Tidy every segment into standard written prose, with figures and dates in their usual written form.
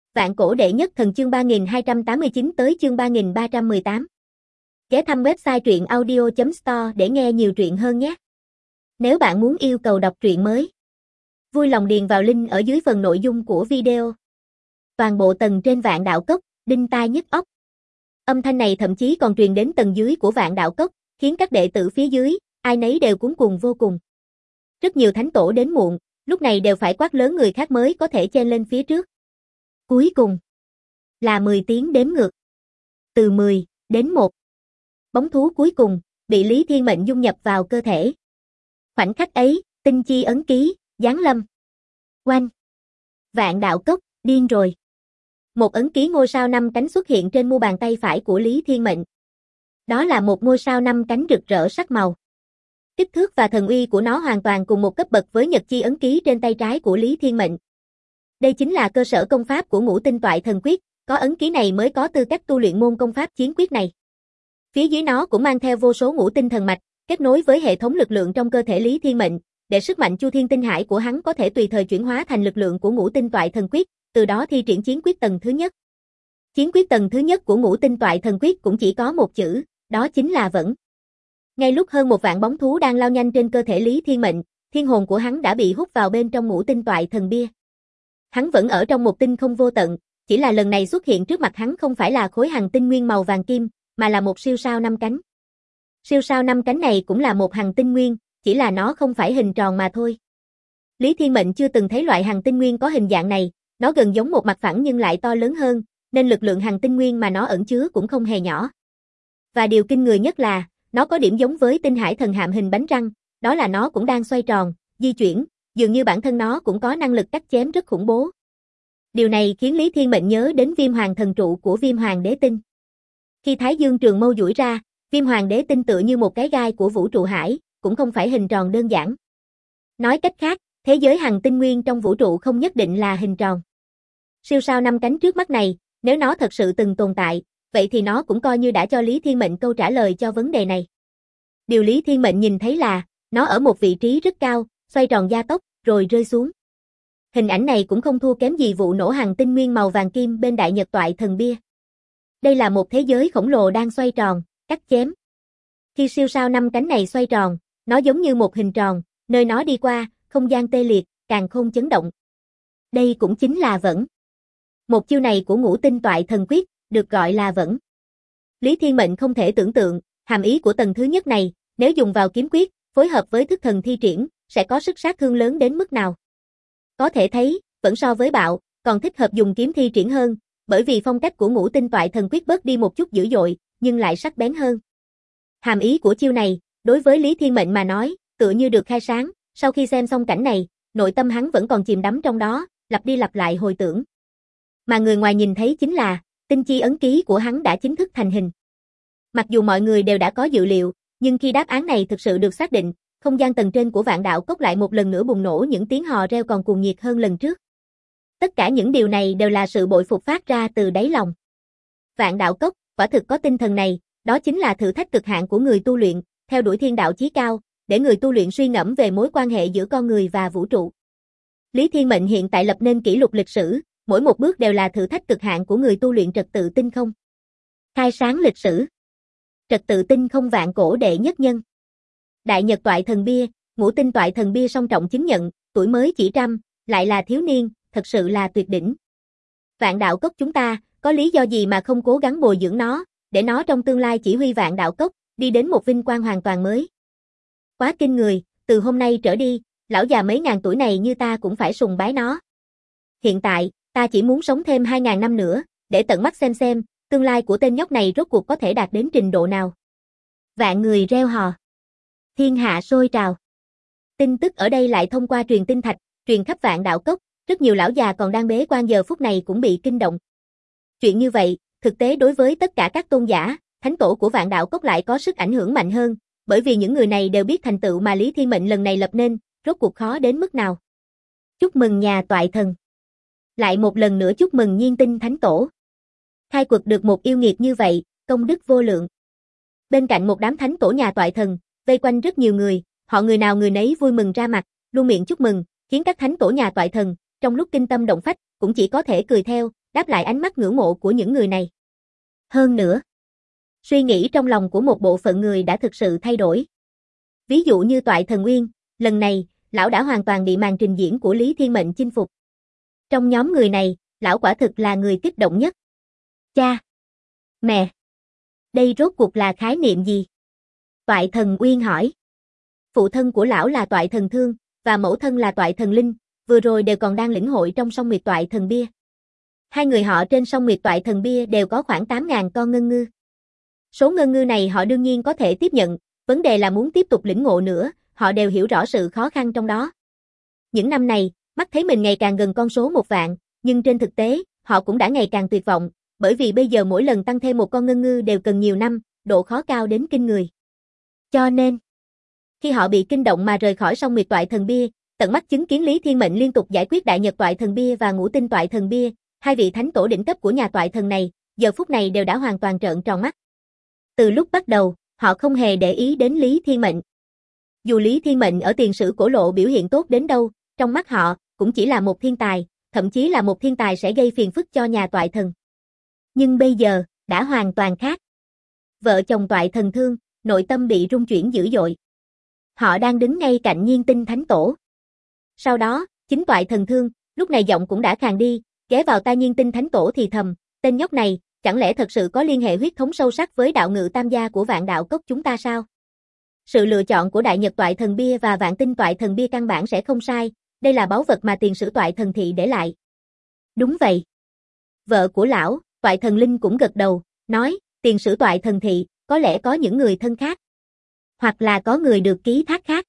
Vạn cổ đệ nhất thần chương 3289 tới chương 3318. Ghé thăm website truyện audio.store để nghe nhiều truyện hơn nhé. Nếu bạn muốn yêu cầu đọc truyện mới, vui lòng điền vào link ở dưới phần nội dung của video. Toàn bộ tầng trên Vạn Đạo Cốc, đinh tai nhức óc. Âm thanh này thậm chí còn truyền đến tầng dưới của Vạn Đạo Cốc, khiến các đệ tử phía dưới, ai nấy đều cuống cuồng vô cùng. Rất nhiều thánh tổ đến muộn, lúc này đều phải quát lớn người khác mới có thể chen lên phía trước. Cuối cùng là 10 tiếng đếm ngược. Từ 10 đến 1. Bóng thú cuối cùng bị Lý Thiên Mệnh dung nhập vào cơ thể. Khoảnh khắc ấy, tinh chi ấn ký giáng lâm. Oanh! Vạn Đạo Cốc điên rồi. Một ấn ký ngôi sao 5 cánh xuất hiện trên mu bàn tay phải của Lý Thiên Mệnh. Đó là một ngôi sao 5 cánh rực rỡ sắc màu. Kích thước và thần uy của nó hoàn toàn cùng một cấp bậc với Nhật chi ấn ký trên tay trái của Lý Thiên Mệnh. Đây chính là cơ sở công pháp của Ngũ Tinh Toại Thần Quyết, có ấn ký này mới có tư cách tu luyện môn công pháp chiến quyết này. Phía dưới nó cũng mang theo vô số ngũ tinh thần mạch, kết nối với hệ thống lực lượng trong cơ thể Lý Thiên Mệnh, để sức mạnh Chu Thiên Tinh Hải của hắn có thể tùy thời chuyển hóa thành lực lượng của Ngũ Tinh Toại Thần Quyết, từ đó thi triển chiến quyết tầng thứ nhất. Chiến quyết tầng thứ nhất của Ngũ Tinh Toại Thần Quyết cũng chỉ có một chữ, đó chính là vẫn. Ngay lúc hơn 1 vạn bóng thú đang lao nhanh trên cơ thể Lý Thiên Mệnh, thiên hồn của hắn đã bị hút vào bên trong Ngũ Tinh Toại Thần Bia. Hắn vẫn ở trong một tinh không vô tận, chỉ là lần này xuất hiện trước mặt hắn không phải là khối hành tinh nguyên màu vàng kim, mà là một siêu sao 5 cánh. Siêu sao 5 cánh này cũng là một hành tinh nguyên, chỉ là nó không phải hình tròn mà thôi. Lý Thiên Mệnh chưa từng thấy loại hành tinh nguyên có hình dạng này, nó gần giống một mặt phẳng nhưng lại to lớn hơn, nên lực lượng hành tinh nguyên mà nó ẩn chứa cũng không hề nhỏ. Và điều kinh người nhất là, nó có điểm giống với tinh hải thần hạm hình bánh răng, đó là nó cũng đang xoay tròn, di chuyển, dường như bản thân nó cũng có năng lực cắt chém rất khủng bố. Điều này khiến Lý Thiên Mệnh nhớ đến Viêm Hoàng thần trụ của Viêm Hoàng Đế Tinh. Khi Thái Dương Trường Mâu duỗi ra, Viêm Hoàng Đế Tinh tựa như một cái gai của vũ trụ hải, cũng không phải hình tròn đơn giản. Nói cách khác, thế giới hành tinh nguyên trong vũ trụ không nhất định là hình tròn. Siêu sao 5 cánh trước mắt này, nếu nó thật sự từng tồn tại, vậy thì nó cũng coi như đã cho Lý Thiên Mệnh câu trả lời cho vấn đề này. Điều Lý Thiên Mệnh nhìn thấy là, nó ở một vị trí rất cao, xoay tròn gia tốc, rồi rơi xuống. Hình ảnh này cũng không thua kém gì vụ nổ hành tinh nguyên màu vàng kim bên Đại Nhật Toại Thần Bia. Đây là một thế giới khổng lồ đang xoay tròn, cắt chém. Khi siêu sao 5 cánh này xoay tròn, nó giống như một hình tròn, nơi nó đi qua, không gian tê liệt, càn khôn chấn động. Đây cũng chính là vẫn. Một chiêu này của Ngũ Tinh Toại Thần Quyết, được gọi là vẫn. Lý Thiên Mệnh không thể tưởng tượng, hàm ý của tầng thứ nhất này, nếu dùng vào kiếm quyết, phối hợp với thức thần thi triển, sẽ có sức sát thương lớn đến mức nào. Có thể thấy, vẫn so với bạo, còn thích hợp dùng kiếm thi triển hơn, bởi vì phong cách của Ngũ Tinh Toại Thần Quyết bớt đi một chút dữ dội, nhưng lại sắc bén hơn. Hàm ý của chiêu này, đối với Lý Thiên Mệnh mà nói, tựa như được khai sáng, sau khi xem xong cảnh này, nội tâm hắn vẫn còn chìm đắm trong đó, lặp đi lặp lại hồi tưởng. Mà người ngoài nhìn thấy chính là, tinh chi ấn ký của hắn đã chính thức thành hình. Mặc dù mọi người đều đã có dự liệu, nhưng khi đáp án này thực sự được xác định, không gian tầng trên của Vạn Đạo Cốc lại một lần nữa bùng nổ những tiếng hò reo còn cuồng nhiệt hơn lần trước. Tất cả những điều này đều là sự bội phục phát ra từ đáy lòng. Vạn Đạo Cốc, quả thực có tinh thần này, đó chính là thử thách cực hạn của người tu luyện, theo đuổi thiên đạo chí cao, để người tu luyện suy ngẫm về mối quan hệ giữa con người và vũ trụ. Lý Thiên Mệnh hiện tại lập nên kỷ lục lịch sử, mỗi một bước đều là thử thách cực hạn của người tu luyện trật tự tinh không. Khai sáng lịch sử. Trật tự tinh không vạn cổ đệ nhất nhân. Đại Nhật Toại Thần Bia, Ngũ Tinh Toại Thần Bia song trọng chứng nhận, tuổi mới chỉ trăm, lại là thiếu niên, thật sự là tuyệt đỉnh. Vạn Đạo Cốc chúng ta, có lý do gì mà không cố gắng bồi dưỡng nó, để nó trong tương lai chỉ huy Vạn Đạo Cốc, đi đến một vinh quang hoàn toàn mới. Quá kinh người, từ hôm nay trở đi, lão già mấy ngàn tuổi này như ta cũng phải sùng bái nó. Hiện tại, ta chỉ muốn sống thêm 2000 năm nữa, để tận mắt xem, tương lai của tên nhóc này rốt cuộc có thể đạt đến trình độ nào. Vạn người reo hò. Thiên hạ sôi trào. Tin tức ở đây lại thông qua truyền tin thạch, truyền khắp Vạn Đạo Cốc, rất nhiều lão già còn đang bế quan giờ phút này cũng bị kinh động. Chuyện như vậy, thực tế đối với tất cả các tôn giả, thánh tổ của Vạn Đạo Cốc lại có sức ảnh hưởng mạnh hơn, bởi vì những người này đều biết thành tựu mà Lý Thiên Mệnh lần này lập nên, rốt cuộc khó đến mức nào. Chúc mừng nhà Toại Thần. Lại một lần nữa chúc mừng Nhiên Tinh Thánh Tổ. Khai quật được một yêu nghiệt như vậy, công đức vô lượng. Bên cạnh một đám thánh tổ nhà Toại Thần, vây quanh rất nhiều người, họ người nào người nấy vui mừng ra mặt, luôn miệng chúc mừng, khiến các thánh tổ nhà Toại Thần, trong lúc kinh tâm động phách, cũng chỉ có thể cười theo, đáp lại ánh mắt ngưỡng mộ của những người này. Hơn nữa, suy nghĩ trong lòng của một bộ phận người đã thực sự thay đổi. Ví dụ như Toại Thần Uyên, lần này, lão đã hoàn toàn bị màn trình diễn của Lý Thiên Mệnh chinh phục. Trong nhóm người này, lão quả thực là người kích động nhất. Cha! Mẹ! Đây rốt cuộc là khái niệm gì? Toại Thần Uyên hỏi. Phụ thân của lão là Toại Thần Thương, và mẫu thân là Toại Thần Linh, vừa rồi đều còn đang lĩnh hội trong song nguyệt Toại Thần Bia. Hai người họ trên song nguyệt Toại Thần Bia đều có khoảng 8.000 con ngân ngư. Số ngân ngư này họ đương nhiên có thể tiếp nhận, vấn đề là muốn tiếp tục lĩnh ngộ nữa, họ đều hiểu rõ sự khó khăn trong đó. Những năm này, mắt thấy mình ngày càng gần con số 1 vạn, nhưng trên thực tế, họ cũng đã ngày càng tuyệt vọng, bởi vì bây giờ mỗi lần tăng thêm một con ngân ngư đều cần nhiều năm, độ khó cao đến kinh người. Cho nên, khi họ bị kinh động mà rời khỏi song nguyệt Toại Thần Bia, tận mắt chứng kiến Lý Thiên Mệnh liên tục giải quyết Đại Nhật Toại Thần Bia và Ngũ Tinh Toại Thần Bia, hai vị thánh tổ đỉnh cấp của nhà Toại Thần này, giờ phút này đều đã hoàn toàn trợn tròn mắt. Từ lúc bắt đầu, họ không hề để ý đến Lý Thiên Mệnh. Dù Lý Thiên Mệnh ở tiền sử cổ lộ biểu hiện tốt đến đâu, trong mắt họ, cũng chỉ là một thiên tài, thậm chí là một thiên tài sẽ gây phiền phức cho nhà Toại Thần. Nhưng bây giờ, đã hoàn toàn khác. Vợ chồng Toại Thần Thương, nội tâm bị rung chuyển dữ dội. Họ đang đứng ngay cạnh Nhiên Tinh Thánh Tổ. Sau đó, chính Toại Thần Thương, lúc này giọng cũng đã khàn đi, ghé vào tai Nhiên Tinh Thánh Tổ thì thầm, tên nhóc này, chẳng lẽ thật sự có liên hệ huyết thống sâu sắc với đạo ngự tam gia của Vạn Đạo Cốc chúng ta sao? Sự lựa chọn của Đại Nhật Toại Thần Bia và Vạn Tinh Toại Thần Bia căn bản sẽ không sai, đây là báu vật mà tiền sử Toại Thần Thị để lại. Đúng vậy. Vợ của lão, Toại Thần Linh cũng gật đầu, nói, tiền sử Toại Thần Thị, có lẽ có những người thân khác. Hoặc là có người được ký thác khác.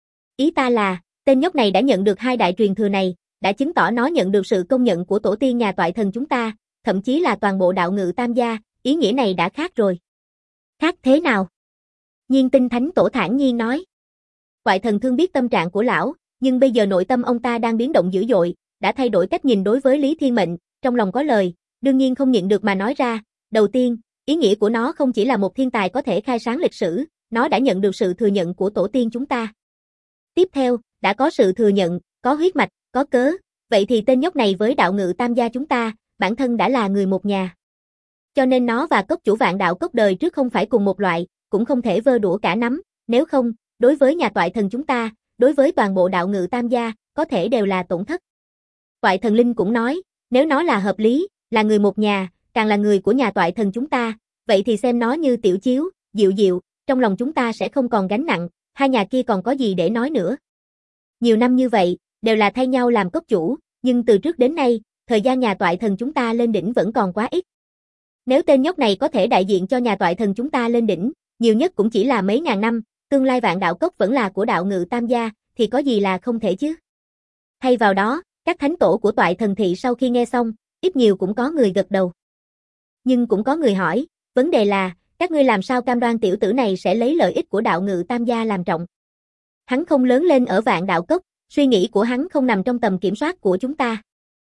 Ý ta là, tên nhóc này đã nhận được 2 đại truyền thừa này, đã chứng tỏ nó nhận được sự công nhận của tổ tiên nhà Toại Thần chúng ta, thậm chí là toàn bộ đạo ngự tam gia, ý nghĩa này đã khác rồi. Khác thế nào? Nhiên Tinh Thánh Tổ thản nhiên nói. Toại Thần Thương biết tâm trạng của lão, nhưng bây giờ nội tâm ông ta đang biến động dữ dội, đã thay đổi cách nhìn đối với Lý Thiên Mệnh, trong lòng có lời, đương nhiên không nhịn được mà nói ra. Đầu tiên, ý nghĩa của nó không chỉ là một thiên tài có thể khai sáng lịch sử, nó đã nhận được sự thừa nhận của tổ tiên chúng ta. Tiếp theo, đã có sự thừa nhận, có huyết mạch, có cớ, vậy thì tên nhóc này với đạo ngự tam gia chúng ta, bản thân đã là người một nhà. Cho nên nó và cốc chủ Vạn Đạo Cốc đời trước không phải cùng một loại, cũng không thể vơ đũa cả nắm, nếu không, đối với nhà Toại Thần chúng ta, đối với toàn bộ đạo ngự tam gia, có thể đều là tổn thất. Toại Thần Linh cũng nói, nếu nó là hợp lý, là người một nhà, càng là người của nhà Toại Thần chúng ta, vậy thì xem nó như tiểu chiếu, dịu dịu, trong lòng chúng ta sẽ không còn gánh nặng, hai nhà kia còn có gì để nói nữa. Nhiều năm như vậy, đều là thay nhau làm cốc chủ, nhưng từ trước đến nay, thời gian nhà Toại Thần chúng ta lên đỉnh vẫn còn quá ít. Nếu tên nhóc này có thể đại diện cho nhà Toại Thần chúng ta lên đỉnh, nhiều nhất cũng chỉ là mấy ngàn năm, tương lai Vạn Đạo Cốc vẫn là của đạo ngự tam gia, thì có gì là không thể chứ. Thay vào đó, các thánh tổ của Toại Thần Thị sau khi nghe xong, ít nhiều cũng có người gật đầu. Nhưng cũng có người hỏi, vấn đề là, các ngươi làm sao cam đoan tiểu tử này sẽ lấy lợi ích của đạo ngự tam gia làm trọng. Hắn không lớn lên ở Vạn Đạo Cốc, suy nghĩ của hắn không nằm trong tầm kiểm soát của chúng ta.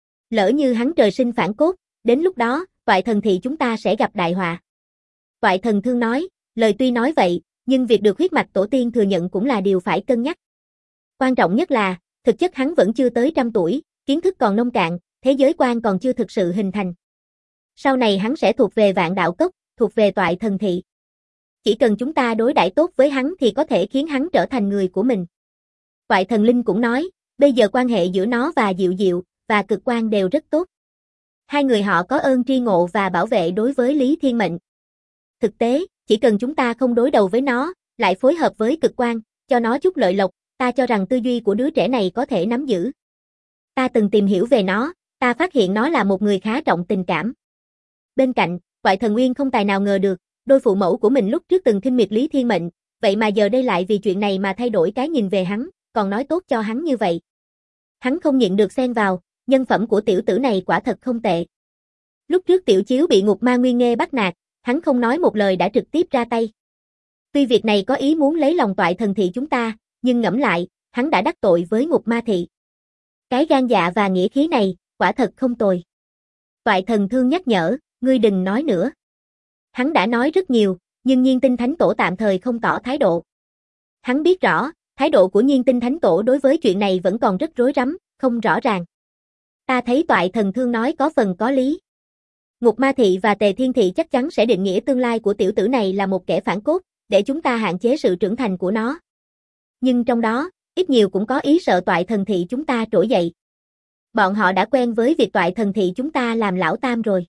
Lỡ như hắn trời sinh phản cốt, đến lúc đó, Toại Thần Thị chúng ta sẽ gặp đại họa. Toại Thần Thương nói, lời tuy nói vậy, nhưng việc được huyết mạch tổ tiên thừa nhận cũng là điều phải cân nhắc. Quan trọng nhất là, thực chất hắn vẫn chưa tới 100 tuổi, kiến thức còn nông cạn, thế giới quan còn chưa thực sự hình thành. Sau này hắn sẽ thuộc về Vạn Đạo Cốc, thuộc về Toại Thần Thị. Chỉ cần chúng ta đối đãi tốt với hắn thì có thể khiến hắn trở thành người của mình. Toại Thần Linh cũng nói, bây giờ quan hệ giữa nó và Diệu Diệu, và Cực Quan đều rất tốt. Hai người họ có ơn tri ngộ và bảo vệ đối với Lý Thiên Mệnh. Thực tế, chỉ cần chúng ta không đối đầu với nó, lại phối hợp với Cực Quan, cho nó chút lợi lộc, ta cho rằng tư duy của đứa trẻ này có thể nắm giữ. Ta từng tìm hiểu về nó, ta phát hiện nó là một người khá trọng tình cảm. Bên cạnh, Toại Thần Uyên không tài nào ngờ được, đôi phụ mẫu của mình lúc trước từng khinh miệt Lý Thiên Mệnh, vậy mà giờ đây lại vì chuyện này mà thay đổi cái nhìn về hắn, còn nói tốt cho hắn như vậy. Hắn không nhịn được xen vào, nhân phẩm của tiểu tử này quả thật không tệ. Lúc trước tiểu chiếu bị Ngục Ma Nguyên Nghê bắt nạt, hắn không nói một lời đã trực tiếp ra tay. Tuy việc này có ý muốn lấy lòng Toại Thần Thị chúng ta, nhưng ngẫm lại, hắn đã đắc tội với Ngục Ma Thị. Cái gan dạ và nghĩa khí này, quả thật không tồi. Toại Thần Thương nhắc nhở, ngươi đừng nói nữa. Hắn đã nói rất nhiều, nhưng Nhiên Tinh Thánh Tổ tạm thời không tỏ thái độ. Hắn biết rõ, thái độ của Nhiên Tinh Thánh Tổ đối với chuyện này vẫn còn rất rối rắm, không rõ ràng. Ta thấy Toại Thần Thương nói có phần có lý. Ngục Ma Thị và Tề Thiên Thị chắc chắn sẽ định nghĩa tương lai của tiểu tử này là một kẻ phản cốt, để chúng ta hạn chế sự trưởng thành của nó. Nhưng trong đó, ít nhiều cũng có ý sợ Toại Thần Thị chúng ta trỗi dậy. Bọn họ đã quen với việc Toại Thần Thị chúng ta làm lão tam rồi.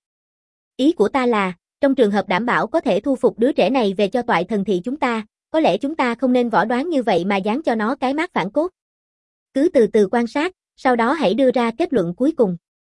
Ý của ta là, trong trường hợp đảm bảo có thể thu phục đứa trẻ này về cho Toại Thần Thị chúng ta, có lẽ chúng ta không nên võ đoán như vậy mà dán cho nó cái mác phản cốt. Cứ từ từ quan sát, sau đó hãy đưa ra kết luận cuối cùng.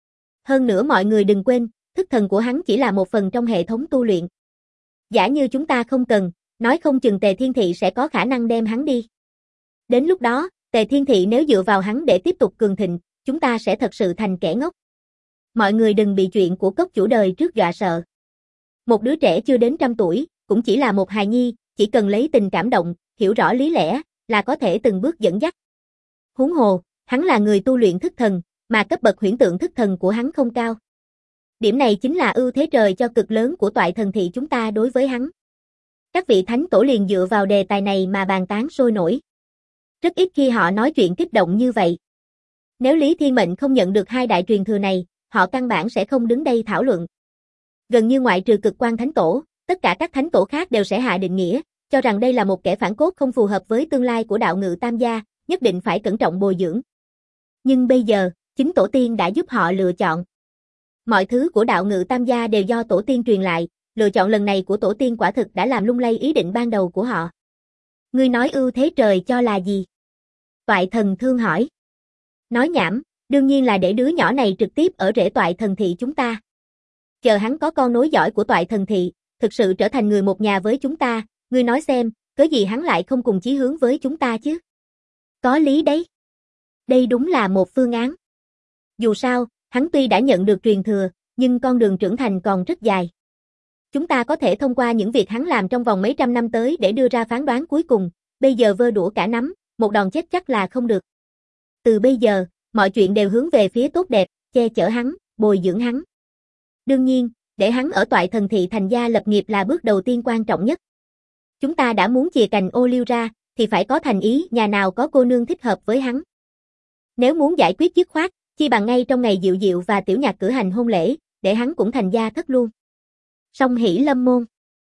Hơn nữa mọi người đừng quên, thức thần của hắn chỉ là một phần trong hệ thống tu luyện. Giả như chúng ta không cần, nói không chừng Tề Thiên Thị sẽ có khả năng đem hắn đi. Đến lúc đó, Tề Thiên Thị nếu dựa vào hắn để tiếp tục cường thịnh, chúng ta sẽ thật sự thành kẻ ngốc. Mọi người đừng bị chuyện của cốc chủ đời trước dọa sợ. Một đứa trẻ chưa đến 100 tuổi, cũng chỉ là một hài nhi, chỉ cần lấy tình cảm động, hiểu rõ lý lẽ, là có thể từng bước dẫn dắt. Huống hồ, hắn là người tu luyện thức thần, mà cấp bậc huyễn tượng thức thần của hắn không cao. Điểm này chính là ưu thế trời cho cực lớn của Toại Thần Thị chúng ta đối với hắn. Các vị thánh tổ liền dựa vào đề tài này mà bàn tán sôi nổi. Rất ít khi họ nói chuyện kích động như vậy. Nếu Lý Thiên Mệnh không nhận được hai đại truyền thừa này, họ căn bản sẽ không đứng đây thảo luận. Gần như ngoại trừ Cực Quan Thánh Tổ, tất cả các thánh tổ khác đều sẽ hạ định nghĩa, cho rằng đây là một kẻ phản cốt không phù hợp với tương lai của đạo ngự tam gia, nhất định phải cẩn trọng bồi dưỡng. Nhưng bây giờ, chính tổ tiên đã giúp họ lựa chọn. Mọi thứ của đạo ngự tam gia đều do tổ tiên truyền lại, lựa chọn lần này của tổ tiên quả thực đã làm lung lay ý định ban đầu của họ. Ngươi nói ưu thế trời cho là gì? Toại Thần Thương hỏi. Nói nhảm, đương nhiên là để đứa nhỏ này trực tiếp ở rễ Toại Thần Thị chúng ta. Chờ hắn có con nối dõi của Toại Thần Thị, thực sự trở thành người một nhà với chúng ta, ngươi nói xem, cớ gì hắn lại không cùng chí hướng với chúng ta chứ? Có lý đấy. Đây đúng là một phương án. Dù sao, hắn tuy đã nhận được truyền thừa, nhưng con đường trưởng thành còn rất dài. Chúng ta có thể thông qua những việc hắn làm trong vòng mấy trăm năm tới để đưa ra phán đoán cuối cùng, bây giờ vơ đũa cả nắm, một đòn chết chắc là không được. Từ bây giờ, mọi chuyện đều hướng về phía tốt đẹp, che chở hắn, bồi dưỡng hắn. Đương nhiên, để hắn ở Toại Thần Thị thành gia lập nghiệp là bước đầu tiên quan trọng nhất. Chúng ta đã muốn chìa cành ô liu ra, thì phải có thành ý nhà nào có cô nương thích hợp với hắn. Nếu muốn giải quyết dứt khoát, chi bằng ngay trong ngày Diệu Diệu và Tiểu Nhạc cử hành hôn lễ, để hắn cũng thành gia thất luôn. Song hỷ lâm môn.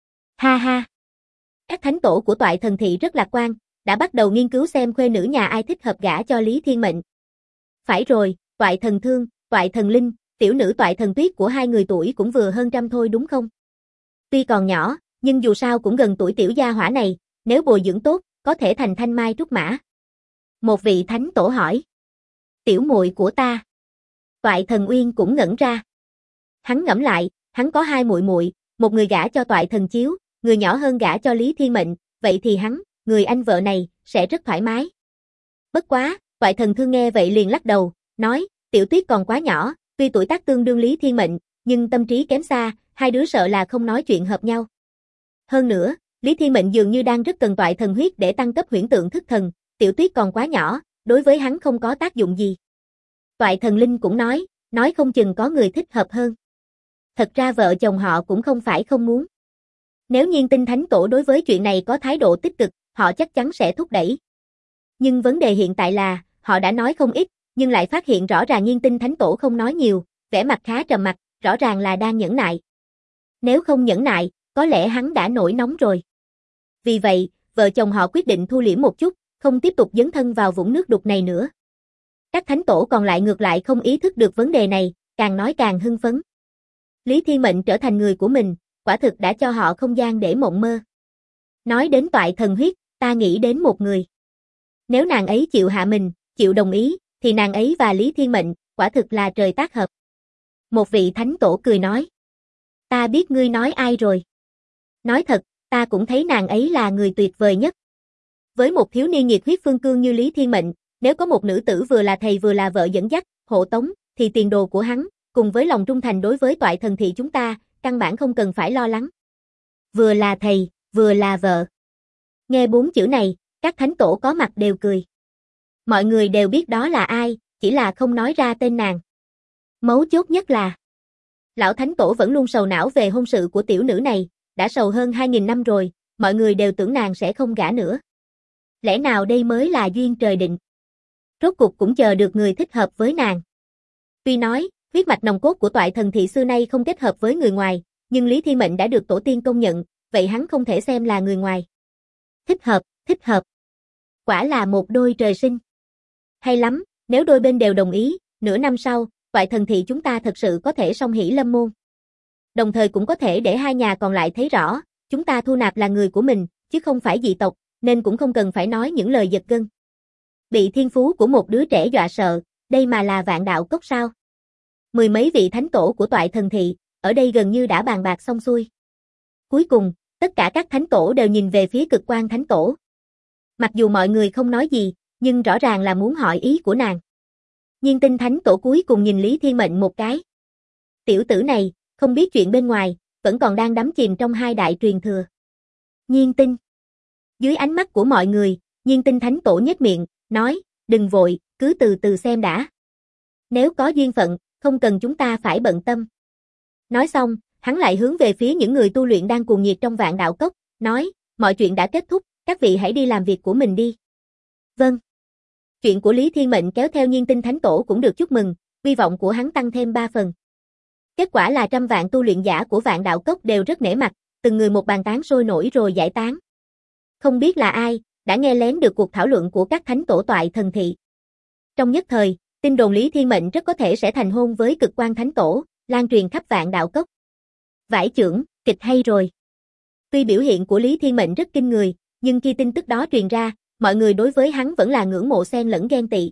Ha ha. Các thánh tổ của Toại Thần Thị rất lạc quan, đã bắt đầu nghiên cứu xem khuê nữ nhà ai thích hợp gả cho Lý Thiên Mệnh. Phải rồi, Toại Thần Thương, Toại Thần Linh, tiểu nữ Toại Thần Tuyết của hai người tuổi cũng vừa hơn 100 thôi đúng không? Tuy còn nhỏ, nhưng dù sao cũng gần tuổi tiểu gia hỏa này, nếu bồi dưỡng tốt, có thể thành thanh mai trúc mã. Một vị thánh tổ hỏi. Tiểu muội của ta. Toại Thần Uyên cũng ngẩn ra. Hắn ngẫm lại, hắn có hai muội muội, một người gả cho Toại Thần Chiếu, người nhỏ hơn gả cho Lý Thiên Mệnh, vậy thì hắn, người anh vợ này, sẽ rất thoải mái. Bất quá, Toại Thần Thương nghe vậy liền lắc đầu, nói, Tiểu Tuyết còn quá nhỏ, tuy tuổi tác tương đương Lý Thiên Mệnh, nhưng tâm trí kém xa, hai đứa sợ là không nói chuyện hợp nhau. Hơn nữa, Lý Thiên Mệnh dường như đang rất cần Toại Thần huyết để tăng cấp huyễn tượng thức thần, Tiểu Tuyết còn quá nhỏ, đối với hắn không có tác dụng gì. Toại Thần Linh cũng nói không chừng có người thích hợp hơn. Thật ra vợ chồng họ cũng không phải không muốn. Nếu Nhiên Tinh Thánh Tổ đối với chuyện này có thái độ tích cực, họ chắc chắn sẽ thúc đẩy. Nhưng vấn đề hiện tại là, họ đã nói không ít, nhưng lại phát hiện rõ ràng Nhiên Tinh Thánh Tổ không nói nhiều, vẻ mặt khá trầm mặc, rõ ràng là đang nhẫn nại. Nếu không nhẫn nại, có lẽ hắn đã nổi nóng rồi. Vì vậy, vợ chồng họ quyết định thu liễm một chút, không tiếp tục dấn thân vào vũng nước đục này nữa. Các thánh tổ còn lại ngược lại không ý thức được vấn đề này, càng nói càng hưng phấn. Lý Thiên Mệnh trở thành người của mình, quả thực đã cho họ không gian để mộng mơ. Nói đến Toại Thần huyết, ta nghĩ đến một người. Nếu nàng ấy chịu hạ mình, chịu đồng ý, thì nàng ấy và Lý Thiên Mệnh, quả thực là trời tác hợp. Một vị thánh tổ cười nói. Ta biết ngươi nói ai rồi. Nói thật, ta cũng thấy nàng ấy là người tuyệt vời nhất. Với một thiếu niên nhiệt huyết phương cương như Lý Thiên Mệnh, nếu có một nữ tử vừa là thầy vừa là vợ dẫn dắt, hộ tống, thì tiền đồ của hắn, cùng với lòng trung thành đối với Toại Thần Thị chúng ta, căn bản không cần phải lo lắng. Vừa là thầy, vừa là vợ. Nghe 4 chữ này, các thánh tổ có mặt đều cười. Mọi người đều biết đó là ai, chỉ là không nói ra tên nàng. Mấu chốt nhất là, lão thánh tổ vẫn luôn sầu não về hôn sự của tiểu nữ này, đã sầu hơn 2000 năm rồi, mọi người đều tưởng nàng sẽ không gả nữa. Lẽ nào đây mới là duyên trời định? Rốt cục cũng chờ được người thích hợp với nàng. Tuy nói, huyết mạch nòng cốt của Toại Thần Thị xưa nay không kết hợp với người ngoài, nhưng Lý Thiên Mệnh đã được tổ tiên công nhận, vậy hắn không thể xem là người ngoài. Thích hợp, thích hợp. Quả là một đôi trời sinh. Hay lắm, nếu đôi bên đều đồng ý, nửa năm sau, Toại Thần Thị chúng ta thật sự có thể song hỷ lâm môn. Đồng thời cũng có thể để hai nhà còn lại thấy rõ, chúng ta thu nạp là người của mình, chứ không phải dị tộc, nên cũng không cần phải nói những lời giật gân. Bị thiên phú của một đứa trẻ dọa sợ, đây mà là Vạn Đạo Cốc sao? Mười mấy vị thánh tổ của Toại Thần Thị, ở đây gần như đã bàn bạc xong xuôi. Cuối cùng, tất cả các thánh tổ đều nhìn về phía Cực Quang Thánh Tổ. Mặc dù mọi người không nói gì, nhưng rõ ràng là muốn hỏi ý của nàng. Nhiên Tinh Thánh Tổ cuối cùng nhìn Lý Thiên Mệnh một cái. Tiểu tử này, không biết chuyện bên ngoài, vẫn còn đang đắm chìm trong hai đại truyền thừa. Nhiên Tinh. Dưới ánh mắt của mọi người, Nhiên Tinh Thánh Tổ nhếch miệng, nói, đừng vội, cứ từ từ xem đã. Nếu có duyên phận, không cần chúng ta phải bận tâm. Nói xong, hắn lại hướng về phía những người tu luyện đang cuồng nhiệt trong Vạn Đạo Cốc, nói, mọi chuyện đã kết thúc, các vị hãy đi làm việc của mình đi. Vâng. Chuyện của Lý Thiên Mệnh kéo theo Nhiên Tinh Thánh Tổ cũng được chúc mừng, uy vọng của hắn tăng thêm 3 phần. Kết quả là trăm vạn tu luyện giả của Vạn Đạo Cốc đều rất nể mặt, từng người một bàn tán sôi nổi rồi giải tán. Không biết là ai, đã nghe lén được cuộc thảo luận của các thánh tổ Toại Thần Thị. Trong nhất thời, tin đồn Lý Thiên Mệnh rất có thể sẽ thành hôn với Cực Quang Thánh Tổ, lan truyền khắp Vạn Đạo Cốc. Vải chưởng, kịch hay rồi. Tuy biểu hiện của Lý Thiên Mệnh rất kinh người, nhưng khi tin tức đó truyền ra, mọi người đối với hắn vẫn là ngưỡng mộ xen lẫn ghen tị.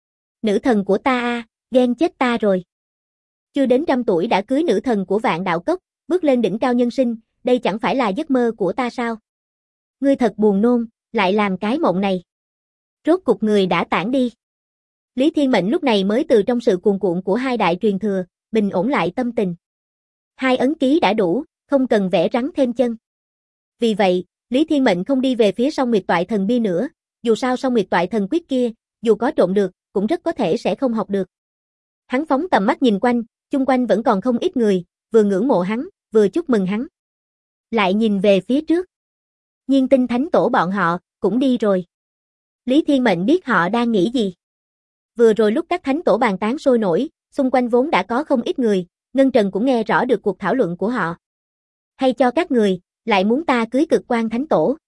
Nữ thần của ta a, ghen chết ta rồi. Chưa đến 100 tuổi đã cưới nữ thần của Vạn Đạo Cốc, bước lên đỉnh cao nhân sinh, đây chẳng phải là giấc mơ của ta sao? Ngươi thật buồn nôn, lại làm cái mộng này. Rốt cục người đã tản đi. Lý Thiên Mệnh lúc này mới từ trong sự cuồn cuộn của hai đại truyền thừa, bình ổn lại tâm tình. Hai ấn ký đã đủ, không cần vẽ rắn thêm chân. Vì vậy, Lý Thiên Mệnh không đi về phía Song Nguyệt Toại Thần Bia nữa, dù sao Song Nguyệt Toại Thần Quyết kia, dù có trộn được, cũng rất có thể sẽ không học được. Hắn phóng tầm mắt nhìn quanh, chung quanh vẫn còn không ít người, vừa ngưỡng mộ hắn, vừa chúc mừng hắn. Lại nhìn về phía trước. Nhiên Tinh Thánh Tổ bọn họ, cũng đi rồi. Lý Thiên Mệnh biết họ đang nghĩ gì. Vừa rồi lúc các thánh tổ bàn tán sôi nổi, xung quanh vốn đã có không ít người, Ngân Trần cũng nghe rõ được cuộc thảo luận của họ. Hay cho các người, lại muốn ta cưới Cực Quang Thánh Tổ.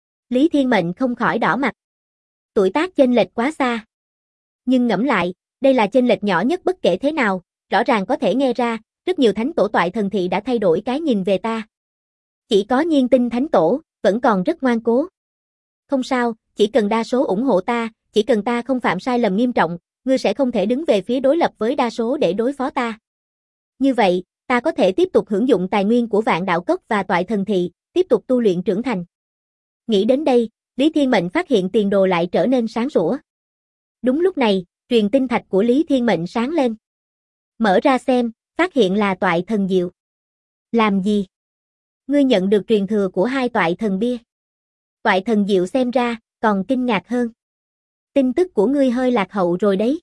Lý Thiên Mệnh không khỏi đỏ mặt. Tuổi tác chênh lệch quá xa. Nhưng ngẫm lại, đây là chênh lệch nhỏ nhất bất kể thế nào, rõ ràng có thể nghe ra, rất nhiều thánh tổ Toại Thần Thị đã thay đổi cái nhìn về ta. Chỉ có Nhiên Tinh Thánh Tổ, vẫn còn rất ngoan cố. Không sao, chỉ cần đa số ủng hộ ta, chỉ cần ta không phạm sai lầm nghiêm trọng, ngươi sẽ không thể đứng về phía đối lập với đa số để đối phó ta. Như vậy, ta có thể tiếp tục hưởng dụng tài nguyên của Vạn Đạo Cốc và Toại Thần Thị, tiếp tục tu luyện trưởng thành. Nghĩ đến đây, Lý Thiên Mệnh phát hiện tiền đồ lại trở nên sáng sủa. Đúng lúc này, truyền tinh thạch của Lý Thiên Mệnh sáng lên. Mở ra xem, phát hiện là Toại Thần Diệu. Làm gì? Ngươi nhận được truyền thừa của hai Toại Thần Bia. Toại Thần Diệu xem ra, còn kinh ngạc hơn. Tin tức của ngươi hơi lạc hậu rồi đấy.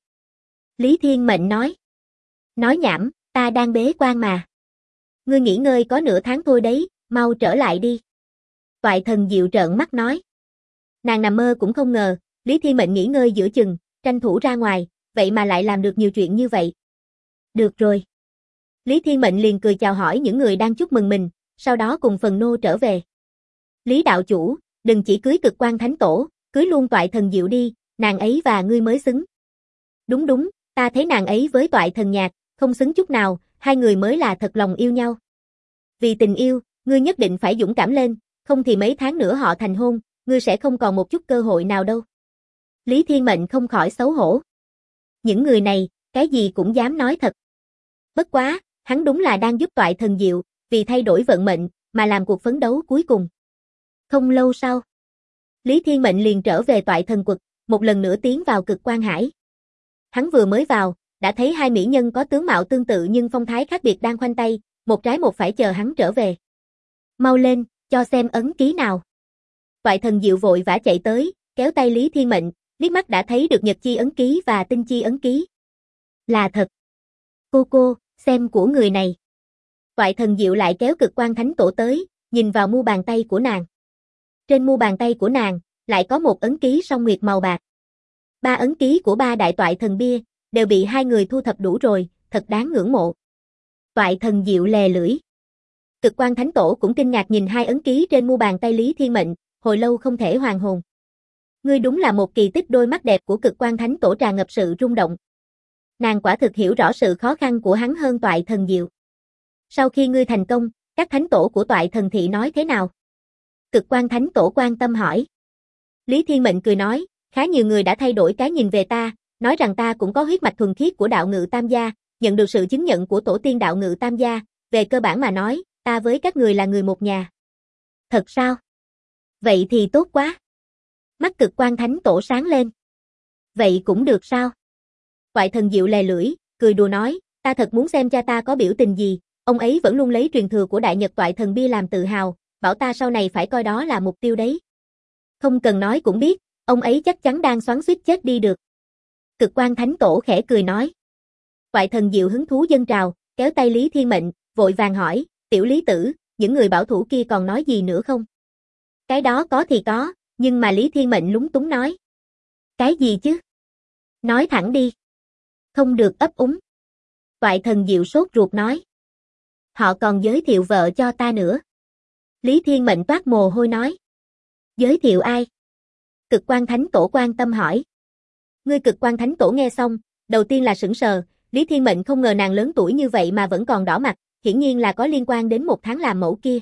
Lý Thiên Mệnh nói. Nói nhảm, ta đang bế quan mà. Ngươi nghỉ ngơi có nửa tháng thôi đấy, mau trở lại đi. Toại Thần Diệu trợn mắt nói. Nàng nằm mơ cũng không ngờ, Lý Thiên Mệnh nghỉ ngơi giữa chừng, tranh thủ ra ngoài, vậy mà lại làm được nhiều chuyện như vậy. Được rồi. Lý Thiên Mệnh liền cười chào hỏi những người đang chúc mừng mình, sau đó cùng phần nô trở về. Lý đạo chủ, đừng chỉ cưới Cực Quang Thánh Tổ, cưới luôn Toại Thần Diệu đi, nàng ấy và ngươi mới xứng. Đúng đúng, ta thấy nàng ấy với Toại Thần Nhạc, không xứng chút nào, hai người mới là thật lòng yêu nhau. Vì tình yêu, ngươi nhất định phải dũng cảm lên, không thì mấy tháng nữa họ thành hôn, ngươi sẽ không còn một chút cơ hội nào đâu. Lý Thiên Mệnh không khỏi xấu hổ. Những người này, cái gì cũng dám nói thật. Bất quá, hắn đúng là đang giúp Toại Thần Diệu, vì thay đổi vận mệnh, mà làm cuộc phấn đấu cuối cùng. Không lâu sau, Lý Thiên Mệnh liền trở về Toại Thần Quật, một lần nữa tiến vào Cực Quan Hải. Hắn vừa mới vào, đã thấy hai mỹ nhân có tướng mạo tương tự nhưng phong thái khác biệt đang khoanh tay, một trái một phải chờ hắn trở về. Mau lên, cho xem ấn ký nào. Toại Thần Diệu vội vã chạy tới, kéo tay Lý Thiên Mệnh, liếc mắt đã thấy được nhật chi ấn ký và tinh chi ấn ký. Là thật. Cô, xem của người này. Toại Thần Diệu lại kéo Cực Quang Thánh Tổ tới, nhìn vào mu bàn tay của nàng. Trên mu bàn tay của nàng, lại có một ấn ký song nguyệt màu bạc. 3 ấn ký của 3 đại Toại Thần Bia, đều bị hai người thu thập đủ rồi, thật đáng ngưỡng mộ. Toại Thần Diệu lè lưỡi. Cực Quan Thánh Tổ cũng kinh ngạc nhìn hai ấn ký trên mu bàn tay Lý Thiên Mệnh, hồi lâu không thể hoàn hồn. Ngươi đúng là một kỳ tích. Đôi mắt đẹp của Cực Quan Thánh Tổ tràn ngập sự rung động. Nàng quả thực hiểu rõ sự khó khăn của hắn hơn Toại Thần Diệu. Sau khi ngươi thành công, các thánh tổ của Toại Thần Thị nói thế nào? Cực Quan Thánh Tổ quan tâm hỏi. Lý Thiên Mệnh cười nói, khá nhiều người đã thay đổi cái nhìn về ta, nói rằng ta cũng có huyết mạch thuần khiết của đạo ngự tam gia, nhận được sự chứng nhận của tổ tiên đạo ngự tam gia, về cơ bản mà nói, ta với các người là người một nhà. Thật sao? Vậy thì tốt quá. Mắt Cực Quan Thánh Tổ sáng lên. Vậy cũng được sao? Toại Thần Diệu lè lưỡi, cười đùa nói, ta thật muốn xem cha ta có biểu tình gì, ông ấy vẫn luôn lấy truyền thừa của Đại Nhật Toại Thần Bia làm tự hào, bảo ta sau này phải coi đó là mục tiêu đấy. Không cần nói cũng biết, ông ấy chắc chắn đang xoắn xuýt chết đi được. Cực Quan Thánh Tổ khẽ cười nói. Toại Thần Diệu hứng thú dâng trào, kéo tay Lý Thiên Mệnh, vội vàng hỏi, tiểu Lý tử, những người bảo thủ kia còn nói gì nữa không? Cái đó có thì có, nhưng mà Lý Thiên Mệnh lúng túng nói. Cái gì chứ? Nói thẳng đi. Không được ấp úng. Toại Thần Diệu sốt ruột nói. Họ còn giới thiệu vợ cho ta nữa. Lý Thiên Mệnh toát mồ hôi nói. Giới thiệu ai? Cực Quan Thánh Tổ quan tâm hỏi. Ngươi Cực Quan Thánh Tổ nghe xong, đầu tiên là sững sờ, Lý Thiên Mệnh không ngờ nàng lớn tuổi như vậy mà vẫn còn đỏ mặt, hiển nhiên là có liên quan đến 1 tháng làm mẫu kia.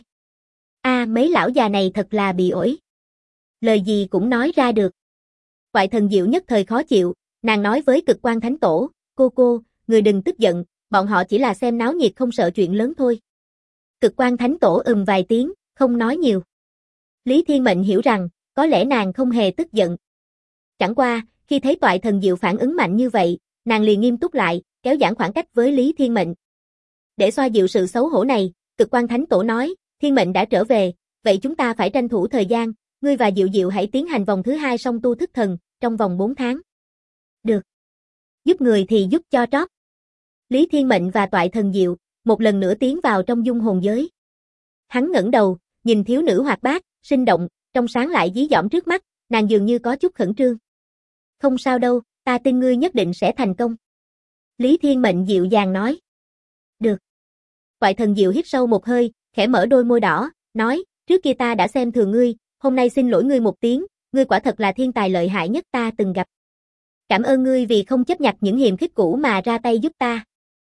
Mấy lão già này thật là bị ổi. Lời gì cũng nói ra được. Toại Thần Diệu nhất thời khó chịu, nàng nói với Cực Quan Thánh Tổ, cô, người đừng tức giận, bọn họ chỉ là xem náo nhiệt không sợ chuyện lớn thôi. Cực Quan Thánh Tổ vài tiếng, không nói nhiều. Lý Thiên Mệnh hiểu rằng, có lẽ nàng không hề tức giận. Chẳng qua, khi thấy Toại Thần Diệu phản ứng mạnh như vậy, nàng liền nghiêm túc lại, kéo giãn khoảng cách với Lý Thiên Mệnh. Để xoa dịu sự xấu hổ này, Cực Quan Thánh Tổ nói, Thiên Mệnh đã trở về, vậy chúng ta phải tranh thủ thời gian, ngươi và Diệu Diệu hãy tiến hành vòng thứ 2 song tu thức thần, trong vòng 4 tháng. Được. Giúp người thì giúp cho trót. Lý Thiên Mệnh và Toại Thần Diệu, một lần nữa tiến vào trong dung hồn giới. Hắn ngẩng đầu, nhìn thiếu nữ hoạt bát, sinh động, trong sáng lại dí dỏm trước mắt, nàng dường như có chút khẩn trương. Không sao đâu, ta tin ngươi nhất định sẽ thành công. Lý Thiên Mệnh dịu dàng nói. Được. Toại Thần Diệu hít sâu một hơi, khẽ mở đôi môi đỏ, nói, trước kia ta đã xem thường ngươi, hôm nay xin lỗi ngươi một tiếng, ngươi quả thật là thiên tài lợi hại nhất ta từng gặp. Cảm ơn ngươi vì không chấp nhặt những hiềm khích cũ mà ra tay giúp ta.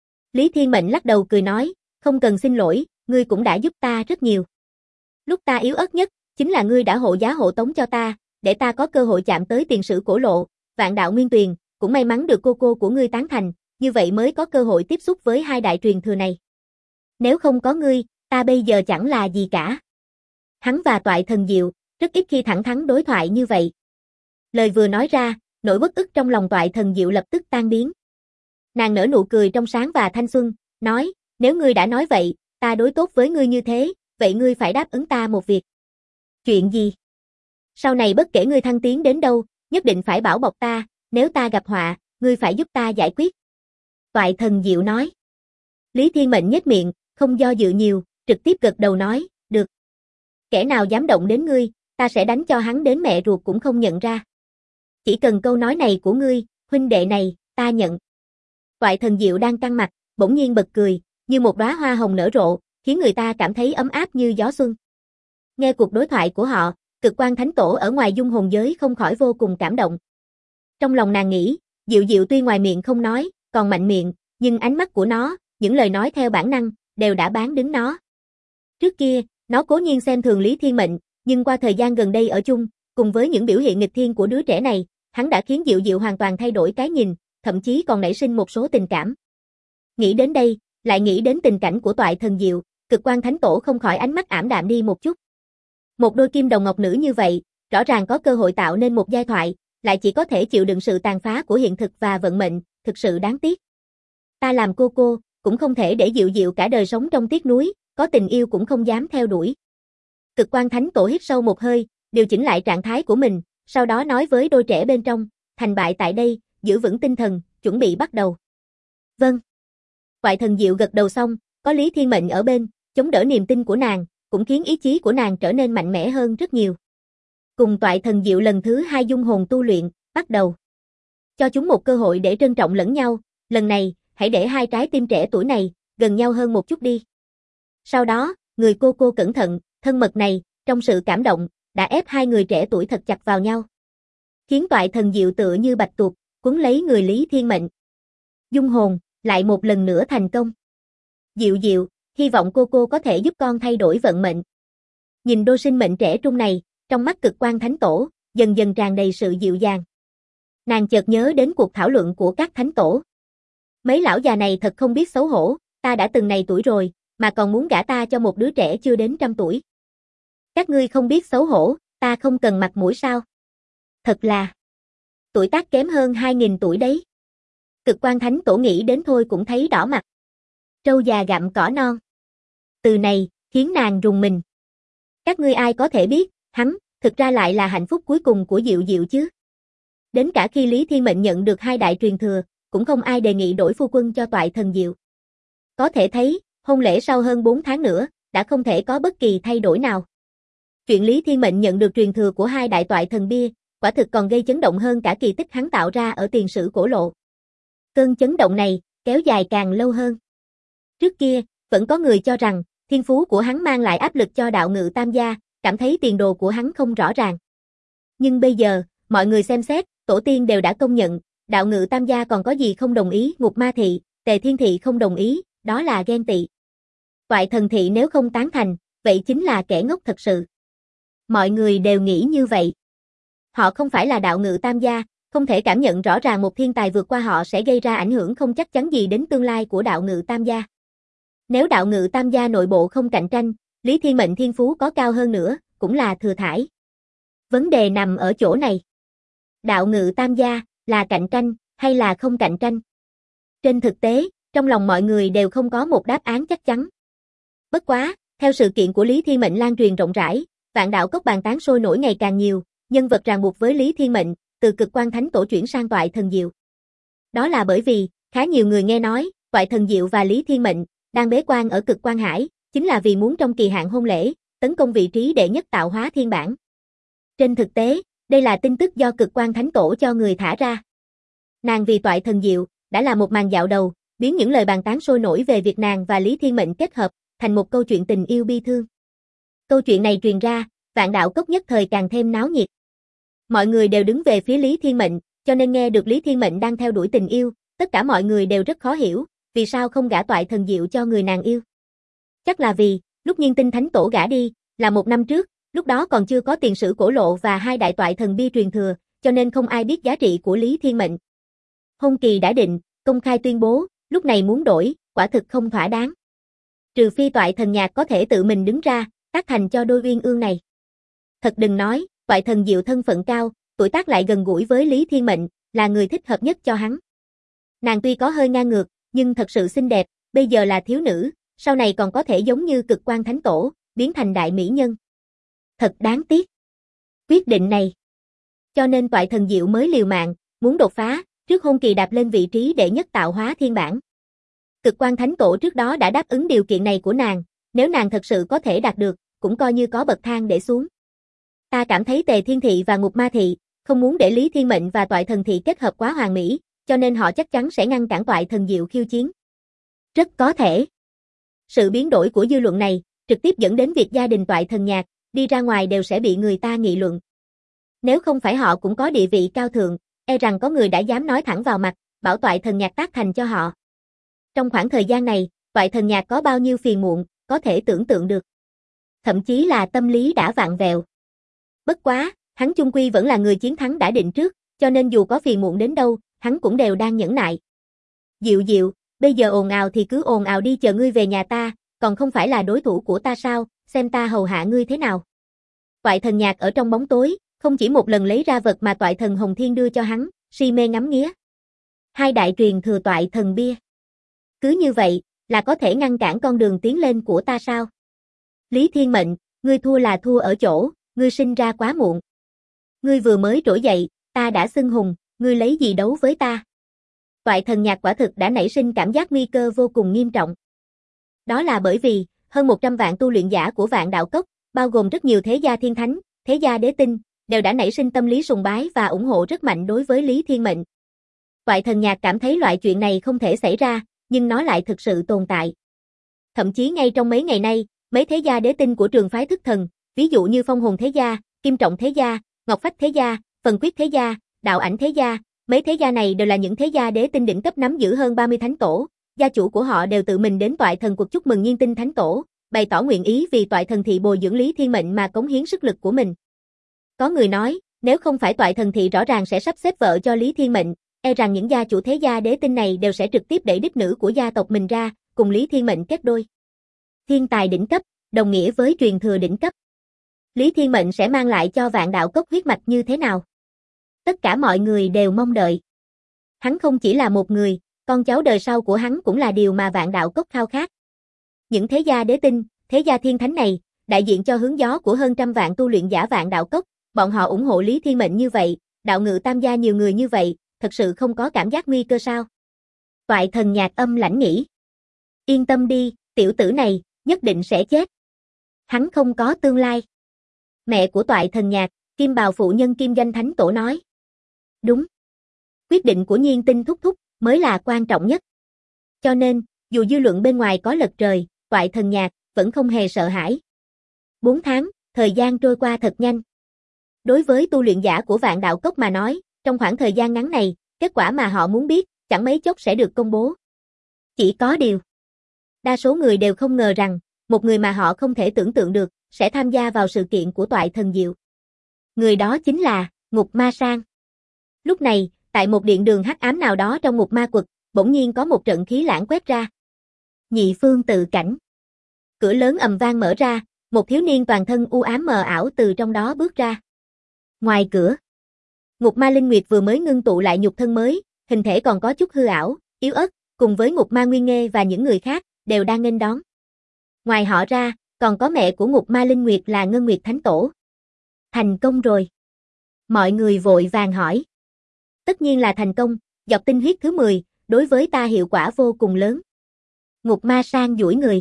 Lý Thiên Mệnh lắc đầu cười nói, không cần xin lỗi, ngươi cũng đã giúp ta rất nhiều. Lúc ta yếu ớt nhất, chính là ngươi đã hộ giá hộ tống cho ta, để ta có cơ hội chạm tới tiền sử cổ lộ, vạn đạo nguyên tuyền, cũng may mắn được cô của ngươi tán thành, như vậy mới có cơ hội tiếp xúc với hai đại truyền thừa này. Nếu không có ngươi, ta bây giờ chẳng là gì cả. Hắn và Toại Thần Diệu, rất ít khi thẳng thắn đối thoại như vậy. Lời vừa nói ra, nỗi uất ức trong lòng Toại Thần Diệu lập tức tan biến. Nàng nở nụ cười trong sáng và thanh xuân, nói, nếu ngươi đã nói vậy, ta đối tốt với ngươi như thế, vậy ngươi phải đáp ứng ta một việc. Chuyện gì? Sau này bất kể ngươi thăng tiến đến đâu, nhất định phải bảo bọc ta, nếu ta gặp họa, ngươi phải giúp ta giải quyết. Toại Thần Diệu nói. Lý Thiên Mệnh nhếch miệng, không do dự nhiều, trực tiếp gật đầu nói, được. Kẻ nào dám động đến ngươi, ta sẽ đánh cho hắn đến mẹ ruột cũng không nhận ra. Chỉ cần câu nói này của ngươi, huynh đệ này, ta nhận. Toại Thần Diệu đang căng mặt, bỗng nhiên bật cười, như một đóa hoa hồng nở rộ, khiến người ta cảm thấy ấm áp như gió xuân. Nghe cuộc đối thoại của họ, Cực Quan Thánh Tổ ở ngoài dung hồn giới không khỏi vô cùng cảm động. Trong lòng nàng nghĩ, Diệu Diệu tuy ngoài miệng không nói, còn mạnh miệng, nhưng ánh mắt của nó, những lời nói theo bản năng, đều đã bán đứng nó. Trước kia, nó cố nhiên xem thường Lý Thiên Mệnh, nhưng qua thời gian gần đây ở chung, cùng với những biểu hiện nghịch thiên của đứa trẻ này, hắn đã khiến Diệu Diệu hoàn toàn thay đổi cái nhìn, thậm chí còn nảy sinh một số tình cảm. Nghĩ đến đây, lại nghĩ đến tình cảnh của Toại Thần Diệu, Cực Quan Thánh Tổ không khỏi ánh mắt ảm đạm đi một chút. Một đôi kim đồng ngọc nữ như vậy, rõ ràng có cơ hội tạo nên một giai thoại, lại chỉ có thể chịu đựng sự tàn phá của hiện thực và vận mệnh, thực sự đáng tiếc. Ta làm cô, cũng không thể để Diệu Diệu cả đời sống trong tiếc nuối, có tình yêu cũng không dám theo đuổi. Cực Quan Thánh Tổ hít sâu một hơi, điều chỉnh lại trạng thái của mình, sau đó nói với đôi trẻ bên trong, thành bại tại đây, giữ vững tinh thần, chuẩn bị bắt đầu. Vâng. Toại Thần Diệu gật đầu xong, có Lý Thiên Mệnh ở bên, chống đỡ niềm tin của nàng, cũng khiến ý chí của nàng trở nên mạnh mẽ hơn rất nhiều. Cùng Toại Thần Diệu lần thứ 2 dung hồn tu luyện, bắt đầu. Cho chúng một cơ hội để trân trọng lẫn nhau, lần này, hãy để hai trái tim trẻ tuổi này gần nhau hơn một chút đi. Sau đó, người cô cẩn thận, thân mật này, trong sự cảm động, đã ép hai người trẻ tuổi thật chặt vào nhau. Khiến toại thần diệu tựa như bạch tuộc, cuốn lấy người Lý Thiên Mệnh. Dung hồn, lại một lần nữa thành công. Diệu diệu, hy vọng cô có thể giúp con thay đổi vận mệnh. Nhìn đôi sinh mệnh trẻ trung này, trong mắt Cực Quang Thánh Tổ, dần dần tràn đầy sự dịu dàng. Nàng chợt nhớ đến cuộc thảo luận của các thánh tổ. Mấy lão già này thật không biết xấu hổ, ta đã từng này tuổi rồi, mà còn muốn gả ta cho một đứa trẻ chưa đến 100 tuổi. Các ngươi không biết xấu hổ, ta không cần mặt mũi sao? Thật là tuổi tác kém hơn 2000 tuổi đấy. Cực Quang Thánh Tổ nghĩ đến thôi cũng thấy đỏ mặt. Trâu già gặm cỏ non. Từ này, khiến nàng rùng mình. Các ngươi ai có thể biết, hắn, thực ra lại là hạnh phúc cuối cùng của Diệu Diệu chứ. Đến cả khi Lý Thiên Mệnh nhận được hai đại truyền thừa, cũng không ai đề nghị đổi phu quân cho toại thần Diệu. Có thể thấy, hôn lễ sau hơn 4 tháng nữa, đã không thể có bất kỳ thay đổi nào. Chuyện Lý Thiên Mệnh nhận được truyền thừa của hai đại toại thần bia, quả thực còn gây chấn động hơn cả kỳ tích hắn tạo ra ở tiền sử cổ lộ. Cơn chấn động này, kéo dài càng lâu hơn. Trước kia, vẫn có người cho rằng, thiên phú của hắn mang lại áp lực cho đạo ngự tam gia, cảm thấy tiền đồ của hắn không rõ ràng. Nhưng bây giờ, mọi người xem xét, tổ tiên đều đã công nhận, đạo ngự tam gia còn có gì không đồng ý, Ngục Ma Thị, Tề Thiên Thị không đồng ý, đó là ghen tị. Toại thần thị nếu không tán thành, vậy chính là kẻ ngốc thật sự. Mọi người đều nghĩ như vậy. Họ không phải là đạo ngự tam gia, không thể cảm nhận rõ ràng một thiên tài vượt qua họ sẽ gây ra ảnh hưởng không chắc chắn gì đến tương lai của đạo ngự tam gia. Nếu đạo ngự tam gia nội bộ không cạnh tranh, Lý Thiên Mệnh thiên phú có cao hơn nữa, cũng là thừa thãi. Vấn đề nằm ở chỗ này. Đạo ngự tam gia, là cạnh tranh, hay là không cạnh tranh? Trên thực tế, trong lòng mọi người đều không có một đáp án chắc chắn. Bất quá, theo sự kiện của Lý Thiên Mệnh lan truyền rộng rãi, vạn đạo cốc bàn tán sôi nổi ngày càng nhiều, nhân vật ràng buộc với Lý Thiên Mệnh, từ Cực Quang Thánh Tổ chuyển sang toại thần Diệu. Đó là bởi vì, khá nhiều người nghe nói, toại thần Diệu và Lý Thiên Mệnh, đang bế quan ở Cực Quang Hải, chính là vì muốn trong kỳ hạn hôn lễ, tấn công vị trí đệ nhất tạo hóa thiên bản. Trên thực tế, đây là tin tức do Cực Quang Thánh Tổ cho người thả ra. Nàng vì toại thần Diệu, đã là một màn dạo đầu, biến những lời bàn tán sôi nổi về việc nàng và Lý Thiên Mệnh kết hợp, thành một câu chuyện tình yêu bi thương. Câu chuyện này truyền ra, vạn đạo cốc nhất thời càng thêm náo nhiệt. Mọi người đều đứng về phía Lý Thiên Mệnh, cho nên nghe được Lý Thiên Mệnh đang theo đuổi tình yêu, tất cả mọi người đều rất khó hiểu, vì sao không gả toại thần Diệu cho người nàng yêu. Chắc là vì, lúc Nhiên Tinh Thánh Tổ gả đi, là 1 năm trước, lúc đó còn chưa có tiền sử cổ lộ và hai đại toại thần bia truyền thừa, cho nên không ai biết giá trị của Lý Thiên Mệnh. Hôn kỳ đã định, công khai tuyên bố, lúc này muốn đổi, quả thực không thỏa đáng. Trừ phi toại thần nhạc có thể tự mình đứng ra, tác thành cho đôi uyên ương này. Thật đừng nói, toại thần Diệu thân phận cao, tuổi tác lại gần gũi với Lý Thiên Mệnh, là người thích hợp nhất cho hắn. Nàng tuy có hơi ngang ngược, nhưng thật sự xinh đẹp, bây giờ là thiếu nữ, sau này còn có thể giống như Cực Quang Thánh Tổ, biến thành đại mỹ nhân. Thật đáng tiếc. Quyết định này. Cho nên toại thần Diệu mới liều mạng, muốn đột phá, trước hôn kỳ đạp lên vị trí đệ nhất tạo hóa thiên bản. Cực Quang Thánh Tổ trước đó đã đáp ứng điều kiện này của nàng, nếu nàng thật sự có thể đạt được, cũng coi như có bậc thang để xuống. Ta cảm thấy Tề Thiên Thị và Ngục Ma Thị, không muốn để Lý Thiên Mệnh và toại thần thị kết hợp quá hoàn mỹ, cho nên họ chắc chắn sẽ ngăn cản toại thần Diệu khiêu chiến. Rất có thể. Sự biến đổi của dư luận này, trực tiếp dẫn đến việc gia đình toại thần nhạc, đi ra ngoài đều sẽ bị người ta nghị luận. Nếu không phải họ cũng có địa vị cao thượng, e rằng có người đã dám nói thẳng vào mặt, bảo toại thần nhạc tác thành cho họ. Trong khoảng thời gian này, toại thần nhạc có bao nhiêu phiền muộn, có thể tưởng tượng được. Thậm chí là tâm lý đã vặn vẹo. Bất quá, hắn chung quy vẫn là người chiến thắng đã định trước, cho nên dù có phiền muộn đến đâu, hắn cũng đều đang nhẫn nại. Diệu Diệu, bây giờ ồn ào thì cứ ồn ào đi, chờ ngươi về nhà ta, còn không phải là đối thủ của ta sao, xem ta hầu hạ ngươi thế nào. Toại thần nhạc ở trong bóng tối, không chỉ một lần lấy ra vật mà toại thần Hồng Thiên đưa cho hắn, si mê ngắm nghía. Hai đại truyền thừa toại thần bia. Cứ như vậy, là có thể ngăn cản con đường tiến lên của ta sao? Lý Thiên Mệnh, ngươi thua là thua ở chỗ, ngươi sinh ra quá muộn. Ngươi vừa mới trỗi dậy, ta đã xưng hùng, ngươi lấy gì đấu với ta? Toại thần nhạc quả thực đã nảy sinh cảm giác nguy cơ vô cùng nghiêm trọng. Đó là bởi vì, hơn 100 vạn tu luyện giả của vạn đạo cốc, bao gồm rất nhiều thế gia thiên thánh, thế gia đế tinh, đều đã nảy sinh tâm lý sùng bái và ủng hộ rất mạnh đối với Lý Thiên Mệnh. Toại Thần Nhạc cảm thấy loại chuyện này không thể xảy ra, nhưng nó lại thực sự tồn tại. Thậm chí ngay trong mấy ngày nay, mấy thế gia đế tinh của trường phái thức thần, ví dụ như Phong Hồn Thế Gia, Kim Trọng Thế Gia, Ngọc Phách Thế Gia, Phần Quyết Thế Gia, Đạo Ảnh Thế Gia, mấy thế gia này đều là những thế gia đế tinh đỉnh cấp nắm giữ hơn 30 thánh tổ, gia chủ của họ đều tự mình đến Toại Thần cuộc chúc mừng Nhiên Tinh Thánh Tổ, bày tỏ nguyện ý vì Toại Thần thị bồi dưỡng Lý Thiên Mệnh mà cống hiến sức lực của mình. Có người nói, nếu không phải Toại Thần thị rõ ràng sẽ sắp xếp vợ cho Lý Thiên Mệnh, e rằng những gia chủ thế gia đế tinh này đều sẽ trực tiếp đẩy đích nữ của gia tộc mình ra, cùng Lý Thiên Mệnh kết đôi. Thiên tài đỉnh cấp, đồng nghĩa với truyền thừa đỉnh cấp. Lý Thiên Mệnh sẽ mang lại cho Vạn Đạo Cốc huyết mạch như thế nào? Tất cả mọi người đều mong đợi. Hắn không chỉ là một người, con cháu đời sau của hắn cũng là điều mà Vạn Đạo Cốc khao khát. Những thế gia đế tinh, thế gia thiên thánh này, đại diện cho hướng gió của hơn trăm vạn tu luyện giả Vạn Đạo Cốc, bọn họ ủng hộ Lý Thiên Mệnh như vậy, đạo ngự tam gia nhiều người như vậy, thật sự không có cảm giác nguy cơ sao? Toại Thần Nhạc âm lãnh nghĩ. Yên tâm đi, tiểu tử này, nhất định sẽ chết. Hắn không có tương lai. Mẹ của Toại Thần Nhạc, Kim Bào phụ nhân Kim Danh Thánh Tổ nói. Đúng. Quyết định của Nhiên Tinh thúc thúc mới là quan trọng nhất. Cho nên, dù dư luận bên ngoài có lật trời, Toại Thần Nhạc vẫn không hề sợ hãi. 4 tháng, thời gian trôi qua thật nhanh. Đối với tu luyện giả của Vạn Đạo Cốc mà nói, trong khoảng thời gian ngắn này, kết quả mà họ muốn biết, chẳng mấy chốc sẽ được công bố. Chỉ có điều, đa số người đều không ngờ rằng, một người mà họ không thể tưởng tượng được, sẽ tham gia vào sự kiện của Toại Thần Diệu. Người đó chính là Ngục Ma Sang. Lúc này, tại một điện đường hắc ám nào đó trong Ngục Ma Quật, bỗng nhiên có một trận khí lãng quét ra. Nhị phương tự cảnh. Cửa lớn ầm vang mở ra, một thiếu niên toàn thân u ám mờ ảo từ trong đó bước ra. Ngoài cửa, Ngục Ma Linh Nguyệt vừa mới ngưng tụ lại nhục thân mới, hình thể còn có chút hư ảo, yếu ớt, cùng với Ngục Ma Nguyên Nghê và những người khác, đều đang nghênh đón. Ngoài họ ra, còn có mẹ của Ngục Ma Linh Nguyệt là Ngân Nguyệt Thánh Tổ. Thành công rồi. Mọi người vội vàng hỏi. Tất nhiên là thành công, giọt tinh huyết thứ 10, đối với ta hiệu quả vô cùng lớn. Ngục Ma Sang duỗi người.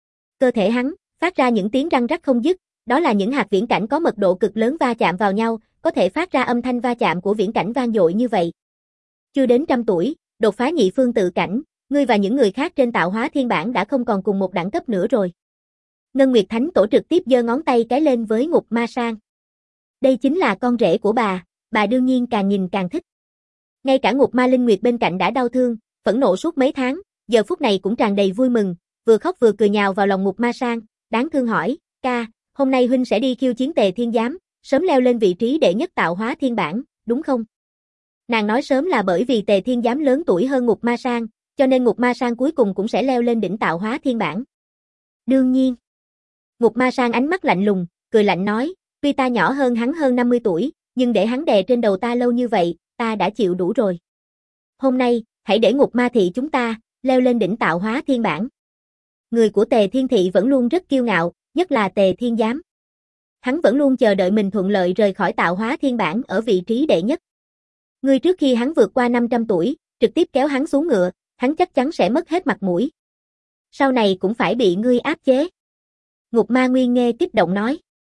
Cơ thể hắn, phát ra những tiếng răng rắc không dứt, đó là những hạt viễn cảnh có mật độ cực lớn va chạm vào nhau, có thể phát ra âm thanh va chạm của viễn cảnh vang dội như vậy. Chưa đến 100 tuổi, đột phá nhị phương tự cảnh, ngươi và những người khác trên tạo hóa thiên bản đã không còn cùng một đẳng cấp nữa rồi. Ngân Nguyệt Thánh Tổ trực tiếp giơ ngón tay cái lên với Ngục Ma Sang. Đây chính là con rể của bà đương nhiên càng nhìn càng thích. Ngay cả Ngục Ma Linh Nguyệt bên cạnh đã đau thương, phẫn nộ suốt mấy tháng, giờ phút này cũng tràn đầy vui mừng, vừa khóc vừa cười nhào vào lòng Ngục Ma Sang, đáng thương hỏi, ca, hôm nay huynh sẽ đi khiêu chiến Tề Thiên Giám, sớm leo lên vị trí đệ nhất tạo hóa thiên bản, đúng không? Nàng nói sớm là bởi vì Tề Thiên Giám lớn tuổi hơn Ngục Ma Sang, cho nên Ngục Ma Sang cuối cùng cũng sẽ leo lên đỉnh tạo hóa thiên bản. Đương nhiên. Ngục Ma Sang ánh mắt lạnh lùng, cười lạnh nói, tuy ta nhỏ hơn hắn hơn 50 tuổi, nhưng để hắn đè trên đầu ta lâu như vậy, ta đã chịu đủ rồi. Hôm nay, hãy để Ngục Ma thị chúng ta leo lên đỉnh tạo hóa thiên bản. Người của Tề Thiên thị vẫn luôn rất kiêu ngạo, nhất là Tề Thiên Giám. Hắn vẫn luôn chờ đợi mình thuận lợi rời khỏi tạo hóa thiên bản ở vị trí đệ nhất. Ngươi trước khi hắn vượt qua 500 tuổi, trực tiếp kéo hắn xuống ngựa, hắn chắc chắn sẽ mất hết mặt mũi. Sau này cũng phải bị ngươi áp chế. Ngục Ma Nguyên Nghê kích động nói.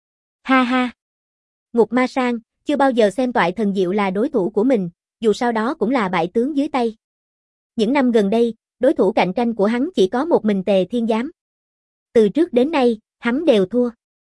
Ha ha. Ngục Ma Sang, chưa bao giờ xem Toại Thần Diệu là đối thủ của mình, dù sau đó cũng là bại tướng dưới tay. Những năm gần đây, đối thủ cạnh tranh của hắn chỉ có một mình Tề Thiên Giám. Từ trước đến nay, hắn đều thua.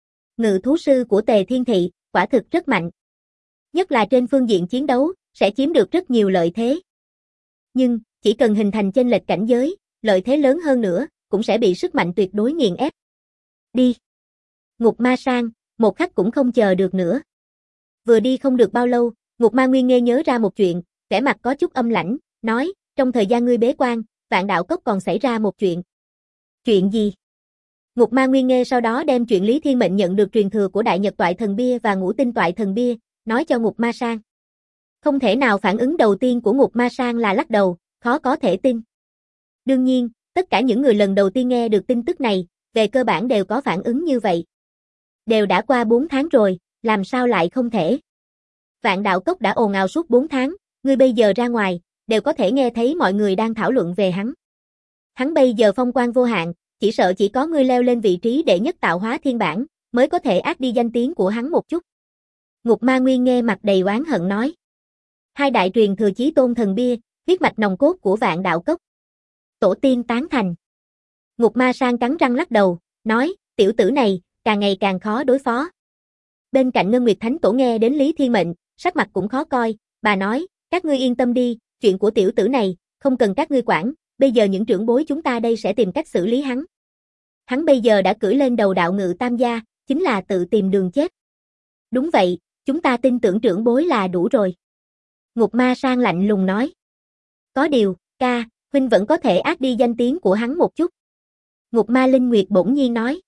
Ngự thú sư của Tề Thiên thị, quả thực rất mạnh. Nhất là trên phương diện chiến đấu, sẽ chiếm được rất nhiều lợi thế. Nhưng, chỉ cần hình thành chênh lệch cảnh giới, lợi thế lớn hơn nữa, cũng sẽ bị sức mạnh tuyệt đối nghiền ép. Đi. Ngục Ma Sang, một khắc cũng không chờ được nữa. Vừa đi không được bao lâu, Ngục Ma Nguyên Nghê nhớ ra một chuyện, vẻ mặt có chút âm lãnh, nói, trong thời gian ngươi bế quan, Vạn Đạo Cốc còn xảy ra một chuyện. Chuyện gì? Ngục Ma Nguyên Nghê sau đó đem chuyện Lý Thiên Mệnh nhận được truyền thừa của Đại Nhật Toại Thần Bia và Ngũ Tinh Toại Thần Bia, nói cho Ngục Ma Sang. Không thể nào phản ứng đầu tiên của Ngục Ma Sang là lắc đầu, khó có thể tin. Đương nhiên, tất cả những người lần đầu tiên nghe được tin tức này, về cơ bản đều có phản ứng như vậy. Đều đã qua 4 tháng rồi, làm sao lại không thể? Vạn Đạo Cốc đã ồn ào suốt 4 tháng, ngươi bây giờ ra ngoài, đều có thể nghe thấy mọi người đang thảo luận về hắn. Hắn bây giờ phong quang vô hạn, chỉ sợ chỉ có ngươi leo lên vị trí đệ nhất tạo hóa thiên bản, mới có thể át đi danh tiếng của hắn một chút. Ngục Ma Nguyên Nghê mặt đầy oán hận nói. Hai đại truyền thừa chí tôn thần bia, huyết mạch nòng cốt của Vạn Đạo Cốc. Tổ tiên tán thành. Ngục Ma Sang cắn răng lắc đầu, nói, tiểu tử này, càng ngày càng khó đối phó. Bên cạnh Ngân Nguyệt Thánh Tổ nghe đến Lý Thiên Mệnh, sắc mặt cũng khó coi, bà nói, các ngươi yên tâm đi, chuyện của tiểu tử này, không cần các ngươi quản, bây giờ những trưởng bối chúng ta đây sẽ tìm cách xử lý hắn. Hắn bây giờ đã cưỡi lên đầu đạo ngự tam gia, chính là tự tìm đường chết. Đúng vậy, chúng ta tin tưởng trưởng bối là đủ rồi. Ngục Ma Sang lạnh lùng nói. Có điều, ca, huynh vẫn có thể át đi danh tiếng của hắn một chút. Ngục Ma Linh Nguyệt bỗng nhiên nói.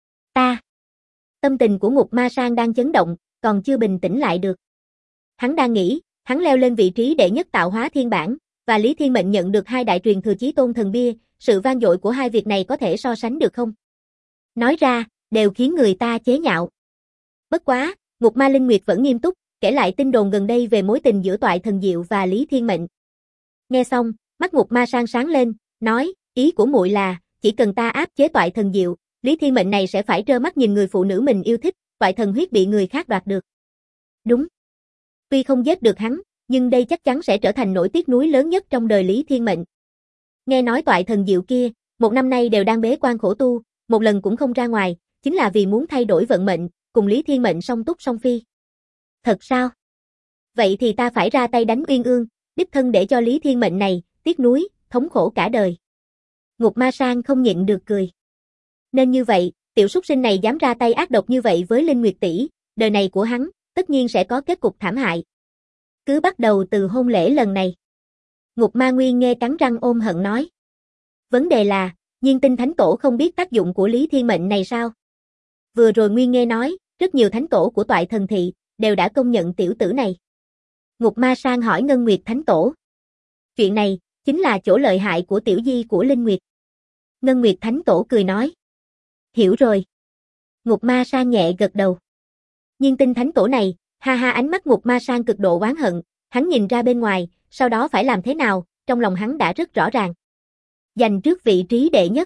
Ta. Tâm tình của Ngục Ma Sang đang chấn động, còn chưa bình tĩnh lại được. Hắn đang nghĩ, hắn leo lên vị trí đệ nhất tạo hóa thiên bản, và Lý Thiên Mệnh nhận được 2 đại truyền thừa chí tôn thần bia, sự vang dội của hai việc này có thể so sánh được không? Nói ra, đều khiến người ta chế nhạo. Bất quá, Ngục Ma Linh Nguyệt vẫn nghiêm túc, kể lại tin đồn gần đây về mối tình giữa Toại Thần Diệu và Lý Thiên Mệnh. Nghe xong, mắt Ngục Ma Sang sáng lên, nói, ý của muội là, chỉ cần ta áp chế Toại Thần Diệu, Lý Thiên Mệnh này sẽ phải trơ mắt nhìn người phụ nữ mình yêu thích, Toại Thần huyết bị người khác đoạt được. Đúng. Tuy không giết được hắn, nhưng đây chắc chắn sẽ trở thành nỗi tiếc nuối lớn nhất trong đời Lý Thiên Mệnh. Nghe nói Toại Thần Diệu kia, một năm nay đều đang bế quan khổ tu, một lần cũng không ra ngoài, chính là vì muốn thay đổi vận mệnh, cùng Lý Thiên Mệnh song túc song phi. Thật sao? Vậy thì ta phải ra tay đánh Uyên Ương, đích thân để cho Lý Thiên Mệnh này, tiếc nuối, thống khổ cả đời. Ngục Ma Sang không nhịn được cười. Nên như vậy, tiểu súc sinh này dám ra tay ác độc như vậy với Linh Nguyệt tỷ, đời này của hắn, tất nhiên sẽ có kết cục thảm hại. Cứ bắt đầu từ hôn lễ lần này. Ngục Ma Nguyên nghe cắn răng ôm hận nói. Vấn đề là, Nhiên Tinh Thánh Tổ không biết tác dụng của Lý Thiên Mệnh này sao? Vừa rồi Nguyên nghe nói, rất nhiều thánh tổ của Toại Thần Thị, đều đã công nhận tiểu tử này. Ngục Ma Sang hỏi Ngân Nguyệt Thánh Tổ. Chuyện này, chính là chỗ lợi hại của tiểu di của Linh Nguyệt. Ngân Nguyệt Thánh Tổ cười nói. Hiểu rồi. Ngục Ma Sang nhẹ gật đầu. Nhiên Tinh Thánh Tổ này, ha ha, ánh mắt Ngục Ma Sang cực độ oán hận, hắn nhìn ra bên ngoài, sau đó phải làm thế nào, trong lòng hắn đã rất rõ ràng. Giành trước vị trí đệ nhất.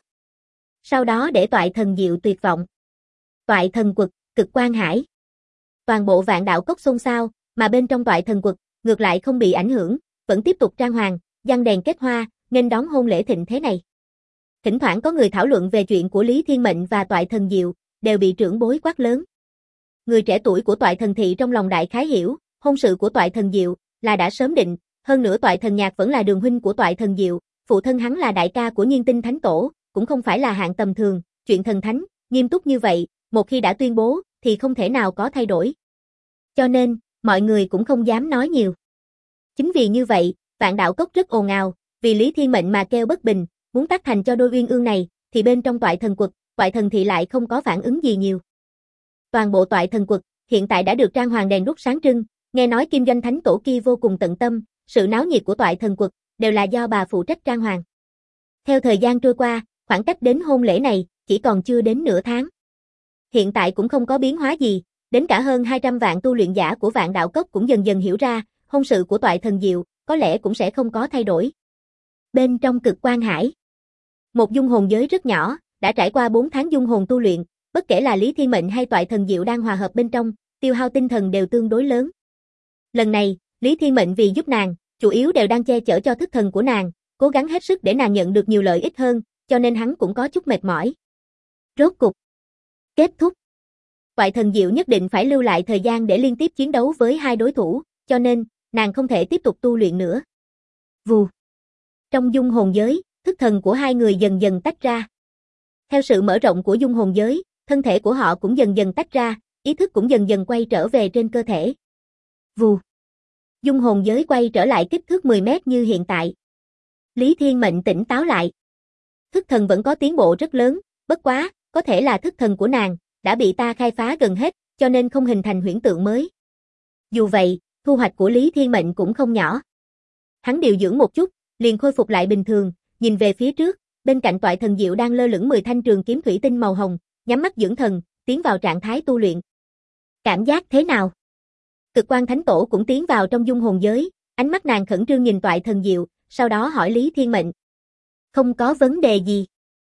Sau đó để Toại Thần Diệu tuyệt vọng. Toại Thần Quật, Cực Quan Hải. Toàn bộ Vạn Đạo Cốc xôn xao, mà bên trong Toại Thần Quật, ngược lại không bị ảnh hưởng, vẫn tiếp tục trang hoàng, giăng đèn kết hoa, nên đón hôn lễ thịnh thế này. Thỉnh thoảng có người thảo luận về chuyện của Lý Thiên Mệnh và Toại Thần Diệu, đều bị trưởng bối quát lớn. Người trẻ tuổi của Toại Thần Thị trong lòng đại khái hiểu, hôn sự của Toại Thần Diệu là đã sớm định, hơn nữa Toại Thần Nhạc vẫn là đường huynh của Toại Thần Diệu, phụ thân hắn là đại ca của Nhiên Tinh Thánh Tổ, cũng không phải là hạng tầm thường, chuyện thần thánh, nghiêm túc như vậy, một khi đã tuyên bố, thì không thể nào có thay đổi. Cho nên, mọi người cũng không dám nói nhiều. Chính vì như vậy, Vạn Đạo Cốc rất ồn ào, vì Lý Thiên Mệnh mà kêu bất bình, muốn tác thành cho đôi Uyên Ương này, thì bên trong Toại Thần Quật, Toại Thần Thị lại không có phản ứng gì nhiều. Toàn bộ Toại Thần Quật, hiện tại đã được trang hoàng đèn đuốc sáng trưng, nghe nói Kim Doanh Thánh Tổ kia vô cùng tận tâm, sự náo nhiệt của Toại Thần Quật, đều là do bà phụ trách trang hoàng. Theo thời gian trôi qua, khoảng cách đến hôn lễ này, chỉ còn chưa đến nửa tháng. Hiện tại cũng không có biến hóa gì, đến cả hơn 200 vạn tu luyện giả của Vạn Đạo Cốc cũng dần dần hiểu ra, hôn sự của Toại Thần Diệu, có lẽ cũng sẽ không có thay đổi. Bên trong Cực Quan Hải, một dung hồn giới rất nhỏ, đã trải qua 4 tháng dung hồn tu luyện, bất kể là Lý Thiên Mệnh hay Toại Thần Diệu đang hòa hợp bên trong, tiêu hao tinh thần đều tương đối lớn. Lần này, Lý Thiên Mệnh vì giúp nàng, chủ yếu đều đang che chở cho thức thần của nàng, cố gắng hết sức để nàng nhận được nhiều lợi ích hơn, cho nên hắn cũng có chút mệt mỏi. Rốt cục kết thúc. Toại Thần Diệu nhất định phải lưu lại thời gian để liên tiếp chiến đấu với hai đối thủ, cho nên, nàng không thể tiếp tục tu luyện nữa. Vù. Trong dung hồn giới, thức thần của hai người dần dần tách ra. Theo sự mở rộng của dung hồn giới, thân thể của họ cũng dần dần tách ra, ý thức cũng dần dần quay trở về trên cơ thể. Vù. Dung hồn giới quay trở lại kích thước 10 mét như hiện tại. Lý Thiên Mệnh tỉnh táo lại. Thức thần vẫn có tiến bộ rất lớn, bất quá, có thể là thức thần của nàng, đã bị ta khai phá gần hết, cho nên không hình thành huyễn tượng mới. Dù vậy, thu hoạch của Lý Thiên Mệnh cũng không nhỏ. Hắn điều dưỡng một chút, liền khôi phục lại bình thường, nhìn về phía trước, bên cạnh Toại Thần Diệu đang lơ lửng 10 thanh trường kiếm thủy tinh màu hồng, nhắm mắt dưỡng thần, tiến vào trạng thái tu luyện. Cảm giác thế nào? Cực Quan Thánh Tổ cũng tiến vào trong dung hồn giới, ánh mắt nàng khẩn trương nhìn Toại Thần Diệu, sau đó hỏi Lý Thiên Mệnh. Không có vấn đề gì.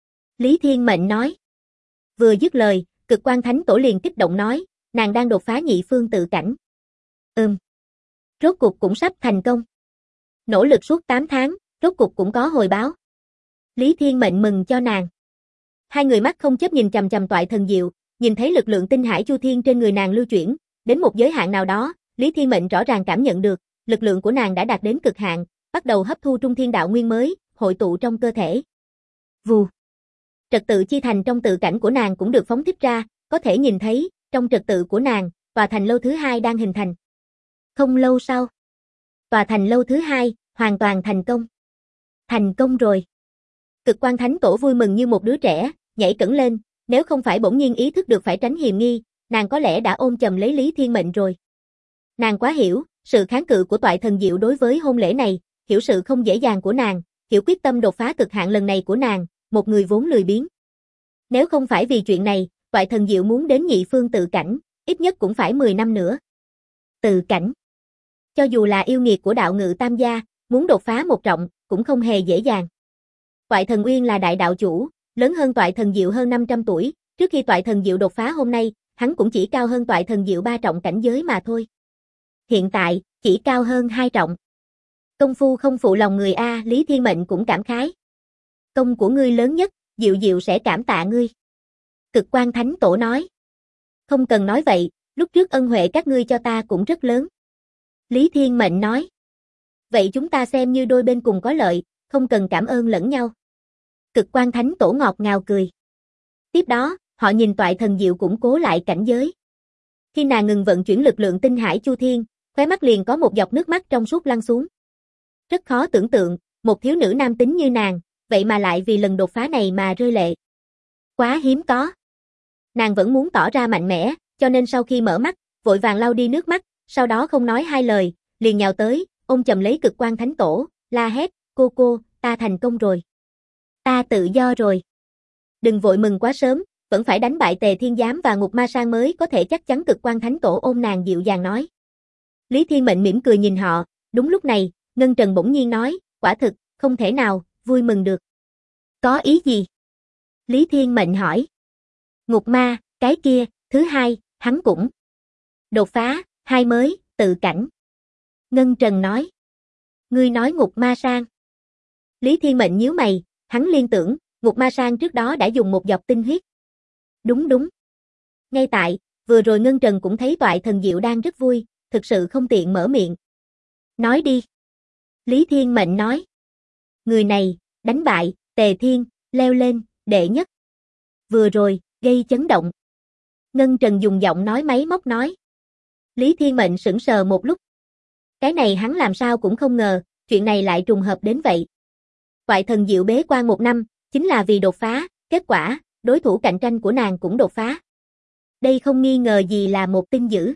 Lý Thiên Mệnh nói. Vừa dứt lời, Cực Quan Thánh Tổ liền kích động nói, nàng đang đột phá nhị phương tự cảnh. Rốt cuộc cũng sắp thành công. Nỗ lực suốt 8 tháng, rốt cục cũng có hồi báo. Lý Thiên Mệnh mừng cho nàng. Hai người mắt không chớp nhìn chằm chằm Toại Thần Diệu, nhìn thấy lực lượng tinh hải chu thiên trên người nàng lưu chuyển, đến một giới hạn nào đó, Lý Thiên Mệnh rõ ràng cảm nhận được, lực lượng của nàng đã đạt đến cực hạn, bắt đầu hấp thu trung thiên đạo nguyên mới, hội tụ trong cơ thể. Vù. Trật tự chi thành trong tự cảnh của nàng cũng được phóng thích ra, có thể nhìn thấy, trong trật tự của nàng, tòa thành lâu thứ hai đang hình thành. Không lâu sau, tòa thành lâu thứ hai hoàn toàn thành công. Thành công rồi. Cực Quang Thánh Tổ vui mừng như một đứa trẻ, nhảy cẫng lên, nếu không phải bỗng nhiên ý thức được phải tránh hiềm nghi, nàng có lẽ đã ôm chầm lấy Lý Thiên Mệnh rồi. Nàng quá hiểu, sự kháng cự của Toại Thần Diệu đối với hôn lễ này, hiểu sự không dễ dàng của nàng, hiểu quyết tâm đột phá cực hạn lần này của nàng, một người vốn lười biếng. Nếu không phải vì chuyện này, Toại Thần Diệu muốn đến nhị phương tự cảnh, ít nhất cũng phải 10 năm nữa. Tự cảnh. Cho dù là yêu nghiệt của đạo ngự tam gia, muốn đột phá một trọng, cũng không hề dễ dàng. Toại Thần Uyên là đại đạo chủ, lớn hơn Toại Thần Diệu hơn 500 tuổi, trước khi Toại Thần Diệu đột phá hôm nay, hắn cũng chỉ cao hơn Toại Thần Diệu 3 trọng cảnh giới mà thôi. Hiện tại, chỉ cao hơn 2 trọng. Công phu không phụ lòng người a, Lý Thiên Mệnh cũng cảm khái. Công của ngươi lớn nhất, Diệu Diệu sẽ cảm tạ ngươi. Cực Quang Thánh Tổ nói. Không cần nói vậy, lúc trước ân huệ các ngươi cho ta cũng rất lớn. Lý Thiên Mệnh nói. Vậy chúng ta xem như đôi bên cùng có lợi, không cần cảm ơn lẫn nhau. Cực Quang Thánh Tổ ngọt ngào cười. Tiếp đó, họ nhìn Toại Thần Diệu củng cố lại cảnh giới. Khi nàng ngừng vận chuyển lực lượng tinh hải chu thiên, khóe mắt liền có một giọt nước mắt trong suốt lăn xuống. Rất khó tưởng tượng, một thiếu nữ nam tính như nàng, vậy mà lại vì lần đột phá này mà rơi lệ. Quá hiếm có. Nàng vẫn muốn tỏ ra mạnh mẽ, cho nên sau khi mở mắt, vội vàng lau đi nước mắt, sau đó không nói hai lời, liền nhào tới, ôm chầm lấy Cực Quang Thánh Tổ, la hét, cô, ta thành công rồi. Ta tự do rồi. Đừng vội mừng quá sớm, vẫn phải đánh bại Tề Thiên Giám và Ngục Ma Sang mới có thể chắc chắn. Cực Quang Thánh Tổ ôm nàng dịu dàng nói. Lý Thiên Mệnh mỉm cười nhìn họ, đúng lúc này, Ngân Trần bỗng nhiên nói, quả thực, không thể nào, vui mừng được. Có ý gì? Lý Thiên Mệnh hỏi. Ngục Ma, cái kia, thứ hai, hắn cũng đột phá, hai mới, tự cảnh. Ngân Trần nói. Ngươi nói Ngục Ma Sang. Lý Thiên Mệnh nhíu mày, hắn liên tưởng, Ngục Ma Sang trước đó đã dùng một giọt tinh huyết. Đúng. Ngay tại, vừa rồi Ngân Trần cũng thấy Toại Thần Diệu đang rất vui, thực sự không tiện mở miệng. Nói đi. Lý Thiên Mệnh nói. Người này, đánh bại, Tề Thiên, leo lên, đệ nhất. Vừa rồi, gây chấn động. Ngân Trần dùng giọng nói máy móc nói. Lý Thiên Mệnh sững sờ một lúc. Cái này hắn làm sao cũng không ngờ, chuyện này lại trùng hợp đến vậy. Toại Thần Diệu bế quan 1 năm, chính là vì đột phá, kết quả, đối thủ cạnh tranh của nàng cũng đột phá. Đây không nghi ngờ gì là một tin dữ.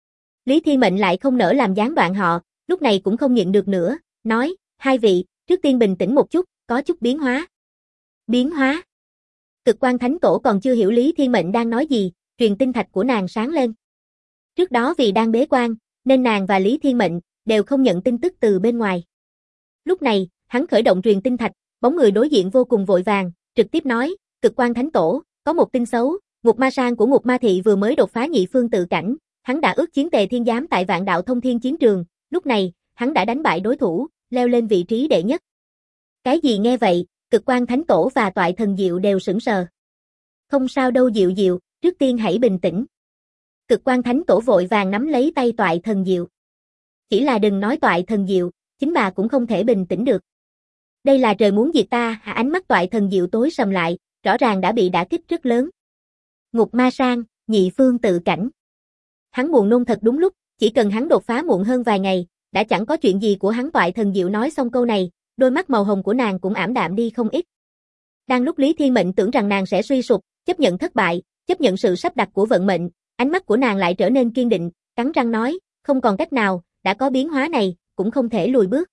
Lý Thiên Mệnh lại không nỡ làm gián đoạn họ, lúc này cũng không nhịn được nữa, nói, hai vị, trước tiên bình tĩnh một chút, có chút biến hóa. Biến hóa? Cực Quang Thánh Tổ còn chưa hiểu Lý Thiên Mệnh đang nói gì, truyền tinh thạch của nàng sáng lên. Trước đó vì đang bế quan, nên nàng và Lý Thiên Mệnh đều không nhận tin tức từ bên ngoài. Lúc này, hắn khởi động truyền tinh thạch, bóng người đối diện vô cùng vội vàng, trực tiếp nói, Cực Quang Thánh Tổ, có một tin xấu, Ngục Ma Sang của Ngục Ma Thị vừa mới đột phá nhị phương tự cảnh, hắn đã ước chiến Tề Thiên Giám tại Vạn Đạo Thông Thiên chiến trường, lúc này, hắn đã đánh bại đối thủ, leo lên vị trí đệ nhất. Cái gì nghe vậy, Cực Quang Thánh Tổ và Toại Thần Diệu đều sững sờ. Không sao đâu Diệu Diệu, trước tiên hãy bình tĩnh. Cực Quang Thánh Tổ vội vàng nắm lấy tay Toại Thần Diệu. Chỉ là đừng nói Toại Thần Diệu, chính bà cũng không thể bình tĩnh được. Đây là trời muốn diệt ta, ánh mắt Toại Thần Diệu tối sầm lại, rõ ràng đã bị đả kích rất lớn. Ngục Ma Sang, nhị phương tự cảnh. Hắn buồn nôn thật đúng lúc, chỉ cần hắn đột phá muộn hơn vài ngày, đã chẳng có chuyện gì của hắn. Toại Thần Diệu nói xong câu này, đôi mắt màu hồng của nàng cũng ảm đạm đi không ít. Đang lúc Lý Thiên Mệnh tưởng rằng nàng sẽ suy sụp, chấp nhận thất bại, chấp nhận sự sắp đặt của vận mệnh, ánh mắt của nàng lại trở nên kiên định, cắn răng nói, không còn cách nào, đã có biến hóa này, cũng không thể lùi bước.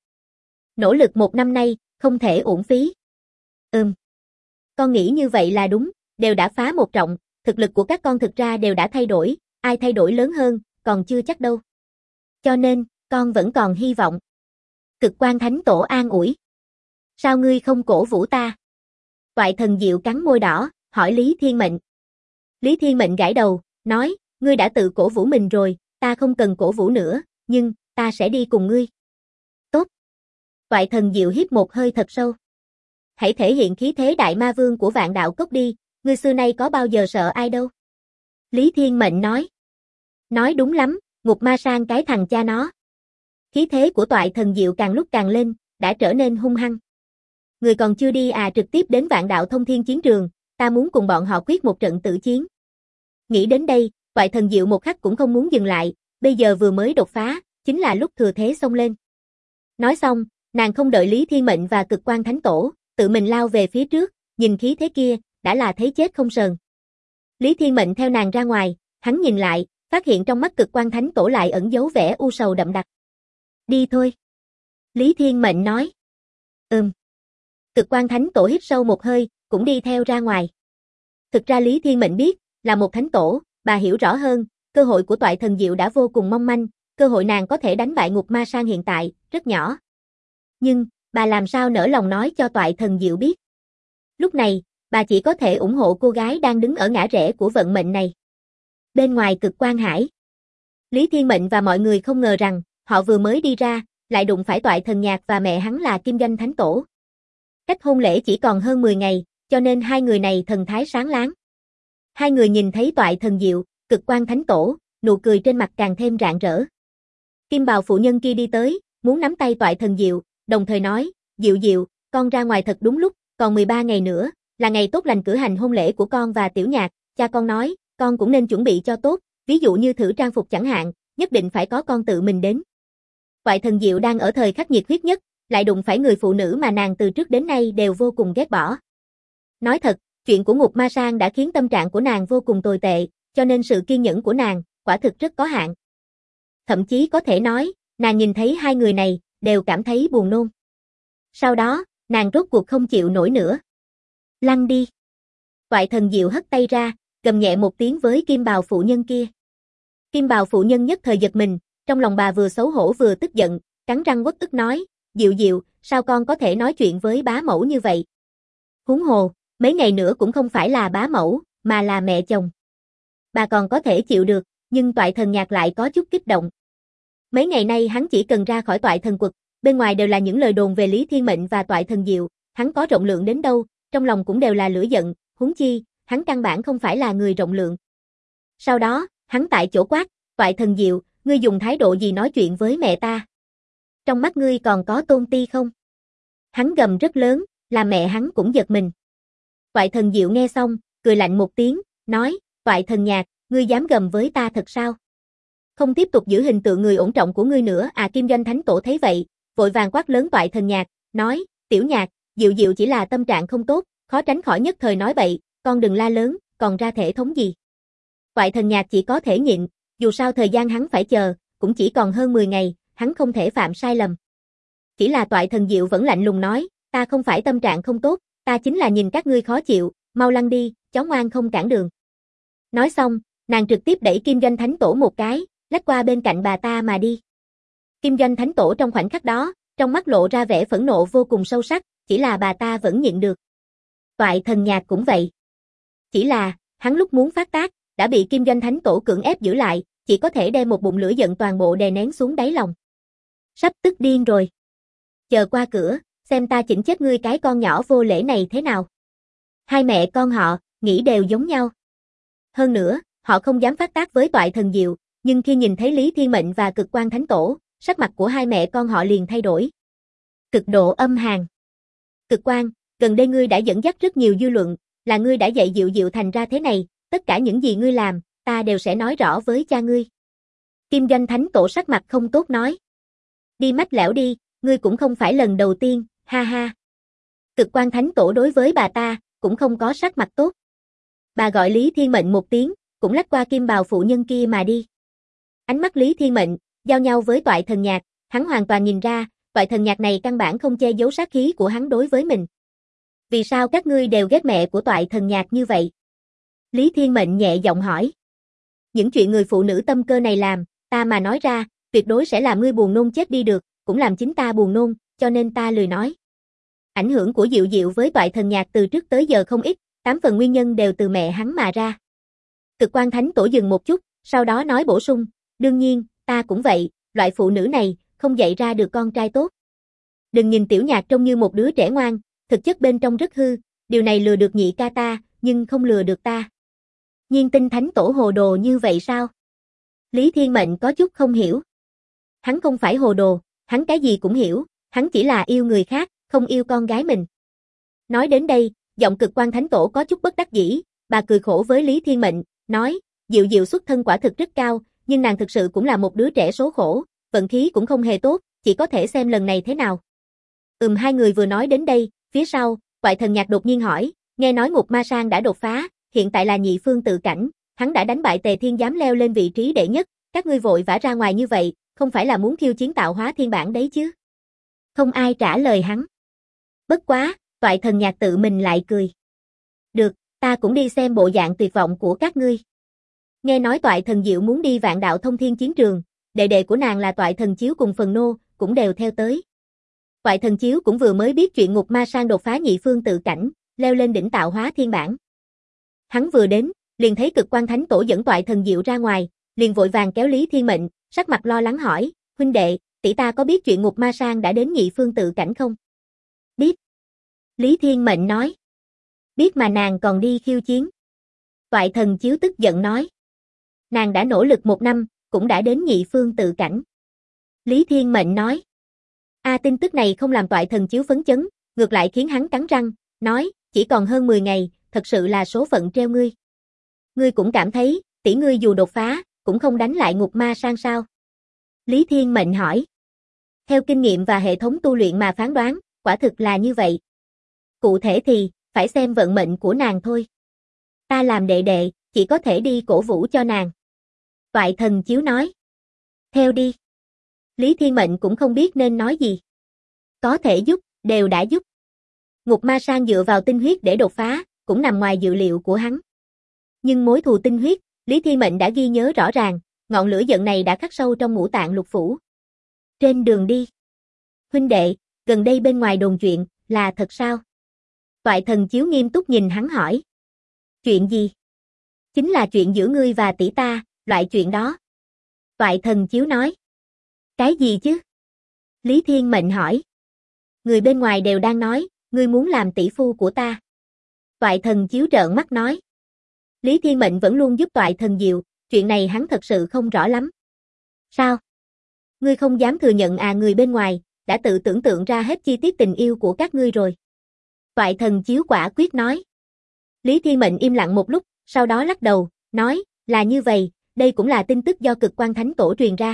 Nỗ lực 1 năm nay, không thể uổng phí. Con nghĩ như vậy là đúng, đều đã phá 1 trọng, thực lực của các con thực ra đều đã thay đổi, ai thay đổi lớn hơn, còn chưa chắc đâu. Cho nên, con vẫn còn hy vọng. Cực Quang Thánh Tổ an ủi. Sao ngươi không cổ vũ ta? Toại Thần Diệu cắn môi đỏ, hỏi Lý Thiên Mệnh. Lý Thiên Mệnh gãi đầu, nói, ngươi đã tự cổ vũ mình rồi, ta không cần cổ vũ nữa, nhưng, ta sẽ đi cùng ngươi. Tốt. Toại Thần Diệu hít một hơi thật sâu. Hãy thể hiện khí thế đại ma vương của Vạn Đạo Cốc đi, ngươi xưa nay có bao giờ sợ ai đâu. Lý Thiên Mệnh nói. Nói đúng lắm, Ngục Ma Sang cái thằng cha nó. Khí thế của Toại Thần Diệu càng lúc càng lên, đã trở nên hung hăng. Người còn chưa đi à, trực tiếp đến Vạn Đạo Thông Thiên chiến trường, ta muốn cùng bọn họ quyết một trận tử chiến. Nghĩ đến đây, Toại Thần Diệu một khắc cũng không muốn dừng lại, bây giờ vừa mới đột phá, chính là lúc thừa thế xông lên. Nói xong, nàng không đợi Lý Thiên Mệnh và Cực Quang Thánh Tổ, tự mình lao về phía trước, nhìn khí thế kia, đã là thấy chết không sờn. Lý Thiên Mệnh theo nàng ra ngoài, hắn nhìn lại, phát hiện trong mắt Cực Quang Thánh Tổ lại ẩn giấu vẻ u sầu đậm đặc. Đi thôi. Lý Thiên Mệnh nói. Cực Quang Thánh Tổ hít sâu một hơi, cũng đi theo ra ngoài. Thực ra Lý Thiên Mệnh biết, là một thánh tổ, bà hiểu rõ hơn, cơ hội của Toại Thần Diệu đã vô cùng mong manh, cơ hội nàng có thể đánh bại Ngục Ma Sang hiện tại, rất nhỏ. Nhưng, bà làm sao nỡ lòng nói cho Toại Thần Diệu biết. Lúc này, bà chỉ có thể ủng hộ cô gái đang đứng ở ngã rẽ của vận mệnh này. Bên ngoài Cực Quang Hải, Lý Thiên Mệnh và mọi người không ngờ rằng, họ vừa mới đi ra, lại đụng phải Toại Thần Nhạc và mẹ hắn là Kim Doanh Thánh Tổ. Cách hôn lễ chỉ còn hơn 10 ngày, cho nên hai người này thần thái sáng láng. Hai người nhìn thấy Toại Thần Diệu, Cực Quang Thánh Tổ, nụ cười trên mặt càng thêm rạng rỡ. Kim bào phụ nhân kia đi tới, muốn nắm tay Toại Thần Diệu, đồng thời nói, Diệu Diệu, con ra ngoài thật đúng lúc, còn 13 ngày nữa, là ngày tốt lành cử hành hôn lễ của con và Tiểu Nhạc, cha con nói, con cũng nên chuẩn bị cho tốt, ví dụ như thử trang phục chẳng hạn, nhất định phải có con tự mình đến. Toại Thần Diệu đang ở thời khắc nhiệt huyết nhất, lại đụng phải người phụ nữ mà nàng từ trước đến nay đều vô cùng ghét bỏ. Nói thật, chuyện của Ngục Ma Sang đã khiến tâm trạng của nàng vô cùng tồi tệ, cho nên sự kiên nhẫn của nàng, quả thực rất có hạn. Thậm chí có thể nói, nàng nhìn thấy hai người này, đều cảm thấy buồn nôn. Sau đó, nàng rốt cuộc không chịu nổi nữa. Lăn đi. Toại Thần Diệu hất tay ra, gầm nhẹ một tiếng với Kim bào phụ nhân kia. Kim bào phụ nhân nhất thời giật mình, trong lòng bà vừa xấu hổ vừa tức giận, cắn răng uất ức nói, Diệu Diệu, sao con có thể nói chuyện với bá mẫu như vậy? Huống hồ, mấy ngày nữa cũng không phải là bá mẫu, mà là mẹ chồng. Bà còn có thể chịu được, nhưng Toại Thần Nhạc lại có chút kích động. Mấy ngày nay hắn chỉ cần ra khỏi Toại Thần Quật, bên ngoài đều là những lời đồn về Lý Thiên Mệnh và Toại Thần Diệu, hắn có rộng lượng đến đâu, trong lòng cũng đều là lửa giận, huống chi, hắn căn bản không phải là người rộng lượng. Sau đó, hắn tại chỗ quát, Toại Thần Diệu, ngươi dùng thái độ gì nói chuyện với mẹ ta? Trong mắt ngươi còn có tôn ti không? Hắn gầm rất lớn, làm mẹ hắn cũng giật mình. Toại Thần Diệu nghe xong, cười lạnh một tiếng, nói, Toại Thần Nhạc, ngươi dám gầm với ta thật sao? Không tiếp tục giữ hình tượng người ổn trọng của ngươi nữa à? Kim Doanh Thánh Tổ thấy vậy, vội vàng quát lớn Toại Thần Nhạc, nói, Tiểu Nhạc, Diệu Diệu chỉ là tâm trạng không tốt, khó tránh khỏi nhất thời nói bậy, con đừng la lớn, còn ra thể thống gì. Toại Thần Nhạc chỉ có thể nhịn, dù sao thời gian hắn phải chờ, cũng chỉ còn hơn 10 ngày, hắn không thể phạm sai lầm. Chỉ là Toại Thần Diệu vẫn lạnh lùng nói, ta không phải tâm trạng không tốt, ta chính là nhìn các ngươi khó chịu, mau lăn đi, chó ngoan không cản đường. Nói xong, nàng trực tiếp đẩy Kim Doanh Thánh Tổ một cái, lách qua bên cạnh bà ta mà đi. Kim Doanh Thánh Tổ trong khoảnh khắc đó, trong mắt lộ ra vẻ phẫn nộ vô cùng sâu sắc, chỉ là bà ta vẫn nhịn được. Toại Thần Nhạc cũng vậy. Chỉ là, hắn lúc muốn phát tác, đã bị Kim Doanh Thánh Tổ cưỡng ép giữ lại, chỉ có thể đem một bụng lửa giận toàn bộ đè nén xuống đáy lòng. Sắp tức điên rồi. Chờ qua cửa, xem ta chỉnh chết ngươi cái con nhỏ vô lễ này thế nào. Hai mẹ con họ, nghĩ đều giống nhau. Hơn nữa, họ không dám phát tác với Toại Thần Diệu, nhưng khi nhìn thấy Lý Thiên Mệnh và Cực Quang Thánh Tổ, sắc mặt của hai mẹ con họ liền thay đổi. Cực độ âm hàn. Cực Quang, gần đây ngươi đã dẫn dắt rất nhiều dư luận, là ngươi đã dạy Diệu Diệu thành ra thế này, tất cả những gì ngươi làm, ta đều sẽ nói rõ với cha ngươi. Kim Doanh Thánh Tổ sắc mặt không tốt nói. Đi mách lẻo đi, ngươi cũng không phải lần đầu tiên, ha ha. Cực Quang Thánh Tổ đối với bà ta, cũng không có sắc mặt tốt. Bà gọi Lý Thiên Mệnh một tiếng, cũng lách qua Kim bào phụ nhân kia mà đi. Ánh mắt Lý Thiên Mệnh, giao nhau với Toại Thần Nhạc, hắn hoàn toàn nhìn ra, Toại Thần Nhạc này căn bản không che giấu sát khí của hắn đối với mình. Vì sao các ngươi đều ghét mẹ của Toại Thần Nhạc như vậy? Lý Thiên Mệnh nhẹ giọng hỏi. Những chuyện người phụ nữ tâm cơ này làm, ta mà nói ra, tuyệt đối sẽ làm ngươi buồn nôn chết đi được, cũng làm chính ta buồn nôn, cho nên ta lười nói. Ảnh hưởng của Diệu Diệu với Toại Thần Nhạc từ trước tới giờ không ít, 8 phần nguyên nhân đều từ mẹ hắn mà ra. Cực Quang Thánh Tổ dừng một chút, sau đó nói bổ sung, đương nhiên, ta cũng vậy, loại phụ nữ này, không dạy ra được con trai tốt. Đừng nhìn Tiểu Nhạc trông như một đứa trẻ ngoan, thực chất bên trong rất hư, điều này lừa được nhị ca ta, nhưng không lừa được ta. Nhiên Tinh Thánh Tổ hồ đồ như vậy sao? Lý Thiên Mệnh có chút không hiểu. Hắn không phải hồ đồ, hắn cái gì cũng hiểu, hắn chỉ là yêu người khác, không yêu con gái mình. Nói đến đây, giọng Cực Quang Thánh Tổ có chút bất đắc dĩ, bà cười khổ với Lý Thiên Mệnh, nói, Diệu Diệu xuất thân quả thực rất cao, nhưng nàng thực sự cũng là một đứa trẻ số khổ, vận khí cũng không hề tốt, chỉ có thể xem lần này thế nào. Hai người vừa nói đến đây, phía sau, Toại Thần Nhạc đột nhiên hỏi, nghe nói Ngục Ma Sang đã đột phá, hiện tại là nhị phương tự cảnh, hắn đã đánh bại Tề Thiên Giám leo lên vị trí đệ nhất, các ngươi vội vã ra ngoài như vậy, không phải là muốn khiêu chiến tạo hóa thiên bản đấy chứ? Không ai trả lời hắn. Bất quá, Toại Thần Nhạc tự mình lại cười. Được, ta cũng đi xem bộ dạng tuyệt vọng của các ngươi. Nghe nói Toại Thần Diệu muốn đi Vạn Đạo Thông Thiên chiến trường, đệ đệ của nàng là Toại Thần Chiếu cùng Phần Nô, cũng đều theo tới. Toại Thần Chiếu cũng vừa mới biết chuyện Ngục Ma Sang đột phá nhị phương tự cảnh, leo lên đỉnh tạo hóa thiên bản. Hắn vừa đến, liền thấy Cực Quang Thánh Tổ dẫn Toại Thần Diệu ra ngoài, liền vội vàng kéo Lý Thiên Mệnh, sắc mặt lo lắng hỏi, huynh đệ, tỷ ta có biết chuyện Ngục Ma Sang đã đến nhị phương tự cảnh không? Biết. Lý Thiên Mệnh nói. Biết mà nàng còn đi khiêu chiến. Toại Thần Chiếu tức giận nói. Nàng đã nỗ lực 1 năm, cũng đã đến nhị phương tự cảnh. Lý Thiên Mệnh nói. Tin tức này không làm Toại Thần Chiếu phấn chấn, ngược lại khiến hắn cắn răng, nói, chỉ còn hơn 10 ngày, thật sự là số phận treo ngươi. Ngươi cũng cảm thấy, tỷ ngươi dù đột phá, cũng không đánh lại Ngục Ma Sang sao? Lý Thiên Mệnh hỏi. Theo kinh nghiệm và hệ thống tu luyện mà phán đoán, quả thực là như vậy. Cụ thể thì, phải xem vận mệnh của nàng thôi. Ta làm đệ đệ, chỉ có thể đi cổ vũ cho nàng. Toại Thần Chiếu nói. Theo đi. Lý Thiên Mệnh cũng không biết nên nói gì. Có thể giúp, đều đã giúp. Ngục Ma Sang dựa vào tinh huyết để đột phá, cũng nằm ngoài dự liệu của hắn. Nhưng mối thù tinh huyết, Lý Thiên Mệnh đã ghi nhớ rõ ràng, ngọn lửa giận này đã khắc sâu trong ngũ tạng lục phủ. Trên đường đi. Huynh đệ, gần đây bên ngoài đồn chuyện, là thật sao? Toại Thần Chiếu nghiêm túc nhìn hắn hỏi. Chuyện gì? Chính là chuyện giữa ngươi và tỷ ta, loại chuyện đó. Toại Thần Chiếu nói. Cái gì chứ? Lý Thiên Mệnh hỏi. Người bên ngoài đều đang nói, ngươi muốn làm tỷ phu của ta. Toại Thần Chiếu trợn mắt nói. Lý Thiên Mệnh vẫn luôn giúp Toại Thần Diệu, chuyện này hắn thật sự không rõ lắm. Sao? Ngươi không dám thừa nhận người bên ngoài, đã tự tưởng tượng ra hết chi tiết tình yêu của các ngươi rồi. Toại Thần Chiếu quả quyết nói. Lý Thiên Mệnh im lặng một lúc, sau đó lắc đầu, nói, là như vậy, đây cũng là tin tức do Cực Quang Thánh Tổ truyền ra.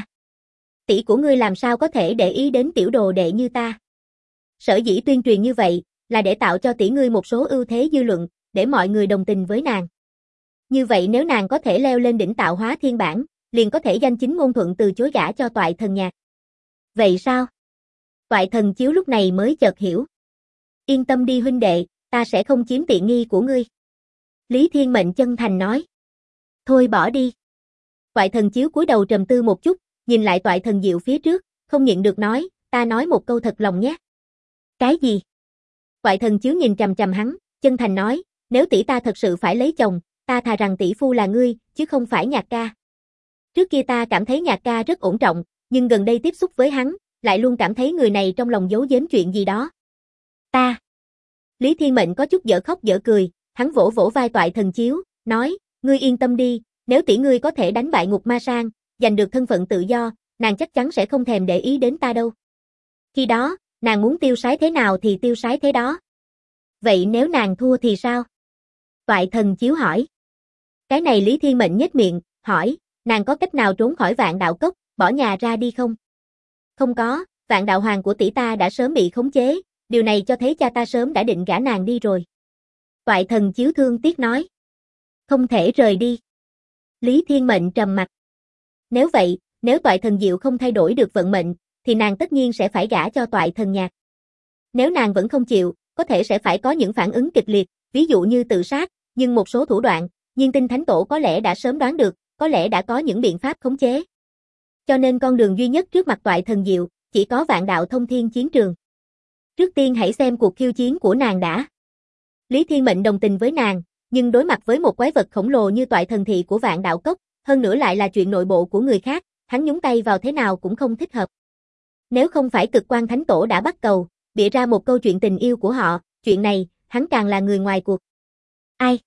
Tỷ của ngươi làm sao có thể để ý đến tiểu đồ đệ như ta? Sở dĩ tuyên truyền như vậy, là để tạo cho tỷ ngươi một số ưu thế dư luận, để mọi người đồng tình với nàng. Như vậy nếu nàng có thể leo lên đỉnh tạo hóa thiên bản, liền có thể danh chính ngôn thuận từ chối gả cho Toại Thần Nhạc. Vậy sao? Toại Thần Chiếu lúc này mới chợt hiểu. Yên tâm đi huynh đệ, ta sẽ không chiếm tiện nghi của ngươi. Lý Thiên Mệnh chân thành nói. Thôi bỏ đi. Toại Thần Chiếu cúi đầu trầm tư một chút, nhìn lại Toại Thần Diệu phía trước, không nhịn được nói, ta nói một câu thật lòng nhé. Cái gì? Toại Thần Chiếu nhìn chằm chằm hắn, chân thành nói, nếu tỷ ta thật sự phải lấy chồng, ta thà rằng tỷ phu là ngươi, chứ không phải Nhạc ca. Trước kia ta cảm thấy Nhạc ca rất ổn trọng, nhưng gần đây tiếp xúc với hắn, lại luôn cảm thấy người này trong lòng giấu giếm chuyện gì đó. Ta. Lý Thiên Mệnh có chút dở khóc dở cười, hắn vỗ vỗ vai Toại Thần Chiếu, nói, ngươi yên tâm đi, nếu tỷ ngươi có thể đánh bại Ngục Ma Sang, giành được thân phận tự do, nàng chắc chắn sẽ không thèm để ý đến ta đâu. Khi đó, nàng muốn tiêu sái thế nào thì tiêu sái thế đó. Vậy nếu nàng thua thì sao? Toại Thần Chiếu hỏi. Cái này Lý Thiên Mệnh nhếch miệng, hỏi, nàng có cách nào trốn khỏi Vạn Đạo Cốc, bỏ nhà ra đi không? Không có, Vạn Đạo Hoàng của tỷ ta đã sớm bị khống chế, điều này cho thấy cha ta sớm đã định gả nàng đi rồi. Toại Thần Chiếu thương tiếc nói. Không thể rời đi. Lý Thiên Mệnh trầm mặt. Nếu vậy, nếu Toại Thần Diệu không thay đổi được vận mệnh, thì nàng tất nhiên sẽ phải gả cho Toại Thần Nhạc. Nếu nàng vẫn không chịu, có thể sẽ phải có những phản ứng kịch liệt, ví dụ như tự sát, nhưng một số thủ đoạn, Nhiên Tinh Thánh Tổ có lẽ đã sớm đoán được, có lẽ đã có những biện pháp khống chế. Cho nên con đường duy nhất trước mặt Toại Thần Diệu, chỉ có Vạn Đạo Thông Thiên chiến trường. Trước tiên hãy xem cuộc khiêu chiến của nàng đã. Lý Thiên Mệnh đồng tình với nàng, nhưng đối mặt với một quái vật khổng lồ như Toại Thần Thị của Vạn Đạo Cốc, hơn nữa lại là chuyện nội bộ của người khác, hắn nhúng tay vào thế nào cũng không thích hợp. Nếu không phải Cực Quan Thánh Tổ đã bắt cầu, bịa ra một câu chuyện tình yêu của họ, chuyện này, hắn càng là người ngoài cuộc. Ai?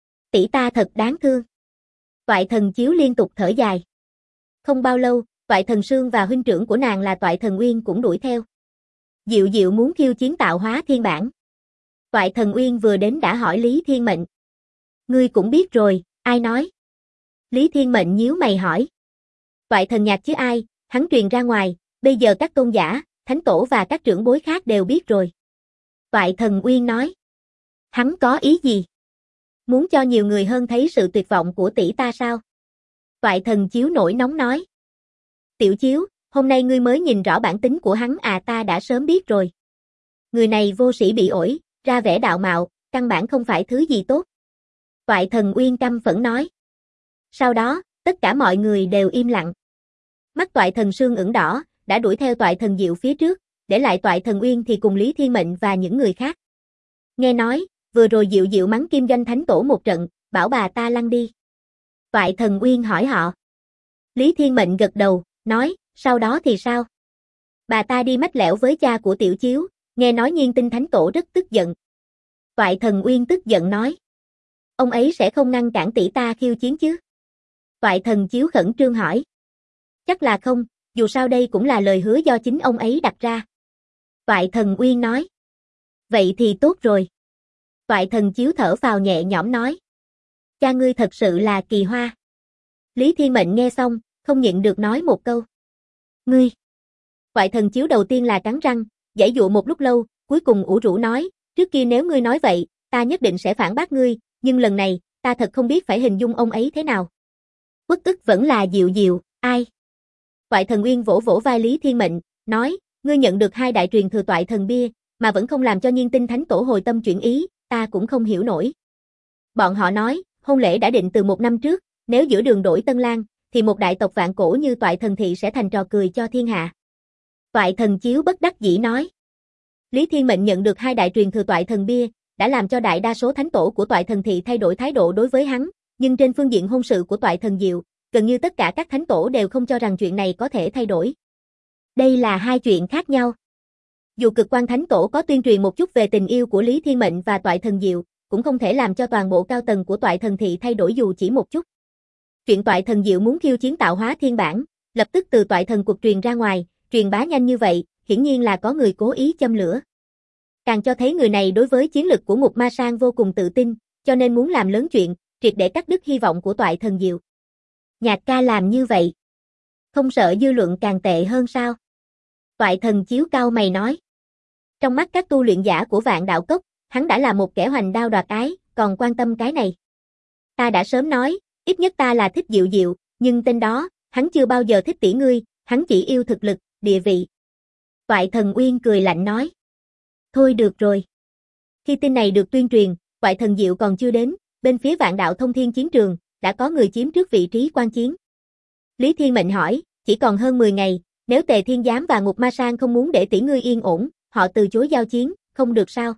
Tỷ ta thật đáng thương. Toại Thần Chiếu liên tục thở dài. Không bao lâu, Toại Thần Sương và huynh trưởng của nàng là Toại Thần Uyên cũng đuổi theo. Diệu Diệu muốn khiêu chiến tạo hóa thiên bản. Toại Thần Uyên vừa đến đã hỏi Lý Thiên Mệnh. Ngươi cũng biết rồi, ai nói? Lý Thiên Mệnh nhíu mày hỏi. Toại Thần Nhạc chứ ai, hắn truyền ra ngoài, bây giờ các tôn giả, thánh tổ và các trưởng bối khác đều biết rồi. Toại Thần Uyên nói. Hắn có ý gì? Muốn cho nhiều người hơn thấy sự tuyệt vọng của tỷ ta sao? Toại Thần Chiếu nổi nóng nói. Tiểu Chiếu, hôm nay ngươi mới nhìn rõ bản tính của hắn à, ta đã sớm biết rồi. Người này vô sĩ bị ổi, ra vẻ đạo mạo, căn bản không phải thứ gì tốt. Toại Thần Uyên căm phẫn nói. Sau đó, tất cả mọi người đều im lặng. Mắt Toại Thần Sương ửng đỏ, đã đuổi theo Toại Thần Diệu phía trước, để lại Toại Thần Uyên thì cùng Lý Thiên Mệnh và những người khác. Nghe nói, vừa rồi Diệu Diệu mắng Kim Doanh Thánh Tổ một trận, bảo bà ta lăn đi. Toại Thần Uyên hỏi họ. Lý Thiên Mệnh gật đầu, nói, sau đó thì sao? Bà ta đi mách lẻo với cha của Tiểu Chiếu, nghe nói Nhiên Tinh Thánh Tổ rất tức giận. Toại Thần Uyên tức giận nói. Ông ấy sẽ không ngăn cản tỷ ta khiêu chiến chứ? Toại Thần Chiếu khẩn trương hỏi. Chắc là không, dù sao đây cũng là lời hứa do chính ông ấy đặt ra. Toại Thần Uyên nói. Vậy thì tốt rồi. Toại Thần Chiếu thở phào nhẹ nhõm nói. Cha ngươi thật sự là kỳ hoa. Lý Thiên Mệnh nghe xong, không nhịn được nói một câu. Ngươi. Toại Thần Chiếu đầu tiên là cắn răng, giãy dụa một lúc lâu, cuối cùng ủ rũ nói, trước kia nếu ngươi nói vậy, ta nhất định sẽ phản bác ngươi, nhưng lần này, ta thật không biết phải hình dung ông ấy thế nào. Uất ức vẫn là Diệu Diệu, ai? Toại Thần Uyên vỗ vỗ vai Lý Thiên Mệnh, nói, ngươi nhận được 2 đại truyền thừa Toại Thần Bia, mà vẫn không làm cho Nhiên Tinh Thánh Tổ hồi tâm chuyển ý, ta cũng không hiểu nổi. Bọn họ nói, hôn lễ đã định từ 1 năm trước, nếu giữa đường đổi Tân Lang, thì một đại tộc vạn cổ như Toại Thần Thị sẽ thành trò cười cho thiên hạ. Toại Thần Chiếu bất đắc dĩ nói. Lý Thiên Mệnh nhận được 2 đại truyền thừa Toại Thần Bia, đã làm cho đại đa số thánh tổ của Toại Thần Thị thay đổi thái độ đối với hắn, nhưng trên phương diện hôn sự của Toại Thần Diệu, gần như tất cả các thánh tổ đều không cho rằng chuyện này có thể thay đổi. Đây là 2 chuyện khác nhau. Dù Cực Quan Thánh Tổ có tuyên truyền một chút về tình yêu của Lý Thiên Mệnh và Toại Thần Diệu, cũng không thể làm cho toàn bộ cao tầng của Toại Thần Thị thay đổi dù chỉ một chút. Chuyện Toại Thần Diệu muốn khiêu chiến tạo hóa thiên bản, lập tức từ Toại Thần cuộc truyền ra ngoài, truyền bá nhanh như vậy, hiển nhiên là có người cố ý châm lửa. Càng cho thấy người này đối với chiến lực của Ngục Ma Sang vô cùng tự tin, cho nên muốn làm lớn chuyện, triệt để cắt đứt hy vọng của Toại Thần Diệu. Nhạc ca làm như vậy, không sợ dư luận càng tệ hơn sao? Toại Thần Chiếu cau mày nói. Trong mắt các tu luyện giả của Vạn Đạo Cốc, hắn đã là một kẻ hoành đao đoạt ái, còn quan tâm cái này. Ta đã sớm nói, ít nhất ta là thích Diệu Diệu, nhưng tên đó, hắn chưa bao giờ thích tỷ ngươi, hắn chỉ yêu thực lực, địa vị. Toại Thần Uyên cười lạnh nói. Thôi được rồi. Khi tin này được tuyên truyền, Toại Thần Diệu còn chưa đến, bên phía Vạn Đạo Thông Thiên chiến trường, đã có người chiếm trước vị trí quan chiến. Lý Thiên Mệnh hỏi, chỉ còn hơn 10 ngày, nếu Tề Thiên Giám và Ngục Ma Sang không muốn để tỷ ngươi yên ổn, họ từ chối giao chiến, không được sao?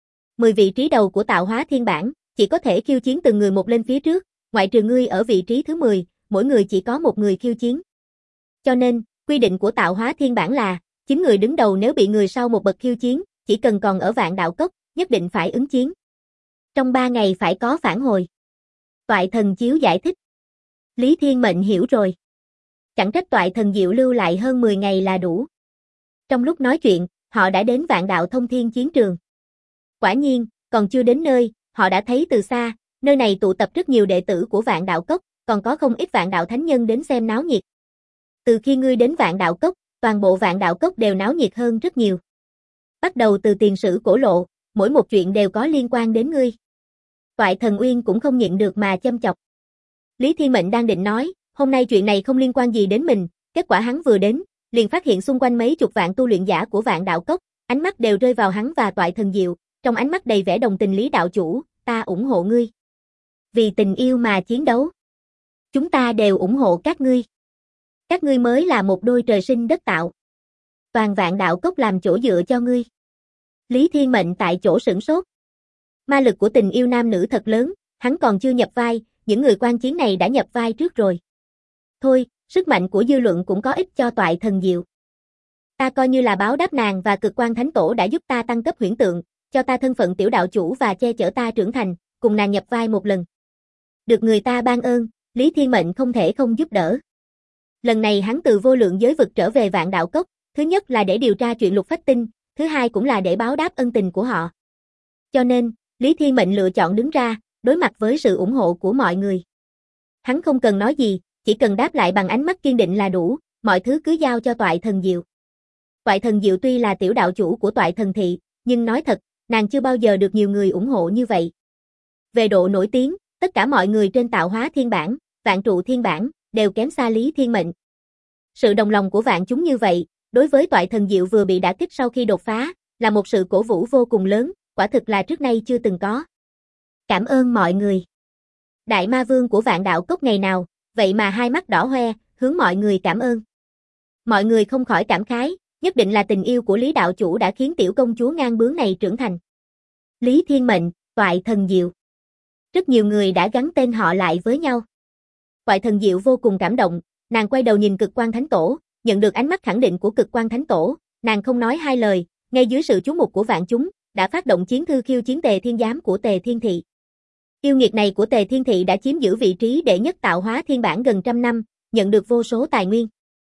10 vị trí đầu của tạo hóa thiên bản, chỉ có thể khiêu chiến từng người một lên phía trước, ngoại trừ ngươi ở vị trí thứ 10, mỗi người chỉ có một người khiêu chiến. Cho nên, quy định của tạo hóa thiên bản là, 9 người đứng đầu nếu bị người sau một bậc khiêu chiến, chỉ cần còn ở Vạn Đạo Cốc, nhất định phải ứng chiến. Trong 3 ngày phải có phản hồi. Toại Thần Chiếu giải thích. Lý Thiên Mệnh hiểu rồi. Chẳng trách Toại Thần Diệu lưu lại hơn 10 ngày là đủ. Trong lúc nói chuyện, họ đã đến Vạn Đạo Thông Thiên chiến trường. Quả nhiên, còn chưa đến nơi, họ đã thấy từ xa, nơi này tụ tập rất nhiều đệ tử của Vạn Đạo Cốc, còn có không ít Vạn Đạo Thánh Nhân đến xem náo nhiệt. Từ khi ngươi đến Vạn Đạo Cốc, toàn bộ Vạn Đạo Cốc đều náo nhiệt hơn rất nhiều. Bắt đầu từ tiền sử cổ lộ, mỗi một chuyện đều có liên quan đến ngươi. Toại Thần Uyên cũng không nhịn được mà châm chọc. Lý Thiên Mệnh đang định nói, hôm nay chuyện này không liên quan gì đến mình, kết quả hắn vừa đến, liền phát hiện xung quanh mấy chục vạn tu luyện giả của Vạn Đạo Cốc, ánh mắt đều rơi vào hắn và Toại Thần Diệu, trong ánh mắt đầy vẻ đồng tình. Lý đạo chủ, ta ủng hộ ngươi. Vì tình yêu mà chiến đấu. Chúng ta đều ủng hộ các ngươi. Các ngươi mới là một đôi trời sinh đất tạo. Toàn Vạn Đạo Cốc làm chỗ dựa cho ngươi. Lý Thiên Mệnh tại chỗ sửng sốt. Ma lực của tình yêu nam nữ thật lớn, hắn còn chưa nhập vai, những người quan chiến này đã nhập vai trước rồi. Thôi, sức mạnh của dư luận cũng có ích cho Toại Thần Diệu. Ta coi như là báo đáp nàng và Cực Quan Thánh Tổ đã giúp ta tăng cấp huyễn tượng, cho ta thân phận tiểu đạo chủ và che chở ta trưởng thành, cùng nàng nhập vai một lần. Được người ta ban ơn, Lý Thiên Mệnh không thể không giúp đỡ. Lần này hắn từ vô lượng giới vực trở về Vạn Đạo Cốc, thứ nhất là để điều tra chuyện Lục Phách Tinh, thứ hai cũng là để báo đáp ân tình của họ. Cho nên, Lý Thiên Mệnh lựa chọn đứng ra, đối mặt với sự ủng hộ của mọi người. Hắn không cần nói gì, chỉ cần đáp lại bằng ánh mắt kiên định là đủ, mọi thứ cứ giao cho Toại Thần Diệu. Toại Thần Diệu tuy là tiểu đạo chủ của Toại Thần Thị, nhưng nói thật, nàng chưa bao giờ được nhiều người ủng hộ như vậy. Về độ nổi tiếng, tất cả mọi người trên Tạo Hóa Thiên Bảng, Vạn Trụ Thiên Bảng, đều kém xa Lý Thiên Mệnh. Sự đồng lòng của vạn chúng như vậy, đối với Toại Thần Diệu vừa bị đả kích sau khi đột phá, là một sự cổ vũ vô cùng lớn, quả thực là trước nay chưa từng có. Cảm ơn mọi người. Đại Ma Vương của Vạn Đạo Cốc ngày nào, vậy mà hai mắt đỏ hoe, hướng mọi người cảm ơn. Mọi người không khỏi cảm khái, nhất định là tình yêu của Lý đạo chủ đã khiến tiểu công chúa ngang bướng này trưởng thành. Lý Thiên Mệnh, Toại Thần Diệu. Rất nhiều người đã gắn tên họ lại với nhau. Toại Thần Diệu vô cùng cảm động, nàng quay đầu nhìn Cực Quan Thánh Tổ, nhận được ánh mắt khẳng định của Cực Quan Thánh Tổ, nàng không nói hai lời, ngay dưới sự chú mục của vạn chúng, đã phát động chiến thư khiêu chiến Tề Thiên Giám của Tề Thiên Thị. Yêu nghiệt này của Tề Thiên Thị đã chiếm giữ vị trí đệ nhất Tạo Hóa Thiên Bảng gần trăm năm, nhận được vô số tài nguyên.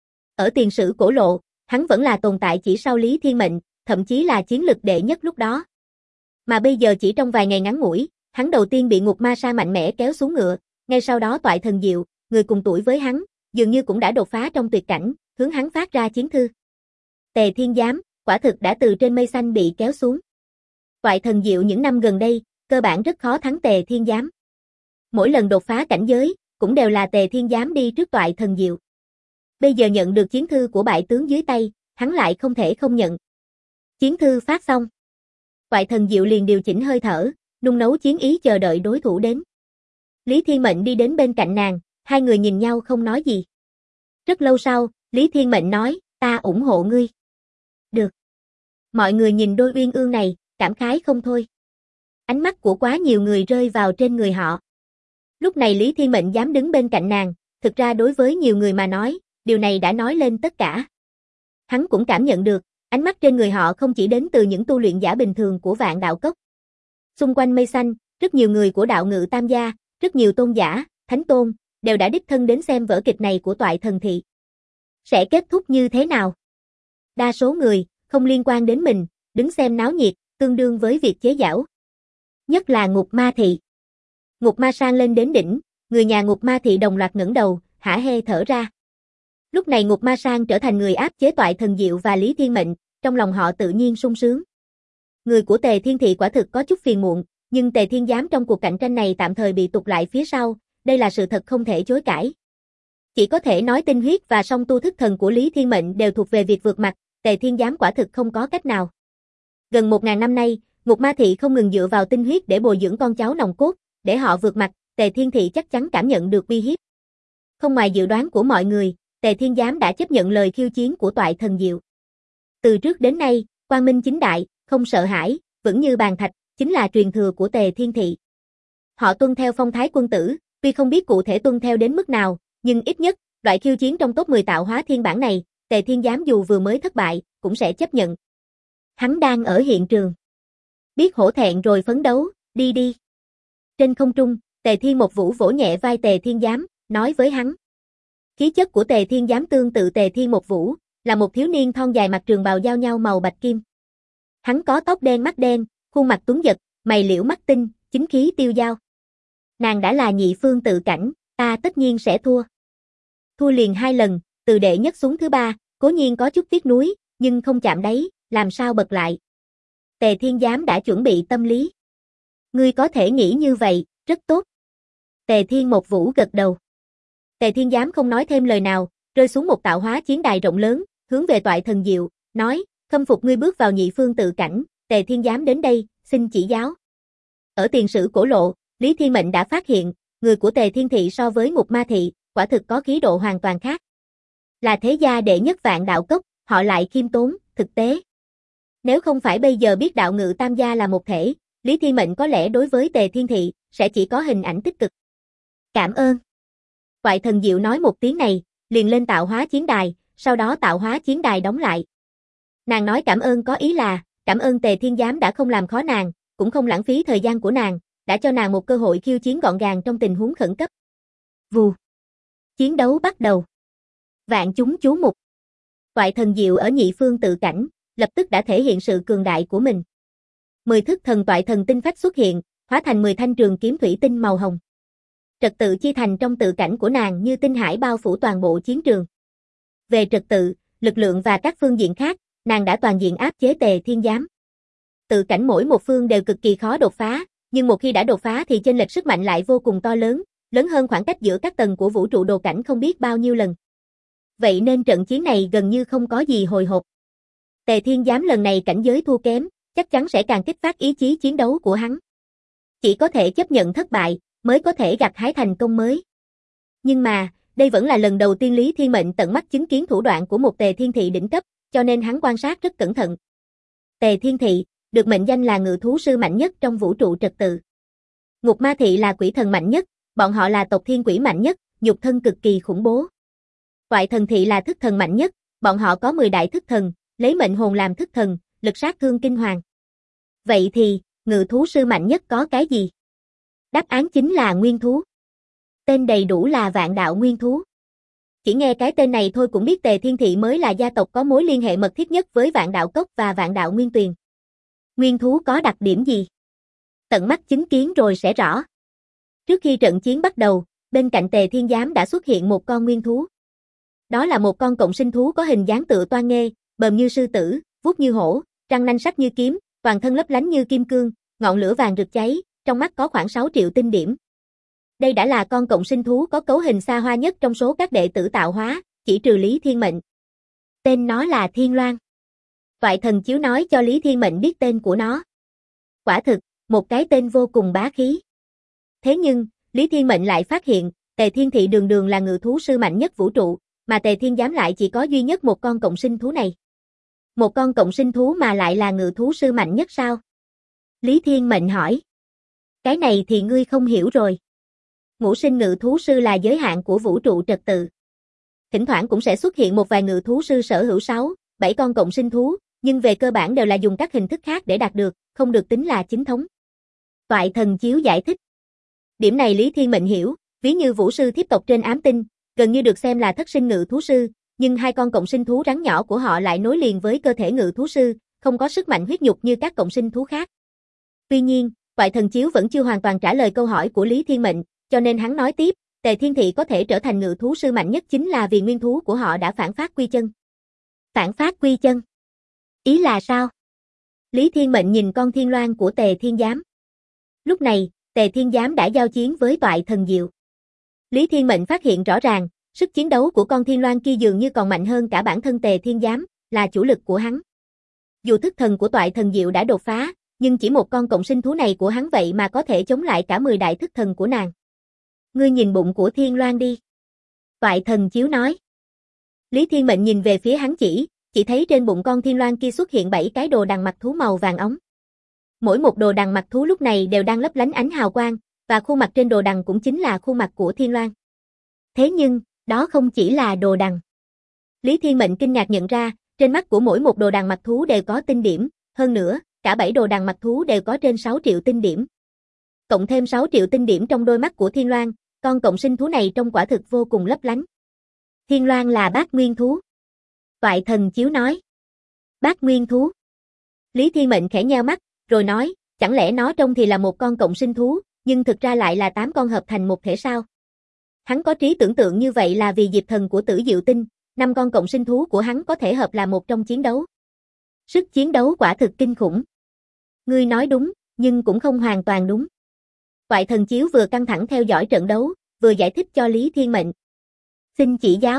Ở tiền sử cổ lộ, hắn vẫn là tồn tại chỉ sau Lý Thiên Mệnh, thậm chí là chiến lực đệ nhất lúc đó. Mà bây giờ chỉ trong vài ngày ngắn ngủi, hắn đầu tiên bị Ngục Ma Sa mạnh mẽ kéo xuống ngựa, ngay sau đó Toại Thần Diệu, người cùng tuổi với hắn, dường như cũng đã đột phá trong tuyệt cảnh, hướng hắn phát ra chiến thư. Tề Thiên Giám, quả thực đã từ trên mây xanh bị kéo xuống. Toại Thần Diệu những năm gần đây, cơ bản rất khó thắng Tề Thiên Giám. Mỗi lần đột phá cảnh giới, cũng đều là Tề Thiên Giám đi trước Toại Thần Diệu. Bây giờ nhận được chiến thư của bại tướng dưới tay, hắn lại không thể không nhận. Chiến thư phát xong. Toại Thần Diệu liền điều chỉnh hơi thở, nung nấu chiến ý chờ đợi đối thủ đến. Lý Thiên Mệnh đi đến bên cạnh nàng, hai người nhìn nhau không nói gì. Rất lâu sau, Lý Thiên Mệnh nói, ta ủng hộ ngươi. Được. Mọi người nhìn đôi uyên ương này, cảm khái không thôi. Ánh mắt của quá nhiều người rơi vào trên người họ. Lúc này Lý Thiên Mệnh dám đứng bên cạnh nàng, thực ra đối với nhiều người mà nói, điều này đã nói lên tất cả. Hắn cũng cảm nhận được, ánh mắt trên người họ không chỉ đến từ những tu luyện giả bình thường của Vạn Đạo Cốc. Xung quanh mây xanh, rất nhiều người của đạo ngự Tam gia, rất nhiều tôn giả, thánh tôn, đều đã đích thân đến xem vở kịch này của Toại Thần Thị. Sẽ kết thúc như thế nào? Đa số người, không liên quan đến mình, đứng xem náo nhiệt, tương đương với việc chế giễu. Nhất là Ngục Ma Thị. Ngục Ma Sang lên đến đỉnh, người nhà Ngục Ma Thị đồng loạt ngẩng đầu, hả hê thở ra. Lúc này Ngục Ma Sang trở thành người áp chế Toại Thần Diệu và Lý Thiên Mệnh, trong lòng họ tự nhiên sung sướng. Người của Tề Thiên Thị quả thực có chút phiền muộn, nhưng Tề Thiên Giám trong cuộc cạnh tranh này tạm thời bị tụt lại phía sau, đây là sự thật không thể chối cãi. Chỉ có thể nói tinh huyết và song tu thức thần của Lý Thiên Mệnh đều thuộc về việc vượt mặt, Tề Thiên Giám quả thực không có cách nào. Gần 1000 năm nay, Ngục Ma Thị không ngừng dựa vào tinh huyết để bồi dưỡng con cháu nòng cốt, để họ vượt mặt, Tề Thiên Thị chắc chắn cảm nhận được uy hiếp. Không ngoài dự đoán của mọi người, Tề Thiên Giám đã chấp nhận lời khiêu chiến của Toại Thần Diệu. Từ trước đến nay, quang minh chính đại, không sợ hãi, vững như bàn thạch, chính là truyền thừa của Tề Thiên Thị. Họ tuân theo phong thái quân tử, tuy không biết cụ thể tuân theo đến mức nào, nhưng ít nhất, loại khiêu chiến trong top 10 Tạo Hóa Thiên Bảng này, Tề Thiên Giám dù vừa mới thất bại, cũng sẽ chấp nhận. Hắn đang ở hiện trường. Biết hổ thẹn rồi phấn đấu, đi đi. Trên không trung, Tề Thiên Một Vũ vỗ nhẹ vai Tề Thiên Giám, nói với hắn. Khí chất của Tề Thiên Giám tương tự Tề Thiên Một Vũ, là một thiếu niên thon dài mặc trường bào giao nhau màu bạch kim. Hắn có tóc đen mắt đen, khuôn mặt tuấn giật, mày liễu mắt tinh, chính khí tiêu dao. Nàng đã là nhị phương tự cảnh, ta tất nhiên sẽ thua. Thua liền 2 lần, từ đệ nhất xuống thứ 3, cố nhiên có chút tiếc nuối, nhưng không chạm đáy, làm sao bật lại. Tề Thiên Giám đã chuẩn bị tâm lý. Ngươi có thể nghĩ như vậy, rất tốt. Tề Thiên Một Vũ gật đầu. Tề Thiên Giám không nói thêm lời nào, rơi xuống một tạo hóa chiến đài rộng lớn, hướng về Toại Thần Diệu, nói, khâm phục ngươi bước vào nhị phương tự cảnh, Tề Thiên Giám đến đây, xin chỉ giáo. Ở tiền sử cổ lộ, Lý Thiên Mệnh đã phát hiện, người của Tề Thiên Thị so với Ngục Ma Thị, quả thực có khí độ hoàn toàn khác. Là thế gia đệ nhất Vạn Đạo Cốc, họ lại khiêm tốn, thực tế. Nếu không phải bây giờ biết đạo ngự Tam gia là một thể, Lý Thiên Mệnh có lẽ đối với Tề Thiên Thị, sẽ chỉ có hình ảnh tích cực. Cảm ơn. Toại Thần Diệu nói một tiếng này, liền lên tạo hóa chiến đài, sau đó tạo hóa chiến đài đóng lại. Nàng nói cảm ơn có ý là, cảm ơn Tề Thiên Giám đã không làm khó nàng, cũng không lãng phí thời gian của nàng, đã cho nàng một cơ hội khiêu chiến gọn gàng trong tình huống khẩn cấp. Vù. Chiến đấu bắt đầu. Vạn chúng chú mục. Toại thần diệu ở nhị phương tự cảnh, lập tức đã thể hiện sự cường đại của mình. 10 thức thần toại thần tinh phách xuất hiện, hóa thành 10 thanh trường kiếm thủy tinh màu hồng. Trật tự chi thành trong tự cảnh của nàng như tinh hải bao phủ toàn bộ chiến trường. Về trật tự, lực lượng và các phương diện khác, nàng đã toàn diện áp chế Tề Thiên Giám. Tự cảnh mỗi một phương đều cực kỳ khó đột phá, nhưng một khi đã đột phá thì chênh lệch sức mạnh lại vô cùng to lớn, lớn hơn khoảng cách giữa các tầng của vũ trụ đồ cảnh không biết bao nhiêu lần. Vậy nên trận chiến này gần như không có gì hồi hộp. Tề Thiên Giám lần này cảnh giới thua kém, chắc chắn sẽ càng kích phát ý chí chiến đấu của hắn. Chỉ có thể chấp nhận thất bại, mới có thể gặt hái thành công mới. Nhưng mà, đây vẫn là lần đầu tiên Lý Thiên Mệnh tận mắt chứng kiến thủ đoạn của một Tề Thiên Thị đỉnh cấp, cho nên hắn quan sát rất cẩn thận. Tề Thiên Thị, được mệnh danh là ngự thú sư mạnh nhất trong vũ trụ trật tự. Ngục Ma Thị là quỷ thần mạnh nhất, bọn họ là tộc thiên quỷ mạnh nhất, nhục thân cực kỳ khủng bố. Toại thần thị là thức thần mạnh nhất, bọn họ có 10 đại thức thần, lấy mệnh hồn làm thức thần, lực sát thương kinh hoàng. Vậy thì, ngự thú sư mạnh nhất có cái gì? Đáp án chính là nguyên thú. Tên đầy đủ là Vạn Đạo Nguyên Thú. Chỉ nghe cái tên này thôi cũng biết Tề Thiên Thị mới là gia tộc có mối liên hệ mật thiết nhất với Vạn Đạo Cốc và Vạn Đạo Nguyên Tuyền. Nguyên thú có đặc điểm gì? Tận mắt chứng kiến rồi sẽ rõ. Trước khi trận chiến bắt đầu, bên cạnh Tề Thiên Giám đã xuất hiện một con nguyên thú. Đó là một con cộng sinh thú có hình dáng tựa toan nghê, bờm như sư tử, vuốt như hổ, răng nanh sắc như kiếm, toàn thân lấp lánh như kim cương, ngọn lửa vàng rực cháy, trong mắt có khoảng 6 triệu tinh điểm. Đây đã là con cộng sinh thú có cấu hình xa hoa nhất trong số các đệ tử tạo hóa, chỉ trừ Lý Thiên Mệnh. Tên nó là Thiên Loan. Toại thần chiếu nói cho Lý Thiên Mệnh biết tên của nó. Quả thực, một cái tên vô cùng bá khí. Thế nhưng, Lý Thiên Mệnh lại phát hiện, Tề Thiên Thị đường đường là ngự thú sư mạnh nhất vũ trụ, mà Tề Thiên Giám lại chỉ có duy nhất một con cộng sinh thú này. Một con cộng sinh thú mà lại là ngự thú sư mạnh nhất sao? Lý Thiên Mệnh hỏi. Cái này thì ngươi không hiểu rồi. Ngũ sinh ngự thú sư là giới hạn của vũ trụ trật tự. Thỉnh thoảng cũng sẽ xuất hiện một vài ngự thú sư sở hữu 6, 7 con cộng sinh thú, nhưng về cơ bản đều là dùng các hình thức khác để đạt được, không được tính là chính thống. Toại thần chiếu giải thích. Điểm này Lý Thiên Mệnh hiểu, ví như vũ sư thiếp tộc trên ám tinh, gần như được xem là thất sinh ngự thú sư, nhưng hai con cộng sinh thú rắn nhỏ của họ lại nối liền với cơ thể ngự thú sư, không có sức mạnh huyết nhục như các cộng sinh thú khác. Tuy nhiên, Toại thần chiếu vẫn chưa hoàn toàn trả lời câu hỏi của Lý Thiên Mệnh, cho nên hắn nói tiếp, Tề Thiên Thị có thể trở thành ngự thú sư mạnh nhất chính là vì nguyên thú của họ đã phản phát quy chân. Phản phát quy chân? Ý là sao? Lý Thiên Mệnh nhìn con Thiên Loan của Tề Thiên Giám. Lúc này, Tề Thiên Giám đã giao chiến với Toại thần diệu. Lý Thiên Mệnh phát hiện rõ ràng, sức chiến đấu của con Thiên Loan kia dường như còn mạnh hơn cả bản thân Tề Thiên Giám, là chủ lực của hắn. Dù thức thần của Toại thần diệu đã đột phá, nhưng chỉ một con cộng sinh thú này của hắn vậy mà có thể chống lại cả 10 đại thức thần của nàng. Ngươi nhìn bụng của Thiên Loan đi. Toại thần chiếu nói. Lý Thiên Mệnh nhìn về phía hắn chỉ thấy trên bụng con Thiên Loan kia xuất hiện 7 cái đồ đằng mặt thú màu vàng óng. Mỗi một đồ đằng mặt thú lúc này đều đang lấp lánh ánh hào quang, và khuôn mặt trên đồ đằng cũng chính là khuôn mặt của Thiên Loan. Thế nhưng, đó không chỉ là đồ đằng. Lý Thiên Mệnh kinh ngạc nhận ra, trên mắt của mỗi một đồ đằng mặt thú đều có tinh điểm, hơn nữa, cả 7 đồ đằng mặt thú đều có trên 6 triệu tinh điểm. Cộng thêm 6 triệu tinh điểm trong đôi mắt của Thiên Loan, con cộng sinh thú này trông quả thực vô cùng lấp lánh. Thiên Loan là bát nguyên thú. Toại thần chiếu nói. Bát nguyên thú. Lý Thiên Mệnh khẽ nheo mắt, rồi nói, chẳng lẽ nó trông thì là một con cộng sinh thú, nhưng thực ra lại là 8 con hợp thành một thể sao? Hắn có trí tưởng tượng như vậy là vì diệp thần của Tử Diệu Tinh, 5 con cộng sinh thú của hắn có thể hợp là một trong chiến đấu. Sức chiến đấu quả thực kinh khủng. Ngươi nói đúng, nhưng cũng không hoàn toàn đúng. Toại thần chiếu vừa căng thẳng theo dõi trận đấu, vừa giải thích cho Lý Thiên Mệnh. Xin chỉ giáo.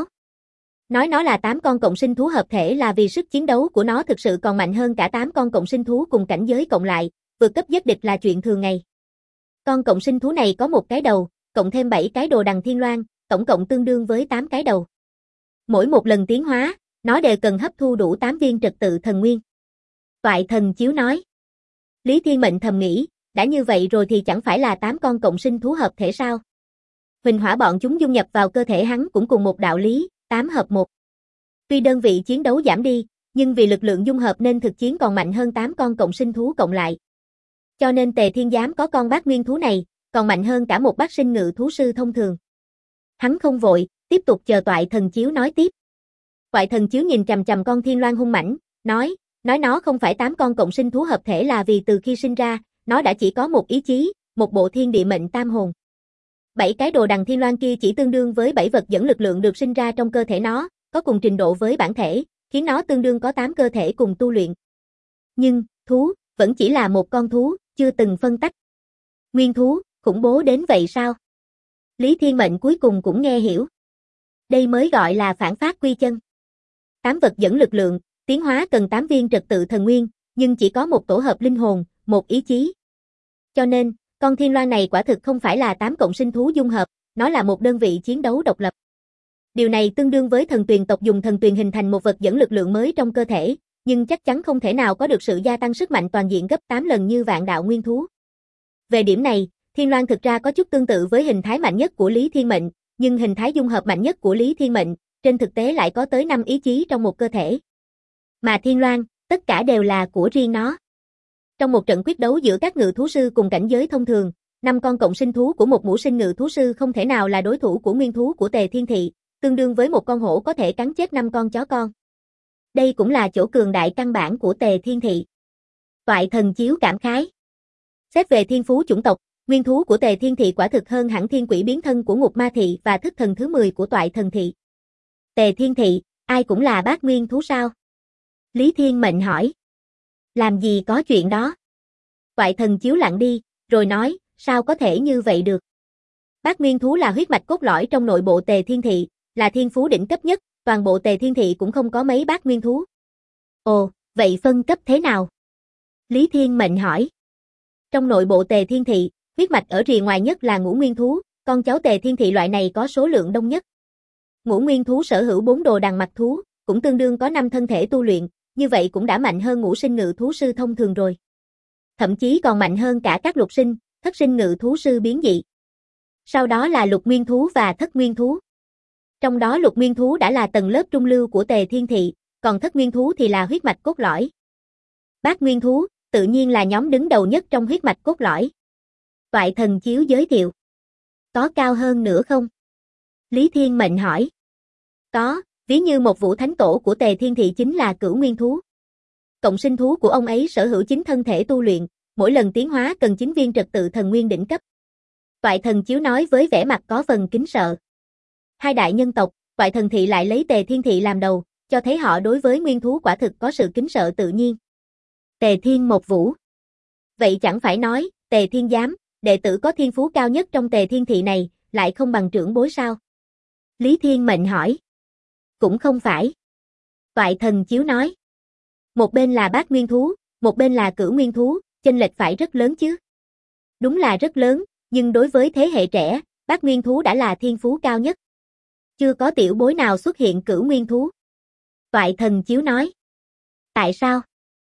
Nói nó là 8 con cộng sinh thú hợp thể là vì sức chiến đấu của nó thực sự còn mạnh hơn cả 8 con cộng sinh thú cùng cảnh giới cộng lại, vượt cấp giết địch là chuyện thường ngày. Con cộng sinh thú này có một cái đầu, cộng thêm 7 cái đồ đằng Thiên Loan, tổng cộng tương đương với 8 cái đầu. Mỗi một lần tiến hóa, nó đều cần hấp thu đủ 8 viên trật tự thần nguyên. Toại thần chiếu nói. Lý Thiên Mệnh thầm nghĩ, đã như vậy rồi thì chẳng phải là 8 con cộng sinh thú hợp thể sao? Huỳnh hỏa bọn chúng dung nhập vào cơ thể hắn cũng cùng một đạo lý, 8 hợp 1. Tuy đơn vị chiến đấu giảm đi, Nhưng vì lực lượng dung hợp nên thực chiến còn mạnh hơn 8 con cộng sinh thú cộng lại. Cho nên Tề Thiên Giám có con bát nguyên thú này, còn mạnh hơn cả một bát sinh ngự thú sư thông thường. Hắn không vội, tiếp tục chờ Toại Thần Chiếu nói tiếp. Toại Thần Chiếu nhìn chằm chằm con thiên loan hung mãnh, nói nó không phải 8 con cộng sinh thú hợp thể là vì từ khi sinh ra, nó đã chỉ có một ý chí, một bộ thiên địa mệnh tam hồn. 7 cái đồ đằng thiên loan kia chỉ tương đương với 7 vật dẫn lực lượng được sinh ra trong cơ thể nó, có cùng trình độ với bản thể, khiến nó tương đương có 8 cơ thể cùng tu luyện. Nhưng, thú, vẫn chỉ là một con thú, chưa từng phân tách. Nguyên thú, khủng bố đến vậy sao? Lý Thiên Mệnh cuối cùng cũng nghe hiểu. Đây mới gọi là phản phát quy chân. 8 vật dẫn lực lượng, tiến hóa cần 8 viên trật tự thần nguyên, nhưng chỉ có một tổ hợp linh hồn, một ý chí. Cho nên, con thiên loan này quả thực không phải là 8 cộng sinh thú dung hợp, nó là một đơn vị chiến đấu độc lập. Điều này tương đương với thần tuyền tộc dùng thần tuyền hình thành một vật dẫn lực lượng mới trong cơ thể, nhưng chắc chắn không thể nào có được sự gia tăng sức mạnh toàn diện gấp 8 lần như vạn đạo nguyên thú. Về điểm này, Thiên Loan thực ra có chút tương tự với hình thái mạnh nhất của Lý Thiên Mệnh, nhưng hình thái dung hợp mạnh nhất của Lý Thiên Mệnh, trên thực tế lại có tới 5 ý chí trong một cơ thể. Mà Thiên Loan, tất cả đều là của riêng nó. Trong một trận quyết đấu giữa các ngự thú sư cùng cảnh giới thông thường, 5 con cộng sinh thú của một mũ sinh ngự thú sư không thể nào là đối thủ của nguyên thú của Tề Thiên Thị, tương đương với một con hổ có thể cắn chết 5 con chó con. Đây cũng là chỗ cường đại căn bản của Tề Thiên Thị. Toại Thần Chiếu cảm khái. Xét về thiên phú chủng tộc, nguyên thú của Tề Thiên Thị quả thực hơn hẳn thiên quỷ biến thân của Ngục Ma Thị và thức thần thứ 10 của Toại Thần Thị. Tề Thiên Thị, ai cũng là bát nguyên thú sao? Lý Thiên Mệnh hỏi. Làm gì có chuyện đó? Toại Thần Chiếu lặng đi, rồi nói, sao có thể như vậy được? Bát nguyên thú là huyết mạch cốt lõi trong nội bộ Tề Thiên Thị, là thiên phú đỉnh cấp nhất, toàn bộ Tề Thiên Thị cũng không có mấy bát nguyên thú. Ồ, vậy phân cấp thế nào? Lý Thiên Mệnh hỏi. Trong nội bộ Tề Thiên Thị, huyết mạch ở rìa ngoài nhất là ngũ nguyên thú, con cháu Tề Thiên Thị loại này có số lượng đông nhất. Ngũ nguyên thú sở hữu 4 đồ đằng mặt thú, cũng tương đương có 5 thân thể tu luyện, như vậy cũng đã mạnh hơn ngũ sinh ngự thú sư thông thường rồi. Thậm chí còn mạnh hơn cả các lục sinh, thất sinh ngự thú sư biến dị. Sau đó là lục nguyên thú và thất nguyên thú. Trong đó lục nguyên thú đã là tầng lớp trung lưu của Tề Thiên Thị, còn thất nguyên thú thì là huyết mạch cốt lõi. Bát nguyên thú, tự nhiên là nhóm đứng đầu nhất trong huyết mạch cốt lõi. Toại Thần Chiếu giới thiệu. Có cao hơn nữa không? Lý Thiên Mệnh hỏi. Có, ví như một vũ thánh tổ của Tề Thiên Thị chính là cửu nguyên thú. Cộng sinh thú của ông ấy sở hữu 9 thân thể tu luyện, mỗi lần tiến hóa cần 9 viên trật tự thần nguyên đỉnh cấp. Toại Thần Chiếu nói với vẻ mặt có phần kính sợ. Hai đại nhân tộc, Toại Thần Thị lại lấy Tề Thiên Thị làm đầu, cho thấy họ đối với nguyên thú quả thực có sự kính sợ tự nhiên. Tề Thiên Một Vũ. Vậy chẳng phải nói, Tề Thiên Giám, đệ tử có thiên phú cao nhất trong Tề Thiên Thị này, lại không bằng trưởng bối sao? Lý Thiên Mệnh hỏi. Cũng không phải. Toại Thần Chiếu nói. Một bên là bát nguyên thú, một bên là cửu nguyên thú, chênh lệch phải rất lớn chứ. Đúng là rất lớn, nhưng đối với thế hệ trẻ, bát nguyên thú đã là thiên phú cao nhất. Chưa có tiểu bối nào xuất hiện cửu nguyên thú. Toại Thần Chiếu nói. Tại sao?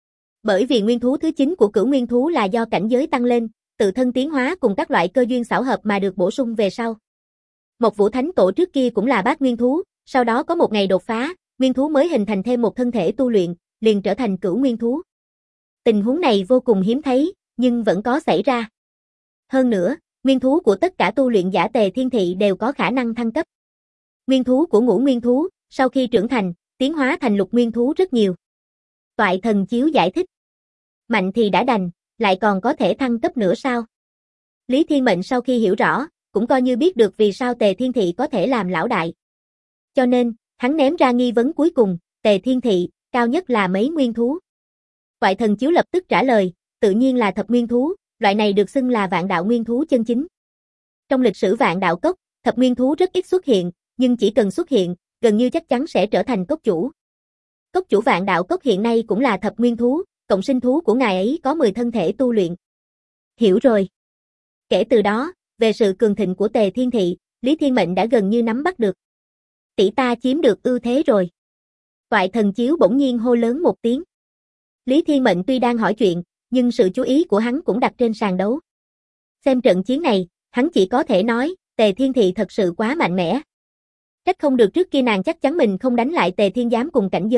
Bởi vì nguyên thú thứ 9 của cửu nguyên thú là do cảnh giới tăng lên, tự thân tiến hóa cùng các loại cơ duyên xảo hợp mà được bổ sung về sau. Một vũ thánh tổ trước kia cũng là bát nguyên thú, sau đó có một ngày đột phá, nguyên thú mới hình thành thêm một thân thể tu luyện, liền trở thành cửu nguyên thú. Tình huống này vô cùng hiếm thấy, nhưng vẫn có xảy ra. Hơn nữa, nguyên thú của tất cả tu luyện giả Tề Thiên Thị đều có khả năng thăng cấp. Nguyên thú của ngũ nguyên thú, sau khi trưởng thành, tiến hóa thành lục nguyên thú rất nhiều. Toại Thần Chiếu giải thích. Mạnh thì đã đành, lại còn có thể thăng cấp nữa sao? Lý Thiên Mệnh sau khi hiểu rõ, cũng coi như biết được vì sao Tề Thiên Thị có thể làm lão đại. Cho nên, hắn ném ra nghi vấn cuối cùng, Tề Thiên Thị, cao nhất là mấy nguyên thú? Toại Thần Chiếu lập tức trả lời, tự nhiên là thập nguyên thú, loại này được xưng là vạn đạo nguyên thú chân chính. Trong lịch sử vạn đạo cốc, thập nguyên thú rất ít xuất hiện, nhưng chỉ cần xuất hiện, gần như chắc chắn sẽ trở thành cốc chủ. Cốc chủ vạn đạo cốc hiện nay cũng là thập nguyên thú, cộng sinh thú của ngài ấy có 10 thân thể tu luyện. Hiểu rồi. Kể từ đó, về sự cường thịnh của Tề Thiên Thị, Lý Thiên Mệnh đã gần như nắm bắt được. Tỷ ta chiếm được ưu thế rồi. Toại Thần Chiếu bỗng nhiên hô lớn một tiếng. Lý Thiên Mệnh tuy đang hỏi chuyện, nhưng sự chú ý của hắn cũng đặt trên sàn đấu. Xem trận chiến này, hắn chỉ có thể nói, Tề Thiên Thị thật sự quá mạnh mẽ. Trách không được trước kia nàng chắc chắn mình không đánh lại Tề Thiên Giám cùng cảnh giới,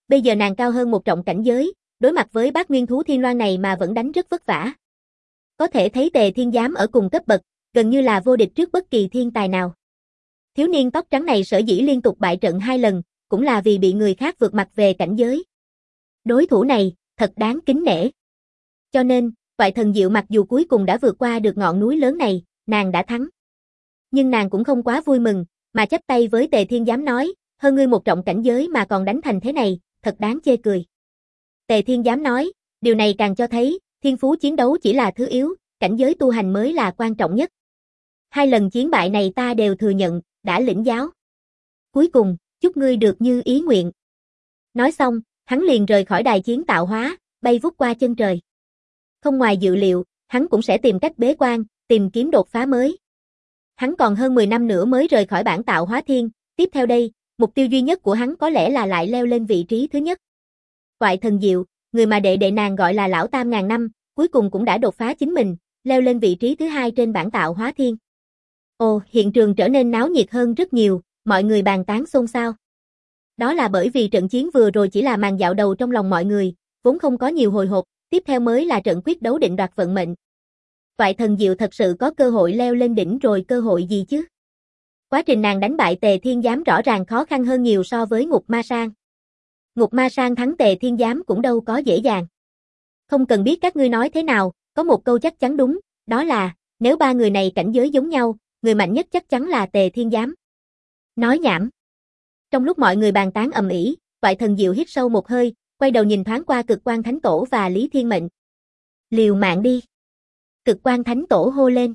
Bây giờ nàng cao hơn một trọng cảnh giới, đối mặt với bát nguyên thú thiên loan này mà vẫn đánh rất vất vả. Có thể thấy Tề Thiên Giám ở cùng cấp bậc, gần như là vô địch trước bất kỳ thiên tài nào. Thiếu niên tóc trắng này sở dĩ liên tục bại trận 2 lần, cũng là vì bị người khác vượt mặt về cảnh giới. Đối thủ này, thật đáng kính nể. Cho nên, Toại Thần Diệu mặc dù cuối cùng đã vượt qua được ngọn núi lớn này, nàng đã thắng. Nhưng nàng cũng không quá vui mừng, mà chắp tay với Tề Thiên Giám nói, hơn ngươi một trọng cảnh giới mà còn đánh thành thế này, thật đáng chê cười. Tề Thiên Giám nói, điều này càng cho thấy, thiên phú chiến đấu chỉ là thứ yếu, cảnh giới tu hành mới là quan trọng nhất. 2 lần chiến bại này ta đều thừa nhận, đã lĩnh giáo. Cuối cùng, chúc ngươi được như ý nguyện. Nói xong, hắn liền rời khỏi đài chiến tạo hóa, bay vút qua chân trời. Không ngoài dự liệu, hắn cũng sẽ tìm cách bế quan, tìm kiếm đột phá mới. Hắn còn hơn 10 năm nữa mới rời khỏi bản tạo hóa thiên, tiếp theo đây, mục tiêu duy nhất của hắn có lẽ là lại leo lên vị trí thứ nhất. Toại Thần Diệu, người mà đệ nàng gọi là lão tam ngàn năm, cuối cùng cũng đã đột phá chính mình, leo lên vị trí thứ 2 trên bản tạo hóa thiên. Ồ, hiện trường trở nên náo nhiệt hơn rất nhiều, mọi người bàn tán xôn xao. Đó là bởi vì trận chiến vừa rồi chỉ là màn dạo đầu trong lòng mọi người, vốn không có nhiều hồi hộp, tiếp theo mới là trận quyết đấu định đoạt vận mệnh. Toại Thần Diệu thật sự có cơ hội leo lên đỉnh rồi, cơ hội gì chứ? Quá trình nàng đánh bại Tề Thiên Giám rõ ràng khó khăn hơn nhiều so với Ngục Ma Sang. Ngục Ma Sang thắng Tề Thiên Giám cũng đâu có dễ dàng. Không cần biết các ngươi nói thế nào, có một câu chắc chắn đúng, đó là, nếu 3 người này cảnh giới giống nhau, người mạnh nhất chắc chắn là Tề Thiên Giám. Nói nhảm. Trong lúc mọi người bàn tán ầm ĩ, Toại Thần Diệu hít sâu một hơi, quay đầu nhìn thoáng qua Cực Quang Thánh Tổ và Lý Thiên Mệnh. Liều mạng đi. Cực Quang Thánh Tổ hô lên.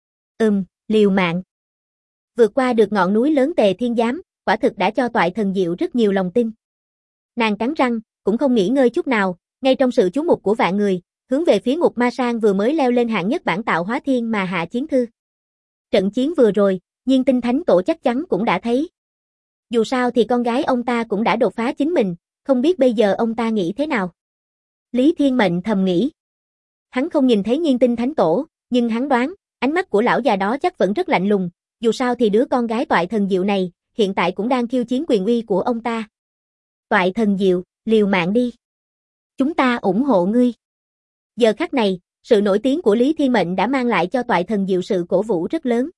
Liều mạng. Vượt qua được ngọn núi lớn Tề Thiên Giám, quả thực đã cho Toại Thần Diệu rất nhiều lòng tin. Nàng cắn răng, cũng không nghỉ ngơi chút nào, ngay trong sự chú mục của vạn người, hướng về phía Ngục Ma Sang vừa mới leo lên hạng nhất bản tạo hóa thiên mà hạ chiến thư. Trận chiến vừa rồi, Nhiên Tinh Thánh Tổ chắc chắn cũng đã thấy. Dù sao thì con gái ông ta cũng đã đột phá chính mình, không biết bây giờ ông ta nghĩ thế nào. Lý Thiên Mệnh thầm nghĩ. Hắn không nhìn thấy Nhiên Tinh Thánh Tổ, nhưng hắn đoán, ánh mắt của lão già đó chắc vẫn rất lạnh lùng, dù sao thì đứa con gái Toại Thần Diệu này, hiện tại cũng đang khiêu chiến quyền uy của ông ta. Toại Thần Diệu, liều mạng đi. Chúng ta ủng hộ ngươi. Giờ khắc này, sự nổi tiếng của Lý Thiên Mệnh đã mang lại cho Toại Thần Diệu sự cổ vũ rất lớn.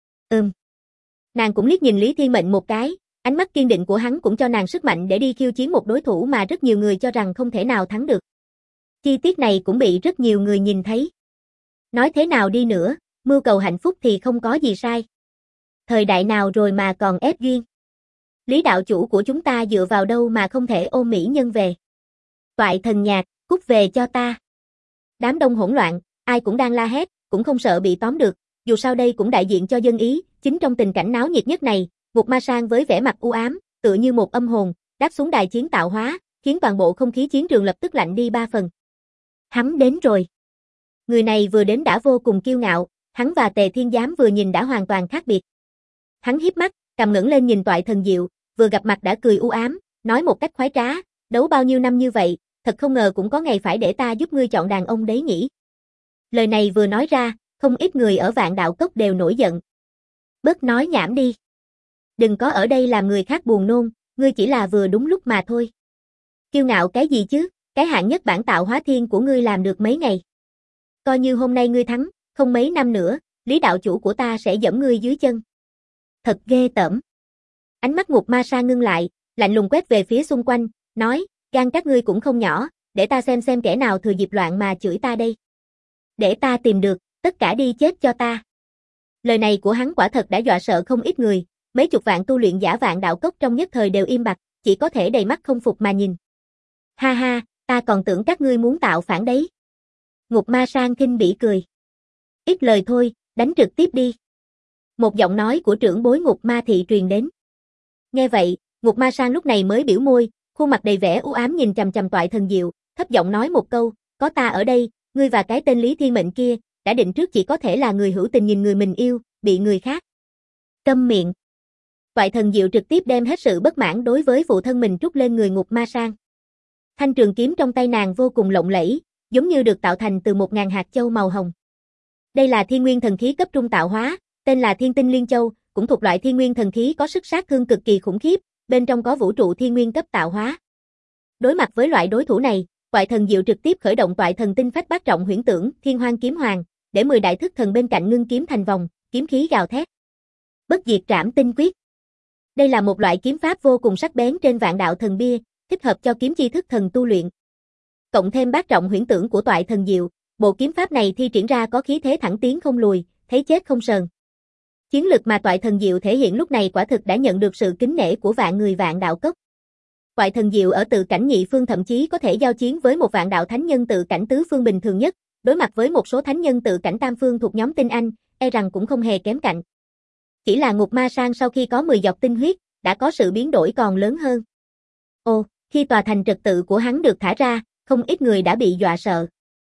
Nàng cũng liếc nhìn Lý Thiên Mệnh một cái, ánh mắt kiên định của hắn cũng cho nàng sức mạnh để đi khiêu chiến một đối thủ mà rất nhiều người cho rằng không thể nào thắng được. Chi tiết này cũng bị rất nhiều người nhìn thấy. Nói thế nào đi nữa, mưu cầu hạnh phúc thì không có gì sai. Thời đại nào rồi mà còn ép duyên. Lý đạo chủ của chúng ta dựa vào đâu mà không thể ôm mỹ nhân về. Toại Thần Nhạc, cút về cho ta. Đám đông hỗn loạn, ai cũng đang la hét, cũng không sợ bị tóm được, dù sao đây cũng đại diện cho dân ý, chính trong tình cảnh náo nhiệt nhất này, Ngục Ma Sang với vẻ mặt u ám, tựa như một âm hồn, đáp xuống đài chiến tạo hóa, khiến toàn bộ không khí chiến trường lập tức lạnh đi 3 phần. Hắn đến rồi. Người này vừa đến đã vô cùng kiêu ngạo, hắn và Tề Thiên Giám vừa nhìn đã hoàn toàn khác biệt. Hắn híp mắt, cầm ngẩng lên nhìn Toại Thần Diệu, vừa gặp mặt đã cười u ám, nói một cách khoái trá, đấu bao nhiêu năm như vậy, thật không ngờ cũng có ngày phải để ta giúp ngươi chọn đàn ông đấy nhỉ. Lời này vừa nói ra, không ít người ở Vạn Đạo Cốc đều nổi giận. Bớt nói nhảm đi. Đừng có ở đây làm người khác buồn nôn, ngươi chỉ là vừa đúng lúc mà thôi. Kiêu ngạo cái gì chứ, cái hạng nhất bản tạo hóa thiên của ngươi làm được mấy ngày. Coi như hôm nay ngươi thắng, không mấy năm nữa, Lý đạo chủ của ta sẽ giẫm ngươi dưới chân. Thật ghê tởm. Ánh mắt Ngục Ma Sa ngưng lại, lạnh lùng quét về phía xung quanh, nói, gan các ngươi cũng không nhỏ, để ta xem kẻ nào thừa dịp loạn mà chửi ta đây. Để ta tìm được, tất cả đi chết cho ta. Lời này của hắn quả thật đã dọa sợ không ít người, mấy chục vạn tu luyện giả Vạn Đạo Cốc trong nhất thời đều im bặt, chỉ có thể đầy mắt không phục mà nhìn. Ha ha, ta còn tưởng các ngươi muốn tạo phản đấy. Ngục Ma Sang khinh bỉ cười. Ít lời thôi, đánh trực tiếp đi. Một giọng nói của trưởng bối Ngục Ma Thị truyền đến. Nghe vậy, Ngục Ma Sang lúc này mới biểu môi, khuôn mặt đầy vẻ u ám nhìn chằm chằm Toại Thần Diệu, thấp giọng nói một câu, có ta ở đây, ngươi và cái tên Lý Thiên Mệnh kia, đã định trước chỉ có thể là người hữu tình nhìn người mình yêu, bị người khác. Câm miệng. Toại Thần Diệu trực tiếp đem hết sự bất mãn đối với phụ thân mình trút lên người Ngục Ma Sang. Thanh trường kiếm trong tay nàng vô cùng lộng lẫy, giống như được tạo thành từ 1000 hạt châu màu hồng. Đây là thiên nguyên thần khí cấp trung tạo hóa, tên là Thiên Tinh Liên Châu, cũng thuộc loại thiên nguyên thần khí có sức sát thương cực kỳ khủng khiếp, bên trong có vũ trụ thiên nguyên cấp tạo hóa. Đối mặt với loại đối thủ này, Toại Thần Diệu trực tiếp khởi động Toại Thần Tinh Phách Bát Trọng Huyễn Tưởng, Thiên Hoang Kiếm Hoàng, để 10 đại thức thần bên cạnh ngưng kiếm thành vòng, kiếm khí gào thét. Bất diệt trảm tinh quyết. Đây là một loại kiếm pháp vô cùng sắc bén trên vạn đạo thần bia, thích hợp cho kiếm chi thức thần tu luyện. Cộng thêm bát trọng huyễn tưởng của Toại Thần Diệu, bộ kiếm pháp này thi triển ra có khí thế thẳng tiến không lùi, thấy chết không sờn. Chiến lực mà Toại Thần Diệu thể hiện lúc này quả thực đã nhận được sự kính nể của vạn người vạn đạo cốc. Toại Thần Diệu ở tự cảnh nhị phương thậm chí có thể giao chiến với một vạn đạo thánh nhân tự cảnh tứ phương bình thường nhất, đối mặt với một số thánh nhân tự cảnh tam phương thuộc nhóm tinh anh, e rằng cũng không hề kém cạnh. Chỉ là Ngục Ma Sang sau khi có 10 giọt tinh huyết, đã có sự biến đổi còn lớn hơn. Ồ, khi tòa thành trật tự của hắn được thả ra, không ít người đã bị dọa sợ.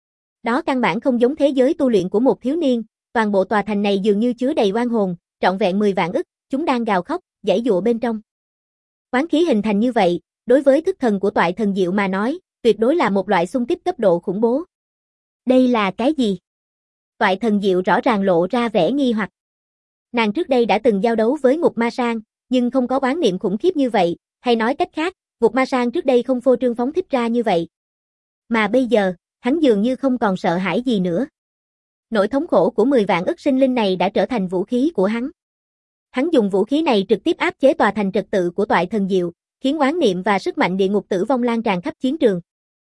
Đó căn bản không giống thế giới tu luyện của một thiếu niên, toàn bộ tòa thành này dường như chứa đầy oan hồn, trọn vẹn 10 vạn ức, chúng đang gào khóc, giãy giụa bên trong. Oán khí hình thành như vậy, đối với thức thần của Toại Thần Diệu mà nói, tuyệt đối là một loại xung kích cấp độ khủng bố. Đây là cái gì? Toại Thần Diệu rõ ràng lộ ra vẻ nghi hoặc. Nàng trước đây đã từng giao đấu với Ngục Ma Sang, nhưng không có oán niệm khủng khiếp như vậy, hay nói cách khác, Ngục Ma Sang trước đây không phô trương phóng thích ra như vậy. Mà bây giờ, hắn dường như không còn sợ hãi gì nữa. Nỗi thống khổ của 10 vạn ức sinh linh này đã trở thành vũ khí của hắn. Hắn dùng vũ khí này trực tiếp áp chế tòa thành trật tự của Toại Thần Diệu, khiến oán niệm và sức mạnh địa ngục tử vong lan tràn khắp chiến trường.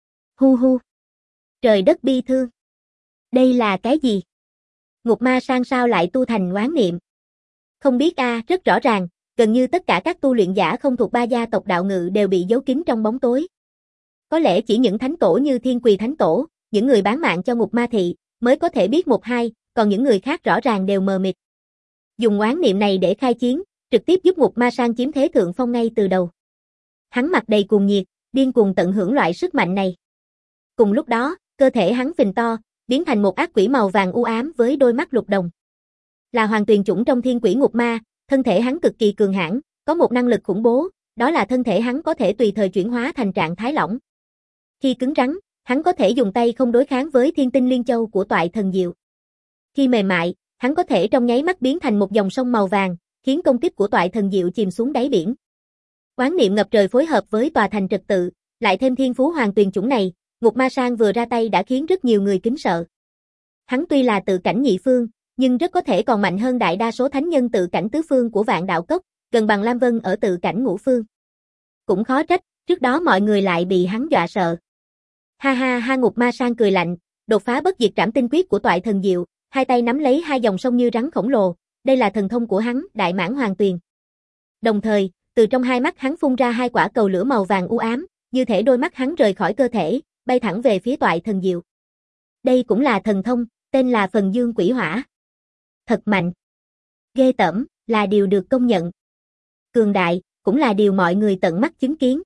Hu hu. Trời đất bi thương. Đây là cái gì? Ngục Ma Sang sao lại tu thành oán niệm? Không biết rất rõ ràng, gần như tất cả các tu luyện giả không thuộc ba gia tộc đạo ngự đều bị giấu kín trong bóng tối. Có lẽ chỉ những thánh tổ như Thiên Quỳ Thánh Tổ, những người bán mạng cho Ngục Ma Thị, mới có thể biết một hai, còn những người khác rõ ràng đều mờ mịt. Dùng oán niệm này để khai chiến, trực tiếp giúp Ngục Ma Sang chiếm thế thượng phong ngay từ đầu. Hắn mặt đầy cuồng nhiệt, điên cuồng tận hưởng loại sức mạnh này. Cùng lúc đó, cơ thể hắn phình to, biến thành một ác quỷ màu vàng u ám với đôi mắt lục đồng. Là hoàng tuyền chủng trong Thiên Quỷ Ngục Ma, thân thể hắn cực kỳ cường hãn, có một năng lực khủng bố, đó là thân thể hắn có thể tùy thời chuyển hóa thành trạng thái lỏng. Khi cứng rắn, hắn có thể dùng tay không đối kháng với Thiên Tinh Liên Châu của Toại Thần Diệu. Khi mềm mại, hắn có thể trong nháy mắt biến thành một dòng sông màu vàng, khiến công kích của Toại Thần Diệu chìm xuống đáy biển. Oán niệm ngập trời phối hợp với tòa thành trật tự, lại thêm thiên phú hoàng tuyền chủng này, Ngục Ma Sang vừa ra tay đã khiến rất nhiều người kính sợ. Hắn tuy là tự cảnh nhị phương, nhưng rất có thể còn mạnh hơn đại đa số thánh nhân tự cảnh tứ phương của Vạn Đạo Cốc, gần bằng Lam Vân ở tự cảnh ngũ phương. Cũng khó trách, trước đó mọi người lại bị hắn dọa sợ. Ha ha ha, Ngục Ma Sang cười lạnh, đột phá bất diệt trảm tinh quyết của Toại Thần Diệu, hai tay nắm lấy hai dòng sông như rắn khổng lồ, đây là thần thông của hắn, Đại Mãn Hoàng Tuyền. Đồng thời, từ trong hai mắt hắn phun ra hai quả cầu lửa màu vàng u ám, như thể đôi mắt hắn rời khỏi cơ thể, bay thẳng về phía Toại Thần Diệu. Đây cũng là thần thông, tên là Phần Dương Quỷ Hỏa. Thật mạnh. Ghê tởm, là điều được công nhận. Cường đại, cũng là điều mọi người tận mắt chứng kiến.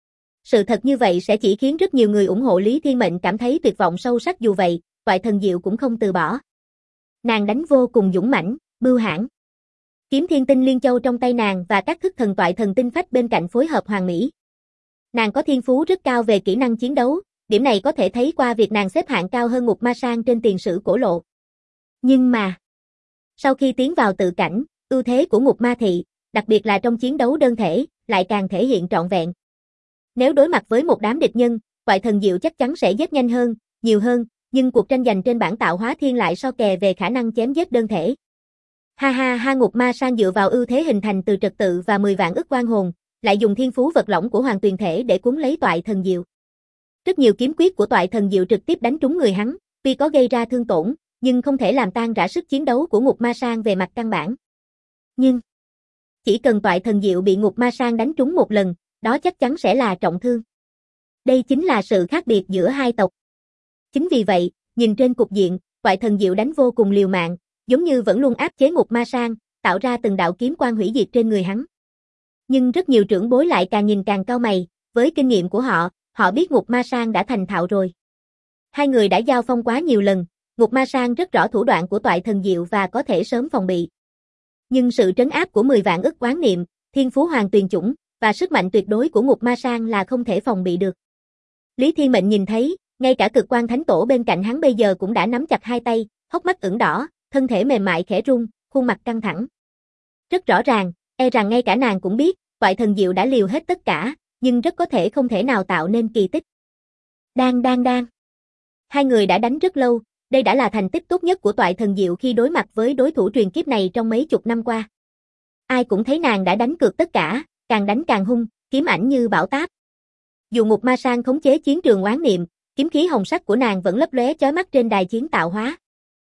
Sự thật như vậy sẽ chỉ khiến rất nhiều người ủng hộ Lý Thiên Mệnh cảm thấy tuyệt vọng sâu sắc, dù vậy, Toại Thần Diệu cũng không từ bỏ. Nàng đánh vô cùng dũng mãnh, bưu hãn. Kiếm Thiên Tinh Liên Châu trong tay nàng và các thức thần Toại Thần Tinh Phách bên cạnh phối hợp hoàn mỹ. Nàng có thiên phú rất cao về kỹ năng chiến đấu, điểm này có thể thấy qua việc nàng xếp hạng cao hơn Ngục Ma Sang trên tiền sử cổ lộ. Nhưng mà, sau khi tiến vào tự cảnh, ưu thế của Ngục Ma Thị, đặc biệt là trong chiến đấu đơn thể, lại càng thể hiện trọn vẹn. Nếu đối mặt với một đám địch nhân, Toại Thần Diệu chắc chắn sẽ giết nhanh hơn, nhiều hơn, nhưng cuộc tranh giành trên bản tạo hóa thiên lại so kè về khả năng chém giết đơn thể. Ha ha ha, Ngục Ma Sang dựa vào ưu thế hình thành từ trật tự và 10 vạn ức oan hồn, lại dùng thiên phú vật lỏng của Hoàng Tuyền thể để cuốn lấy Toại Thần Diệu. Rất nhiều kiếm quyết của Toại Thần Diệu trực tiếp đánh trúng người hắn, tuy có gây ra thương tổn, nhưng không thể làm tan rã sức chiến đấu của Ngục Ma Sang về mặt căn bản. Nhưng, chỉ cần Toại Thần Diệu bị Ngục Ma Sang đánh trúng một lần, đó chắc chắn sẽ là trọng thương. Đây chính là sự khác biệt giữa hai tộc. Chính vì vậy, nhìn trên cục diện, Toại Thần Diệu đánh vô cùng liều mạng, giống như vẫn luôn áp chế Ngục Ma Sang, tạo ra từng đạo kiếm quang hủy diệt trên người hắn. Nhưng rất nhiều trưởng bối lại càng nhìn càng cau mày, với kinh nghiệm của họ, họ biết Ngục Ma Sang đã thành thạo rồi. Hai người đã giao phong quá nhiều lần, Ngục Ma Sang rất rõ thủ đoạn của Toại Thần Diệu và có thể sớm phòng bị. Nhưng sự trấn áp của 10 vạn ức oán niệm, thiên phú hoàng tuyền chủng, và sức mạnh tuyệt đối của Ngục Ma Sang là không thể phòng bị được. Lý Thiên Mệnh nhìn thấy, ngay cả Cực Quan Thánh Tổ bên cạnh hắn bây giờ cũng đã nắm chặt hai tay, hốc mắt ửng đỏ, thân thể mềm mại khẽ run, khuôn mặt căng thẳng. Rất rõ ràng, e rằng ngay cả nàng cũng biết, Toại Thần Diệu đã liều hết tất cả, nhưng rất có thể không thể nào tạo nên kỳ tích. Đang. Hai người đã đánh rất lâu, đây đã là thành tích tốt nhất của Toại Thần Diệu khi đối mặt với đối thủ truyền kiếp này trong mấy chục năm qua. Ai cũng thấy nàng đã đánh cược tất cả, càng đánh càng hung, kiếm ảnh như bão táp. Dù Ngục Ma Sang khống chế chiến trường oán niệm, kiếm khí hồng sắc của nàng vẫn lấp lóe chói mắt trên đài chiến tạo hóa.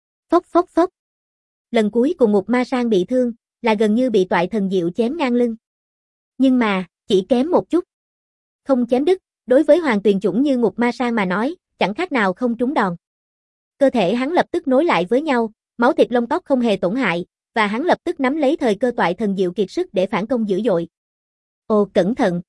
Phốc. Lần cuối cùng Ngục Ma Sang bị thương, là gần như bị Toại Thần Diệu chém ngang lưng. Nhưng mà, chỉ kém một chút. Không chém đứt, đối với Hoàng Tuyền Chủng như Ngục Ma Sang mà nói, chẳng khác nào không trúng đòn. Cơ thể hắn lập tức nối lại với nhau, máu thịt lông tóc không hề tổn hại, và hắn lập tức nắm lấy thời cơ Toại Thần Diệu kiệt sức để phản công dữ dội. Ồ, cẩn thận.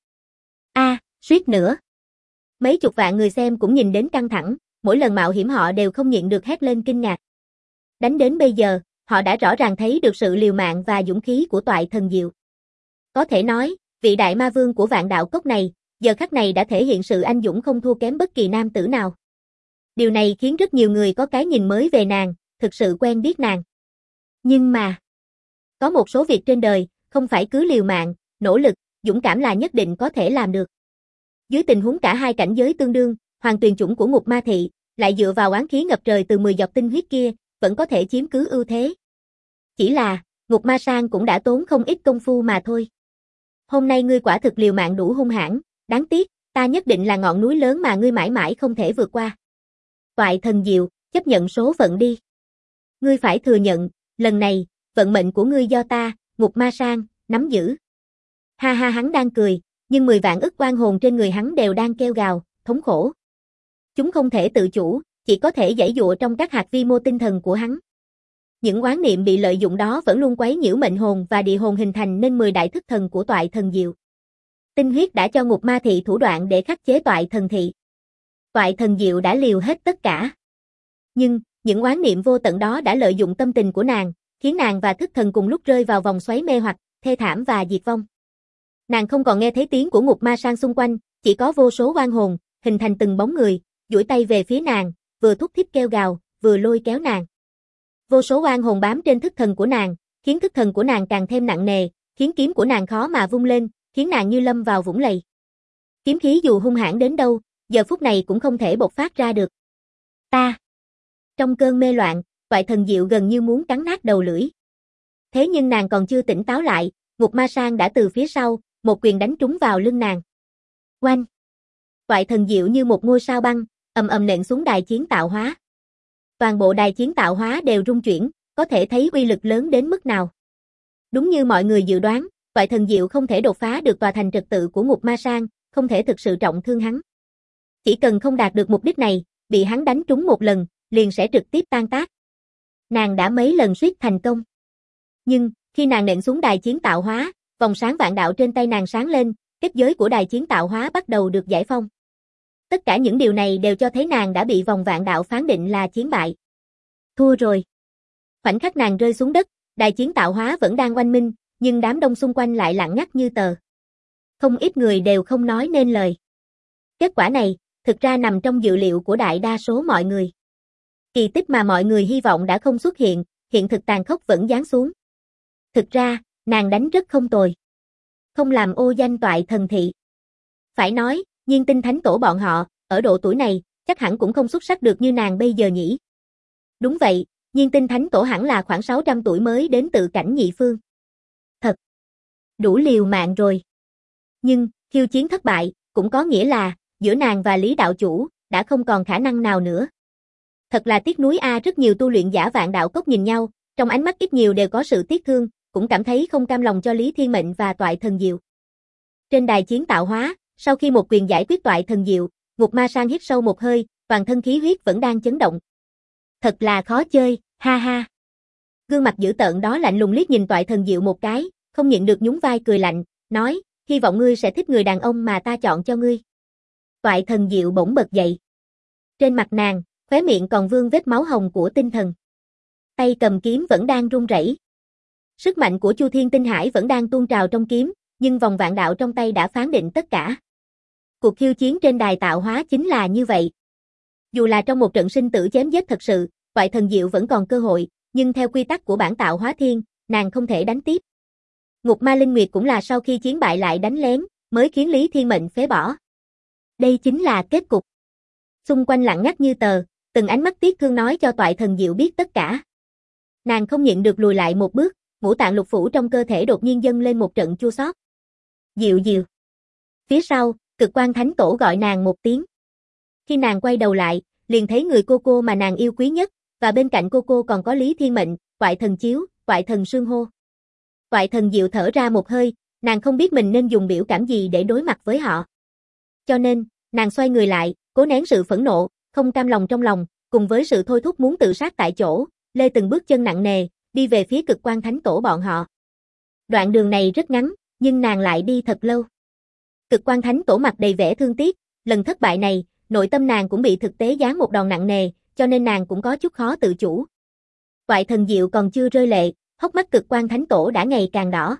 Suýt nữa. Mấy chục vạn người xem cũng nhìn đến căng thẳng, mỗi lần mạo hiểm họ đều không nhịn được hét lên kinh ngạc. Đánh đến bây giờ, họ đã rõ ràng thấy được sự liều mạng và dũng khí của Toại Thần Diệu. Có thể nói, vị đại ma vương của Vạn Đạo Cốc này, giờ khắc này đã thể hiện sự anh dũng không thua kém bất kỳ nam tử nào. Điều này khiến rất nhiều người có cái nhìn mới về nàng, thực sự quen biết nàng. Nhưng mà, có một số việc trên đời, không phải cứ liều mạng, nỗ lực, dũng cảm là nhất định có thể làm được. Dưới tình huống cả hai cảnh giới tương đương, Hoàng Tuyền Chủng của Ngục Ma Thị, lại dựa vào oán khí ngập trời từ 10 giọt tinh huyết kia, vẫn có thể chiếm cứ ưu thế. Chỉ là, Ngục Ma Sang cũng đã tốn không ít công phu mà thôi. Hôm nay ngươi quả thực liều mạng đủ hung hãn, đáng tiếc, ta nhất định là ngọn núi lớn mà ngươi mãi mãi không thể vượt qua. Toại Thần Diệu, chấp nhận số phận đi. Ngươi phải thừa nhận, lần này, vận mệnh của ngươi do ta, Ngục Ma Sang, nắm giữ. Ha ha, hắn đang cười, nhưng 10 vạn ức oan hồn trên người hắn đều đang kêu gào, thống khổ. Chúng không thể tự chủ, chỉ có thể giãy giụa trong các hạt vi mô tinh thần của hắn. Những oán niệm bị lợi dụng đó vẫn luôn quấy nhiễu mệnh hồn và địa hồn hình thành nên 10 đại thức thần của Toại Thần Diệu. Tinh huyết đã cho Ngục Ma Thị thủ đoạn để khắc chế Toại Thần Thị. Toại Thần Diệu đã liều hết tất cả. Nhưng, những oán niệm vô tận đó đã lợi dụng tâm tình của nàng, khiến nàng và thức thần cùng lúc rơi vào vòng xoáy mê hoặc, thê thảm và diệt vong. Nàng không còn nghe thấy tiếng của Ngục Ma Sang xung quanh, chỉ có vô số oan hồn, hình thành từng bóng người, duỗi tay về phía nàng, vừa thúc thiết kêu gào, vừa lôi kéo nàng. Vô số oan hồn bám trên thức thần của nàng, khiến thức thần của nàng càng thêm nặng nề, khiến kiếm của nàng khó mà vung lên, khiến nàng như lâm vào vũng lầy. Kiếm khí dù hung hãn đến đâu, giờ phút này cũng không thể bộc phát ra được. Trong cơn mê loạn, Toại Thần Diệu gần như muốn cắn nát đầu lưỡi. Thế nhưng nàng còn chưa tỉnh táo lại, Ngục Ma Sang đã từ phía sau, một quyền đánh trúng vào lưng nàng. Oanh! Toại Thần Diệu như một ngôi sao băng, ầm ầm nện xuống đài chiến tạo hóa. Toàn bộ đài chiến tạo hóa đều rung chuyển, có thể thấy uy lực lớn đến mức nào. Đúng như mọi người dự đoán, Toại Thần Diệu không thể đột phá được tòa thành trật tự của Ngục Ma Sang, không thể thực sự trọng thương hắn. Chỉ cần không đạt được mục đích này, bị hắn đánh trúng một lần, liền sẽ trực tiếp tan tác. Nàng đã mấy lần suýt thành công. Nhưng, khi nàng nện xuống đài chiến tạo hóa, vòng sáng vạn đạo trên tay nàng sáng lên, kết giới của đài chiến tạo hóa bắt đầu được giải phong. Tất cả những điều này đều cho thấy nàng đã bị vòng vạn đạo phán định là chiến bại. Thua rồi. Khoảnh khắc nàng rơi xuống đất, đài chiến tạo hóa vẫn đang oanh minh, nhưng đám đông xung quanh lại lặng ngắt như tờ. Không ít người đều không nói nên lời. Kết quả này, thực ra nằm trong dự liệu của đại đa số mọi người. Kỳ tích mà mọi người hy vọng đã không xuất hiện, hiện thực tàn khốc vẫn giáng xuống. Thực ra, nàng đánh rất không tồi. Không làm ô danh Toại Thần Thị. Phải nói, Nhiên Tinh Thánh Tổ bọn họ, ở độ tuổi này, chắc hẳn cũng không xuất sắc được như nàng bây giờ nhỉ. Đúng vậy, Nhiên Tinh Thánh Tổ hẳn là khoảng 600 tuổi mới đến tự cảnh nhị phương. Thật. Đủ liều mạng rồi. Nhưng, khiêu chiến thất bại, cũng có nghĩa là, giữa nàng và Lý Đạo Chủ, đã không còn khả năng nào nữa. Thật là tiếc nuối a, rất nhiều tu luyện giả Vạn Đạo Cốc nhìn nhau, trong ánh mắt ít nhiều đều có sự tiếc thương, cũng cảm thấy không cam lòng cho Lý Thiên Mệnh và Toại Thần Diệu. Trên đài chiến tạo hóa, sau khi một quyền giải quyết Toại Thần Diệu, Ngục Ma Sang hít sâu một hơi, toàn thân khí huyết vẫn đang chấn động. Thật là khó chơi, ha ha. Gương mặt dữ tợn đó lạnh lùng liếc nhìn Toại Thần Diệu một cái, không nhịn được nhún vai cười lạnh, nói, hy vọng ngươi sẽ thích người đàn ông mà ta chọn cho ngươi. Toại Thần Diệu bỗng bật dậy. Trên mặt nàng, khóe miệng còn vương vết máu hồng của tinh thần. Tay cầm kiếm vẫn đang run rẩy. Sức mạnh của Chu Thiên Tinh Hải vẫn đang tuôn trào trong kiếm, nhưng vòng vạn đạo trong tay đã phán định tất cả. Cuộc khiêu chiến trên đài tạo hóa chính là như vậy. Dù là trong một trận sinh tử chém giết thật sự, Toại Thần Diệu vẫn còn cơ hội, nhưng theo quy tắc của bản tạo hóa thiên, nàng không thể đánh tiếp. Ngục Ma Linh Nguyệt cũng là sau khi chiến bại lại đánh lén, mới khiến Lý Thiên Mệnh phế bỏ. Đây chính là kết cục. Xung quanh lặng ngắt như tờ, từng ánh mắt tiếc thương nói cho Toại Thần Diệu biết tất cả. Nàng không nhịn được lùi lại một bước, ngũ tạng lục phủ trong cơ thể đột nhiên dâng lên một trận chua xót. Diệu Diệu. Phía sau, Cực Quang Thánh Tổ gọi nàng một tiếng. Khi nàng quay đầu lại, liền thấy người cô mà nàng yêu quý nhất, và bên cạnh cô còn có Lý Thiên Mệnh, Toại Thần Chiếu, Toại Thần Sương Hô. Toại Thần Diệu thở ra một hơi, nàng không biết mình nên dùng biểu cảm gì để đối mặt với họ. Cho nên, nàng xoay người lại, cố nén sự phẫn nộ, không cam lòng trong lòng, cùng với sự thôi thúc muốn tự sát tại chỗ, lê từng bước chân nặng nề, đi về phía Cực Quang Thánh Tổ bọn họ. Đoạn đường này rất ngắn, nhưng nàng lại đi thật lâu. Cực Quang Thánh Tổ mặt đầy vẻ thương tiếc, lần thất bại này, nội tâm nàng cũng bị thực tế giáng một đòn nặng nề, cho nên nàng cũng có chút khó tự chủ. Toại Thần Diệu còn chưa rơi lệ, hốc mắt Cực Quang Thánh Tổ đã ngày càng đỏ.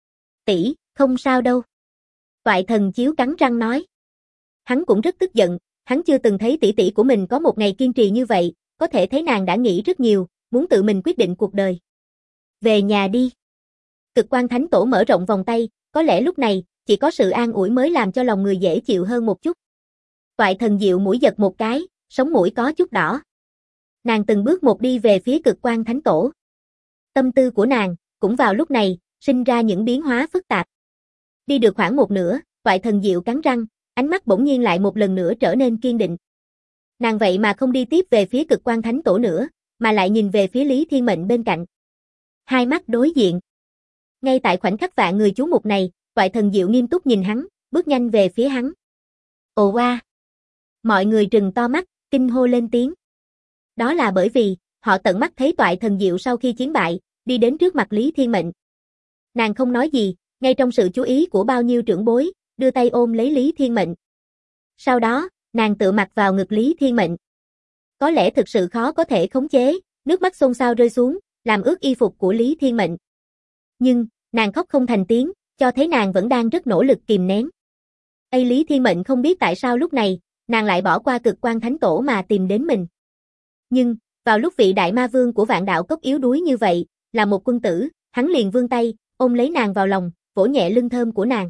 Tỷ, không sao đâu. Toại Thần Chiếu cắn răng nói. Hắn cũng rất tức giận, hắn chưa từng thấy tỷ tỷ của mình có một ngày kiên trì như vậy, có thể thấy nàng đã nghĩ rất nhiều, muốn tự mình quyết định cuộc đời. Về nhà đi. Cực Quang Thánh Tổ mở rộng vòng tay, có lẽ lúc này, chỉ có sự an ủi mới làm cho lòng người dễ chịu hơn một chút. Toại Thần Diệu mũi giật một cái, sống mũi có chút đỏ. Nàng từng bước một đi về phía Cực Quang Thánh Tổ. Tâm tư của nàng, cũng vào lúc này, sinh ra những biến hóa phức tạp. Đi được khoảng một nửa, Toại Thần Diệu cắn răng, ánh mắt bỗng nhiên lại một lần nữa trở nên kiên định. Nàng vậy mà không đi tiếp về phía Cực Quang Thánh Tổ nữa, mà lại nhìn về phía Lý Thiên Mệnh bên cạnh. Hai mắt đối diện. Ngay tại khoảnh khắc vạn người chú mục này, Toại Thần Diệu nghiêm túc nhìn hắn, bước nhanh về phía hắn. Ồ oa! Mọi người trừng to mắt, kinh hô lên tiếng. Đó là bởi vì, họ tận mắt thấy Toại Thần Diệu sau khi chiến bại, đi đến trước mặt Lý Thiên Mệnh. Nàng không nói gì, ngay trong sự chú ý của bao nhiêu trưởng bối, đưa tay ôm lấy Lý Thiên Mệnh. Sau đó, nàng tựa mặt vào ngực Lý Thiên Mệnh. Có lẽ thực sự khó có thể khống chế, nước mắt xôn xao rơi xuống, làm ướt y phục của Lý Thiên Mệnh. Nhưng, nàng khóc không thành tiếng, cho thấy nàng vẫn đang rất nỗ lực kìm nén. Lý Thiên Mệnh không biết tại sao lúc này, nàng lại bỏ qua Cực Quang Thánh Tổ mà tìm đến mình. Nhưng, vào lúc vị đại ma vương của Vạn Đạo Cốc yếu đuối như vậy, là một quân tử, hắn liền vươn tay, ôm lấy nàng vào lòng, vỗ nhẹ lưng thơm của nàng.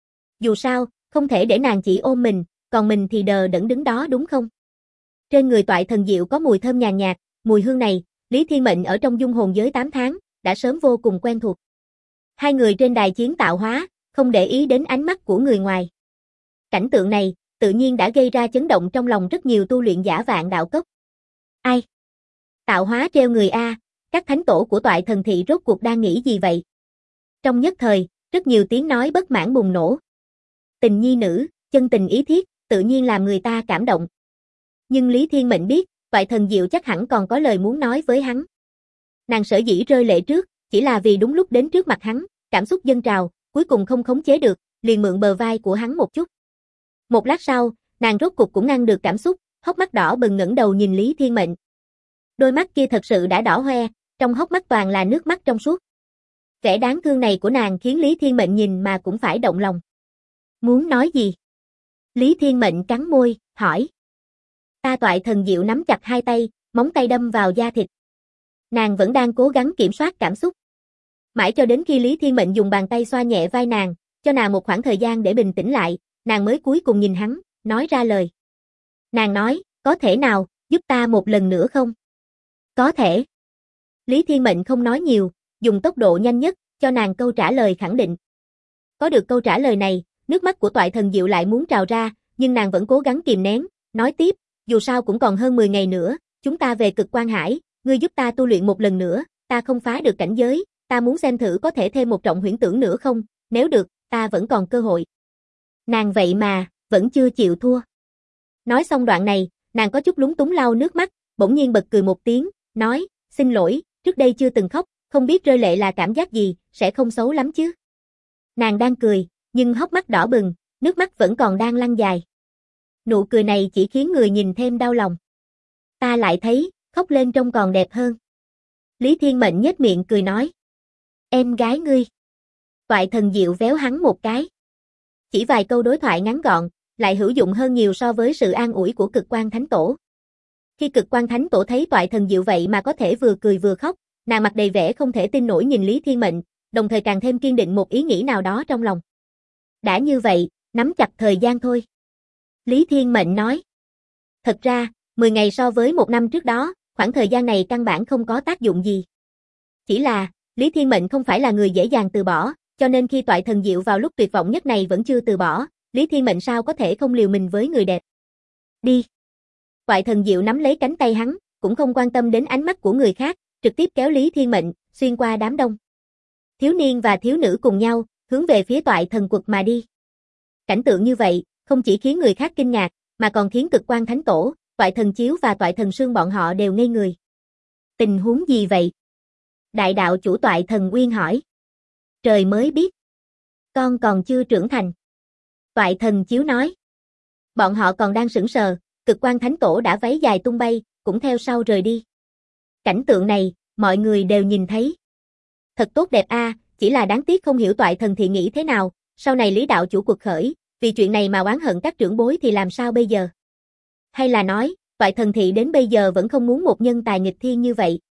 Dù sao, không thể để nàng chỉ ôm mình, còn mình thì đờ đẫn đứng đó đúng không? Trên người Toại Thần Diệu có mùi thơm nhàn nhạt, mùi hương này, Lý Thiên Mệnh ở trong dung hồn giới 8 tháng, đã sớm vô cùng quen thuộc. Hai người trên đài chiến tạo hóa, không để ý đến ánh mắt của người ngoài. Cảnh tượng này, tự nhiên đã gây ra chấn động trong lòng rất nhiều tu luyện giả Vạn Đạo Cốc. Ai? Tạo hóa treo người A, các thánh tổ của Toại Thần Thị rốt cuộc đang nghĩ gì vậy? Trong nhất thời, rất nhiều tiếng nói bất mãn bùng nổ. Tình nhi nữ, chân tình ý thiết, tự nhiên làm người ta cảm động. Nhưng Lý Thiên Mệnh biết, Toại Thần Diệu chắc hẳn còn có lời muốn nói với hắn. Nàng sở dĩ rơi lệ trước, chỉ là vì đúng lúc đến trước mặt hắn, cảm xúc dâng trào, cuối cùng không khống chế được, liền mượn bờ vai của hắn một chút. Một lát sau, nàng rốt cuộc cũng ngăn được cảm xúc, hốc mắt đỏ bừng ngẩng đầu nhìn Lý Thiên Mệnh. Đôi mắt kia thật sự đã đỏ hoe, trong hốc mắt toàn là nước mắt trong suốt. Vẻ đáng thương này của nàng khiến Lý Thiên Mệnh nhìn mà cũng phải động lòng. Muốn nói gì? Lý Thiên Mệnh cắn môi, hỏi. Ta Toại Thần Diệu nắm chặt hai tay, móng tay đâm vào da thịt. Nàng vẫn đang cố gắng kiểm soát cảm xúc. Mãi cho đến khi Lý Thiên Mệnh dùng bàn tay xoa nhẹ vai nàng, cho nàng một khoảng thời gian để bình tĩnh lại, nàng mới cuối cùng nhìn hắn, nói ra lời. Nàng nói, có thể nào, giúp ta một lần nữa không? Có thể. Lý Thiên Mệnh không nói nhiều, dùng tốc độ nhanh nhất, cho nàng câu trả lời khẳng định. Có được câu trả lời này, nước mắt của Toại Thần Diệu lại muốn trào ra, nhưng nàng vẫn cố gắng kìm nén, nói tiếp, dù sao cũng còn hơn 10 ngày nữa, chúng ta về Cực Quang Hải, ngươi giúp ta tu luyện một lần nữa, ta không phá được cảnh giới, ta muốn xem thử có thể thêm một trọng huyễn tưởng nữa không, nếu được, ta vẫn còn cơ hội. Nàng vậy mà, vẫn chưa chịu thua. Nói xong đoạn này, nàng có chút lúng túng lau nước mắt, bỗng nhiên bật cười một tiếng, nói, xin lỗi, trước đây chưa từng khóc, không biết rơi lệ là cảm giác gì, sẽ không xấu lắm chứ. Nàng đang cười, nhưng hốc mắt đỏ bừng, nước mắt vẫn còn đang lăn dài. Nụ cười này chỉ khiến người nhìn thêm đau lòng. Ta lại thấy, khóc lên trông còn đẹp hơn. Lý Thiên Mệnh nhếch miệng cười nói. Em gái ngươi. Toại Thần Diệu véo hắn một cái. Chỉ vài câu đối thoại ngắn gọn, lại hữu dụng hơn nhiều so với sự an ủi của Cực Quang Thánh Tổ. Khi Cực Quang Thánh Tổ thấy Toại Thần Diệu vậy mà có thể vừa cười vừa khóc, nàng mặt đầy vẻ không thể tin nổi nhìn Lý Thiên Mệnh, đồng thời càng thêm kiên định một ý nghĩ nào đó trong lòng. Đã như vậy, nắm chặt thời gian thôi. Lý Thiên Mệnh nói. Thật ra, 10 ngày so với 1 năm trước đó, khoảng thời gian này căn bản không có tác dụng gì. Chỉ là, Lý Thiên Mệnh không phải là người dễ dàng từ bỏ, cho nên khi Toại Thần Diệu vào lúc tuyệt vọng nhất này vẫn chưa từ bỏ, Lý Thiên Mệnh sao có thể không liều mình với người đẹp. Đi. Toại Thần Diệu nắm lấy cánh tay hắn, cũng không quan tâm đến ánh mắt của người khác, trực tiếp kéo Lý Thiên Mệnh, xuyên qua đám đông. Thiếu niên và thiếu nữ cùng nhau, hướng về phía Toại Thần Quật mà đi. Cảnh tượng như vậy, không chỉ khiến người khác kinh ngạc, mà còn khiến Cực Quang Thánh Tổ, Toại Thần Chiếu và Toại Thần Sương bọn họ đều ngây người. Tình huống gì vậy? Đại đạo chủ Toại Thần Nguyên hỏi. Trời mới biết. Con còn chưa trưởng thành. Toại Thần Chiếu nói. Bọn họ còn đang sững sờ, Cực Quang Thánh Tổ đã váy dài tung bay, cũng theo sau rời đi. Cảnh tượng này, mọi người đều nhìn thấy. Thật tốt đẹp a, chỉ là đáng tiếc không hiểu Toại Thần Thị nghĩ thế nào, sau này Lý đạo chủ cuộc khởi, vì chuyện này mà oán hận các trưởng bối thì làm sao bây giờ? Hay là nói, Toại Thần Thị đến bây giờ vẫn không muốn một nhân tài nghịch thiên như vậy?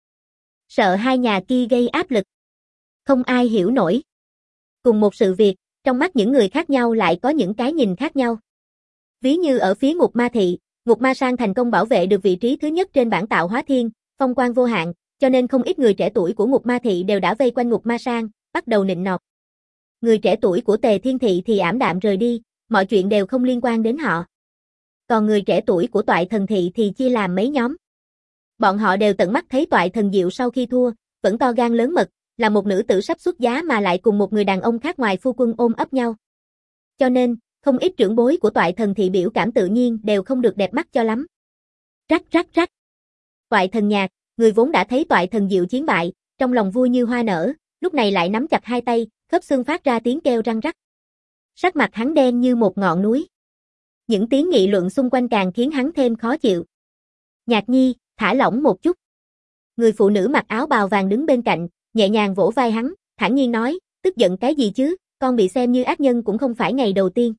Sợ hai nhà kia gây áp lực. Không ai hiểu nổi. Cùng một sự việc, trong mắt những người khác nhau lại có những cái nhìn khác nhau. Ví như ở phía Ngục Ma Thị, Ngục Ma Sang thành công bảo vệ được vị trí thứ nhất trên bảng tạo hóa thiên, phong quang vô hạn, cho nên không ít người trẻ tuổi của Ngục Ma Thị đều đã vây quanh Ngục Ma Sang, bắt đầu nịnh nọt. Người trẻ tuổi của Tề Thiên Thị thì ảm đạm rời đi, mọi chuyện đều không liên quan đến họ. Còn người trẻ tuổi của Toại Thần Thị thì chia làm mấy nhóm. Bọn họ đều tận mắt thấy Toại Thần Diệu sau khi thua, vẫn to gan lớn mật, là một nữ tử sắp xuất giá mà lại cùng một người đàn ông khác ngoài phu quân ôm ấp nhau. Cho nên, không ít trưởng bối của Toại Thần Thị biểu cảm tự nhiên đều không được đẹp mắt cho lắm. Rắc rắc rắc. Toại Thần Nhạc, người vốn đã thấy Toại Thần Diệu chiến bại, trong lòng vui như hoa nở, lúc này lại nắm chặt hai tay, khớp xương phát ra tiếng kêu răng rắc. Sắc mặt hắn đen như một ngọn núi. Những tiếng nghị luận xung quanh càng khiến hắn thêm khó chịu. Nhạc Nhi, thả lỏng một chút. Người phụ nữ mặc áo bào vàng đứng bên cạnh, nhẹ nhàng vỗ vai hắn, thản nhiên nói, tức giận cái gì chứ, con bị xem như ác nhân cũng không phải ngày đầu tiên.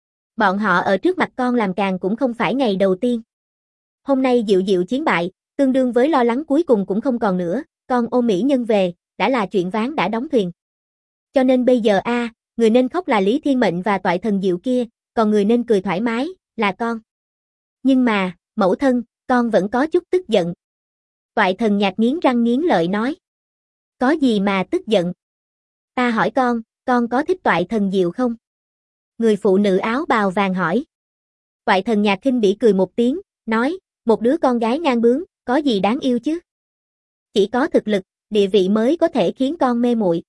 Bọn họ ở trước mặt con làm càng cũng không phải ngày đầu tiên. Hôm nay Diệu Diệu chiến bại, tương đương với lo lắng cuối cùng cũng không còn nữa, con ôm mỹ nhân về, đã là chuyện ván đã đóng thuyền. Cho nên bây giờ người nên khóc là Lý Thiên Mệnh và Toại Thần Diệu kia, còn người nên cười thoải mái, là con. Nhưng mà, mẫu thân, con vẫn có chút tức giận. Toại Thần Nhạc nghiến răng nghiến lợi nói. Có gì mà tức giận? Ta hỏi con có thích Toại Thần Diệu không? Người phụ nữ áo bào vàng hỏi. Toại Thần Nhạc khinh bỉ cười một tiếng, nói, một đứa con gái ngang bướng, có gì đáng yêu chứ? Chỉ có thực lực, địa vị mới có thể khiến con mê muội.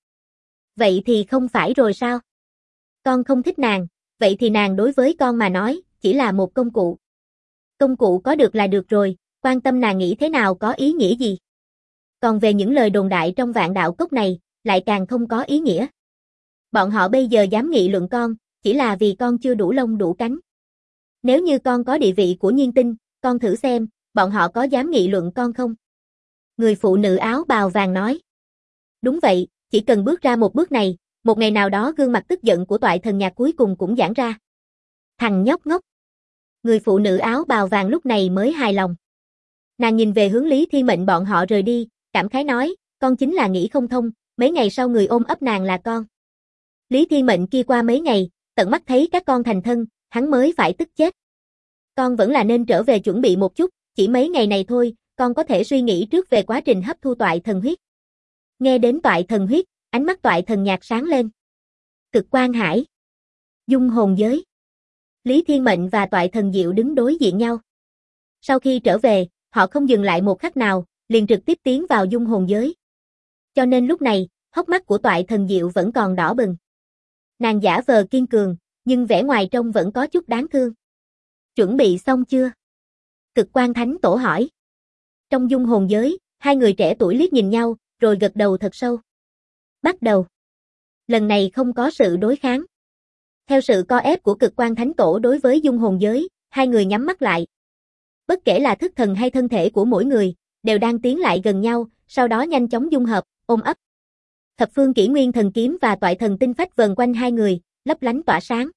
Vậy thì không phải rồi sao? Con không thích nàng, vậy thì nàng đối với con mà nói, chỉ là một công cụ. Công cụ có được là được rồi, quan tâm nàng nghĩ thế nào có ý nghĩa gì? Còn về những lời đồn đại trong Vạn Đạo Cốc này, lại càng không có ý nghĩa. Bọn họ bây giờ dám nghị luận con, chỉ là vì con chưa đủ lông đủ cánh. Nếu như con có địa vị của Nhiên Tinh, con thử xem, bọn họ có dám nghị luận con không? Người phụ nữ áo bào vàng nói. Đúng vậy, chỉ cần bước ra một bước này, một ngày nào đó gương mặt tức giận của Toại Thần Nhạc cuối cùng cũng giãn ra. Thằng nhóc ngốc. Người phụ nữ áo bào vàng lúc này mới hài lòng. Nàng nhìn về hướng Lý Thiên Mệnh bọn họ rời đi, cảm khái nói, con chính là nghĩ không thông, mấy ngày sau người ôm ấp nàng là con. Lý Thiên Mệnh kia qua mấy ngày, tận mắt thấy các con thành thân, hắn mới phải tức chết. Con vẫn là nên trở về chuẩn bị một chút, chỉ mấy ngày này thôi, con có thể suy nghĩ trước về quá trình hấp thu Toại Thần huyết. Nghe đến Toại Thần huyết, ánh mắt Toại Thần Nhạc sáng lên. Cực Quang Hải. Dung hồn giới. Lý Thiên Mệnh và Toại Thần Diệu đứng đối diện nhau. Sau khi trở về, họ không dừng lại một khắc nào, liền trực tiếp tiến vào dung hồn giới. Cho nên lúc này, hốc mắt của Toại Thần Diệu vẫn còn đỏ bừng. Nàng giả vờ kiên cường, nhưng vẻ ngoài trông vẫn có chút đáng thương. Chuẩn bị xong chưa? Cực Quang Thánh Tổ hỏi. Trong dung hồn giới, hai người trẻ tuổi liếc nhìn nhau, rồi gật đầu thật sâu. Bắt đầu. Lần này không có sự đối kháng. Theo sự co ép của Cực Quang Thánh Tổ đối với dung hồn giới, hai người nhắm mắt lại. Bất kể là thức thần hay thân thể của mỗi người, đều đang tiến lại gần nhau, sau đó nhanh chóng dung hợp, ôm ấp. Thập phương Kỷ Nguyên Thần Kiếm và Toại Thần Tinh Phách vần quanh hai người, lấp lánh tỏa sáng.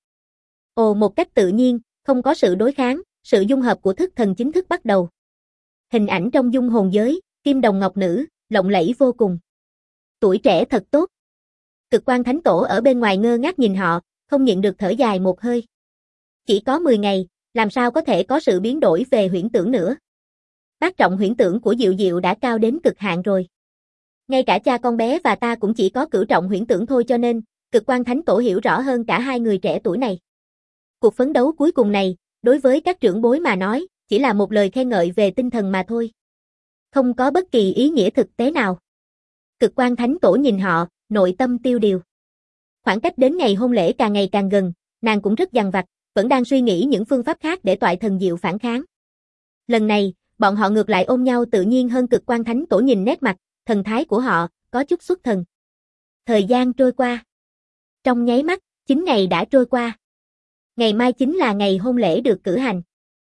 Một cách tự nhiên, không có sự đối kháng, sự dung hợp của thức thần chính thức bắt đầu. Hình ảnh trong dung hồn giới, kim đồng ngọc nữ, lộng lẫy vô cùng. Tuổi trẻ thật tốt. Cực Quang Thánh Tổ ở bên ngoài ngơ ngác nhìn họ, không nhịn được thở dài một hơi. Chỉ có 10 ngày, làm sao có thể có sự biến đổi về huyễn tưởng nữa. Bát trọng huyễn tưởng của Diệu Diệu đã cao đến cực hạn rồi. Ngay cả cha con bé và ta cũng chỉ có cửu trọng huyễn tưởng thôi, cho nên, Cực Quang Thánh Tổ hiểu rõ hơn cả hai người trẻ tuổi này. Cuộc phấn đấu cuối cùng này, đối với các trưởng bối mà nói, chỉ là một lời khen ngợi về tinh thần mà thôi. Không có bất kỳ ý nghĩa thực tế nào. Cực Quang Thánh Tổ nhìn họ, nội tâm tiêu điều. Khoảng cách đến ngày hôn lễ càng ngày càng gần, nàng cũng rất dằn vặt, vẫn đang suy nghĩ những phương pháp khác để Toại Thần Diệu phản kháng. Lần này, bọn họ ngược lại ôm nhau tự nhiên hơn. Cực Quang Thánh Tổ nhìn nét mặt, thần thái của họ, có chút xuất thần. Thời gian trôi qua. Trong nháy mắt, 9 ngày đã trôi qua. Ngày mai chính là ngày hôn lễ được cử hành.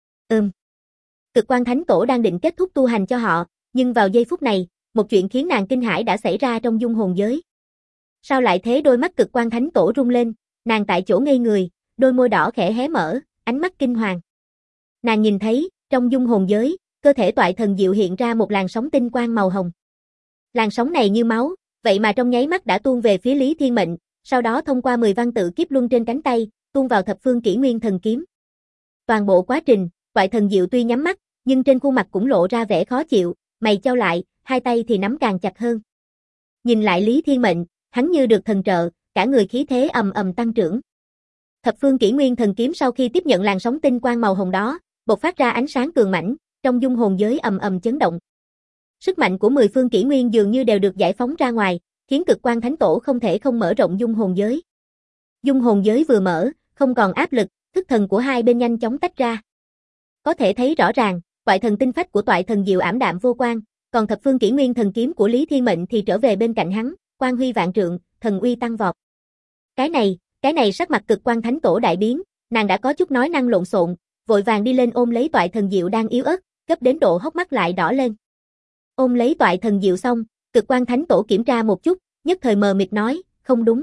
Cực Quang Thánh Tổ đang định kết thúc tu hành cho họ, nhưng vào giây phút này, một chuyện khiến nàng kinh hãi đã xảy ra trong dung hồn giới. Sao lại thế? Đôi mắt Cực Quang Thánh Tổ rung lên, nàng tại chỗ ngây người, đôi môi đỏ khẽ hé mở, ánh mắt kinh hoàng. Nàng nhìn thấy, trong dung hồn giới, cơ thể Toại Thần Diệu hiện ra một làn sóng tinh quang màu hồng. Làn sóng này như máu, vậy mà trong nháy mắt đã tuôn về phía Lý Thiên Mệnh, sau đó thông qua 10 văn tự kiếp luân trên cánh tay, tuôn vào Thập Phương Kỷ Nguyên Thần Kiếm. Toàn bộ quá trình, Toại Thần Diệu tuy nhắm mắt, nhưng trên khuôn mặt cũng lộ ra vẻ khó chịu, mày chau lại, hai tay thì nắm càng chặt hơn. Nhìn lại Lý Thiên Mệnh, hắn như được thần trợ, cả người khí thế ầm ầm tăng trưởng. Thập Phương Kỷ Nguyên Thần Kiếm sau khi tiếp nhận làn sóng tinh quang màu hồng đó, bộc phát ra ánh sáng cường mãnh, trong dung hồn giới ầm ầm chấn động. Sức mạnh của 10 phương kỷ nguyên dường như đều được giải phóng ra ngoài, khiến Cực Quang Thánh Tổ không thể không mở rộng dung hồn giới. Dung hồn giới vừa mở, không còn áp lực, thức thần của hai bên nhanh chóng tách ra. Có thể thấy rõ ràng, Toại Thần tinh phách của Toại Thần Diệu ảm đạm vô quang, còn Thập Phương Kỷ Nguyên Thần Kiếm của Lý Thiên Mệnh thì trở về bên cạnh hắn, quang huy vạn trượng, thần uy tăng vọt. Cái này sắc mặt Cực Quang Thánh Tổ đại biến, nàng đã có chút nói năng lộn xộn, vội vàng đi lên ôm lấy Toại Thần Diệu đang yếu ớt, gấp đến độ hốc mắt lại đỏ lên. Ôm lấy Toại Thần Diệu xong, Cực Quang Thánh Tổ kiểm tra một chút, nhất thời mờ mịt nói, không đúng.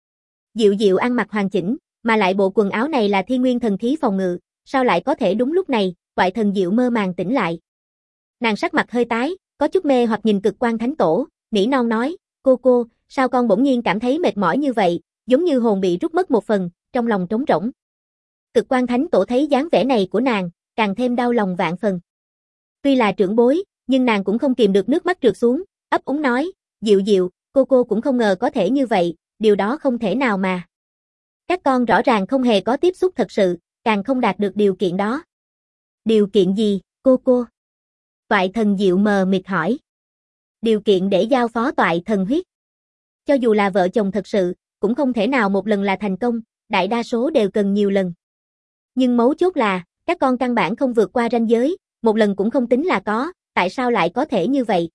Diệu Diệu ăn mặc hoàn chỉnh, mà lại bộ quần áo này là Thiên Nguyên Thần Khí phòng ngự, sao lại có thể đúng lúc này? Toại Thần Diệu mơ màng tỉnh lại. Nàng sắc mặt hơi tái, có chút mê hoặc nhìn Cực Quang Thánh Tổ, nỉ non nói, cô, sao con bỗng nhiên cảm thấy mệt mỏi như vậy, giống như hồn bị rút mất một phần, trong lòng trống rỗng. Cực Quang Thánh Tổ thấy dáng vẻ này của nàng, càng thêm đau lòng vạn phần. Tuy là trưởng bối, nhưng nàng cũng không kìm được nước mắt trượt xuống, ấp úng nói, Diệu, cô cũng không ngờ có thể như vậy, điều đó không thể nào mà. Các con rõ ràng không hề có tiếp xúc thật sự, càng không đạt được điều kiện đó. Điều kiện gì, cô? Toại Thần Diệu mờ mịt hỏi. Điều kiện để giao phó Toại Thần huyết. Cho dù là vợ chồng thật sự, cũng không thể nào một lần là thành công, đại đa số đều cần nhiều lần. Nhưng mấu chốt là, các con căn bản không vượt qua ranh giới, một lần cũng không tính là có, tại sao lại có thể như vậy?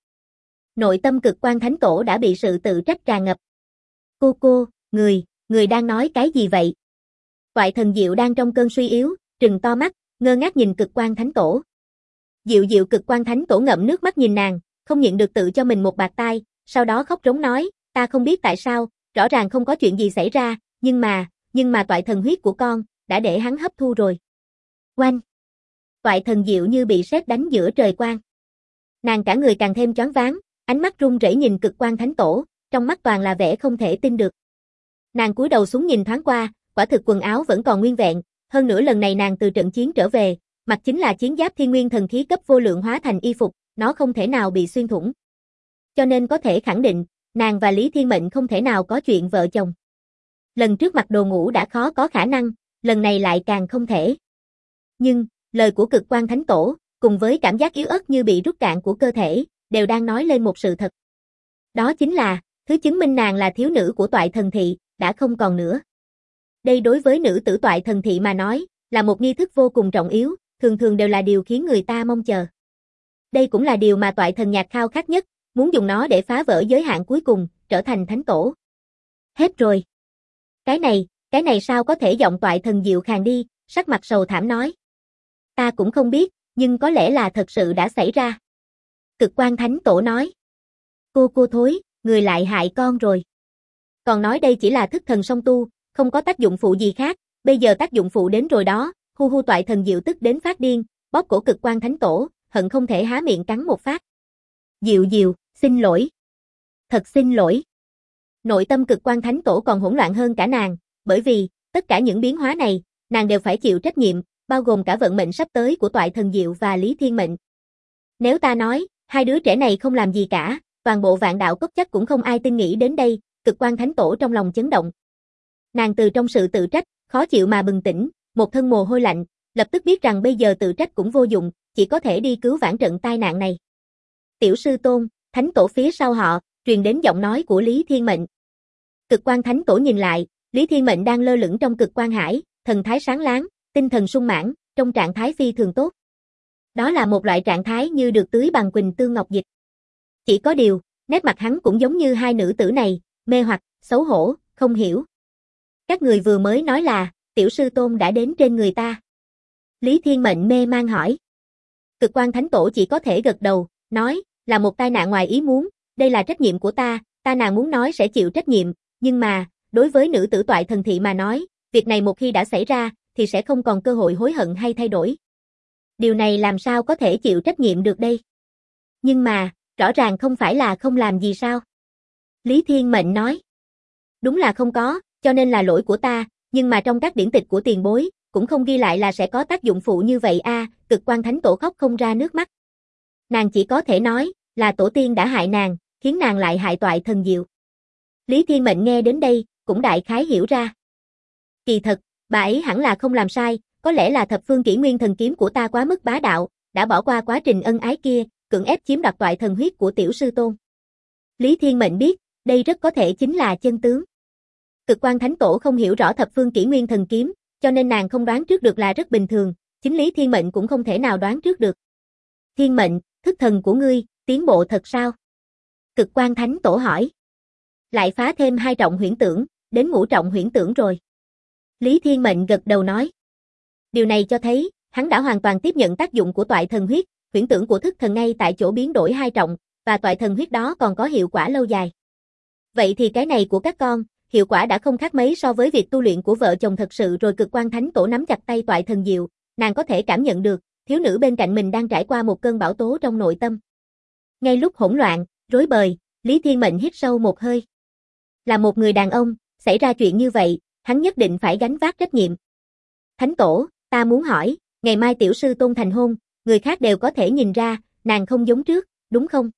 Nội tâm Cực Quang Thánh Tổ đã bị sự tự trách tràn ngập. Cô, người đang nói cái gì vậy? Toại Thần Diệu đang trong cơn suy yếu, trừng to mắt, ngơ ngác nhìn Cực Quang Thánh Tổ. Diệu Cực Quang Thánh Tổ ngậm nước mắt nhìn nàng, không nhịn được tự cho mình một bạt tai, sau đó khóc rống nói, ta không biết tại sao, rõ ràng không có chuyện gì xảy ra, nhưng mà Toại Thần huyết của con, đã để hắn hấp thu rồi. Oanh! Toại Thần Diệu như bị sét đánh giữa trời quang. Nàng cả người càng thêm choáng váng, ánh mắt run rẩy nhìn Cực Quang Thánh Tổ, trong mắt toàn là vẻ không thể tin được. Nàng cúi đầu xuống nhìn thoáng qua, quả thực quần áo vẫn còn nguyên vẹn, hơn nữa lần này nàng từ trận chiến trở về, mặc chính là chiến giáp Thiên Nguyên Thần Khí cấp vô lượng hóa thành y phục, nó không thể nào bị xuyên thủng. Cho nên có thể khẳng định, nàng và Lý Thiên Mệnh không thể nào có chuyện vợ chồng. Lần trước mặc đồ ngủ đã khó có khả năng, lần này lại càng không thể. Nhưng, lời của Cực Quang Thánh Tổ, cùng với cảm giác yếu ớt như bị rút cạn của cơ thể, đều đang nói lên một sự thật. Đó chính là, thứ chứng minh nàng là thiếu nữ của Toại Thần Thị, đã không còn nữa. Đây đối với nữ tử Toại Thần Thị mà nói, là một nghi thức vô cùng trọng yếu, thường đều là điều khiến người ta mong chờ. Đây cũng là điều mà Toại Thần Nhạc khao khát nhất, muốn dùng nó để phá vỡ giới hạn cuối cùng, trở thành thánh tổ. Hết rồi. Cái này sao có thể? Giọng Toại Thần Diệu khàn đi, sắc mặt sầu thảm nói. Ta cũng không biết, nhưng có lẽ là thật sự đã xảy ra. Cực Quang Thánh Tổ nói. Cô thối, người lại hại con rồi. Còn nói đây chỉ là thức thần song tu, không có tác dụng phụ gì khác, bây giờ tác dụng phụ đến rồi đó, hu Toại Thần Diệu tức đến phát điên, bóp cổ Cực Quang Thánh Tổ, hận không thể há miệng cắn một phát. Diệu, xin lỗi. Thật xin lỗi. Nội tâm Cực Quang Thánh Tổ còn hỗn loạn hơn cả nàng, bởi vì, Tất cả những biến hóa này, nàng đều phải chịu trách nhiệm, bao gồm cả vận mệnh sắp tới của Toại Thần Diệu và Lý Thiên Mệnh. Nếu ta nói, hai đứa trẻ này không làm gì cả, toàn bộ Vạn Đạo Cốc chắc cũng không ai tin nghĩ đến đây, Cực Quan Thánh Tổ trong lòng chấn động. Nàng từ trong sự tự trách, khó chịu mà bừng tỉnh, một thân mồ hôi lạnh, lập tức biết rằng bây giờ tự trách cũng vô dụng, chỉ có thể đi cứu vãn trận tai nạn này. Tiểu sư tôn, Thánh Tổ phía sau họ, truyền đến giọng nói của Lý Thiên Mệnh. Cực Quan Thánh Tổ nhìn lại, Lý Thiên Mệnh đang lơ lửng trong Cực Quan Hải, thần thái sáng láng, tinh thần sung mãn, trong trạng thái phi thường tốt. Đó là một loại trạng thái như được tưới bằng quỳnh tương ngọc dịch. Chỉ có điều, nét mặt hắn cũng giống như hai nữ tử này, mê hoặc, xấu hổ, không hiểu. Các người vừa mới nói là, tiểu sư tôn đã đến trên người ta. Lý Thiên Mệnh mê man hỏi. Cực Quan Thánh Tổ chỉ có thể gật đầu, nói, là một tai nạn ngoài ý muốn, đây là trách nhiệm của ta nàng muốn nói sẽ chịu trách nhiệm, nhưng mà, đối với nữ tử Toại Thần Thị mà nói, việc này một khi đã xảy ra, thì sẽ không còn cơ hội hối hận hay thay đổi. Điều này làm sao có thể chịu trách nhiệm được đây? Nhưng mà, rõ ràng không phải là không làm gì sao? Lý Thiên Mệnh nói. Đúng là không có, cho nên là lỗi của ta, nhưng mà trong các điển tịch của tiền bối, cũng không ghi lại là sẽ có tác dụng phụ như vậy a. Cực Quan Thánh Tổ khóc không ra nước mắt. Nàng chỉ có thể nói, là tổ tiên đã hại nàng, khiến nàng lại hại Toại Thần Diệu. Lý Thiên Mệnh nghe đến đây, cũng đại khái hiểu ra. Kỳ thật, bà ấy hẳn là không làm sai, có lẽ là thập phương kỷ nguyên thần kiếm của ta quá mức bá đạo, đã bỏ qua quá trình ân ái kia, cưỡng ép chiếm đoạt Toại Thần huyết của tiểu sư tôn. Lý Thiên Mệnh biết, đây rất có thể chính là chân tướng. Cực Quan Thánh Tổ không hiểu rõ thập phương kỷ nguyên thần kiếm, cho nên nàng không đoán trước được là rất bình thường, chính Lý Thiên Mệnh cũng không thể nào đoán trước được. Thiên Mệnh, thức thần của ngươi, tiến bộ thật sao? Cực Quan Thánh Tổ hỏi. Lại phá thêm 2 trọng huyễn tưởng, đến 5 trọng huyễn tưởng rồi. Lý Thiên Mệnh gật đầu nói. Điều này cho thấy, hắn đã hoàn toàn tiếp nhận tác dụng của Toại Thần huyết, huyễn tưởng của thức thần ngay tại chỗ biến đổi 2 trọng, và Toại Thần huyết đó còn có hiệu quả lâu dài. Vậy thì cái này của các con, hiệu quả đã không khác mấy so với việc tu luyện của vợ chồng thật sự rồi. Cực Quan Thánh Tổ nắm chặt tay Toại Thần Diệu, nàng có thể cảm nhận được, thiếu nữ bên cạnh mình đang trải qua một cơn bão tố trong nội tâm. Ngay lúc hỗn loạn, rối bời, Lý Thiên Mệnh hít sâu một hơi. Là một người đàn ông, xảy ra chuyện như vậy, hắn nhất định phải gánh vác trách nhiệm. Thánh Tổ, ta muốn hỏi, ngày mai tiểu sư tôn thành hôn, người khác đều có thể nhìn ra, nàng không giống trước, đúng không?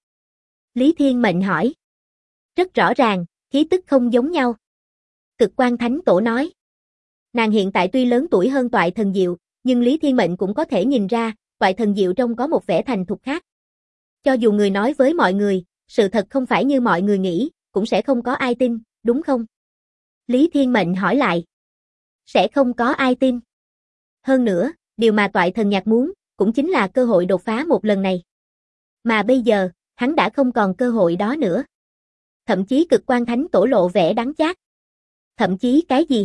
Lý Thiên Mệnh hỏi. Rất rõ ràng, khí tức không giống nhau. Cực Quan Thánh Tổ nói. Nàng hiện tại tuy lớn tuổi hơn Toại Thần Diệu, nhưng Lý Thiên Mệnh cũng có thể nhìn ra, Toại Thần Diệu trông có một vẻ thành thục khác. Cho dù người nói với mọi người, sự thật không phải như mọi người nghĩ, cũng sẽ không có ai tin, đúng không? Lý Thiên Mệnh hỏi lại. Sẽ không có ai tin. Hơn nữa, điều mà Toại Thần Nhạc muốn, cũng chính là cơ hội đột phá một lần này. Mà bây giờ, hắn đã không còn cơ hội đó nữa. Thậm chí Cực Quan Thánh Tổ lộ vẻ đắng chát. Thậm chí cái gì?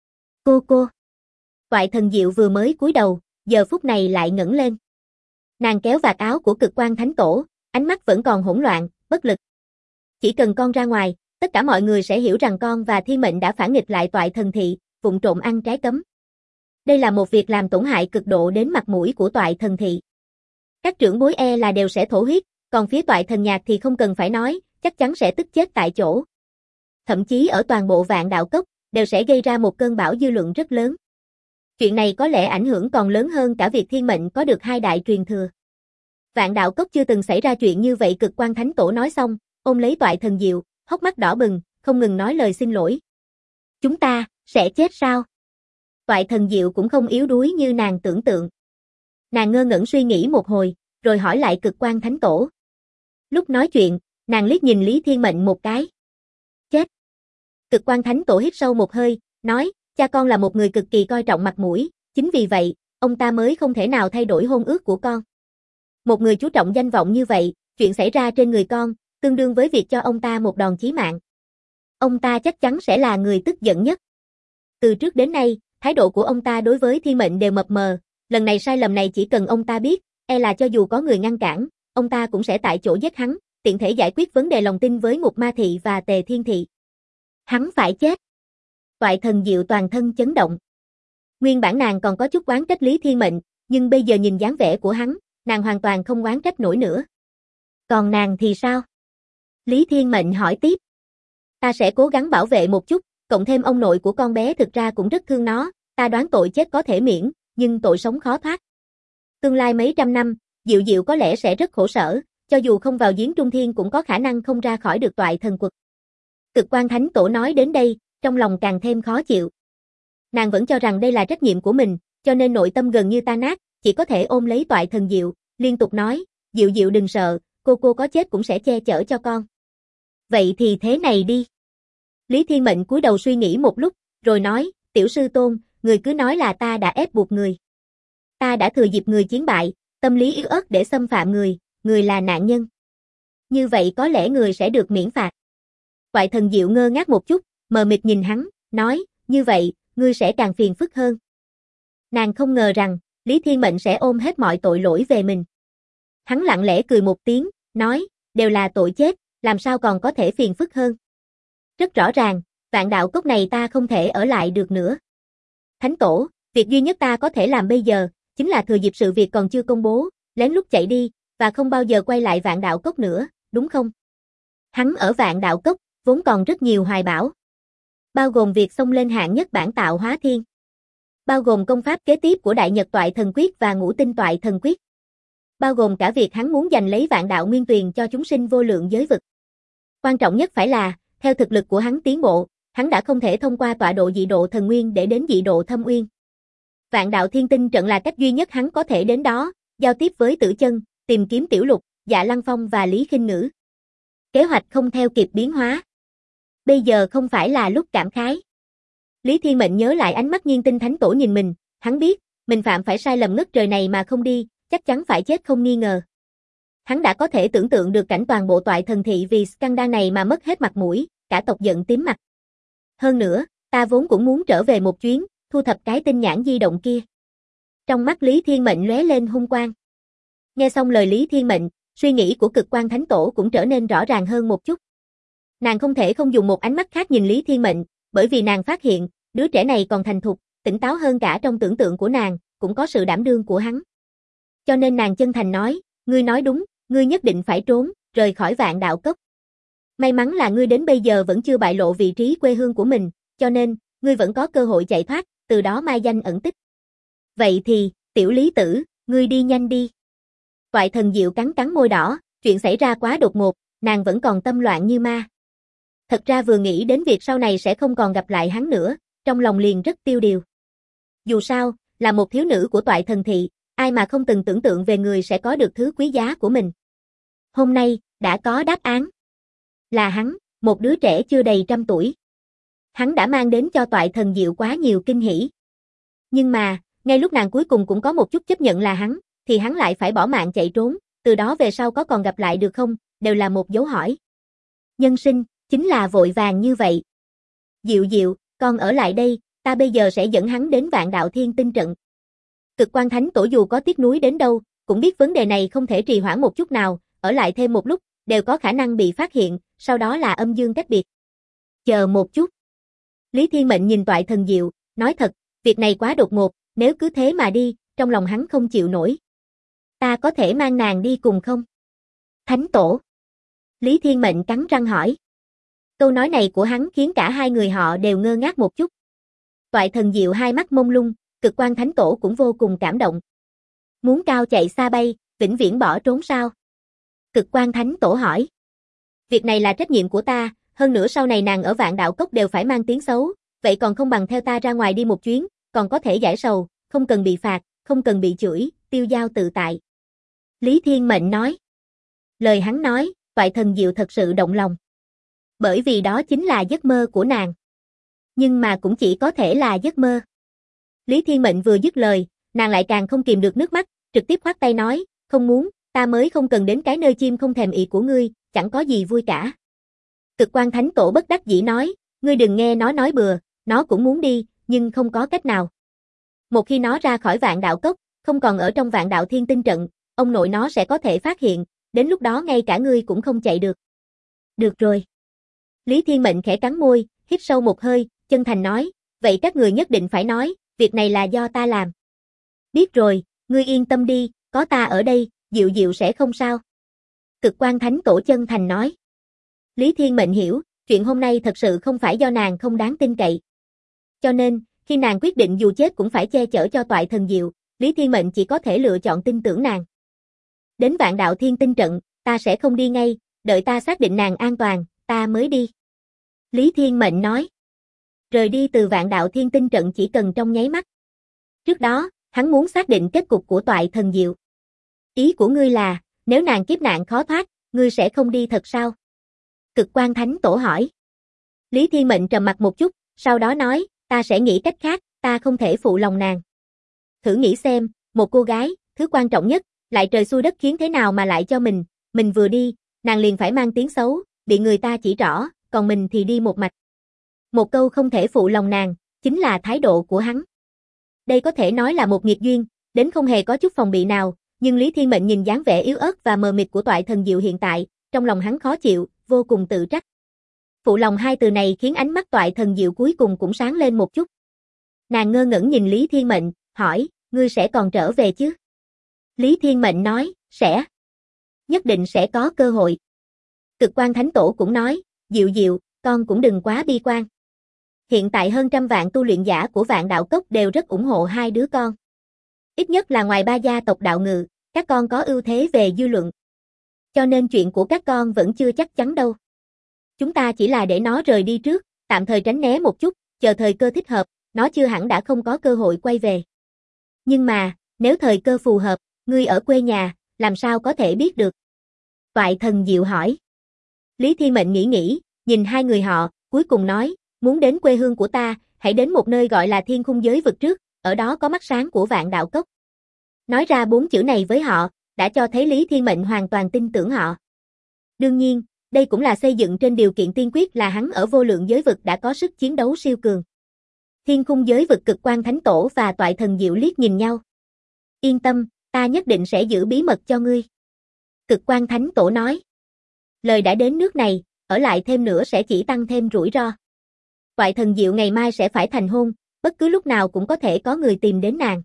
Cô. Toại Thần Diệu vừa mới cúi đầu, giờ phút này lại ngẩng lên. Nàng kéo vạt áo của Cực Quan Thánh Tổ, ánh mắt vẫn còn hỗn loạn, bất lực. Chỉ cần con ra ngoài, tất cả mọi người sẽ hiểu rằng con và Thiên Mệnh đã phản nghịch lại Toại Thần Thị, vụng trộm ăn trái cấm. Đây là một việc làm tổn hại cực độ đến mặt mũi của Toại Thần Thị. Các trưởng bối là đều sẽ thổ huyết, còn phía Toại Thần Nhạc thì không cần phải nói, chắc chắn sẽ tức chết tại chỗ. Thậm chí ở toàn bộ Vạn Đạo Cốc, đều sẽ gây ra một cơn bão dư luận rất lớn. Chuyện này có lẽ ảnh hưởng còn lớn hơn cả việc Thiên Mệnh có được 2 đại truyền thừa. Vạn Đạo Cốc chưa từng xảy ra chuyện như vậy. Cực Quan Thánh Tổ nói xong, ôm lấy Toại Thần Diệu, hốc mắt đỏ bừng, không ngừng nói lời xin lỗi. Chúng ta, sẽ chết sao? Toại Thần Diệu cũng không yếu đuối như nàng tưởng tượng. Nàng ngơ ngẩn suy nghĩ một hồi, rồi hỏi lại Cực Quan Thánh Tổ. Lúc nói chuyện, nàng liếc nhìn Lý Thiên Mệnh một cái. Chết. Cực Quan Thánh Tổ hít sâu một hơi, nói, cha con là một người cực kỳ coi trọng mặt mũi, chính vì vậy, ông ta mới không thể nào thay đổi hôn ước của con. Một người chú trọng danh vọng như vậy, chuyện xảy ra trên người con, tương đương với việc cho ông ta một đòn chí mạng. Ông ta chắc chắn sẽ là người tức giận nhất. Từ trước đến nay, thái độ của ông ta đối với Thiên Mệnh đều mập mờ, lần này sai lầm này chỉ cần ông ta biết, là cho dù có người ngăn cản, ông ta cũng sẽ tại chỗ giết hắn, tiện thể giải quyết vấn đề lòng tin với Ngục Ma Thị và Tề Thiên Thị. Hắn phải chết. Toại Thần Diệu toàn thân chấn động. Nguyên bản nàng còn có chút oán trách Lý Thiên Mệnh, nhưng bây giờ nhìn dáng vẻ của hắn, nàng hoàn toàn không oán trách nổi nữa. Còn nàng thì sao? Lý Thiên Mệnh hỏi tiếp. Ta sẽ cố gắng bảo vệ một chút, Cộng thêm ông nội của con bé thực ra cũng rất thương nó, ta đoán tội chết có thể miễn, nhưng tội sống khó thoát. Tương lai mấy trăm năm, Diệu Diệu có lẽ sẽ rất khổ sở, cho dù không vào giếng Trung Thiên cũng có khả năng không ra khỏi được toại thần quật. Cực Quan Thánh Tổ nói đến đây, trong lòng càng thêm khó chịu. Nàng vẫn cho rằng đây là trách nhiệm của mình, cho nên nội tâm gần như tan nát, chỉ có thể ôm lấy toại thần Diệu, liên tục nói, Diệu Diệu đừng sợ, cô có chết cũng sẽ che chở cho con. Vậy thì thế này đi. Lý Thiên Mệnh cúi đầu suy nghĩ một lúc, rồi nói, tiểu sư tôn, người cứ nói là ta đã ép buộc người. Ta đã thừa dịp người chiến bại, tâm lý yếu ớt để xâm phạm người là nạn nhân. Như vậy có lẽ người sẽ được miễn phạt. Toại thần Diệu ngơ ngác một chút, mờ mịt nhìn hắn, nói, như vậy, ngươi sẽ càng phiền phức hơn. Nàng không ngờ rằng, Lý Thiên Mệnh sẽ ôm hết mọi tội lỗi về mình. Hắn lặng lẽ cười một tiếng, nói, đều là tội chết, làm sao còn có thể phiền phức hơn. Rất rõ ràng, Vạn Đạo Cốc này ta không thể ở lại được nữa. Thánh Tổ, việc duy nhất ta có thể làm bây giờ, chính là thừa dịp sự việc còn chưa công bố, lén lút chạy đi, và không bao giờ quay lại Vạn Đạo Cốc nữa, đúng không? Hắn ở Vạn Đạo Cốc, vốn còn rất nhiều hoài bão. Bao gồm việc xông lên hạng nhất bản tạo hóa thiên. Bao gồm công pháp kế tiếp của Đại Nhật Toại Thần Quyết và Ngũ Tinh Toại Thần Quyết. Bao gồm cả việc hắn muốn giành lấy Vạn Đạo Nguyên Tuyền cho chúng sinh vô lượng giới vực. Quan trọng nhất phải là, theo thực lực của hắn tiến bộ, hắn đã không thể thông qua tọa độ dị độ thần nguyên để đến dị độ thâm uyên. Vạn Đạo Thiên Tinh trận là cách duy nhất hắn có thể đến đó, giao tiếp với Tử Chân, tìm kiếm Tiểu Lục, Dạ Lăng Phong và Lý Khinh Ngữ. Kế hoạch không theo kịp biến hóa. Bây giờ không phải là lúc cảm khái. Lý Thiên Mệnh nhớ lại ánh mắt Nhiên Tinh Thánh Tổ nhìn mình, hắn biết, mình phạm phải sai lầm ngất trời này mà không đi, chắc chắn phải chết không nghi ngờ. Hắn đã có thể tưởng tượng được cảnh toàn bộ toại thần thị vì scandal này mà mất hết mặt mũi, cả tộc giận tím mặt. Hơn nữa, ta vốn cũng muốn trở về một chuyến, thu thập cái tinh nhãn di động kia. Trong mắt Lý Thiên Mệnh lóe lên hung quang. Nghe xong lời Lý Thiên Mệnh, suy nghĩ của Cực Quan Thánh Tổ cũng trở nên rõ ràng hơn một chút. Nàng không thể không dùng một ánh mắt khác nhìn Lý Thiên Mệnh, bởi vì nàng phát hiện, đứa trẻ này còn thành thục, tỉnh táo hơn cả trong tưởng tượng của nàng, cũng có sự đảm đương của hắn. Cho nên nàng chân thành nói, ngươi nói đúng, ngươi nhất định phải trốn, rời khỏi Vạn Đạo Cốc. May mắn là ngươi đến bây giờ vẫn chưa bại lộ vị trí quê hương của mình, cho nên, ngươi vẫn có cơ hội chạy thoát, từ đó mai danh ẩn tích. Vậy thì, tiểu Lý Tử, ngươi đi nhanh đi. Toại thần Diệu cắn cắn môi đỏ, chuyện xảy ra quá đột ngột, nàng vẫn còn tâm loạn như ma. Thật ra vừa nghĩ đến việc sau này sẽ không còn gặp lại hắn nữa, trong lòng liền rất tiêu điều. Dù sao, là một thiếu nữ của toại thần thị, ai mà không từng tưởng tượng về người sẽ có được thứ quý giá của mình. Hôm nay, đã có đáp án. Là hắn, một đứa trẻ chưa đầy 100 tuổi. Hắn đã mang đến cho toại thần Diệu quá nhiều kinh hỉ. Nhưng mà, ngay lúc nàng cuối cùng cũng có một chút chấp nhận là hắn, thì hắn lại phải bỏ mạng chạy trốn, từ đó về sau có còn gặp lại được không, đều là một dấu hỏi. Nhân sinh, chính là vội vàng như vậy. Diệu Diệu, con ở lại đây, ta bây giờ sẽ dẫn hắn đến Vạn Đạo Thiên Tinh trận. Cực Quan Thánh Tổ dù có tiếc nuối đến đâu, cũng biết vấn đề này không thể trì hoãn một chút nào, ở lại thêm một lúc, đều có khả năng bị phát hiện, sau đó là âm dương cách biệt. Chờ một chút. Lý Thiên Mệnh nhìn toại thần Diệu, nói thật, việc này quá đột ngột, nếu cứ thế mà đi, trong lòng hắn không chịu nổi. Ta có thể mang nàng đi cùng không? Thánh Tổ. Lý Thiên Mệnh cắn răng hỏi. Câu nói này của hắn khiến cả hai người họ đều ngơ ngác một chút. Toại thần Diệu hai mắt mông lung, Cực Quan Thánh Tổ cũng vô cùng cảm động. Muốn cao chạy xa bay, vĩnh viễn bỏ trốn sao? Cực Quan Thánh Tổ hỏi. Việc này là trách nhiệm của ta, hơn nữa sau này nàng ở Vạn Đạo Cốc đều phải mang tiếng xấu, vậy còn không bằng theo ta ra ngoài đi một chuyến, còn có thể giải sầu, không cần bị phạt, không cần bị chửi, tiêu dao tự tại. Lý Thiên Mệnh nói. Lời hắn nói, toại thần Diệu thật sự động lòng. Bởi vì đó chính là giấc mơ của nàng. Nhưng mà cũng chỉ có thể là giấc mơ. Lý Thiên Mệnh vừa dứt lời, nàng lại càng không kìm được nước mắt, trực tiếp khoát tay nói, không muốn, ta mới không cần đến cái nơi chim không thèm ị của ngươi, chẳng có gì vui cả. Cực Quan Thánh Tổ bất đắc dĩ nói, ngươi đừng nghe nó nói bừa, nó cũng muốn đi, nhưng không có cách nào. Một khi nó ra khỏi Vạn Đạo Cốc, không còn ở trong Vạn Đạo Thiên Tinh trận, ông nội nó sẽ có thể phát hiện, đến lúc đó ngay cả ngươi cũng không chạy được. Được rồi. Lý Thiên Mệnh khẽ cắn môi, hít sâu một hơi, chân thành nói, vậy các người nhất định phải nói, việc này là do ta làm. Biết rồi, ngươi yên tâm đi, có ta ở đây, Diệu Diệu sẽ không sao. Cực Quan Thánh Tổ chân thành nói. Lý Thiên Mệnh hiểu, Chuyện hôm nay thật sự không phải do nàng không đáng tin cậy. Cho nên, khi nàng quyết định dù chết cũng phải che chở cho Toại Thần Diệu, Lý Thiên Mệnh chỉ có thể lựa chọn tin tưởng nàng. Đến Vạn Đạo Thiên Tinh trận, ta sẽ không đi ngay, đợi ta xác định nàng an toàn, ta mới đi. Lý Thiên Mệnh nói. Rời đi từ Vạn Đạo Thiên Tinh trận chỉ cần trong nháy mắt. Trước đó, hắn muốn xác định kết cục của Toại Thần Diệu. Ý của ngươi là, nếu nàng kiếp nạn khó thoát, ngươi sẽ không đi thật sao? Cực Quan Thánh Tổ hỏi. Lý Thiên Mệnh trầm mặt một chút, sau đó nói, ta sẽ nghĩ cách khác, ta không thể phụ lòng nàng. Thử nghĩ xem, một cô gái, thứ quan trọng nhất, lại trời xui đất khiến thế nào mà lại cho mình vừa đi, nàng liền phải mang tiếng xấu, bị người ta chỉ trỏ, còn mình thì đi một mạch. Một câu không thể phụ lòng nàng, chính là thái độ của hắn. Đây có thể nói là một nghiệt duyên, đến không hề có chút phòng bị nào, nhưng Lý Thiên Mệnh nhìn dáng vẻ yếu ớt và mờ mịt của Toại Thần Diệu hiện tại, trong lòng hắn khó chịu, vô cùng tự trách. Phụ lòng hai từ này khiến ánh mắt Toại Thần Diệu cuối cùng cũng sáng lên một chút. Nàng ngơ ngẩn nhìn Lý Thiên Mệnh, hỏi, ngươi sẽ còn trở về chứ? Lý Thiên Mệnh nói, sẽ. Nhất định sẽ có cơ hội. Cực Quan Thánh Tổ cũng nói, Diệu Diệu, con cũng đừng quá bi quan. Hiện tại hơn trăm vạn tu luyện giả của Vạn Đạo Cốc đều rất ủng hộ hai đứa con. Ít nhất là ngoài ba gia tộc Đạo Ngự, các con có ưu thế về dư luận. Cho nên chuyện của các con vẫn chưa chắc chắn đâu. Chúng ta chỉ là để nó rời đi trước, tạm thời tránh né một chút, chờ thời cơ thích hợp, nó chưa hẳn đã không có cơ hội quay về. Nhưng mà, nếu thời cơ phù hợp, ngươi ở quê nhà, làm sao có thể biết được? Toại Thần Diệu hỏi. Lý Thiên Mệnh nghĩ, nhìn hai người họ, cuối cùng nói, muốn đến quê hương của ta, hãy đến một nơi gọi là Thiên Khung Giới Vực trước, ở đó có mắt sáng của Vạn Đạo Cốc. Nói ra 4 chữ này với họ, đã cho thấy Lý Thiên Mệnh hoàn toàn tin tưởng họ. Đương nhiên, đây cũng là xây dựng trên điều kiện tiên quyết là hắn ở vô lượng giới vực đã có sức chiến đấu siêu cường. Thiên Khung Giới Vực Cực Quan Thánh Tổ và Toại Thần Diệu liếc nhìn nhau. Yên tâm, ta nhất định sẽ giữ bí mật cho ngươi. Cực Quan Thánh Tổ nói. Lời đã đến nước này, ở lại thêm nữa sẽ chỉ tăng thêm rủi ro. Toại Thần Diệu ngày mai sẽ phải thành hôn, bất cứ lúc nào cũng có thể có người tìm đến nàng.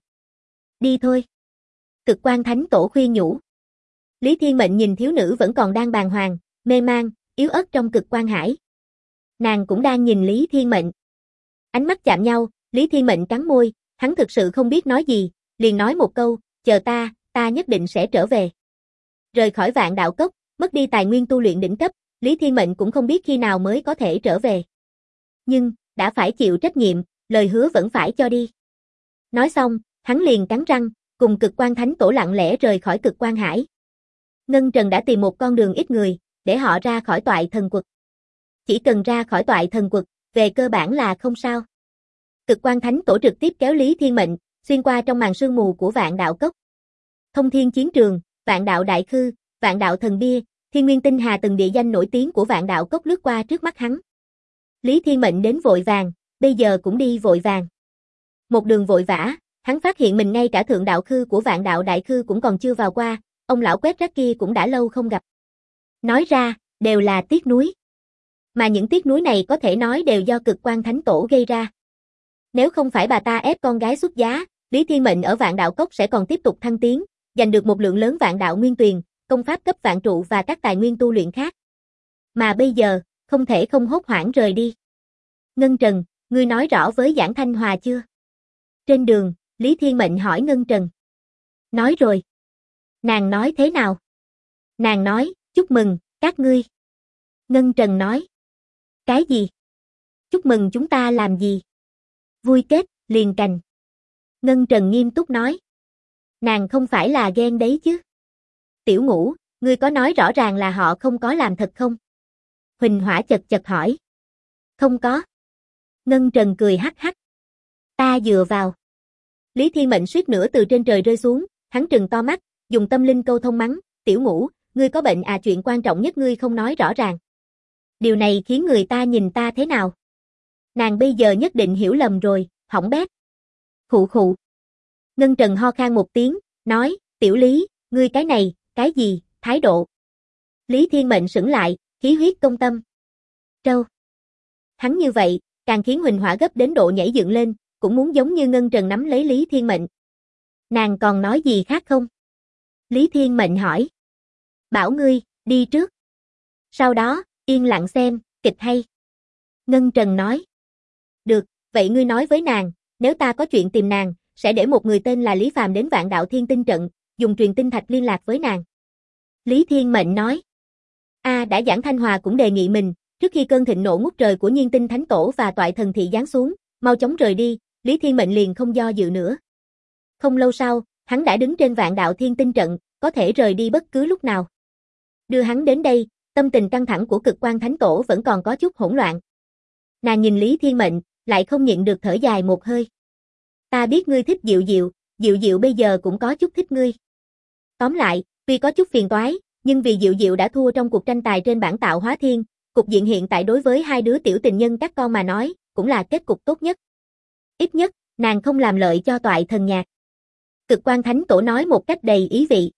Đi thôi. Cực Quan Thánh Tổ khuyên nhủ. Lý Thiên Mệnh nhìn thiếu nữ vẫn còn đang bàng hoàng, mê man, yếu ớt trong Cực Quan Hải. Nàng cũng đang nhìn Lý Thiên Mệnh. Ánh mắt chạm nhau, Lý Thiên Mệnh cắn môi, hắn thực sự không biết nói gì, liền nói một câu, chờ ta nhất định sẽ trở về. Rời khỏi Vạn Đạo Cốc, mất đi tài nguyên tu luyện đỉnh cấp, Lý Thiên Mệnh cũng không biết khi nào mới có thể trở về. Nhưng, đã phải chịu trách nhiệm, lời hứa vẫn phải cho đi. Nói xong, hắn liền cắn răng, cùng Cực Quan Thánh Tổ lặng lẽ rời khỏi Cực Quan Hải. Ngân Trần đã tìm một con đường ít người, để họ ra khỏi Toại Thần Quật. Chỉ cần ra khỏi Toại Thần Quật, về cơ bản là không sao. Cực Quan Thánh Tổ trực tiếp kéo Lý Thiên Mệnh, xuyên qua trong màn sương mù của Vạn Đạo Cốc. Thông Thiên Chiến Trường, Vạn Đạo Đại Khư, Vạn Đạo Thần Bia, Thiên Nguyên Tinh Hà từng địa danh nổi tiếng của Vạn Đạo Cốc lướt qua trước mắt hắn. Lý Thiên Mệnh đến vội vàng, bây giờ cũng đi vội vàng. Một đường vội vã, hắn phát hiện mình ngay cả Thượng Đạo Khư của Vạn Đạo Đại Khư cũng còn chưa vào qua, ông lão quét rác kia cũng đã lâu không gặp. Nói ra, đều là tiếc nuối. Mà những tiếc nuối này có thể nói đều do Cực Quan Thánh Tổ gây ra. Nếu không phải bà ta ép con gái xuất giá, Lý Thiên Mệnh ở Vạn Đạo Cốc sẽ còn tiếp tục thăng tiến, giành được một lượng lớn Vạn Đạo Nguyên Tuyền, công pháp cấp vạn trụ và các tài nguyên tu luyện khác. Mà bây giờ, không thể không hốt hoảng rời đi. Ngân Trần, ngươi nói rõ với Giảng Thanh Hòa chưa? Trên đường, Lý Thiên Mệnh hỏi Ngân Trần. Nói rồi. Nàng nói thế nào? Nàng nói, chúc mừng, các ngươi. Ngân Trần nói. Cái gì? Chúc mừng chúng ta làm gì? Vui kết, liền cành. Ngân Trần nghiêm túc nói. Nàng không phải là ghen đấy chứ? Tiểu Ngũ, ngươi có nói rõ ràng là họ không có làm thật không? Huỳnh Hỏa chật chật hỏi. Không có. Ngân Trần cười hắc hắc. Ta dựa vào. Lý Thiên Mệnh suýt nữa từ trên trời rơi xuống, hắn trừng to mắt, dùng tâm linh câu thông mắng, Tiểu Ngũ, ngươi có bệnh à, chuyện quan trọng nhất ngươi không nói rõ ràng. Điều này khiến người ta nhìn ta thế nào? Nàng bây giờ nhất định hiểu lầm rồi, hỏng bét. Khụ khụ. Ngân Trần ho khan một tiếng, nói, Tiểu Lý, ngươi cái này, cái gì, thái độ. Lý Thiên Mệnh sững lại, khí huyết công tâm. Trâu. Hắn như vậy, càng khiến Huỳnh Hỏa gấp đến độ nhảy dựng lên, cũng muốn giống như Ngân Trần nắm lấy Lý Thiên Mệnh. Nàng còn nói gì khác không? Lý Thiên Mệnh hỏi. Bảo ngươi, đi trước. Sau đó, yên lặng xem, Kịch hay. Ngân Trần nói. Được, vậy ngươi nói với nàng, nếu ta có chuyện tìm nàng, sẽ để một người tên là Lý Phàm đến Vạn Đạo Thiên Tinh trận, dùng truyền tinh thạch liên lạc với nàng. Lý Thiên Mệnh nói. Đã Giảng Thanh Hòa cũng đề nghị mình, trước khi cơn thịnh nộ ngút trời của Nhiên Tinh Thánh Tổ và Toại Thần Thị giáng xuống, mau chóng rời đi, Lý Thiên Mệnh liền không do dự nữa. Không lâu sau, hắn đã đứng trên Vạn Đạo Thiên Tinh trận, có thể rời đi bất cứ lúc nào. Đưa hắn đến đây, tâm tình căng thẳng của Cực Quang Thánh Tổ vẫn còn có chút hỗn loạn. Nàng nhìn Lý Thiên Mệnh, lại không nhịn được thở dài một hơi. Ta biết ngươi thích Diệu Diệu, Diệu Diệu bây giờ cũng có chút thích ngươi. Tóm lại, tuy có chút phiền toái, nhưng vì Diệu Diệu đã thua trong cuộc tranh tài trên bản tạo hóa thiên, cục diện hiện tại đối với hai đứa tiểu tình nhân các con mà nói, cũng là kết cục tốt nhất. Ít nhất, nàng không làm lợi cho Toại Thần Nhạc. Cực Quang Thánh Tổ nói một cách đầy ý vị.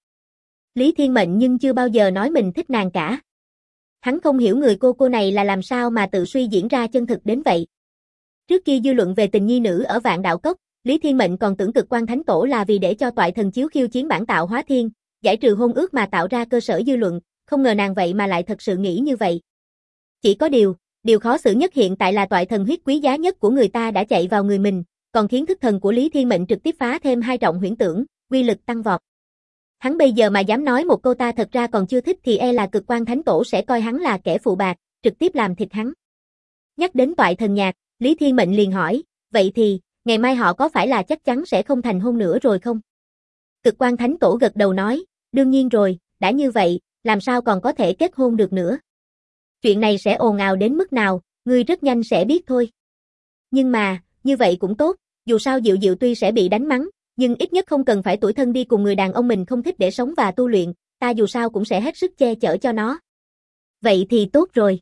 Lý Thiên Mệnh nhưng chưa bao giờ nói mình thích nàng cả. Hắn không hiểu người cô này là làm sao mà tự suy diễn ra chân thực đến vậy. Trước kia dư luận về tình nhi nữ ở Vạn Đạo Cốc, Lý Thiên Mệnh còn tưởng Cực Quang Thánh Tổ là vì để cho Toại Thần chiếu khiêu chiến bản tạo hóa thiên, giải trừ hôn ước mà tạo ra cơ sở dư luận, không ngờ nàng vậy mà lại thật sự nghĩ như vậy. Chỉ có điều khó xử nhất hiện tại là Toại Thần huyết quý giá nhất của người ta đã chạy vào người mình, còn khiến thức thần của Lý Thiên Mệnh trực tiếp phá thêm 2 trọng huyễn tưởng, uy lực tăng vọt. Hắn bây giờ mà dám nói một câu ta thật ra còn chưa thích thì e là Cực Quang Thánh Tổ sẽ coi hắn là kẻ phụ bạc, trực tiếp làm thịt hắn. Nhắc đến Toại Thần Nhạc, Lý Thiên Mệnh liền hỏi, vậy thì, ngày mai họ có phải là chắc chắn sẽ không thành hôn nữa rồi không? Cực Quang Thánh Tổ gật đầu nói, đương nhiên rồi, đã như vậy, làm sao còn có thể kết hôn được nữa. Chuyện này sẽ ồn ào đến mức nào, ngươi rất nhanh sẽ biết thôi. Nhưng mà, như vậy cũng tốt, dù sao Diệu Diệu tuy sẽ bị đánh mắng, nhưng ít nhất không cần phải tủi thân đi cùng người đàn ông mình không thích để sống và tu luyện, ta dù sao cũng sẽ hết sức che chở cho nó. Vậy thì tốt rồi.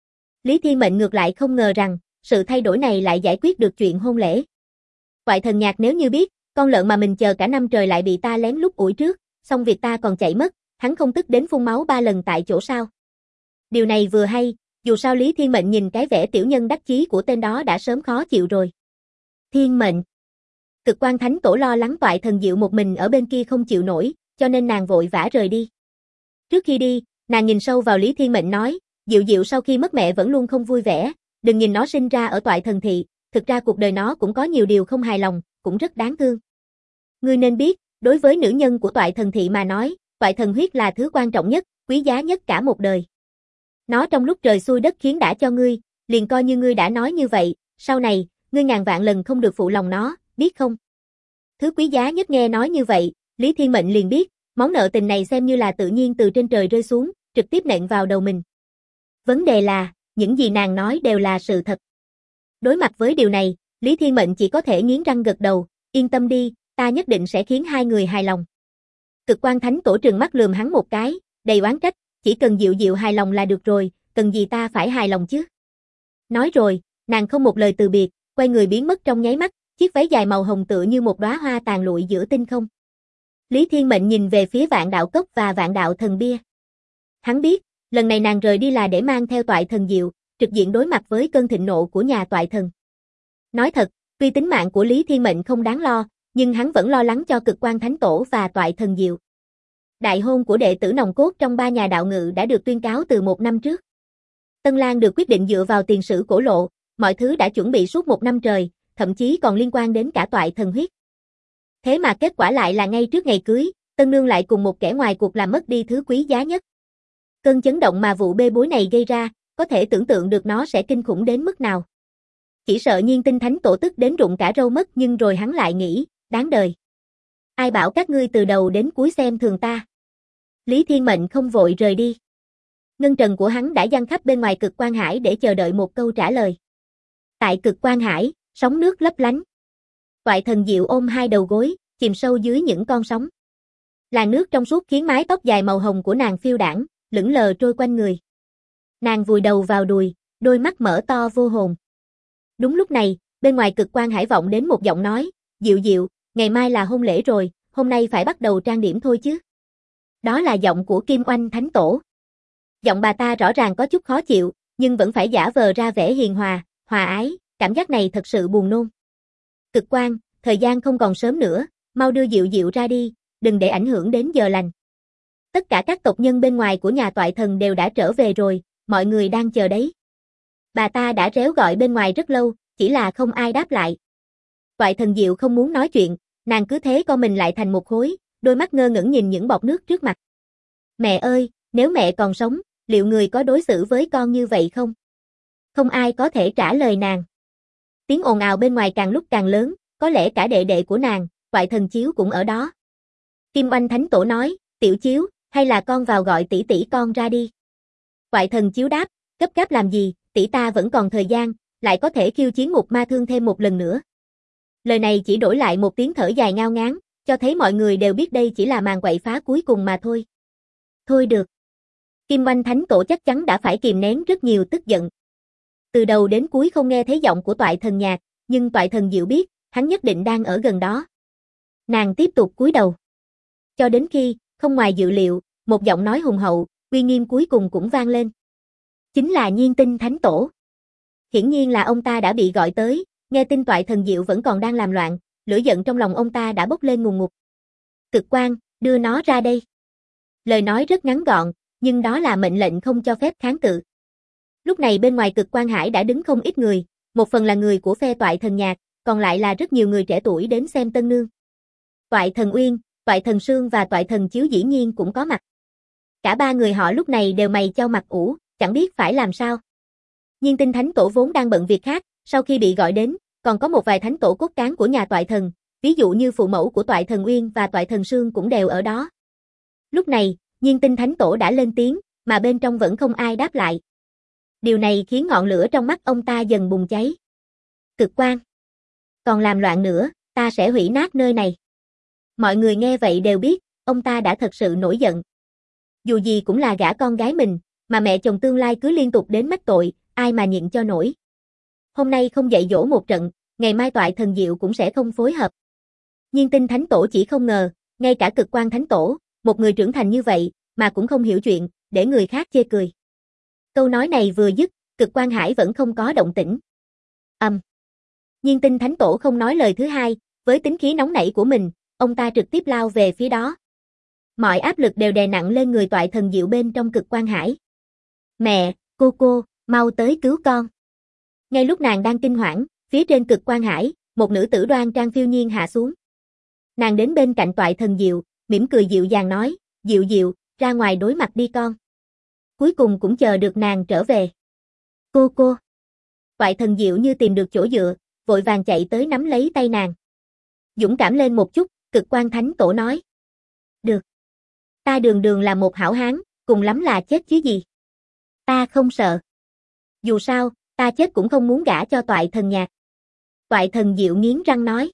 Lý Thiên Mệnh ngược lại không ngờ rằng, sự thay đổi này lại giải quyết được chuyện hôn lễ. Toại Thần Nhạc nếu như biết, con lợn mà mình chờ cả năm trời lại bị ta lén lút ủi trước, xong việc ta còn chạy mất, hắn không tức đến phun máu 3 lần tại chỗ sao. Điều này vừa hay, dù sao Lý Thiên Mệnh nhìn cái vẻ tiểu nhân đắc chí của tên đó đã sớm khó chịu rồi. Thiên Mệnh. Cực Quang Thánh Tổ lo lắng Toại Thần Diệu một mình ở bên kia không chịu nổi, cho nên nàng vội vã rời đi. Trước khi đi, nàng nhìn sâu vào Lý Thiên Mệnh nói, Diệu Diệu sau khi mất mẹ vẫn luôn không vui vẻ, đừng nhìn nó sinh ra ở Toại Thần Thị, thực ra cuộc đời nó cũng có nhiều điều không hài lòng, cũng rất đáng thương. Ngươi nên biết, đối với nữ nhân của Toại Thần Thị mà nói, Toại Thần huyết là thứ quan trọng nhất, quý giá nhất cả một đời. Nó trong lúc trời xui đất khiến đã cho ngươi, liền coi như ngươi đã nói như vậy, sau này, ngươi ngàn vạn lần không được phụ lòng nó, biết không? Thứ quý giá nhất nghe nói như vậy, Lý Thiên Mệnh liền biết, món nợ tình này xem như là tự nhiên từ trên trời rơi xuống, trực tiếp nện vào đầu mình. Vấn đề là, những gì nàng nói đều là sự thật. Đối mặt với điều này, Lý Thiên Mệnh chỉ có thể nghiến răng gật đầu, yên tâm đi, ta nhất định sẽ khiến hai người hài lòng. Cực Quang Thánh Tổ trừng mắt lườm hắn một cái, đầy oán trách, chỉ cần Diệu Diệu hài lòng là được rồi, cần gì ta phải hài lòng chứ? Nói rồi, nàng không một lời từ biệt, quay người biến mất trong nháy mắt, chiếc váy dài màu hồng tựa như một đóa hoa tàn lụi giữa tinh không. Lý Thiên Mệnh nhìn về phía Vạn Đạo Cốc và Vạn Đạo Thần Bia. Hắn biết, lần này nàng rời đi là để mang theo Toại Thần Diệu, trực diện đối mặt với cơn thịnh nộ của nhà Toại Thần. Nói thật, tuy tính mạng của Lý Thiên Mệnh không đáng lo, nhưng hắn vẫn lo lắng cho Cực Quang Thánh Tổ và Toại Thần Diệu. Đại hôn của đệ tử nòng cốt trong 3 nhà đạo ngự đã được tuyên cáo từ 1 năm trước. Tân Lang được quyết định dựa vào tiền sử cổ lộ, mọi thứ đã chuẩn bị suốt 1 năm trời, thậm chí còn liên quan đến cả Toại Thần huyết. Thế mà kết quả lại là ngay trước ngày cưới, Tân Nương lại cùng một kẻ ngoài cuộc làm mất đi thứ quý giá nhất. Cơn chấn động mà vụ bê bối này gây ra, có thể tưởng tượng được nó sẽ kinh khủng đến mức nào. Chỉ sợ Nhiên Tinh Thánh Tổ tức đến rụng cả râu mất, nhưng rồi hắn lại nghĩ, đáng đời. Ai bảo các ngươi từ đầu đến cuối xem thường ta. Lý Thiên Mệnh không vội rời đi. Ngân trần của hắn đã giăng khắp bên ngoài Cực Quang Hải để chờ đợi một câu trả lời. Tại Cực Quang Hải, sóng nước lấp lánh. Toại Thần Diệu ôm 2 đầu gối, chìm sâu dưới những con sóng. Làn nước trong suốt khiến mái tóc dài màu hồng của nàng phiêu đãng, lững lờ trôi quanh người. Nàng vùi đầu vào đùi, đôi mắt mở to vô hồn. Đúng lúc này, bên ngoài Cực Quang Hải vọng đến một giọng nói, Diệu Diệu, ngày mai là hôn lễ rồi, hôm nay phải bắt đầu trang điểm thôi chứ. Đó là giọng của Kim Oanh Thánh Tổ. Giọng bà ta rõ ràng có chút khó chịu, nhưng vẫn phải giả vờ ra vẻ hiền hòa, hòa ái, cảm giác này thật sự buồn nôn. Cực Quang, thời gian không còn sớm nữa, mau đưa Diệu Diệu ra đi, đừng để ảnh hưởng đến giờ lành. Tất cả các tộc nhân bên ngoài của nhà Toại Thần đều đã trở về rồi, mọi người đang chờ đấy. Bà ta đã réo gọi bên ngoài rất lâu, chỉ là không ai đáp lại. Toại Thần Diệu không muốn nói chuyện, nàng cứ thế co mình lại thành một khối, đôi mắt ngơ ngẩn nhìn những bọt nước trước mặt. Mẹ ơi, nếu mẹ còn sống, liệu người có đối xử với con như vậy không? Không ai có thể trả lời nàng. Tiếng ồn ào bên ngoài càng lúc càng lớn, có lẽ cả đệ đệ của nàng, Toại Thần Chiếu cũng ở đó. Kim Oanh Thánh Tổ nói, Tiểu Chiếu, hay là con vào gọi tỷ tỷ con ra đi. Toại Thần Chiếu đáp, gấp gáp làm gì, tỷ ta vẫn còn thời gian, lại có thể khiêu chiến Ngục Ma Thương thêm một lần nữa. Lời này chỉ đổi lại một tiếng thở dài ngao ngán, cho thấy mọi người đều biết đây chỉ là màn quậy phá cuối cùng mà thôi. Thôi được. Kim Oanh Thánh Tổ chắc chắn đã phải kìm nén rất nhiều tức giận. Từ đầu đến cuối không nghe thấy giọng của Toại Thần Nhạc, nhưng Toại Thần Diệu biết, hắn nhất định đang ở gần đó. Nàng tiếp tục cúi đầu. Cho đến khi, không ngoài dự liệu, một giọng nói hùng hậu, uy nghiêm cuối cùng cũng vang lên. Chính là Nhiên Tinh Thánh Tổ. Hiển nhiên là ông ta đã bị gọi tới, nghe tin Toại Thần Diệu vẫn còn đang làm loạn, lửa giận trong lòng ông ta đã bốc lên ngùn ngụt. Cực Quang, đưa nó ra đây. Lời nói rất ngắn gọn, nhưng đó là mệnh lệnh không cho phép kháng cự. Lúc này bên ngoài Cực Quang Hải đã đứng không ít người, một phần là người của phe Toại Thần Nhạc, còn lại là rất nhiều người trẻ tuổi đến xem tân nương. Toại Thần Uyên, Toại Thần Sương và Toại Thần Chiếu dĩ nhiên cũng có mặt. Cả ba người họ lúc này đều mày chau mặt ủ, chẳng biết phải làm sao. Nhiên Tinh Thánh Tổ vốn đang bận việc khác, sau khi bị gọi đến, còn có một vài thánh tổ cốt cán của nhà Toại Thần, ví dụ như phụ mẫu của Toại Thần Uyên và Toại Thần Sương cũng đều ở đó. Lúc này, Nhiên Tinh Thánh Tổ đã lên tiếng, mà bên trong vẫn không ai đáp lại. Điều này khiến ngọn lửa trong mắt ông ta dần bùng cháy. Cực Quang, còn làm loạn nữa, ta sẽ hủy nát nơi này. Mọi người nghe vậy đều biết, ông ta đã thật sự nổi giận. Dù gì cũng là gả con gái mình, mà mẹ chồng tương lai cứ liên tục đến mắc tội, ai mà nhịn cho nổi. Hôm nay không dạy dỗ một trận, ngày mai Toại Thần Diệu cũng sẽ không phối hợp. Nhiên Tinh Thánh Tổ chỉ không ngờ, ngay cả Cực Quang Thánh Tổ, một người trưởng thành như vậy, mà cũng không hiểu chuyện, để người khác chê cười. Câu nói này vừa dứt, Cực Quang Hải vẫn không có động tĩnh. Nhiên Tinh Thánh Tổ không nói lời thứ hai, với tính khí nóng nảy của mình, ông ta trực tiếp lao về phía đó. Mọi áp lực đều đè nặng lên người Toại Thần Diệu bên trong Cực Quang Hải. Mẹ, cô, mau tới cứu con. Ngay lúc nàng đang kinh hoảng, phía trên Cực Quang Hải, một nữ tử đoan trang phiêu nhiên hạ xuống. Nàng đến bên cạnh Toại Thần Diệu, mỉm cười dịu dàng nói, Diệu, ra ngoài đối mặt đi con. Cuối cùng cũng chờ được nàng trở về. Cô. Toại Thần Diệu như tìm được chỗ dựa, vội vàng chạy tới nắm lấy tay nàng. Dũng cảm lên một chút, Cực Quang Thánh Tổ nói. Được. Ta đường là một hảo hán, cùng lắm là chết chứ gì. Ta không sợ. Dù sao, ta chết cũng không muốn gả cho Toại Thần Nhạc. Toại Thần Diệu nghiến răng nói.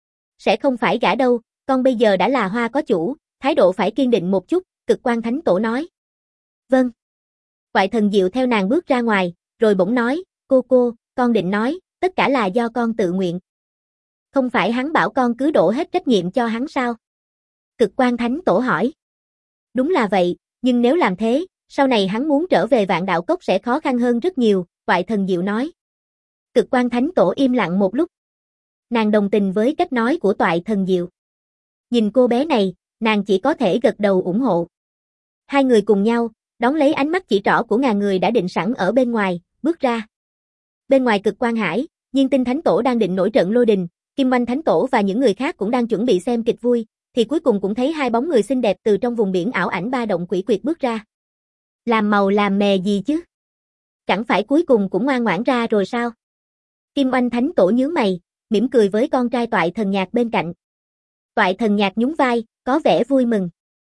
Sẽ không phải gả đâu, con bây giờ đã là hoa có chủ, thái độ phải kiên định một chút, Cực Quang Thánh Tổ nói. Vâng. Toại Thần Diệu theo nàng bước ra ngoài, rồi bỗng nói, cô, con định nói, tất cả là do con tự nguyện. Không phải hắn bảo con cứ đổ hết trách nhiệm cho hắn sao? Cực Quang Thánh Tổ hỏi. Đúng là vậy, nhưng nếu làm thế, sau này hắn muốn trở về Vạn Đạo Cốc sẽ khó khăn hơn rất nhiều, Toại Thần Diệu nói. Cực Quang Thánh Tổ im lặng một lúc. Nàng đồng tình với cách nói của Toại Thần Diệu. Nhìn cô bé này, nàng chỉ có thể gật đầu ủng hộ. Hai người cùng nhau, đón lấy ánh mắt chỉ trỏ của ngàn người đã định sẵn ở bên ngoài, bước ra. Bên ngoài Cực Quang Hải, Nhiên Tinh Thánh Tổ đang định nổi trận lôi đình, Kim Oanh Thánh Tổ và những người khác cũng đang chuẩn bị xem kịch vui, thì cuối cùng cũng thấy hai bóng người xinh đẹp từ trong vùng biển ảo ảnh ba động quỷ quyệt bước ra. Làm màu làm mè gì chứ? Chẳng phải cuối cùng cũng ngoan ngoãn ra rồi sao? Kim Oanh Thánh Tổ nhướng mày, mỉm cười với con trai Toại Thần Nhạc bên cạnh. Toại Thần Nhạc nhún vai, có vẻ vui mừng.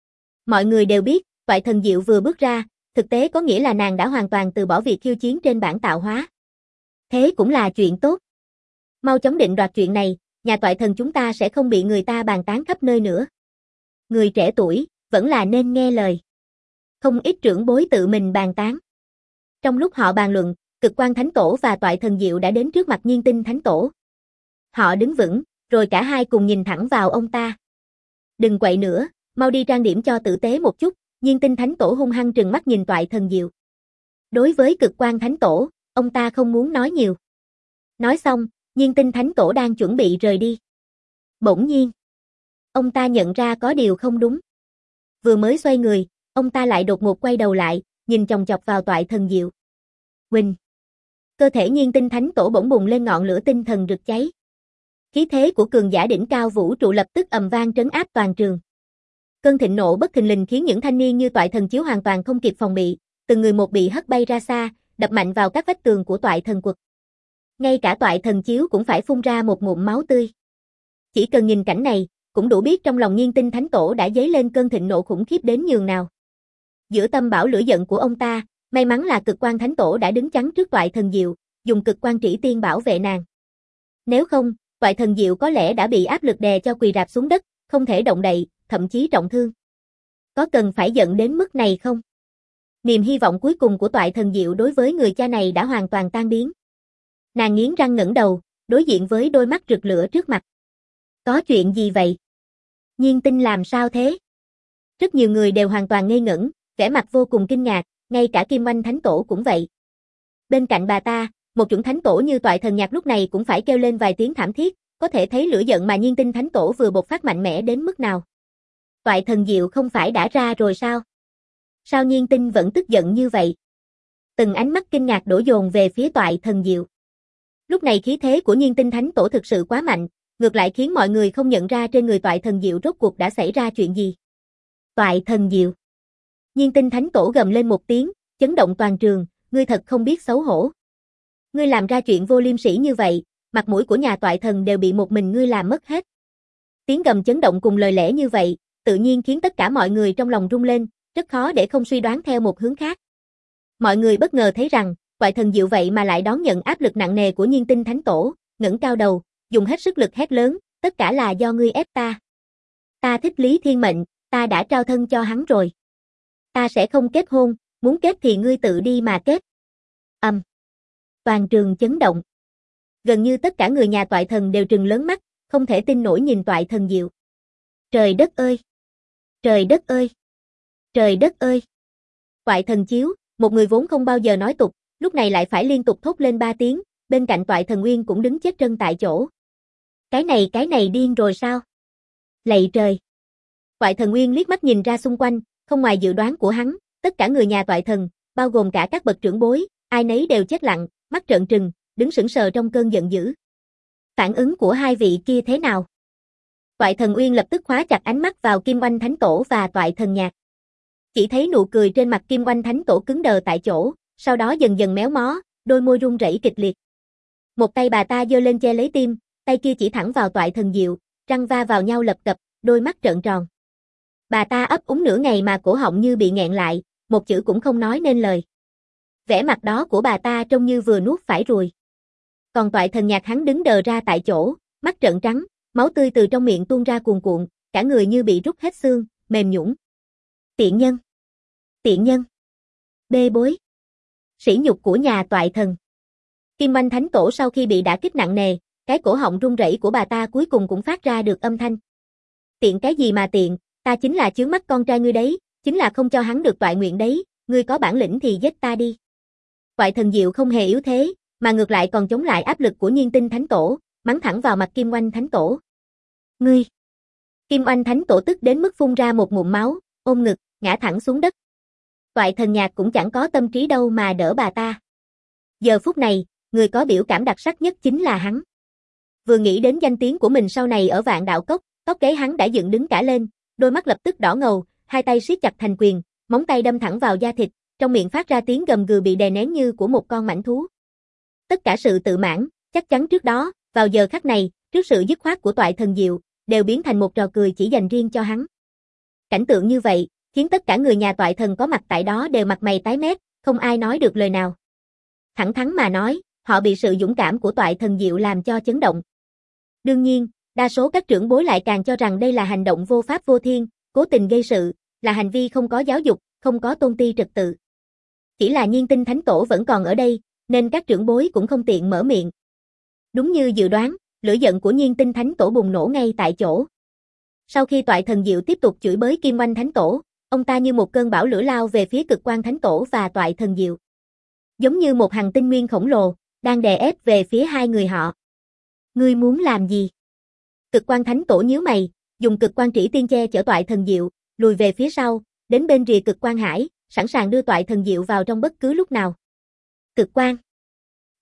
Mọi người đều biết, Toại Thần Diệu vừa bước ra, thực tế có nghĩa là nàng đã hoàn toàn từ bỏ việc khiêu chiến trên bảng tạo hóa. Thế cũng là chuyện tốt. Mau chóng định đoạt chuyện này, nhà Toại Thần chúng ta sẽ không bị người ta bàn tán khắp nơi nữa. Người trẻ tuổi, vẫn là nên nghe lời. Không ít trưởng bối tự mình bàn tán. Trong lúc họ bàn luận, Cực Quang Thánh Tổ và Toại Thần Diệu đã đến trước mặt Nhiên Tinh Thánh Tổ. Họ đứng vững, rồi cả hai cùng nhìn thẳng vào ông ta. Đừng quậy nữa, mau đi trang điểm cho tử tế một chút, Nhiên Tinh Thánh Tổ hung hăng trừng mắt nhìn Toại Thần Diệu. Đối với Cực Quang Thánh Tổ, ông ta không muốn nói nhiều. Nói xong, Nhiên Tinh Thánh Tổ đang chuẩn bị rời đi. Bỗng nhiên, ông ta nhận ra có điều không đúng. Vừa mới xoay người, ông ta lại đột ngột quay đầu lại, nhìn chòng chọc vào Toại Thần Diệu. Huỳnh! Cơ thể Nhiên Tinh Thánh Tổ bỗng bùng lên ngọn lửa tinh thần rực cháy. Khí thế của cường giả đỉnh cao vũ trụ lập tức ầm vang trấn áp toàn trường. Cơn thịnh nộ bất thình lình khiến những thanh niên như Toại Thần Chiếu hoàn toàn không kịp phòng bị, từng người một bị hất bay ra xa, đập mạnh vào các vách tường của Toại Thần Quật. Ngay cả Toại Thần Chiếu cũng phải phun ra một ngụm máu tươi. Chỉ cần nhìn cảnh này, cũng đủ biết trong lòng Nhiên Tinh Thánh Tổ đã dấy lên cơn thịnh nộ khủng khiếp đến nhường nào. Giữa tâm bão lửa giận của ông ta, may mắn là Cực Quang Thánh Tổ đã đứng chắn trước Toại Thần Diệu, dùng Cực Quang Trĩ Tiên bảo vệ nàng. Nếu không, Toại Thần Diệu có lẽ đã bị áp lực đè cho quỳ rạp xuống đất, không thể động đậy, thậm chí trọng thương. Có cần phải giận đến mức này không? Niềm hy vọng cuối cùng của Toại Thần Diệu đối với người cha này đã hoàn toàn tan biến. Nàng nghiến răng ngẩng đầu, đối diện với đôi mắt rực lửa trước mặt. Có chuyện gì vậy? Nhiên Tinh làm sao thế? Rất nhiều người đều hoàn toàn ngây ngẩn, vẻ mặt vô cùng kinh ngạc, ngay cả Kim Oanh Thánh Tổ cũng vậy. Bên cạnh bà ta, một chủng thánh tổ như Toại Thần Nhạc lúc này cũng phải kêu lên vài tiếng thảm thiết, có thể thấy lửa giận mà Nhiên Tinh Thánh Tổ vừa bộc phát mạnh mẽ đến mức nào. Toại Thần Diệu không phải đã ra rồi sao? Sao Nhiên Tinh vẫn tức giận như vậy? Từng ánh mắt kinh ngạc đổ dồn về phía Toại Thần Diệu. Lúc này khí thế của Nhiên Tinh Thánh Tổ thực sự quá mạnh, ngược lại khiến mọi người không nhận ra trên người Toại Thần Diệu rốt cuộc đã xảy ra chuyện gì. Toại Thần Diệu. Nhiên Tinh Thánh Tổ gầm lên một tiếng, chấn động toàn trường, ngươi thật không biết xấu hổ. Ngươi làm ra chuyện vô liêm sỉ như vậy, mặt mũi của nhà Toại Thần đều bị một mình ngươi làm mất hết. Tiếng gầm chấn động cùng lời lẽ như vậy, tự nhiên khiến tất cả mọi người trong lòng rung lên, rất khó để không suy đoán theo một hướng khác. Mọi người bất ngờ thấy rằng, Toại Thần Diệu vậy mà lại đón nhận áp lực nặng nề của Nhiên Tinh Thánh Tổ, ngẩng cao đầu, dùng hết sức lực hét lớn, tất cả là do ngươi ép ta. Ta thích Lý Thiên Mệnh, ta đã trao thân cho hắn rồi. Ta sẽ không kết hôn, muốn kết thì ngươi tự đi mà kết. Toàn trường chấn động. Gần như tất cả người nhà Toại Thần đều trừng lớn mắt, không thể tin nổi nhìn Toại Thần Diệu. Trời đất ơi! Trời đất ơi! Trời đất ơi! Toại Thần Chiếu, một người vốn không bao giờ nói tục, lúc này lại phải liên tục thốt lên 3 tiếng, bên cạnh Toại Thần Nguyên cũng đứng chết trân tại chỗ. Cái này điên rồi sao? Lạy trời! Toại Thần Nguyên liếc mắt nhìn ra xung quanh, không ngoài dự đoán của hắn, tất cả người nhà Toại Thần, bao gồm cả các bậc trưởng bối, ai nấy đều chết lặng, mắt trợn trừng, đứng sững sờ trong cơn giận dữ. Phản ứng của hai vị kia thế nào? Toại Thần Uyên lập tức khóa chặt ánh mắt vào Kim Oanh Thánh Tổ và Toại Thần Nhạc. Chỉ thấy nụ cười trên mặt Kim Oanh Thánh Tổ cứng đờ tại chỗ, sau đó dần dần méo mó, đôi môi run rẩy kịch liệt. Một tay bà ta giơ lên che lấy tim, tay kia chỉ thẳng vào Toại Thần Diệu, răng va vào nhau lập cập, đôi mắt trợn tròn. Bà ta ấp úng nửa ngày mà cổ họng như bị nghẹn lại, một chữ cũng không nói nên lời. Vẻ mặt đó của bà ta trông như vừa nuốt phải ruồi. Còn Toại Thần Nhạc hắn đứng đờ ra tại chỗ, mắt trợn trắng, máu tươi từ trong miệng tuôn ra cuồn cuộn, cả người như bị rút hết xương, mềm nhũn. Tiện nhân! Tiện nhân! Bê bối! Sỉ nhục của nhà Toại Thần. Kim Oanh Thánh Tổ sau khi bị đả kích nặng nề, cái cổ họng run rẩy của bà ta cuối cùng cũng phát ra được âm thanh. Tiện cái gì mà tiện, ta chính là chướng mắt con trai ngươi đấy, chính là không cho hắn được toại nguyện đấy, ngươi có bản lĩnh thì giết ta đi. Toại Thần Diệu không hề yếu thế, mà ngược lại còn chống lại áp lực của Nhiên Tinh Thánh Tổ, mắng thẳng vào mặt Kim Oanh Thánh Tổ. Ngươi! Kim Oanh Thánh Tổ tức đến mức phun ra một ngụm máu, ôm ngực, ngã thẳng xuống đất. Toại Thần Nhạc cũng chẳng có tâm trí đâu mà đỡ bà ta. Giờ phút này, người có biểu cảm đặc sắc nhất chính là hắn. Vừa nghĩ đến danh tiếng của mình sau này ở Vạn Đạo Cốc, tóc gáy hắn đã dựng đứng cả lên, đôi mắt lập tức đỏ ngầu, hai tay siết chặt thành quyền, móng tay đâm thẳng vào da thịt, trong miệng phát ra tiếng gầm gừ bị đè nén như của một con mãnh thú. Tất cả sự tự mãn, chắc chắn trước đó, vào giờ khắc này, trước sự dứt khoát của Toại Thần Diệu, đều biến thành một trò cười chỉ dành riêng cho hắn. Cảnh tượng như vậy, khiến tất cả người nhà Toại Thần có mặt tại đó đều mặt mày tái mét, không ai nói được lời nào. Thẳng thắn mà nói, họ bị sự dũng cảm của Toại Thần Diệu làm cho chấn động. Đương nhiên, đa số các trưởng bối lại càng cho rằng đây là hành động vô pháp vô thiên, cố tình gây sự, là hành vi không có giáo dục, không có tôn ti trật tự. Chỉ là Nhiên Tinh Thánh Tổ vẫn còn ở đây, nên các trưởng bối cũng không tiện mở miệng. Đúng như dự đoán, lửa giận của Nhiên Tinh Thánh Tổ bùng nổ ngay tại chỗ. Sau khi Toại Thần Diệu tiếp tục chửi bới Kim Oanh Thánh Tổ, ông ta như một cơn bão lửa lao về phía Cực Quang Thánh Tổ và Toại Thần Diệu. Giống như một hành tinh nguyên khổng lồ, đang đè ép về phía hai người họ. Ngươi muốn làm gì? Cực Quang Thánh Tổ nhíu mày, dùng Cực Quang Trĩ Tiên che chở Toại Thần Diệu, lùi về phía sau, đến bên rìa Cực Quang Hải, sẵn sàng đưa Toại Thần Diệu vào trong bất cứ lúc nào. Cực Quang!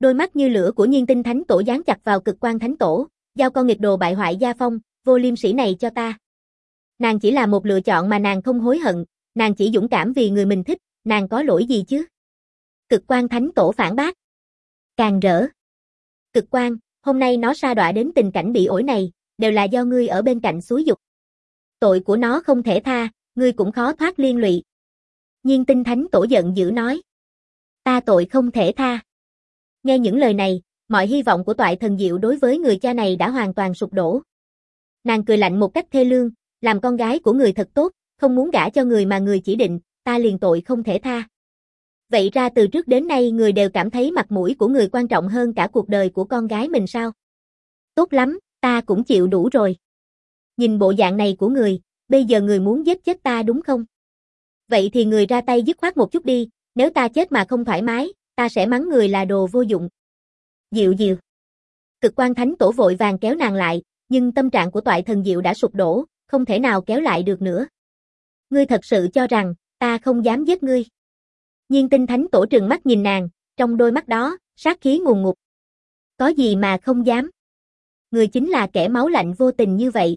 Đôi mắt như lửa của Nhiên Tinh Thánh Tổ dán chặt vào Cực Quang Thánh Tổ, giao con nghịch đồ bại hoại gia phong, vô liêm sỉ này cho ta. Nàng chỉ là một lựa chọn mà nàng không hối hận, nàng chỉ dũng cảm vì người mình thích, nàng có lỗi gì chứ? Cực Quang Thánh Tổ phản bác. Càng rỡ. Cực Quang, hôm nay nó sa đọa đến tình cảnh bị ổi này, đều là do ngươi ở bên cạnh xúi giục. Tội của nó không thể tha, ngươi cũng khó thoát liên lụy. Nhiên Tinh Thánh Tổ giận dữ nói. Ta tội không thể tha. Nghe những lời này, mọi hy vọng của Toại Thần Diệu đối với người cha này đã hoàn toàn sụp đổ. Nàng cười lạnh một cách thê lương, làm con gái của người thật tốt, không muốn gả cho người mà người chỉ định, ta liền tội không thể tha. Vậy ra từ trước đến nay người đều cảm thấy mặt mũi của người quan trọng hơn cả cuộc đời của con gái mình sao? Tốt lắm, ta cũng chịu đủ rồi. Nhìn bộ dạng này của người, bây giờ người muốn giết chết ta đúng không? Vậy thì người ra tay dứt khoát một chút đi, nếu ta chết mà không thoải mái, ta sẽ mắng người là đồ vô dụng. Diệu Diệu. Cực Quang Thánh Tổ vội vàng kéo nàng lại, nhưng tâm trạng của Toại Thần Diệu đã sụp đổ, không thể nào kéo lại được nữa. Ngươi thật sự cho rằng, ta không dám giết ngươi. Nhiên Tinh Thánh Tổ trừng mắt nhìn nàng, trong đôi mắt đó, sát khí ngùn ngụt. Có gì mà không dám? Người chính là kẻ máu lạnh vô tình như vậy.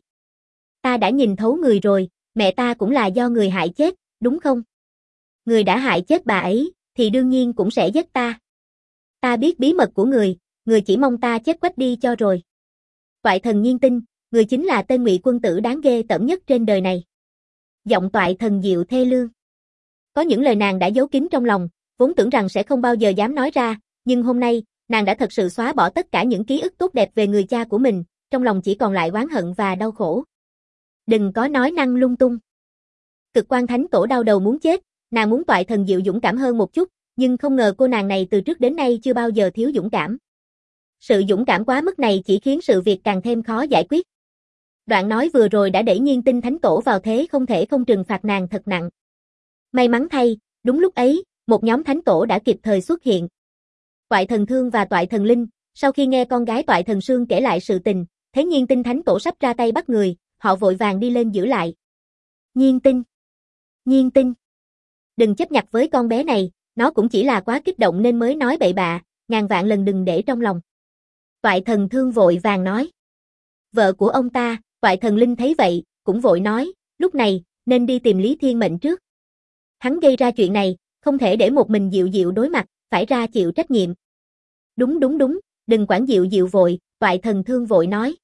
Ta đã nhìn thấu người rồi, mẹ ta cũng là do người hại chết, đúng không? Người đã hại chết bà ấy, thì đương nhiên cũng sẽ giết ta. Ta biết bí mật của người chỉ mong ta chết quách đi cho rồi. Toại Thần Nhiên Tinh, người chính là tên ngụy quân tử đáng ghê tởm nhất trên đời này. Giọng Toại Thần Diệu thê lương. Có những lời nàng đã giấu kín trong lòng, vốn tưởng rằng sẽ không bao giờ dám nói ra, nhưng hôm nay, nàng đã thật sự xóa bỏ tất cả những ký ức tốt đẹp về người cha của mình, trong lòng chỉ còn lại oán hận và đau khổ. Đừng có nói năng lung tung. Cực Quang Thánh Tổ đau đầu muốn chết, nàng muốn Toại Thần Diệu dũng cảm hơn một chút, nhưng không ngờ cô nàng này từ trước đến nay chưa bao giờ thiếu dũng cảm. Sự dũng cảm quá mức này chỉ khiến sự việc càng thêm khó giải quyết. Đoạn nói vừa rồi đã đẩy Nhiên Tinh Thánh Tổ vào thế không thể không trừng phạt nàng thật nặng. May mắn thay, đúng lúc ấy, một nhóm Thánh Tổ đã kịp thời xuất hiện. Toại Thần Thương và Toại Thần Linh, sau khi nghe con gái Toại Thần Sương kể lại sự tình, thấy Nhiên Tinh Thánh Tổ sắp ra tay bắt người, họ vội vàng đi lên giữ lại. Nhiên Tinh! Nhiên Tinh! Đừng chấp nhặt với con bé này, nó cũng chỉ là quá kích động nên mới nói bậy bạ, ngàn vạn lần đừng để trong lòng. Toại Thần Thương vội vàng nói. Vợ của ông ta, Toại Thần Linh thấy vậy, cũng vội nói, lúc này, nên đi tìm Lý Thiên Mệnh trước. Hắn gây ra chuyện này, không thể để một mình Diệu Diệu đối mặt, phải ra chịu trách nhiệm. Đúng, đừng quản Diệu Diệu vội, Toại Thần Thương vội nói.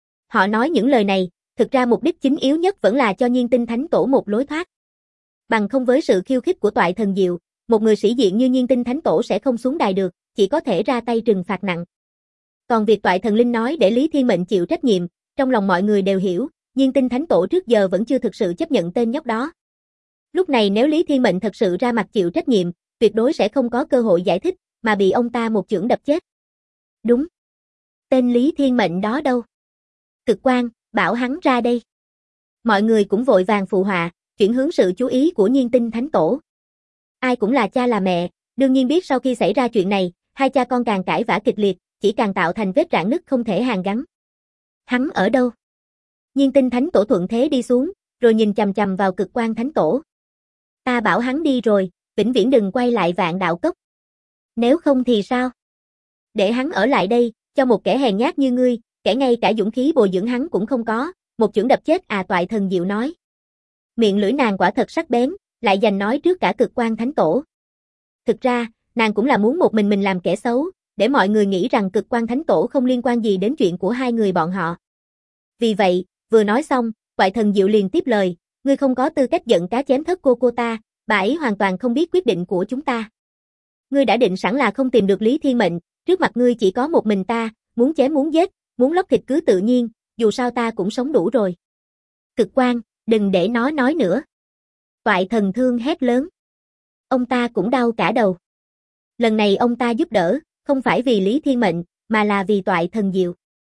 Họ nói những lời này, thực ra mục đích chính yếu nhất vẫn là cho Nhiên Tinh Thánh Tổ một lối thoát. Bằng không với sự khiêu khích của Toại Thần Diệu, một người sĩ diện như Nhiên Tinh Thánh Tổ sẽ không xuống đài được, chỉ có thể ra tay trừng phạt nặng. Còn việc Toại Thần Linh nói để Lý Thiên Mệnh chịu trách nhiệm, trong lòng mọi người đều hiểu, Nhiên Tinh Thánh Tổ trước giờ vẫn chưa thực sự chấp nhận tên nhóc đó. Lúc này nếu Lý Thiên Mệnh thật sự ra mặt chịu trách nhiệm, tuyệt đối sẽ không có cơ hội giải thích, mà bị ông ta một chưởng đập chết. Đúng. Tên Lý Thiên Mệnh đó đâu? Cực Quang, bảo hắn ra đây. Mọi người cũng vội vàng phụ họa, chuyển hướng sự chú ý của Nhiên Tinh Thánh Tổ. Ai cũng là cha là mẹ, đương nhiên biết sau khi xảy ra chuyện này, hai cha con càng cãi vã kịch liệt, chỉ càng tạo thành vết rạn nứt không thể hàn gắn. Hắn ở đâu? Nhiên Tinh Thánh Tổ thuận thế đi xuống, rồi nhìn chằm chằm vào Cực Quang Thánh Tổ. Ta bảo hắn đi rồi, vĩnh viễn đừng quay lại Vạn Đạo Cốc. Nếu không thì sao? Để hắn ở lại đây, cho một kẻ hèn nhát như ngươi, kẻ ngay cả dũng khí bồi dưỡng hắn cũng không có, một chưởng đập chết à, Toại Thần Diệu nói. Miệng lưỡi nàng quả thật sắc bén, lại giành nói trước cả Cực Quang Thánh Tổ. Thực ra, nàng cũng là muốn một mình làm kẻ xấu, để mọi người nghĩ rằng Cực Quang Thánh Tổ không liên quan gì đến chuyện của hai người bọn họ. Vì vậy, vừa nói xong, Toại Thần Diệu liền tiếp lời, ngươi không có tư cách giận cá chém thất cô ta, bà ấy hoàn toàn không biết quyết định của chúng ta. Ngươi đã định sẵn là không tìm được Lý Thiên Mệnh, trước mặt ngươi chỉ có một mình ta, muốn chém muốn giết, muốn lóc thịt cứ tự nhiên, dù sao ta cũng sống đủ rồi. Cực Quang, đừng để nó nói nữa. Toại Thần Thương hét lớn. Ông ta cũng đau cả đầu. Lần này ông ta giúp đỡ, không phải vì Lý Thiên Mệnh, mà là vì Toại Thần Diệu.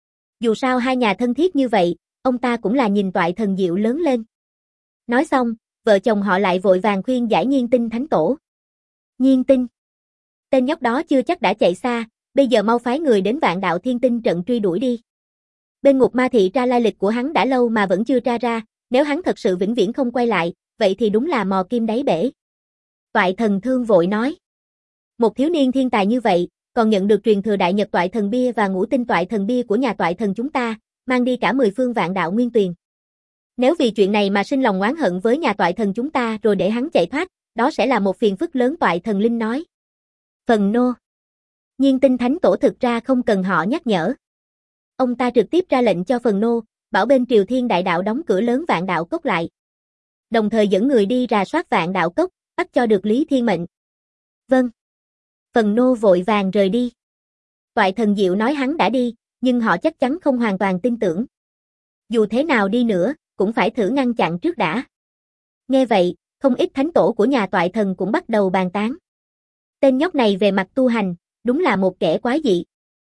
Dù sao hai nhà thân thiết như vậy, ông ta cũng là nhìn Toại Thần Diệu lớn lên. Nói xong, vợ chồng họ lại vội vàng khuyên giải Nhiên Tinh Thánh Tổ. Nhiên Tinh. Tên nhóc đó chưa chắc đã chạy xa, bây giờ mau phái người đến Vạn Đạo Thiên Tinh trận truy đuổi đi. Bên Ngục Ma Thị tra lai lịch của hắn đã lâu mà vẫn chưa tra ra, nếu hắn thật sự vĩnh viễn không quay lại, vậy thì đúng là mò kim đáy bể. Toại Thần Thương vội nói. Một thiếu niên thiên tài như vậy, còn nhận được truyền thừa Đại Nhật Toại Thần Bia và Ngũ Tinh Toại Thần Bia của nhà Toại Thần chúng ta, mang đi cả 10 phương vạn đạo nguyên tuyền. Nếu vì chuyện này mà sinh lòng oán hận với nhà Toại Thần chúng ta rồi để hắn chạy thoát, đó sẽ là một phiền phức lớn. Toại Thần Linh nói. Phần nô. Nhiên Tinh Thánh Tổ thực ra không cần họ nhắc nhở. Ông ta trực tiếp ra lệnh cho Phần nô, bảo bên Triều Thiên Đại Đạo đóng cửa lớn Vạn Đạo Cốc lại. Đồng thời dẫn người đi rà soát Vạn Đạo Cốc, bắt cho được Lý Thiên Mệnh. Vâng. Phần nô vội vàng rời đi. Toại Thần Diệu nói hắn đã đi, nhưng họ chắc chắn không hoàn toàn tin tưởng. Dù thế nào đi nữa, cũng phải thử ngăn chặn trước đã. Nghe vậy, không ít thánh tổ của nhà Toại Thần cũng bắt đầu bàn tán. Tên nhóc này về mặt tu hành, đúng là một kẻ quái dị.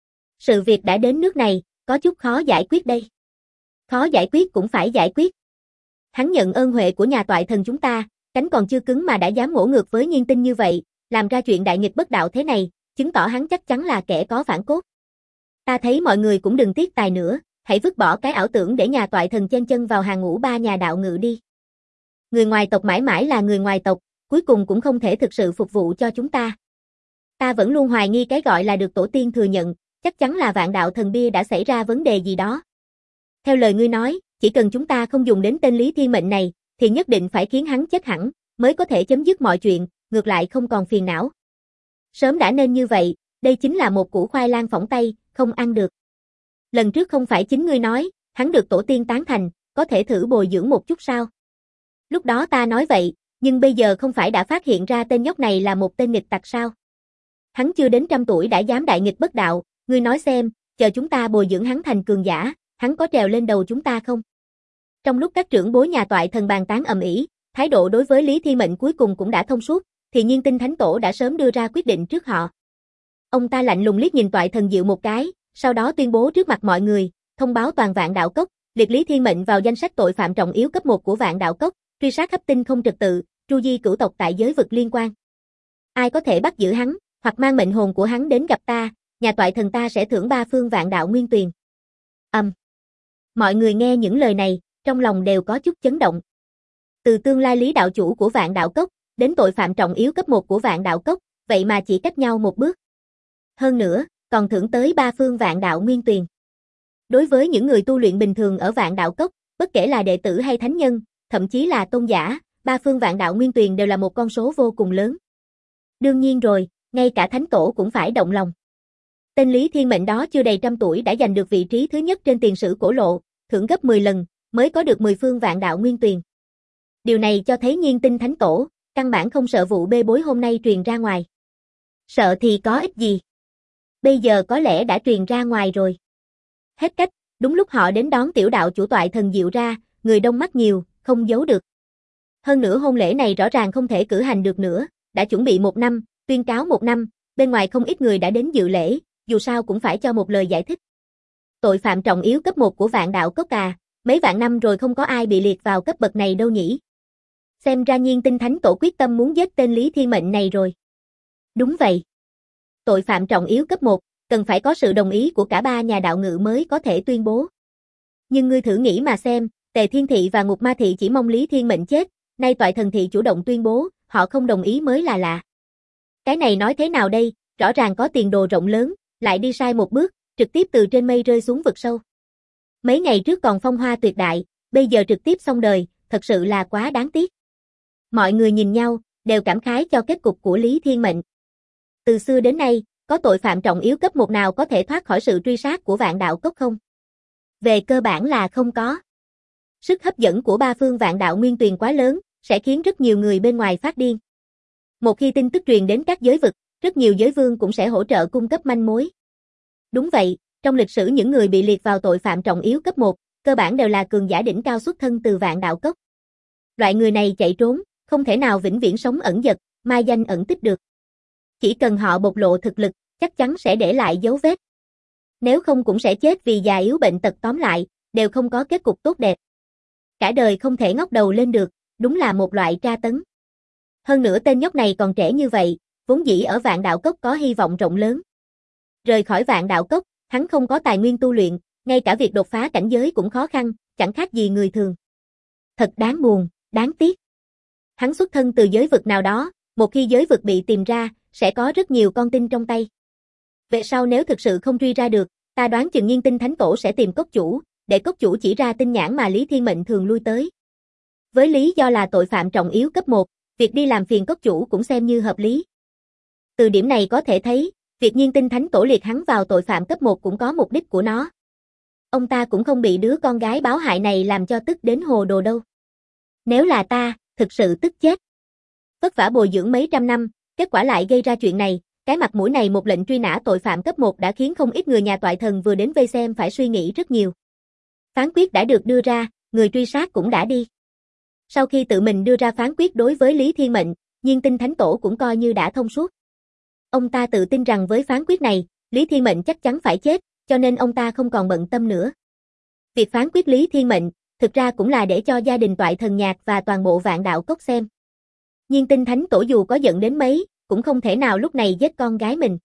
Sự việc đã đến nước này, có chút khó giải quyết đây. Khó giải quyết cũng phải giải quyết. Hắn nhận ơn huệ của nhà Toại Thần chúng ta, cánh còn chưa cứng mà đã dám ngỗ ngược với Nhiên Tinh như vậy, làm ra chuyện đại nghịch bất đạo thế này, chứng tỏ hắn chắc chắn là kẻ có phản cốt. Ta thấy mọi người cũng đừng tiếc tài nữa, hãy vứt bỏ cái ảo tưởng để nhà Toại Thần chen chân vào hàng ngũ ba nhà đạo ngự đi. Người ngoài tộc mãi mãi là người ngoài tộc, cuối cùng cũng không thể thực sự phục vụ cho chúng ta. Ta vẫn luôn hoài nghi cái gọi là được tổ tiên thừa nhận, chắc chắn là Vạn Đạo Thần Bia đã xảy ra vấn đề gì đó. Theo lời ngươi nói, chỉ cần chúng ta không dùng đến tên Lý Thiên Mệnh này, thì nhất định phải khiến hắn chết hẳn, mới có thể chấm dứt mọi chuyện, ngược lại không còn phiền não. Sớm đã nên như vậy, đây chính là một củ khoai lang phỏng tay, không ăn được. Lần trước không phải chính ngươi nói, hắn được tổ tiên tán thành, có thể thử bồi dưỡng một chút sao? Lúc đó ta nói vậy, nhưng bây giờ không phải đã phát hiện ra tên nhóc này là một tên nghịch tặc sao? Hắn chưa đến 100 tuổi đã dám đại nghịch bất đạo, ngươi nói xem, chờ chúng ta bồi dưỡng hắn thành cường giả, hắn có trèo lên đầu chúng ta không? Trong lúc các trưởng bối nhà Toại Thần bàn tán ầm ĩ, thái độ đối với Lý Thiên Mệnh cuối cùng cũng đã thông suốt, thì Nhiên Tinh Thánh Tổ đã sớm đưa ra quyết định trước họ. Ông ta lạnh lùng liếc nhìn Toại Thần Diệu một cái, sau đó tuyên bố trước mặt mọi người, thông báo toàn Vạn Đạo Cốc, liệt Lý Thiên Mệnh vào danh sách tội phạm trọng yếu cấp 1 của Vạn Đạo Cốc, truy sát khắp tinh không trật tự, tru di cửu tộc tại giới vực liên quan. Ai có thể bắt giữ hắn, hoặc mang mệnh hồn của hắn đến gặp ta, nhà Toại Thần ta sẽ thưởng 3 phương Vạn Đạo nguyên tuyền. Mọi người nghe những lời này, trong lòng đều có chút chấn động. Từ tương lai Lý đạo chủ của Vạn Đạo Cốc, đến tội phạm trọng yếu cấp 1 của Vạn Đạo Cốc, vậy mà chỉ cách nhau một bước. Hơn nữa, còn thưởng tới 3 phương Vạn Đạo nguyên tuyền. Đối với những người tu luyện bình thường ở Vạn Đạo Cốc, bất kể là đệ tử hay thánh nhân, thậm chí là tôn giả, 3 phương Vạn Đạo nguyên tuyền đều là một con số vô cùng lớn. Đương nhiên rồi, ngay cả thánh tổ cũng phải động lòng. Tên Lý Thiên Mệnh đó chưa đầy 100 tuổi đã giành được vị trí thứ nhất trên tiền sử cổ lộ, thưởng gấp 10 lần, mới có được 10 phương Vạn Đạo nguyên tuyền. Điều này cho thấy Nhiên Tinh Thánh Tổ, căn bản không sợ vụ bê bối hôm nay truyền ra ngoài. Sợ thì có ích gì. Bây giờ có lẽ đã truyền ra ngoài rồi. Hết cách, đúng lúc họ đến đón tiểu đạo chủ Toại Thần Diệu ra, người đông mắt nhiều, không giấu được. Hơn nữa hôn lễ này rõ ràng không thể cử hành được nữa, đã chuẩn bị 1 năm, tuyên cáo 1 năm, bên ngoài không ít người đã đến dự lễ, dù sao cũng phải cho một lời giải thích. Tội phạm trọng yếu cấp 1 của Vạn Đạo Cốc à, mấy vạn năm rồi không có ai bị liệt vào cấp bậc này đâu nhỉ. Xem ra Nhiên Tinh Thánh Tổ quyết tâm muốn giết tên Lý Thiên Mệnh này rồi. Đúng vậy. Tội phạm trọng yếu cấp 1, cần phải có sự đồng ý của cả 3 nhà đạo ngự mới có thể tuyên bố. Nhưng ngươi thử nghĩ mà xem, Tề Thiên Thị và Ngục Ma Thị chỉ mong Lý Thiên Mệnh chết, nay Toại Thần Thị chủ động tuyên bố, họ không đồng ý mới là lạ. Cái này nói thế nào đây, rõ ràng có tiền đồ rộng lớn, lại đi sai một bước, trực tiếp từ trên mây rơi xuống vực sâu. Mấy ngày trước còn phong hoa tuyệt đại, bây giờ trực tiếp xong đời, thật sự là quá đáng tiếc. Mọi người nhìn nhau, đều cảm khái cho kết cục của Lý Thiên Mệnh. Từ xưa đến nay, có tội phạm trọng yếu cấp 1 nào có thể thoát khỏi sự truy sát của Vạn Đạo Cốc không? Về cơ bản là không có. Sức hấp dẫn của 3 phương Vạn Đạo nguyên tuyền quá lớn, sẽ khiến rất nhiều người bên ngoài phát điên. Một khi tin tức truyền đến các giới vực, rất nhiều giới vương cũng sẽ hỗ trợ cung cấp manh mối. Đúng vậy, trong lịch sử những người bị liệt vào tội phạm trọng yếu cấp 1, cơ bản đều là cường giả đỉnh cao xuất thân từ Vạn Đạo Cốc. Loại người này chạy trốn, không thể nào vĩnh viễn sống ẩn dật, mai danh ẩn tích được. Chỉ cần họ bộc lộ thực lực, chắc chắn sẽ để lại dấu vết. Nếu không cũng sẽ chết vì già yếu bệnh tật, tóm lại, đều không có kết cục tốt đẹp. Cả đời không thể ngóc đầu lên được, đúng là một loại tra tấn. Hơn nữa tên nhóc này còn trẻ như vậy, vốn dĩ ở Vạn Đạo Cốc có hy vọng rộng lớn. Rời khỏi Vạn Đạo Cốc, hắn không có tài nguyên tu luyện, ngay cả việc đột phá cảnh giới cũng khó khăn, chẳng khác gì người thường. Thật đáng buồn, đáng tiếc. Hắn xuất thân từ giới vực nào đó, một khi giới vực bị tìm ra, sẽ có rất nhiều con tin trong tay. Về sau nếu thực sự không truy ra được, ta đoán chừng Nhiên Tinh Thánh Tổ sẽ tìm cốc chủ, để cốc chủ chỉ ra tinh nhãn mà Lý Thiên Mệnh thường lui tới. Với lý do là tội phạm trọng yếu cấp 1, việc đi làm phiền cốc chủ cũng xem như hợp lý. Từ điểm này có thể thấy, việc Nhiên Tinh Thánh Tổ liệt hắn vào tội phạm cấp 1 cũng có mục đích của nó. Ông ta cũng không bị đứa con gái báo hại này làm cho tức đến hồ đồ đâu. Nếu là ta, thực sự tức chết. Vất vả bồi dưỡng mấy trăm năm, kết quả lại gây ra chuyện này, cái mặt mũi này một lệnh truy nã tội phạm cấp 1 đã khiến không ít người nhà Toại Thần vừa đến vây xem phải suy nghĩ rất nhiều. Phán quyết đã được đưa ra, người truy sát cũng đã đi. Sau khi tự mình đưa ra phán quyết đối với Lý Thiên Mệnh, Nhiên Tinh Thánh Tổ cũng coi như đã thông suốt. Ông ta tự tin rằng với phán quyết này, Lý Thiên Mệnh chắc chắn phải chết, cho nên ông ta không còn bận tâm nữa. Việc phán quyết Lý Thiên Mệnh, thực ra cũng là để cho gia đình Toại Thần Nhạc và toàn bộ Vạn Đạo Cốc xem. Nhiên Tinh Thánh Tổ dù có giận đến mấy, cũng không thể nào lúc này giết con gái mình.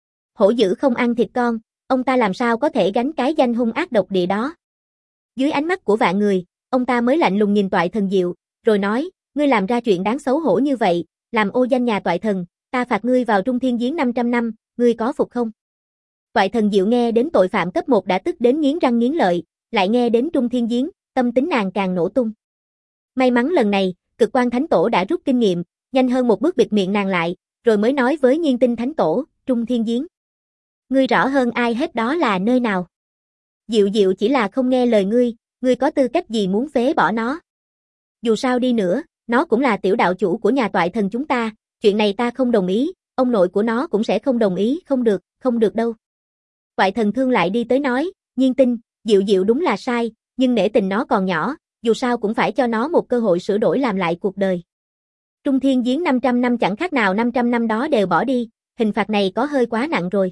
Hổ dữ không ăn thịt con, ông ta làm sao có thể gánh cái danh hung ác độc địa đó. Dưới ánh mắt của vạn người, ông ta mới lạnh lùng nhìn Toại Thần Diệu, rồi nói, ngươi làm ra chuyện đáng xấu hổ như vậy, làm ô danh nhà Toại Thần, ta phạt ngươi vào Trung Thiên Giếng 500 năm, ngươi có phục không? Toại Thần Diệu nghe đến tội phạm cấp 1 đã tức đến nghiến răng nghiến lợi, lại nghe đến Trung Thiên Giếng, tâm tính nàng càng nổ tung. May mắn lần này, Cực Quan Thánh Tổ đã rút kinh nghiệm, nhanh hơn một bước bịt miệng nàng lại, rồi mới nói với Nhiên Tinh Thánh Tổ, Trung Thiên Giếng. Ngươi rõ hơn ai hết đó là nơi nào. Diệu Diệu chỉ là không nghe lời ngươi có tư cách gì muốn phế bỏ nó. Dù sao đi nữa, nó cũng là tiểu đạo chủ của nhà Toại Thần chúng ta, chuyện này ta không đồng ý, ông nội của nó cũng sẽ không đồng ý, không được đâu. Toại Thần Thương lại đi tới nói, Nhiên Tinh, Diệu Diệu đúng là sai, nhưng nể tình nó còn nhỏ, dù sao cũng phải cho nó một cơ hội sửa đổi làm lại cuộc đời. Trung Thiên Giếng 500 năm chẳng khác nào 500 năm đó đều bỏ đi, hình phạt này có hơi quá nặng rồi.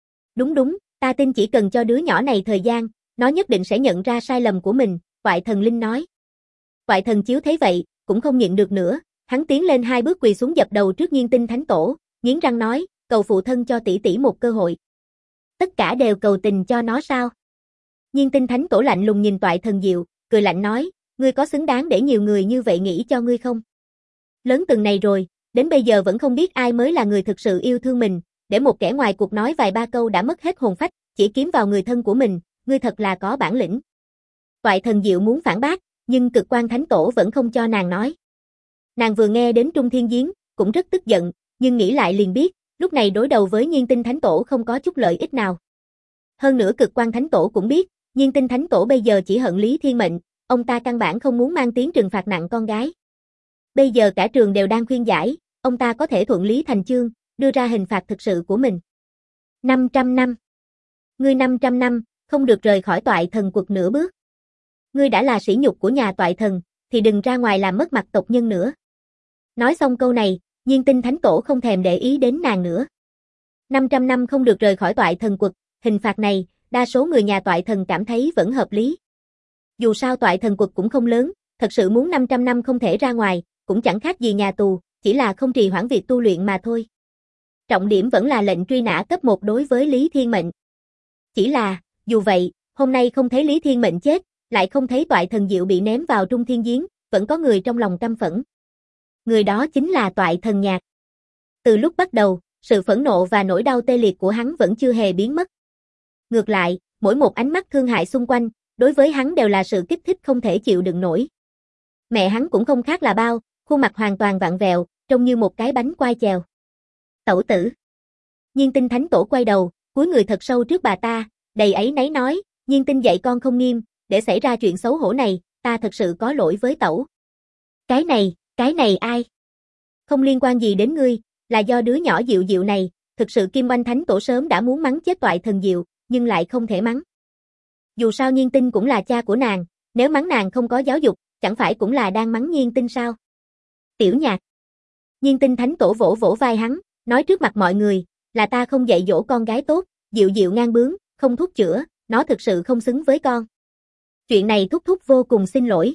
Đúng, ta tin chỉ cần cho đứa nhỏ này thời gian, nó nhất định sẽ nhận ra sai lầm của mình, Toại Thần Linh nói. Toại Thần Chiếu thấy vậy, cũng không nhịn được nữa, hắn tiến lên 2 bước quỳ xuống dập đầu trước Nhiên Tinh Thánh Tổ, nghiến răng nói, cầu phụ thân cho tỷ tỷ một cơ hội. Tất cả đều cầu tình cho nó sao? Nhiên Tinh Thánh Tổ lạnh lùng nhìn Toại Thần Diệu, cười lạnh nói, ngươi có xứng đáng để nhiều người như vậy nghĩ cho ngươi không? Lớn từng này rồi, đến bây giờ vẫn không biết ai mới là người thực sự yêu thương mình, để một kẻ ngoài cuộc nói vài ba câu đã mất hết hồn phách, chỉ kiếm vào người thân của mình, ngươi thật là có bản lĩnh. Toại Thần Diệu muốn phản bác, nhưng Cực Quan Thánh Tổ vẫn không cho nàng nói. Nàng vừa nghe đến Trung Thiên Giếng, cũng rất tức giận, nhưng nghĩ lại liền biết, lúc này đối đầu với Nhiên Tinh Thánh Tổ không có chút lợi ích nào. Hơn nữa Cực Quan Thánh Tổ cũng biết, Nhiên Tinh Thánh Tổ bây giờ chỉ hận Lý Thiên Mệnh, ông ta căn bản không muốn mang tiếng trừng phạt nặng con gái. Bây giờ cả trường đều đang khuyên giải, ông ta có thể thuận lý thành chương, đưa ra hình phạt thực sự của mình. 500 năm. Ngươi 500 năm, không được rời khỏi Toại Thần Quật nửa bước. Ngươi đã là sỉ nhục của nhà Toại Thần, thì đừng ra ngoài làm mất mặt tộc nhân nữa. Nói xong câu này, Nhiên Tinh Thánh Tổ không thèm để ý đến nàng nữa. 500 năm không được rời khỏi Toại Thần Quật, hình phạt này, đa số người nhà Toại Thần cảm thấy vẫn hợp lý. Dù sao Toại Thần Quật cũng không lớn, thật sự muốn 500 năm không thể ra ngoài, cũng chẳng khác gì nhà tù, chỉ là không trì hoãn việc tu luyện mà thôi. Trọng điểm vẫn là lệnh truy nã cấp 1 đối với Lý Thiên Mệnh. Chỉ là, dù vậy, hôm nay không thấy Lý Thiên Mệnh chết, lại không thấy Toại Thần Diệu bị ném vào Trung Thiên Giếng, vẫn có người trong lòng căm phẫn. Người đó chính là Toại Thần Nhạc. Từ lúc bắt đầu, sự phẫn nộ và nỗi đau tê liệt của hắn vẫn chưa hề biến mất. Ngược lại, mỗi một ánh mắt thương hại xung quanh, đối với hắn đều là sự kích thích không thể chịu đựng nổi. Mẹ hắn cũng không khác là bao, khuôn mặt hoàn toàn vặn vẹo, trông như một cái bánh quai chèo. Tẩu tử. Nhiên Tinh Thánh Tổ quay đầu, cúi người thật sâu trước bà ta, đầy áy náy nói, Nhiên Tinh dạy con không nghiêm, để xảy ra chuyện xấu hổ này, ta thật sự có lỗi với tẩu. Cái này ai? Không liên quan gì đến ngươi, là do đứa nhỏ Diệu Diệu này, thực sự Kim Oanh Thánh Tổ sớm đã muốn mắng chết Toại Thần Diệu, nhưng lại không thể mắng. Dù sao Nhiên Tinh cũng là cha của nàng, nếu mắng nàng không có giáo dục, chẳng phải cũng là đang mắng Nhiên Tinh sao? Tiểu Nhạc. Nhiên Tinh Thánh Tổ vỗ vỗ vai hắn, nói trước mặt mọi người, là ta không dạy dỗ con gái tốt, Diệu Diệu ngang bướng, không thuốc chữa, nó thực sự không xứng với con. Chuyện này thúc thúc vô cùng xin lỗi.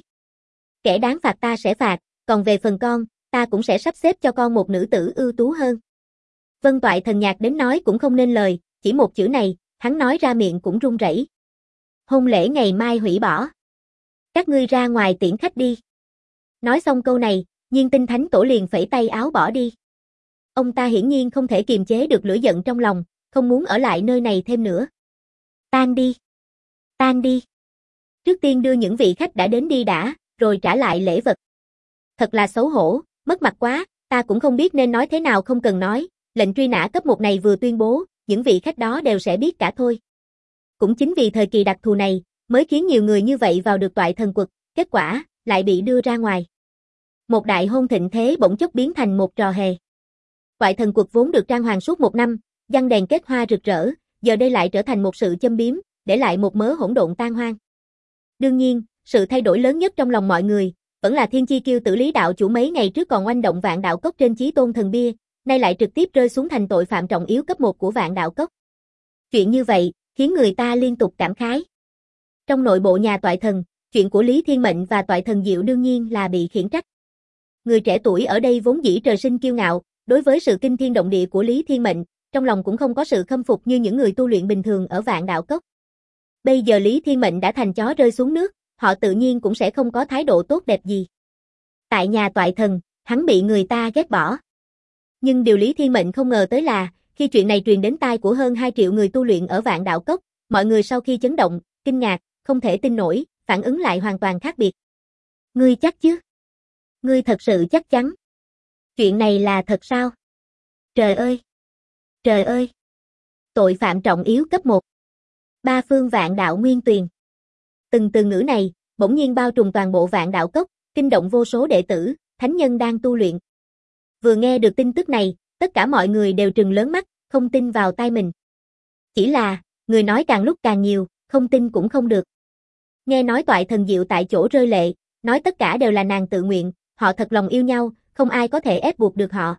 Kẻ đáng phạt ta sẽ phạt, còn về phần con, ta cũng sẽ sắp xếp cho con một nữ tử ưu tú hơn. Vân Toại Thần Nhạc đến nói cũng không nên lời, chỉ một chữ này, hắn nói ra miệng cũng run rẩy. Hôn lễ ngày mai hủy bỏ. Các ngươi ra ngoài tiễn khách đi. Nói xong câu này, Nhiên Tinh Thánh Tổ liền phẩy tay áo bỏ đi. Ông ta hiển nhiên không thể kiềm chế được lửa giận trong lòng, không muốn ở lại nơi này thêm nữa. Tan đi. Tan đi. Trước tiên đưa những vị khách đã đến đi đã, rồi trả lại lễ vật. Thật là xấu hổ, mất mặt quá, ta cũng không biết nên nói thế nào không cần nói, lệnh truy nã cấp 1 này vừa tuyên bố, những vị khách đó đều sẽ biết cả thôi. Cũng chính vì thời kỳ đặc thù này, mới khiến nhiều người như vậy vào được toại thần quật, kết quả, lại bị đưa ra ngoài. Một đại hôn thịnh thế bỗng chốc biến thành một trò hề. Toại thần quật vốn được trang hoàng suốt 1 năm, giăng đèn kết hoa rực rỡ, giờ đây lại trở thành một sự châm biếm, để lại một mớ hỗn độn tan hoang. Đương nhiên, sự thay đổi lớn nhất trong lòng mọi người, vẫn là thiên chi kiêu tử Lý đạo chủ mấy ngày trước còn oanh động Vạn Đạo Cốc trên chí tôn thần bia, nay lại trực tiếp rơi xuống thành tội phạm trọng yếu cấp 1 của Vạn Đạo Cốc. Chuyện như vậy, khiến người ta liên tục cảm khái. Trong nội bộ nhà toại thần, chuyện của Lý Thiên Mệnh và toại thần Diệu đương nhiên là bị khiển trách. Người trẻ tuổi ở đây vốn dĩ trời sinh kiêu ngạo, đối với sự kinh thiên động địa của Lý Thiên Mệnh, trong lòng cũng không có sự khâm phục như những người tu luyện bình thường ở Vạn Đạo Cốc. Bây giờ Lý Thiên Mệnh đã thành chó rơi xuống nước, họ tự nhiên cũng sẽ không có thái độ tốt đẹp gì. Tại nhà toại thần, hắn bị người ta ghét bỏ. Nhưng điều Lý Thiên Mệnh không ngờ tới là, khi chuyện này truyền đến tai của hơn 2 triệu người tu luyện ở Vạn Đạo Cốc, mọi người sau khi chấn động, kinh ngạc, không thể tin nổi, phản ứng lại hoàn toàn khác biệt. Ngươi chắc chứ? Ngươi thật sự chắc chắn? Chuyện này là thật sao? Trời ơi! Trời ơi! Tội phạm trọng yếu cấp 1. Ba phương Vạn Đạo Nguyên Tuyền. Từng từ ngữ này, bỗng nhiên bao trùm toàn bộ Vạn Đạo Cốc, kinh động vô số đệ tử, thánh nhân đang tu luyện. Vừa nghe được tin tức này, tất cả mọi người đều trừng lớn mắt, không tin vào tai mình. Chỉ là, người nói càng lúc càng nhiều, không tin cũng không được. Nghe nói toại thần Diệu tại chỗ rơi lệ, nói tất cả đều là nàng tự nguyện, họ thật lòng yêu nhau, không ai có thể ép buộc được họ.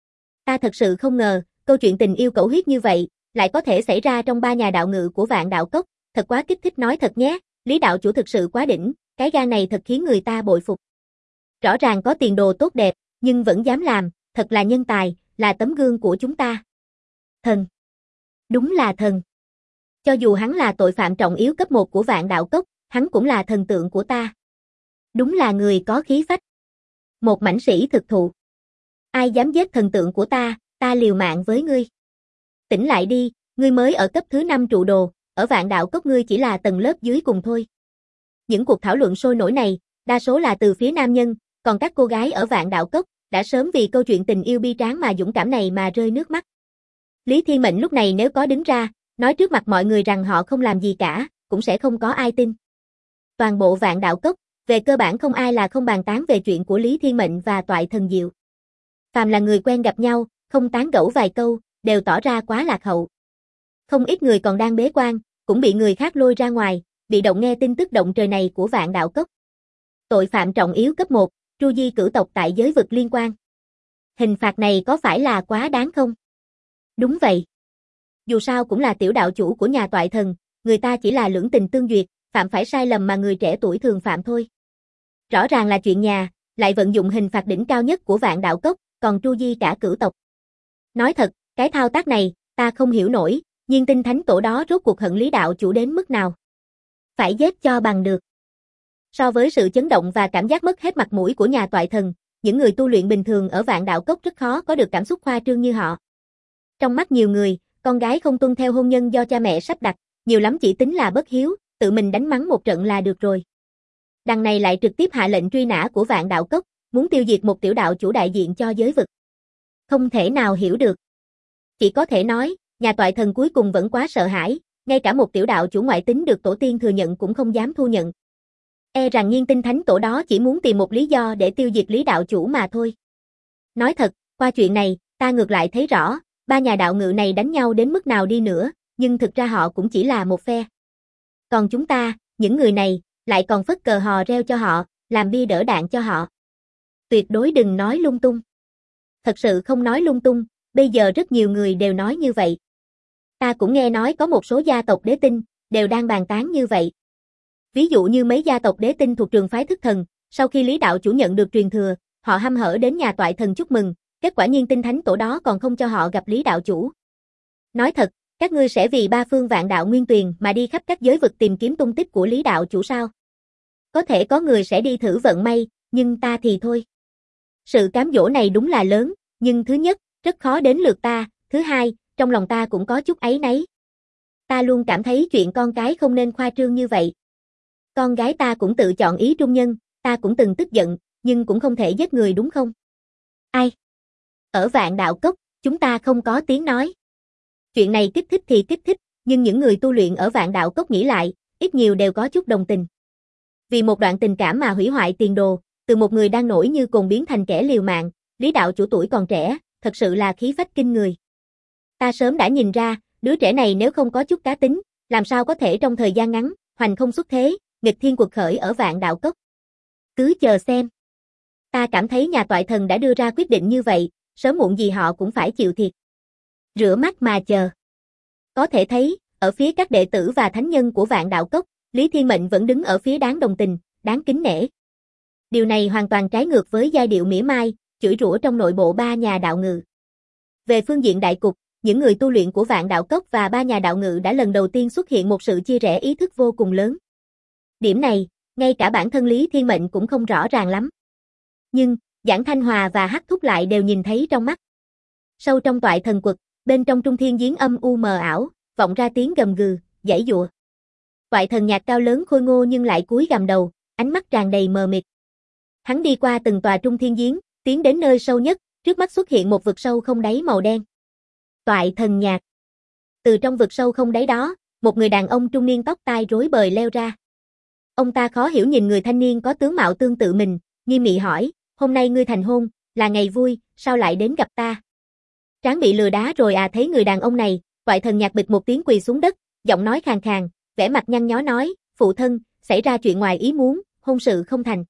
Ta thật sự không ngờ, câu chuyện tình yêu cẩu huyết như vậy, lại có thể xảy ra trong 3 nhà đạo ngự của Vạn Đạo Cốc, thật quá kích thích nói thật nhé, Lý đạo chủ thực sự quá đỉnh, cái gan này thật khiến người ta bội phục. Rõ ràng có tiền đồ tốt đẹp, nhưng vẫn dám làm, thật là nhân tài, là tấm gương của chúng ta. Thần. Đúng là thần. Cho dù hắn là tội phạm trọng yếu cấp 1 của Vạn Đạo Cốc, hắn cũng là thần tượng của ta. Đúng là người có khí phách. Một mãnh sĩ thực thụ. Ai dám giết thần tượng của ta liều mạng với ngươi. Tỉnh lại đi, ngươi mới ở cấp thứ 5 trụ đồ, ở Vạn Đạo Cốc ngươi chỉ là tầng lớp dưới cùng thôi. Những cuộc thảo luận sôi nổi này, đa số là từ phía nam nhân, còn các cô gái ở Vạn Đạo Cốc, đã sớm vì câu chuyện tình yêu bi tráng mà dũng cảm này mà rơi nước mắt. Lý Thiên Mệnh lúc này nếu có đứng ra, nói trước mặt mọi người rằng họ không làm gì cả, cũng sẽ không có ai tin. Toàn bộ Vạn Đạo Cốc, về cơ bản không ai là không bàn tán về chuyện của Lý Thiên Mệnh và toại thần Diệu. Phàm là người quen gặp nhau, không tán gẫu vài câu, đều tỏ ra quá lạc hậu. Không ít người còn đang bế quan, cũng bị người khác lôi ra ngoài, bị động nghe tin tức động trời này của Vạn Đạo Cốc. Tội phạm trọng yếu cấp 1, tru di cửu tộc tại giới vực liên quan. Hình phạt này có phải là quá đáng không? Đúng vậy. Dù sao cũng là tiểu đạo chủ của nhà toại thần, người ta chỉ là lưỡng tình tương duyệt, phạm phải sai lầm mà người trẻ tuổi thường phạm thôi. Rõ ràng là chuyện nhà, lại vận dụng hình phạt đỉnh cao nhất của Vạn Đạo Cốc, còn tru di cả cửu tộc. Nói thật, cái thao tác này, ta không hiểu nổi, Nhiên Tinh Thánh Tổ đó rốt cuộc hận Lý đạo chủ đến mức nào. Phải giết cho bằng được. So với sự chấn động và cảm giác mất hết mặt mũi của nhà toại thần, những người tu luyện bình thường ở Vạn Đạo Cốc rất khó có được cảm xúc khoa trương như họ. Trong mắt nhiều người, con gái không tuân theo hôn nhân do cha mẹ sắp đặt, nhiều lắm chỉ tính là bất hiếu, tự mình đánh mắng một trận là được rồi. Đằng này lại trực tiếp hạ lệnh truy nã của Vạn Đạo Cốc, muốn tiêu diệt một tiểu đạo chủ đại diện cho giới vực. Không thể nào hiểu được. Chỉ có thể nói, nhà toại thần cuối cùng vẫn quá sợ hãi, ngay cả một tiểu đạo chủ ngoại tính được tổ tiên thừa nhận cũng không dám thu nhận. E rằng Nhiên Tinh Thánh Tổ đó chỉ muốn tìm một lý do để tiêu diệt Lý đạo chủ mà thôi. Nói thật, qua chuyện này, ta ngược lại thấy rõ, 3 nhà đạo ngự này đánh nhau đến mức nào đi nữa, nhưng thực ra họ cũng chỉ là một phe. Còn chúng ta, những người này, lại còn phất cờ hò reo cho họ, làm bia đỡ đạn cho họ. Tuyệt đối đừng nói lung tung. Thật sự không nói lung tung, bây giờ rất nhiều người đều nói như vậy. Ta cũng nghe nói có một số gia tộc đế tinh, đều đang bàn tán như vậy. Ví dụ như mấy gia tộc đế tinh thuộc trường phái thức thần, sau khi Lý đạo chủ nhận được truyền thừa, họ hăm hở đến nhà toại thần chúc mừng, kết quả Nhiên Tinh Thánh Tổ đó còn không cho họ gặp Lý đạo chủ. Nói thật, các ngươi sẽ vì 3 phương Vạn Đạo Nguyên Tuyền mà đi khắp các giới vực tìm kiếm tung tích của Lý đạo chủ sao? Có thể có người sẽ đi thử vận may, nhưng ta thì thôi. Sự cám dỗ này đúng là lớn, nhưng thứ nhất, rất khó đến lượt ta, thứ hai, trong lòng ta cũng có chút áy náy. Ta luôn cảm thấy chuyện con cái không nên khoa trương như vậy. Con gái ta cũng tự chọn ý trung nhân, ta cũng từng tức giận, nhưng cũng không thể giết người đúng không? Ai? Ở Vạn Đạo Cốc, chúng ta không có tiếng nói. Chuyện này kích thích thì kích thích, nhưng những người tu luyện ở Vạn Đạo Cốc nghĩ lại, ít nhiều đều có chút đồng tình. Vì một đoạn tình cảm mà hủy hoại tiền đồ, từ một người đang nổi như cồn biến thành kẻ liều mạng, Lý đạo chủ tuổi còn trẻ, thật sự là khí phách kinh người. Ta sớm đã nhìn ra, đứa trẻ này nếu không có chút cá tính, làm sao có thể trong thời gian ngắn, hoành không xuất thế, nghịch thiên quật khởi ở Vạn Đạo Cốc. Cứ chờ xem. Ta cảm thấy nhà toại thần đã đưa ra quyết định như vậy, sớm muộn gì họ cũng phải chịu thiệt. Rửa mắt mà chờ. Có thể thấy, ở phía các đệ tử và thánh nhân của Vạn Đạo Cốc, Lý Thiên Mệnh vẫn đứng ở phía đáng đồng tình, đáng kính nể. Điều này hoàn toàn trái ngược với giai điệu mỉa mai, chửi rủa trong nội bộ ba nhà đạo ngự. Về phương diện đại cục, những người tu luyện của Vạn Đạo Cốc và ba nhà đạo ngự đã lần đầu tiên xuất hiện một sự chia rẽ ý thức vô cùng lớn. Điểm này, ngay cả bản thân Lý Thiên Mệnh cũng không rõ ràng lắm. Nhưng, Giảng Thanh Hòa và Hắc Thúc lại đều nhìn thấy trong mắt. Sâu trong toại thần quật, bên trong trung thiên giếng âm u mờ ảo, vọng ra tiếng gầm gừ, giãy giụa. Toại thần nhạc cao lớn khôi ngô nhưng lại cúi gằm đầu, ánh mắt tràn đầy mờ mịt. Hắn đi qua từng tòa trung thiên giếng, tiến đến nơi sâu nhất, trước mắt xuất hiện một vực sâu không đáy màu đen. Toại thần nhạc. Từ trong vực sâu không đáy đó, một người đàn ông trung niên tóc tai rối bời leo ra. Ông ta khó hiểu nhìn người thanh niên có tướng mạo tương tự mình, nghiêm nghị hỏi, hôm nay ngươi thành hôn, là ngày vui, sao lại đến gặp ta? Tráng bị lừa đá rồi à? Thấy người đàn ông này, Toại thần nhạc bịch một tiếng quỳ xuống đất, giọng nói khàn khàn, vẻ mặt nhăn nhó nói, phụ thân, xảy ra chuyện ngoài ý muốn, hôn sự không thành.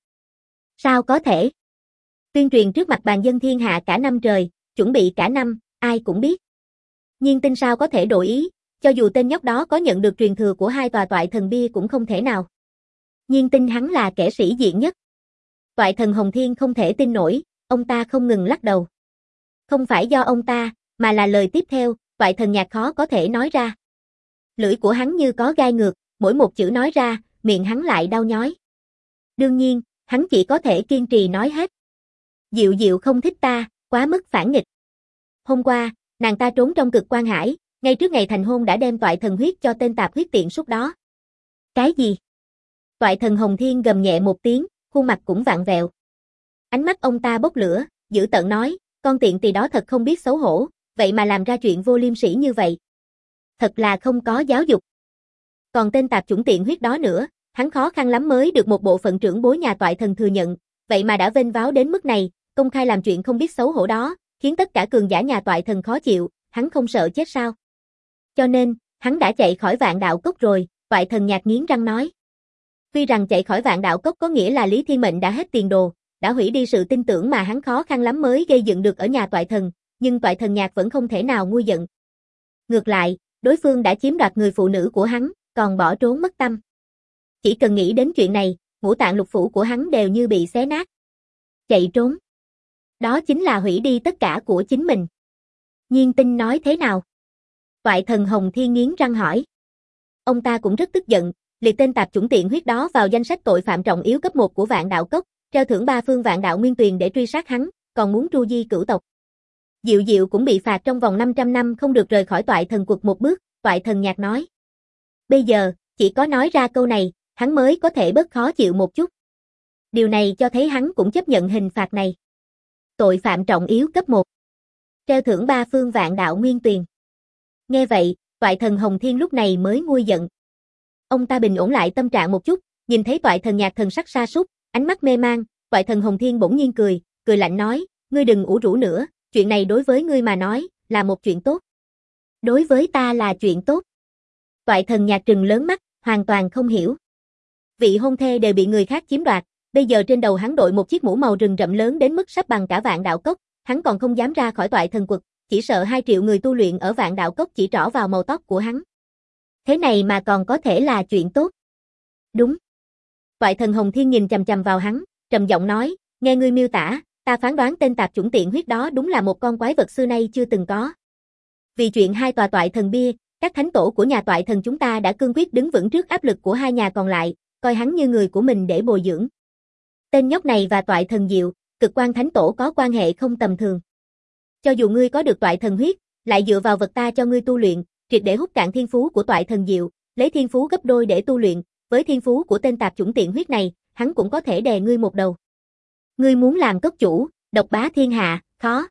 Sao có thể? Tuyên truyền trước mặt bàn dân thiên hạ cả năm trời, chuẩn bị cả năm, ai cũng biết. Nhiên Tinh sao có thể đổi ý, cho dù tên nhóc đó có nhận được truyền thừa của hai tòa toại thần bia cũng không thể nào. Nhiên Tinh hắn là kẻ sĩ diện nhất. Toại thần Hồng Thiên không thể tin nổi, ông ta không ngừng lắc đầu. Không phải do ông ta, mà là lời tiếp theo, toại thần nhạc khó có thể nói ra. Lưỡi của hắn như có gai ngược, mỗi một chữ nói ra, miệng hắn lại đau nhói. Đương nhiên, hắn chỉ có thể kiên trì nói hết. Diệu Diệu không thích ta, quá mức phản nghịch. Hôm qua, nàng ta trốn trong Cực Quan Hải, ngay trước ngày thành hôn đã đem toại thần huyết cho tên tạp huyết tiện súc đó. Cái gì? Toại thần Hồng Thiên gầm nhẹ một tiếng, khuôn mặt cũng vặn vẹo. Ánh mắt ông ta bốc lửa, dữ tợn nói, con tiện tỳ đó thật không biết xấu hổ, vậy mà làm ra chuyện vô liêm sỉ như vậy. Thật là không có giáo dục. Còn tên tạp chủng tiện huyết đó nữa, hắn khó khăn lắm mới được một bộ phận trưởng bối nhà toại thần thừa nhận, vậy mà đã vênh váo đến mức này, công khai làm chuyện không biết xấu hổ đó, khiến tất cả cường giả nhà toại thần khó chịu, hắn không sợ chết sao? Cho nên, hắn đã chạy khỏi Vạn Đạo Cốc rồi, toại thần nhạc nghiến răng nói. Tuy rằng chạy khỏi Vạn Đạo Cốc có nghĩa là Lý Thiên Mệnh đã hết tiền đồ, đã hủy đi sự tin tưởng mà hắn khó khăn lắm mới gây dựng được ở nhà toại thần, nhưng toại thần nhạc vẫn không thể nào nguôi giận. Ngược lại, đối phương đã chiếm đoạt người phụ nữ của hắn, còn bỏ trốn mất tâm. Chỉ cần nghĩ đến chuyện này, ngũ tạng lục phủ của hắn đều như bị xé nát. Chạy trốn. Đó chính là hủy đi tất cả của chính mình. Nhiên Tinh nói thế nào? Toại thần Hồng Thiên nghiến răng hỏi. Ông ta cũng rất tức giận, liệt tên tạp chủng tiện huyết đó vào danh sách tội phạm trọng yếu cấp 1 của Vạn Đạo Cốc, treo thưởng 3 phương Vạn Đạo Nguyên Tuyền để truy sát hắn, còn muốn tru di cửu tộc. Diệu Diệu cũng bị phạt trong vòng 500 năm không được rời khỏi toại thần quật một bước, toại thần nhạc nói. Bây giờ, chỉ có nói ra câu này, hắn mới có thể bớt khó chịu một chút. Điều này cho thấy hắn cũng chấp nhận hình phạt này. Tội phạm trọng yếu cấp 1. Treo thưởng 3 phương Vạn Đạo Nguyên Tuyền. Nghe vậy, toại thần Hồng Thiên lúc này mới nguôi giận. Ông ta bình ổn lại tâm trạng một chút, nhìn thấy toại thần nhạc thần sắc sa sút, ánh mắt mê mang, toại thần Hồng Thiên bỗng nhiên cười, cười lạnh nói, ngươi đừng ủ rũ nữa, chuyện này đối với ngươi mà nói, là một chuyện tốt. Đối với ta là chuyện tốt. Toại thần nhạc trừng lớn mắt, hoàn toàn không hiểu. Vị hôn thê đều bị người khác chiếm đoạt, bây giờ trên đầu hắn đội một chiếc mũ màu rừng rậm lớn đến mức sắp bằng cả Vạn Đạo Cốc, hắn còn không dám ra khỏi toại thần quật, chỉ sợ 2 triệu người tu luyện ở Vạn Đạo Cốc chỉ trỏ vào màu tóc của hắn. Thế này mà còn có thể là chuyện tốt. Đúng. Toại thần Hồng Thiên nhìn chằm chằm vào hắn, trầm giọng nói, nghe ngươi miêu tả, ta phán đoán tên tạp chủng tiện huyết đó đúng là một con quái vật xưa nay chưa từng có. Vì chuyện 2 tòa toại thần bia, các thánh tổ của nhà toại thần chúng ta đã cương quyết đứng vững trước áp lực của 2 nhà còn lại, coi hắn như người của mình để bồi dưỡng. Tên nhóc này và toại thần Diệu, Cực Quan thánh tổ có quan hệ không tầm thường. Cho dù ngươi có được toại thần huyết, lại dựa vào vật ta cho ngươi tu luyện, triệt để hút cạn thiên phú của toại thần diệu, lấy thiên phú gấp đôi để tu luyện, với thiên phú của tên tạp chủng tiện huyết này, hắn cũng có thể đè ngươi một đầu. Ngươi muốn làm cốc chủ, độc bá thiên hạ, khó.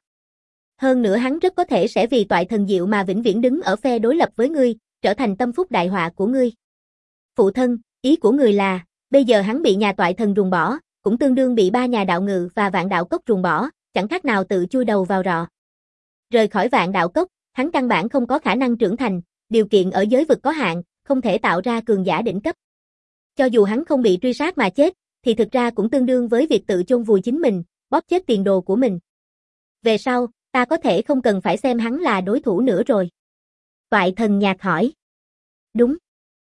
Hơn nữa hắn rất có thể sẽ vì toại thần diệu mà vĩnh viễn đứng ở phe đối lập với ngươi, trở thành tâm phúc đại họa của ngươi. Phụ thân, ý của người là, bây giờ hắn bị nhà toại thần ruồng bỏ, cũng tương đương bị ba nhà đạo ngự và vạn đạo cốc ruồng bỏ, chẳng khác nào tự chui đầu vào rọ. Rời khỏi vạn đạo cốc, hắn căn bản không có khả năng trưởng thành, điều kiện ở giới vực có hạn, không thể tạo ra cường giả đỉnh cấp. Cho dù hắn không bị truy sát mà chết, thì thực ra cũng tương đương với việc tự chôn vùi chính mình, bóp chết tiền đồ của mình. Về sau, ta có thể không cần phải xem hắn là đối thủ nữa rồi. Toại thần nhạc hỏi. Đúng.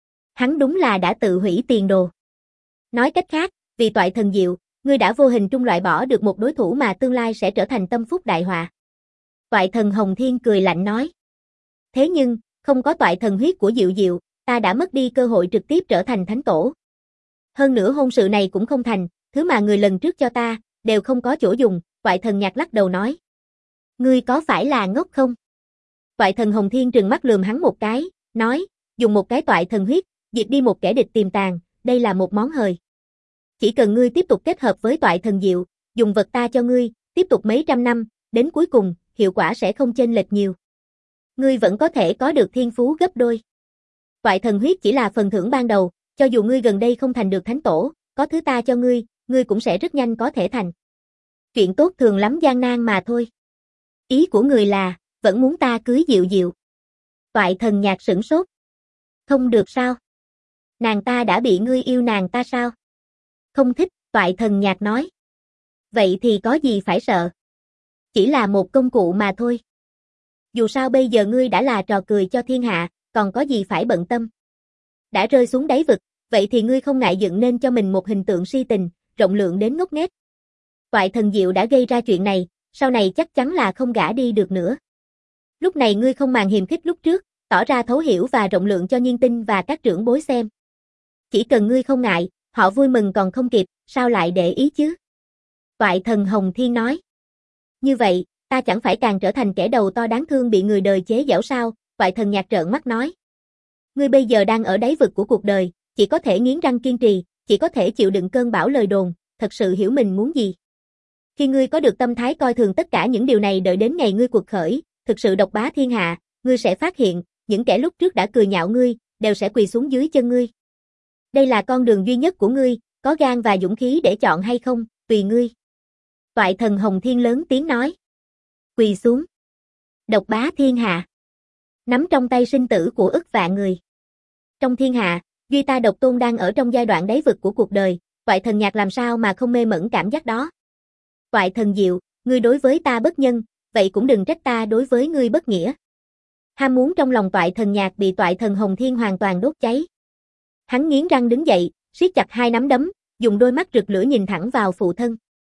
Hắn đúng là đã tự hủy tiền đồ. Nói cách khác, vì toại thần diệu, ngươi đã vô hình trung loại bỏ được một đối thủ mà tương lai sẽ trở thành tâm phúc đại họa. Toại thần Hồng Thiên cười lạnh nói. Thế nhưng, không có toại thần huyết của Diệu Diệu, ta đã mất đi cơ hội trực tiếp trở thành thánh tổ. Hơn nữa hôn sự này cũng không thành, thứ mà người lần trước cho ta, đều không có chỗ dùng, toại thần nhạc lắc đầu nói. Ngươi có phải là ngốc không? Toại thần Hồng Thiên trừng mắt lườm hắn một cái, nói, dùng một cái toại thần huyết, diệt đi một kẻ địch tiềm tàng, đây là một món hời. Chỉ cần ngươi tiếp tục kết hợp với toại thần diệu, dùng vật ta cho ngươi, tiếp tục mấy trăm năm, đến cuối cùng, hiệu quả sẽ không chênh lệch nhiều. Ngươi vẫn có thể có được thiên phú gấp đôi. Toại thần huyết chỉ là phần thưởng ban đầu, cho dù ngươi gần đây không thành được thánh tổ, có thứ ta cho ngươi cũng sẽ rất nhanh có thể thành. Chuyện tốt thường lắm gian nan mà thôi. Ý của người là, vẫn muốn ta cưới Diệu Diệu. Toại thần nhạc sửng sốt. Không được sao? Nàng ta đã bị ngươi yêu nàng ta sao? Không thích, toại thần nhạc nói. Vậy thì có gì phải sợ? Chỉ là một công cụ mà thôi. Dù sao bây giờ ngươi đã là trò cười cho thiên hạ, còn có gì phải bận tâm. Đã rơi xuống đáy vực, vậy thì ngươi không ngại dựng nên cho mình một hình tượng si tình, rộng lượng đến ngốc nghếch. Toại thần diệu đã gây ra chuyện này, sau này chắc chắn là không gả đi được nữa. Lúc này ngươi không màng hiềm khích lúc trước, tỏ ra thấu hiểu và rộng lượng cho Nhiên Tinh và các trưởng bối xem. Chỉ cần ngươi không ngại, họ vui mừng còn không kịp, sao lại để ý chứ? Toại thần Hồng Thiên nói. Như vậy, ta chẳng phải càng trở thành kẻ đầu to đáng thương bị người đời chế giễu sao? Toại thần nhạc trợn mắt nói. Ngươi bây giờ đang ở đáy vực của cuộc đời, chỉ có thể nghiến răng kiên trì, chỉ có thể chịu đựng cơn bão lời đồn, thật sự hiểu mình muốn gì. Khi ngươi có được tâm thái coi thường tất cả những điều này đợi đến ngày ngươi cuộc khởi, thực sự độc bá thiên hạ, ngươi sẽ phát hiện, những kẻ lúc trước đã cười nhạo ngươi, đều sẽ quỳ xuống dưới chân ngươi. Đây là con đường duy nhất của ngươi, có gan và dũng khí để chọn hay không, tùy ngươi. Toại thần Hồng Thiên lớn tiếng nói. Quỳ xuống. Độc bá thiên hạ. Nắm trong tay sinh tử của ức vạn người. Trong thiên hạ, duy ta độc tôn đang ở trong giai đoạn đáy vực của cuộc đời, toại thần nhạc làm sao mà không mê mẩn cảm giác đó. Toại thần diệu, ngươi đối với ta bất nhân, vậy cũng đừng trách ta đối với ngươi bất nghĩa. Ham muốn trong lòng toại thần nhạc bị toại thần Hồng Thiên hoàn toàn đốt cháy. Hắn nghiến răng đứng dậy, siết chặt hai nắm đấm, dùng đôi mắt rực lửa nhìn thẳng vào phụ thân.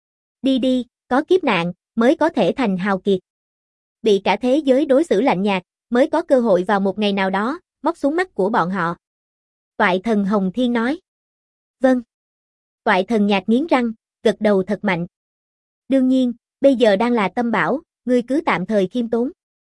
Đi đi, có kiếp nạn, mới có thể thành hào kiệt. Bị cả thế giới đối xử lạnh nhạt, mới có cơ hội vào một ngày nào đó, móc xuống mắt của bọn họ. Toại thần Hồng Thiên nói. Vâng. Toại thần nhạc nghiến răng, gật đầu thật mạnh. Đương nhiên, bây giờ đang là tâm bão, ngươi cứ tạm thời khiêm tốn.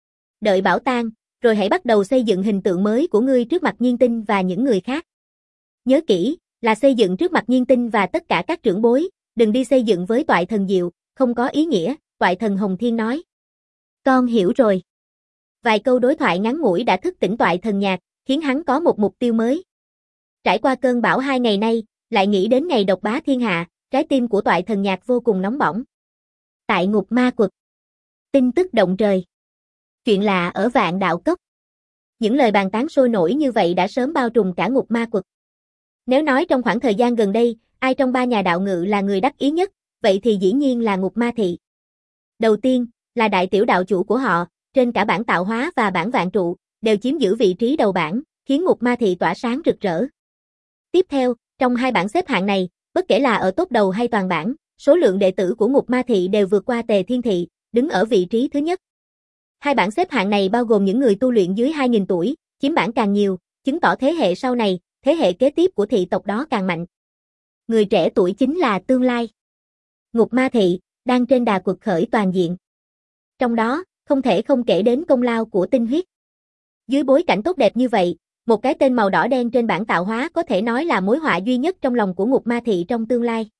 Đợi bão tan, rồi hãy bắt đầu xây dựng hình tượng mới của ngươi trước mặt Nhiên Tinh và những người khác. Nhớ kỹ, là xây dựng trước mặt Nhiên Tinh và tất cả các trưởng bối, đừng đi xây dựng với toại thần diệu, không có ý nghĩa, toại thần Hồng Thiên nói. Con hiểu rồi. Vài câu đối thoại ngắn ngủi đã thức tỉnh toại thần nhạc, khiến hắn có một mục tiêu mới. Trải qua cơn bão 2 ngày nay, lại nghĩ đến ngày độc bá thiên hạ, trái tim của toại thần nhạc vô cùng nóng bỏng. Tại ngục ma quật. Tin tức động trời. Chuyện lạ ở vạn đạo cốc. Những lời bàn tán sôi nổi như vậy đã sớm bao trùm cả ngục ma quật. Nếu nói trong khoảng thời gian gần đây, ai trong ba nhà đạo ngự là người đắc ý nhất, vậy thì dĩ nhiên là ngục ma thị. Đầu tiên, là đại tiểu đạo chủ của họ, trên cả bảng tạo hóa và bảng vạn trụ, đều chiếm giữ vị trí đầu bảng, khiến ngục ma thị tỏa sáng rực rỡ. Tiếp theo, trong hai bảng xếp hạng này, bất kể là ở top đầu hay toàn bảng, số lượng đệ tử của ngục ma thị đều vượt qua Tề Thiên thị, đứng ở vị trí thứ nhất. Hai bảng xếp hạng này bao gồm những người tu luyện dưới 2.000 tuổi, chiếm bảng càng nhiều, chứng tỏ thế hệ sau này, thế hệ kế tiếp của thị tộc đó càng mạnh. Người trẻ tuổi chính là tương lai. Ngục ma thị, đang trên đà quật khởi toàn diện. Trong đó, không thể không kể đến công lao của tinh huyết. Dưới bối cảnh tốt đẹp như vậy, một cái tên màu đỏ đen trên bảng tạo hóa có thể nói là mối họa duy nhất trong lòng của Ngục Ma Thị trong tương lai.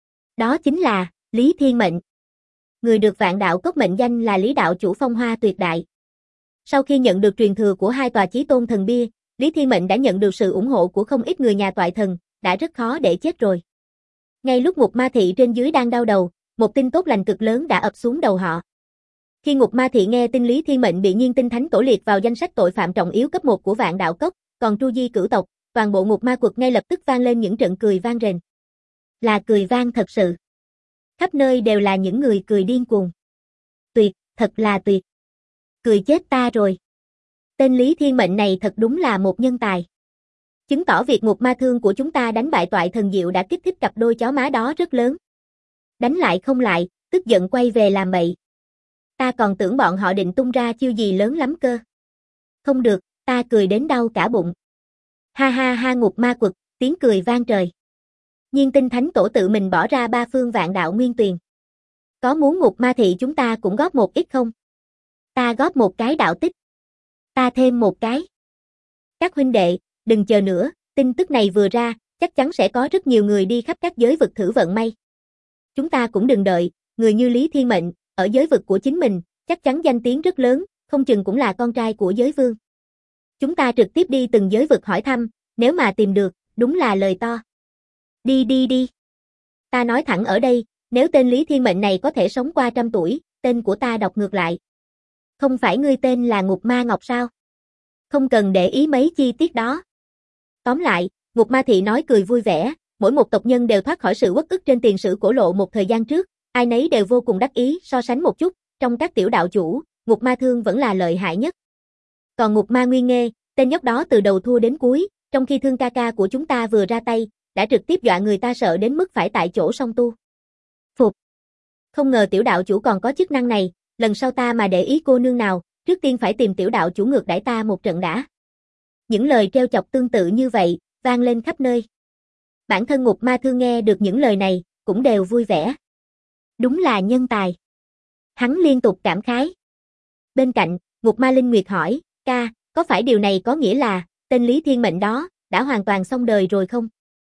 Đó chính là Lý Thiên Mệnh. Người được Vạn Đạo Cốc mệnh danh là Lý đạo chủ phong hoa tuyệt đại. Sau khi nhận được truyền thừa của hai tòa chí tôn thần bia, Lý Thiên Mệnh đã nhận được sự ủng hộ của không ít người nhà toại thần, đã rất khó để chết rồi. Ngay lúc Ngục Ma Thị trên dưới đang đau đầu, một tin tốt lành cực lớn đã ập xuống đầu họ. Khi Ngục Ma Thị nghe tin Lý Thiên Mệnh bị Nhiên Tinh Thánh Tổ liệt vào danh sách tội phạm trọng yếu cấp 1 của Vạn Đạo Cốc, còn tru di cửu tộc, toàn bộ Ngục Ma Quật ngay lập tức vang lên những trận cười vang rền. Là cười vang thật sự. Khắp nơi đều là những người cười điên cuồng. Tuyệt, thật là tuyệt. Cười chết ta rồi. Tên Lý Thiên Mệnh này thật đúng là một nhân tài. Chứng tỏ việc Ngục Ma Thương của chúng ta đánh bại toại thần diệu đã kích thích cặp đôi chó má đó rất lớn. Đánh lại không lại, tức giận quay về làm bậy. Ta còn tưởng bọn họ định tung ra chiêu gì lớn lắm cơ. Không được, ta cười đến đau cả bụng. Ha ha ha, Ngục Ma Quật, tiếng cười vang trời. Nhiên Tinh Thánh Tổ tự mình bỏ ra 3 phương vạn đạo nguyên tuyền. Có muốn Ngục Ma Thị chúng ta cũng góp một ít không? Ta góp một cái đạo tích. Ta thêm một cái. Các huynh đệ, đừng chờ nữa, tin tức này vừa ra, chắc chắn sẽ có rất nhiều người đi khắp các giới vực thử vận may. Chúng ta cũng đừng đợi, người như Lý Thiên Mệnh, ở giới vực của chính mình, chắc chắn danh tiếng rất lớn, không chừng cũng là con trai của giới vương. Chúng ta trực tiếp đi từng giới vực hỏi thăm, nếu mà tìm được, đúng là lời to. Đi đi đi. Ta nói thẳng ở đây, nếu tên Lý Thiên Mệnh này có thể sống qua 100 tuổi, tên của ta đọc ngược lại. Không phải ngươi tên là Ngục Ma Ngọc sao? Không cần để ý mấy chi tiết đó. Tóm lại, Ngục Ma Thị nói cười vui vẻ, mỗi một tộc nhân đều thoát khỏi sự uất ức trên tiền sử cổ lộ một thời gian trước, ai nấy đều vô cùng đắc ý, so sánh một chút, trong các tiểu đạo chủ, Ngục Ma Thương vẫn là lợi hại nhất. Còn Ngục Ma Nguyên Nghê, tên nhóc đó từ đầu thua đến cuối, trong khi Thương ca ca của chúng ta vừa ra tay, đã trực tiếp dọa người ta sợ đến mức phải tại chỗ song tu. Phục. Không ngờ tiểu đạo chủ còn có chức năng này, lần sau ta mà để ý cô nương nào, trước tiên phải tìm tiểu đạo chủ ngược đãi ta một trận đã. Những lời trêu chọc tương tự như vậy, vang lên khắp nơi. Bản thân Ngục Ma Thương nghe được những lời này, cũng đều vui vẻ. Đúng là nhân tài. Hắn liên tục cảm khái. Bên cạnh, Ngục Ma Linh Nguyệt hỏi, ca, có phải điều này có nghĩa là, tên Lý Thiên Mệnh đó, đã hoàn toàn xong đời rồi không?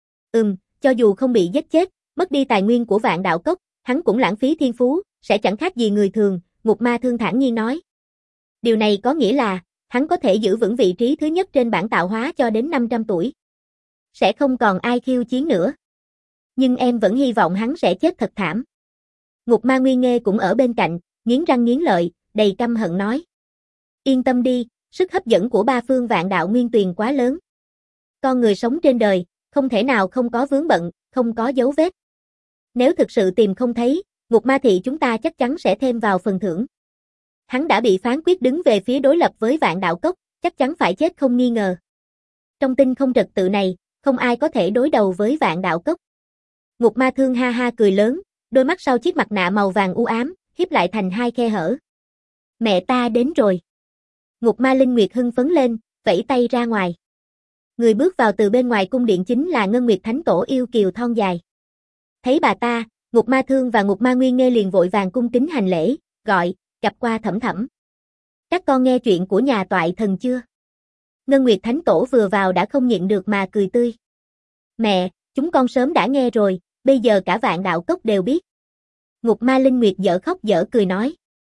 Cho dù không bị giết chết, mất đi tài nguyên của Vạn Đạo Cốc, hắn cũng lãng phí thiên phú, sẽ chẳng khác gì người thường, Ngục Ma Thương thản nhiên nói. Điều này có nghĩa là, hắn có thể giữ vững vị trí thứ nhất trên bảng tạo hóa cho đến 500 tuổi. Sẽ không còn ai khiêu chiến nữa. Nhưng em vẫn hy vọng hắn sẽ chết thật thảm. Ngục Ma Nguyên Nghê cũng ở bên cạnh, nghiến răng nghiến lợi, đầy căm hận nói. Yên tâm đi, sức hấp dẫn của 3 phương vạn đạo nguyên tuyền quá lớn. Con người sống trên đời, không thể nào không có vướng bận, không có dấu vết. Nếu thực sự tìm không thấy, Ngục Ma Thị chúng ta chắc chắn sẽ thêm vào phần thưởng. Hắn đã bị phán quyết đứng về phía đối lập với Vạn Đạo Cốc, chắc chắn phải chết không nghi ngờ. Trong tinh không trật tự này, không ai có thể đối đầu với Vạn Đạo Cốc. Ngục Ma Thương ha ha cười lớn, đôi mắt sau chiếc mặt nạ màu vàng u ám, hiếp lại thành 2 khe hở. Mẹ ta đến rồi. Ngục Ma Linh Nguyệt hưng phấn lên, vẫy tay ra ngoài. Người bước vào từ bên ngoài cung điện chính là Ngân Nguyệt Thánh Tổ yêu kiều thon dài. Thấy bà ta, Ngục Ma Thương và Ngục Ma Nguyên Nghê liền vội vàng cung kính hành lễ, gọi, gặp qua thẩm thẩm. Các con nghe chuyện của nhà toại thần chưa? Ngân Nguyệt Thánh Tổ vừa vào đã không nhịn được mà cười tươi. Mẹ, chúng con sớm đã nghe rồi, bây giờ cả Vạn Đạo Cốc đều biết. Ngục Ma Linh Nguyệt dở khóc dở cười nói.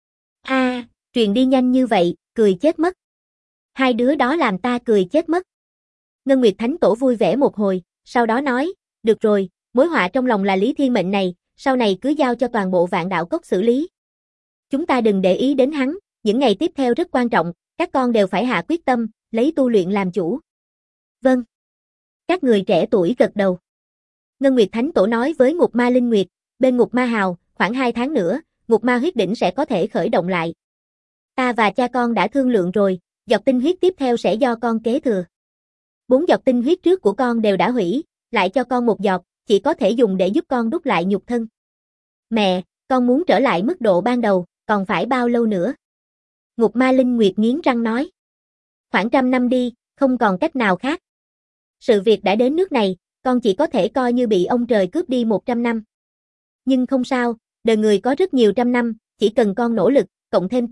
Truyền đi nhanh như vậy, cười chết mất. Hai đứa đó làm ta cười chết mất. Ngân Nguyệt Thánh Tổ vui vẻ một hồi, sau đó nói, được rồi, mối họa trong lòng là Lý Thiên Mệnh này, sau này cứ giao cho toàn bộ Vạn Đạo Cốc xử lý. Chúng ta đừng để ý đến hắn, những ngày tiếp theo rất quan trọng, các con đều phải hạ quyết tâm, lấy tu luyện làm chủ. Vâng. Các người trẻ tuổi gật đầu. Ngân Nguyệt Thánh Tổ nói với Ngục Ma Linh Nguyệt, bên Ngục Ma Hào, khoảng 2 tháng nữa, Ngục Ma huyết đỉnh sẽ có thể khởi động lại. Ta và cha con đã thương lượng rồi, giọt tinh huyết tiếp theo sẽ do con kế thừa. 4 giọt tinh huyết trước của con đều đã hủy, lại cho con 1 giọt, chỉ có thể dùng để giúp con đúc lại nhục thân. Mẹ, con muốn trở lại mức độ ban đầu, còn phải bao lâu nữa? Ngục Ma Linh Nguyệt nghiến răng nói. Khoảng 100 năm đi, không còn cách nào khác. Sự việc đã đến nước này, con chỉ có thể coi như bị ông trời cướp đi 100 năm. Nhưng không sao, đời người có rất nhiều trăm năm, chỉ cần con nỗ lực, cộng thêm tinh huyết,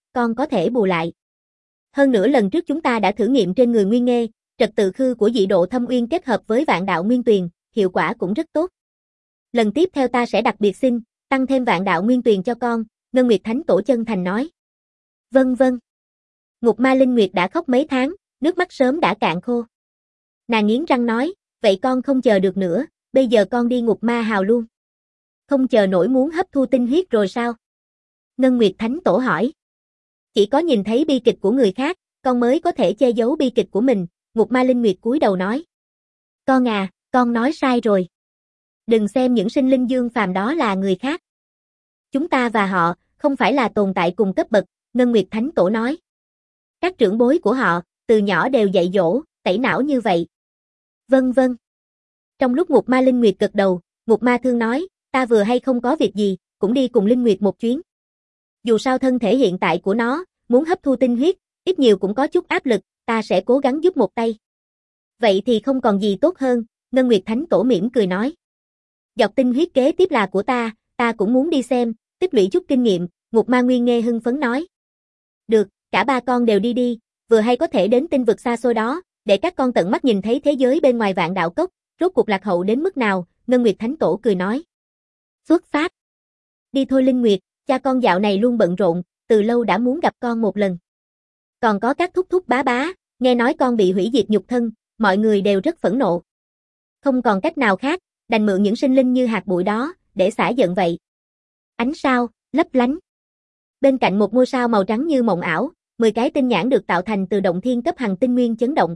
con có thể bù lại. Hơn nữa lần trước chúng ta đã thử nghiệm trên người Nguyên Nghê, trật tự khư của dị độ Thâm Uyên kết hợp với vạn đạo nguyên tuyền, hiệu quả cũng rất tốt. Lần tiếp theo ta sẽ đặc biệt xin, tăng thêm vạn đạo nguyên tuyền cho con, Ngân Nguyệt Thánh Tổ chân thành nói. Vâng vâng. Ngục Ma Linh Nguyệt đã khóc mấy tháng, nước mắt sớm đã cạn khô. Nàng nghiến răng nói, vậy con không chờ được nữa, bây giờ con đi Ngục Ma Hào luôn. Không chờ nổi muốn hấp thu tinh huyết rồi sao? Ngân Nguyệt Thánh Tổ hỏi. Chỉ có nhìn thấy bi kịch của người khác, con mới có thể che giấu bi kịch của mình, Ngục Ma Linh Nguyệt cúi đầu nói. Con à, con nói sai rồi. Đừng xem những sinh linh dương phàm đó là người khác. Chúng ta và họ, không phải là tồn tại cùng cấp bậc, Ngân Nguyệt Thánh Tổ nói. Các trưởng bối của họ, từ nhỏ đều dạy dỗ, tẩy não như vậy. Vâng vâng. Trong lúc Ngục Ma Linh Nguyệt gật đầu, Ngục Ma Thương nói, ta vừa hay không có việc gì, cũng đi cùng Linh Nguyệt một chuyến. Dù sao thân thể hiện tại của nó, muốn hấp thu tinh huyết, ít nhiều cũng có chút áp lực, ta sẽ cố gắng giúp một tay. Vậy thì không còn gì tốt hơn, Ngân Nguyệt Thánh Tổ mỉm cười nói. Giọt tinh huyết kế tiếp là của ta cũng muốn đi xem, tích lũy chút kinh nghiệm, Ngục Ma Nguyên Nghê hưng phấn nói. Được, cả ba con đều đi đi, vừa hay có thể đến tinh vực xa xôi đó, để các con tận mắt nhìn thấy thế giới bên ngoài vạn đạo cốc, rốt cuộc lạc hậu đến mức nào, Ngân Nguyệt Thánh Tổ cười nói. Xuất phát. Đi thôi Linh Nguyệt, cha con dạo này luôn bận rộn, từ lâu đã muốn gặp con một lần. Còn có các thúc thúc bá bá, nghe nói con bị hủy diệt nhục thân, mọi người đều rất phẫn nộ. Không còn cách nào khác, đành mượn những sinh linh như hạt bụi đó, để xả giận vậy. Ánh sao, lấp lánh. Bên cạnh một ngôi sao màu trắng như mộng ảo, 10 cái tinh nhãn được tạo thành từ động thiên cấp hằng tinh nguyên chấn động.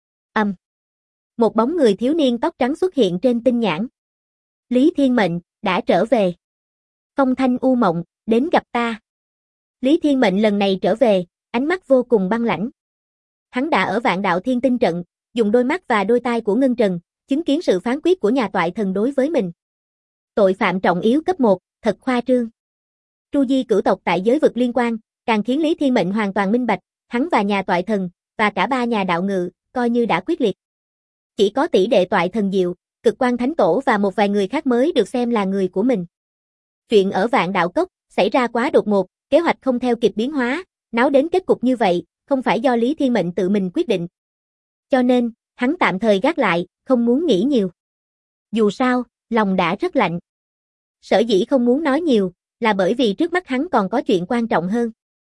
Một bóng người thiếu niên tóc trắng xuất hiện trên tinh nhãn. Lý Thiên Mệnh, đã trở về. Phong Thanh U Mộng, đến gặp ta. Lý Thiên Mệnh lần này trở về, ánh mắt vô cùng băng lãnh. Hắn đã ở Vạn Đạo Thiên Tinh trận, dùng đôi mắt và đôi tai của Ngân Trần, chứng kiến sự phán quyết của nhà toại thần đối với mình. Tội phạm trọng yếu cấp 1, thật khoa trương. Tru di cửu tộc tại giới vực liên quan, càng khiến Lý Thiên Mệnh hoàn toàn minh bạch, hắn và nhà toại thần, và cả ba nhà đạo ngự, coi như đã quyết liệt. Chỉ có tỷ đệ toại thần Diệu, Cực Quan Thánh Tổ và một vài người khác mới được xem là người của mình. Chuyện ở Vạn Đạo Cốc xảy ra quá đột ngột, kế hoạch không theo kịp biến hóa, náo đến kết cục như vậy, không phải do Lý Thiên Mệnh tự mình quyết định. Cho nên, hắn tạm thời gác lại, không muốn nghĩ nhiều. Dù sao, lòng đã rất lạnh. Sở dĩ không muốn nói nhiều, là bởi vì trước mắt hắn còn có chuyện quan trọng hơn.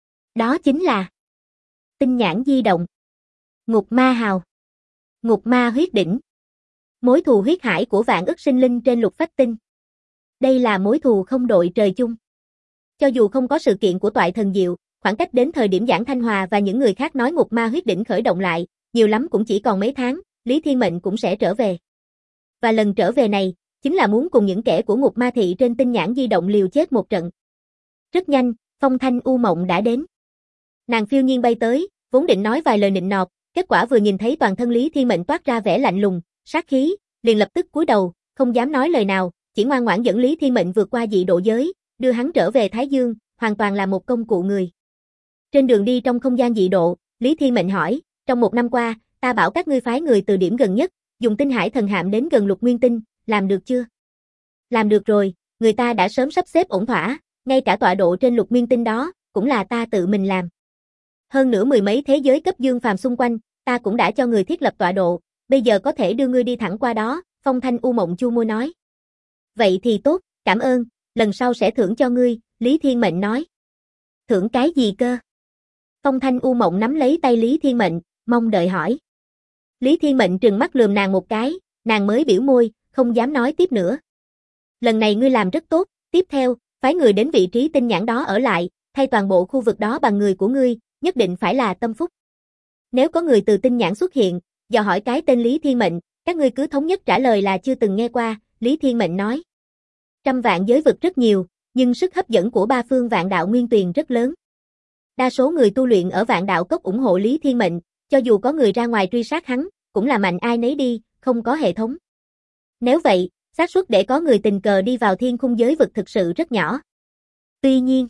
Đó chính là tinh nhãn di động. Ngục Ma Hào. Ngục Ma huyết đỉnh. Mối thù huyết hải của vạn ức sinh linh trên lục phách tinh. Đây là mối thù không đội trời chung. Cho dù không có sự kiện của toại thần Diệu, khoảng cách đến thời điểm Giảng Thanh Hòa và những người khác nói Ngục Ma huyết đỉnh khởi động lại, nhiều lắm cũng chỉ còn mấy tháng, Lý Thiên Mệnh cũng sẽ trở về. Và lần trở về này, chính là muốn cùng những kẻ của Ngục Ma thị trên tinh nhãn di động liều chết một trận. Rất nhanh, Phong Thanh U Mộng đã đến. Nàng phiêu nhiên bay tới, vốn định nói vài lời nịnh nọt, kết quả vừa nhìn thấy toàn thân Lý Thiên Mệnh toát ra vẻ lạnh lùng, sát khí, liền lập tức cúi đầu, không dám nói lời nào, chỉ ngoan ngoãn dẫn Lý Thiên Mệnh vượt qua dị độ giới, đưa hắn trở về Thái Dương, hoàn toàn là một công cụ người. Trên đường đi trong không gian dị độ, Lý Thiên Mệnh hỏi, trong một năm qua, ta bảo các ngươi phái người từ điểm gần nhất, dùng tinh hải thần hạm đến gần Lục Nguyên Tinh, làm được chưa? Làm được rồi, người ta đã sớm sắp xếp ổn thỏa, ngay cả tọa độ trên Lục Nguyên Tinh đó, cũng là ta tự mình làm. Hơn nữa mười mấy thế giới cấp dương phàm xung quanh, ta cũng đã cho người thiết lập tọa độ, bây giờ có thể đưa ngươi đi thẳng qua đó, Phong Thanh U Mộng chu môi nói. Vậy thì tốt, cảm ơn, lần sau sẽ thưởng cho ngươi, Lý Thiên Mệnh nói. Thưởng cái gì cơ? Phong Thanh U Mộng nắm lấy tay Lý Thiên Mệnh, mong đợi hỏi. Lý Thiên Mệnh trừng mắt lườm nàng một cái, nàng mới biểu môi, không dám nói tiếp nữa. Lần này ngươi làm rất tốt, tiếp theo, phái người đến vị trí tinh nhãn đó ở lại, thay toàn bộ khu vực đó bằng người của ngươi, nhất định phải là tâm phúc. Nếu có người từ tinh nhãn xuất hiện, dò hỏi cái tên Lý Thiên Mệnh, các ngươi cứ thống nhất trả lời là chưa từng nghe qua, Lý Thiên Mệnh nói. 100 vạn giới vực rất nhiều, nhưng sức hấp dẫn của ba phương vạn đạo nguyên tuyền rất lớn. Đa số người tu luyện ở vạn đạo cốc ủng hộ Lý Thiên Mệnh, cho dù có người ra ngoài truy sát hắn, cũng là mạnh ai nấy đi, không có hệ thống. Nếu vậy, xác suất để có người tình cờ đi vào thiên khung giới vực thực sự rất nhỏ. Tuy nhiên,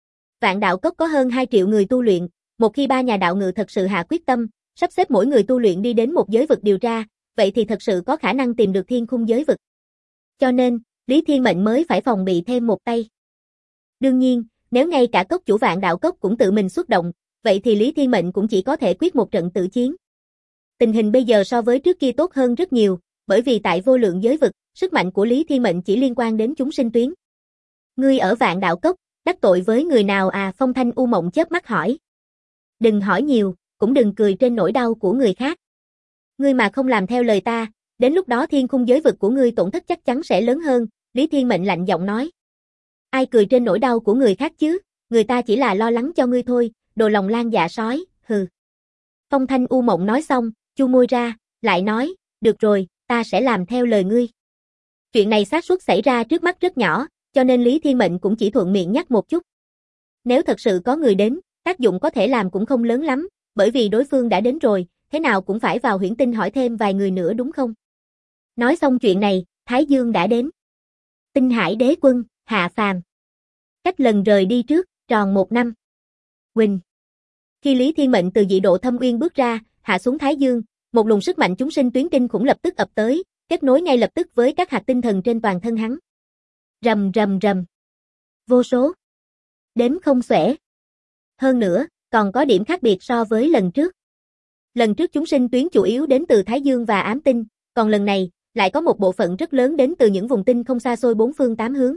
vạn đạo cốc có hơn 2 triệu người tu luyện, một khi ba nhà đạo ngự thật sự hạ quyết tâm, sắp xếp mỗi người tu luyện đi đến một giới vực điều tra, vậy thì thật sự có khả năng tìm được thiên khung giới vực. Cho nên, Lý Thiên Mệnh mới phải phòng bị thêm một tay. Đương nhiên, Nếu ngay cả cốc chủ Vạn Đạo Cốc cũng tự mình xuất động, vậy thì Lý Thiên Mệnh cũng chỉ có thể quyết một trận tử chiến. Tình hình bây giờ so với trước kia tốt hơn rất nhiều, bởi vì tại vô lượng giới vực, sức mạnh của Lý Thiên Mệnh chỉ liên quan đến chúng sinh tuyến. Ngươi ở Vạn Đạo Cốc, đắc tội với người nào à? Phong Thanh U Mộng chớp mắt hỏi. Đừng hỏi nhiều, cũng đừng cười trên nỗi đau của người khác. Ngươi mà không làm theo lời ta, đến lúc đó thiên khung giới vực của ngươi tổn thất chắc chắn sẽ lớn hơn, Lý Thiên Mệnh lạnh giọng nói. Ai cười trên nỗi đau của người khác chứ, người ta chỉ là lo lắng cho ngươi thôi, đồ lòng lan dạ sói, hừ. Phong Thanh U Mộng nói xong, chu môi ra, lại nói, được rồi, ta sẽ làm theo lời ngươi. Chuyện này xác suất xảy ra trước mắt rất nhỏ, cho nên Lý Thiên Mệnh cũng chỉ thuận miệng nhắc một chút. Nếu thật sự có người đến, tác dụng có thể làm cũng không lớn lắm, bởi vì đối phương đã đến rồi, thế nào cũng phải vào huyễn tinh hỏi thêm vài người nữa đúng không? Nói xong chuyện này, Thái Dương đã đến. Tinh Hải Đế Quân, hạ phàm. Cách lần rời đi trước, tròn 1 năm. Quỳnh. Khi Lý Thiên Mệnh từ dị độ Thâm Uyên bước ra, hạ xuống Thái Dương, một luồng sức mạnh chúng sinh tuyến kinh khủng lập tức ập tới, kết nối ngay lập tức với các hạt tinh thần trên toàn thân hắn. Rầm rầm rầm. Vô số. Đếm không xuể. Hơn nữa, còn có điểm khác biệt so với lần trước. Lần trước chúng sinh tuyến chủ yếu đến từ Thái Dương và ám tinh, còn lần này, lại có một bộ phận rất lớn đến từ những vùng tinh không xa xôi bốn phương tám hướng.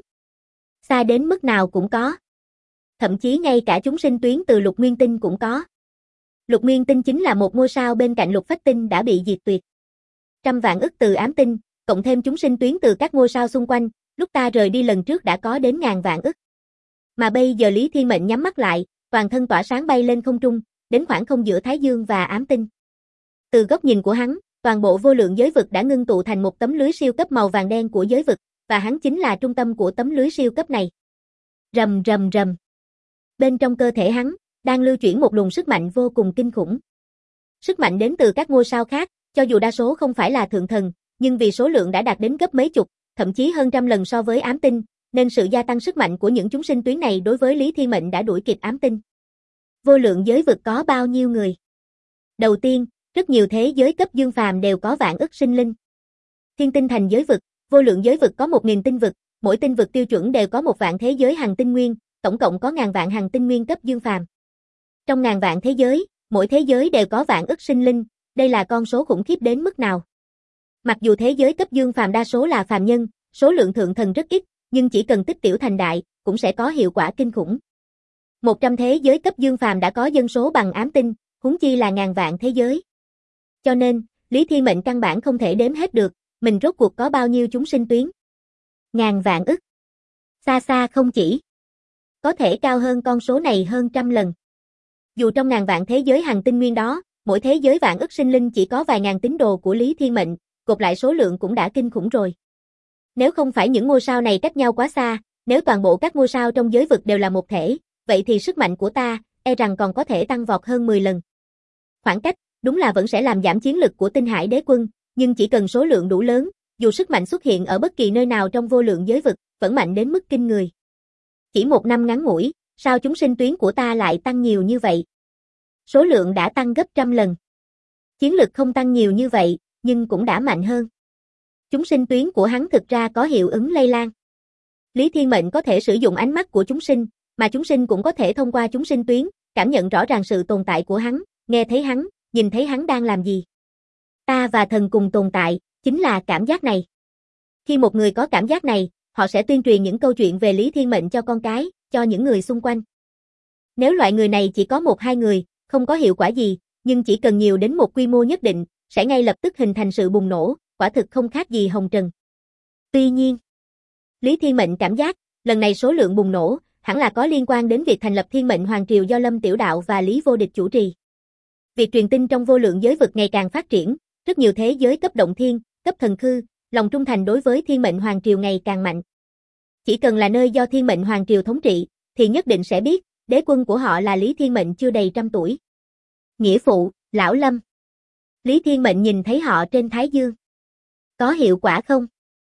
Xa đến mức nào cũng có. Thậm chí ngay cả chúng sinh tuyến từ Lục Nguyên Tinh cũng có. Lục Nguyên Tinh chính là một ngôi sao bên cạnh Lục Phách Tinh đã bị diệt tuyệt. Trăm vạn ức từ ám tinh, cộng thêm chúng sinh tuyến từ các ngôi sao xung quanh, lúc ta rời đi lần trước đã có đến ngàn vạn ức. Mà bây giờ Lý Thiên Mệnh nhắm mắt lại, toàn thân tỏa sáng bay lên không trung, đến khoảng không giữa Thái Dương và ám tinh. Từ góc nhìn của hắn, toàn bộ vô lượng giới vực đã ngưng tụ thành một tấm lưới siêu cấp màu vàng đen của giới vực, và hắn chính là trung tâm của tấm lưới siêu cấp này. Rầm rầm rầm. Bên trong cơ thể hắn, đang lưu chuyển một luồng sức mạnh vô cùng kinh khủng. Sức mạnh đến từ các ngôi sao khác, cho dù đa số không phải là thượng thần, nhưng vì số lượng đã đạt đến gấp mấy chục, thậm chí hơn trăm lần so với ám tinh, nên sự gia tăng sức mạnh của những chúng sinh tuyến này đối với Lý Thiên Mệnh đã đuổi kịp ám tinh. Vô lượng giới vực có bao nhiêu người? Đầu tiên, rất nhiều thế giới cấp dương phàm đều có vạn ức sinh linh. Thiên tinh thành giới vực, vô lượng giới vực có 1000 tinh vực, mỗi tinh vực tiêu chuẩn đều có 1 vạn thế giới hằng tinh nguyên, tổng cộng có ngàn vạn hằng tinh nguyên cấp dương phàm. Trong ngàn vạn thế giới, mỗi thế giới đều có vạn ức sinh linh, đây là con số khủng khiếp đến mức nào. Mặc dù thế giới cấp dương phàm đa số là phàm nhân, số lượng thượng thần rất ít, nhưng chỉ cần tích tiểu thành đại, cũng sẽ có hiệu quả kinh khủng. 100 thế giới cấp dương phàm đã có dân số bằng ám tinh, huống chi là ngàn vạn thế giới. Cho nên, Lý Thiên Mệnh căn bản không thể đếm hết được, mình rốt cuộc có bao nhiêu chúng sinh tuyến. Ngàn vạn ức. Xa xa không chỉ. Có thể cao hơn con số này hơn trăm lần. Dù trong ngàn vạn thế giới hằng tinh nguyên đó, mỗi thế giới vạn ức sinh linh chỉ có vài ngàn tín đồ của Lý Thiên Mệnh, gộp lại số lượng cũng đã kinh khủng rồi. Nếu không phải những ngôi sao này cách nhau quá xa, nếu toàn bộ các ngôi sao trong giới vực đều là một thể, vậy thì sức mạnh của ta, e rằng còn có thể tăng vọt hơn 10 lần. Khoảng cách, đúng là vẫn sẽ làm giảm chiến lực của Tinh Hải Đế Quân, nhưng chỉ cần số lượng đủ lớn, dù sức mạnh xuất hiện ở bất kỳ nơi nào trong vô lượng giới vực, vẫn mạnh đến mức kinh người. Chỉ 1 năm ngắn ngủi, sao chúng sinh tuyến của ta lại tăng nhiều như vậy? Số lượng đã tăng gấp trăm lần. Chiến lực không tăng nhiều như vậy, nhưng cũng đã mạnh hơn. Chúng sinh tuyến của hắn thực ra có hiệu ứng lây lan. Lý Thiên Mệnh có thể sử dụng ánh mắt của chúng sinh, mà chúng sinh cũng có thể thông qua chúng sinh tuyến, cảm nhận rõ ràng sự tồn tại của hắn, nghe thấy hắn, nhìn thấy hắn đang làm gì. Ta và thần cùng tồn tại, chính là cảm giác này. Khi một người có cảm giác này, họ sẽ tuyên truyền những câu chuyện về Lý Thiên Mệnh cho con cái, cho những người xung quanh. Nếu loại người này chỉ có 1-2 người, không có hiệu quả gì, nhưng chỉ cần nhiều đến một quy mô nhất định, sẽ ngay lập tức hình thành sự bùng nổ, quả thực không khác gì hồng trần. Tuy nhiên, Lý Thiên Mệnh cảm giác, lần này số lượng bùng nổ, hẳn là có liên quan đến việc thành lập Thiên Mệnh Hoàng Triều do Lâm Tiểu Đạo và Lý Vô Địch chủ trì. Việc truyền tin trong vô lượng giới vực ngày càng phát triển, rất nhiều thế giới cấp động thiên, cấp thần khư, lòng trung thành đối với Thiên Mệnh Hoàng Triều ngày càng mạnh. Chỉ cần là nơi do Thiên Mệnh Hoàng Triều thống trị, thì nhất định sẽ biết, đế quân của họ là Lý Thiên Mệnh chưa đầy 100 tuổi. Nghĩa phụ, Lão Lâm. Lý Thiên Mệnh nhìn thấy họ trên Thái Dương. Có hiệu quả không?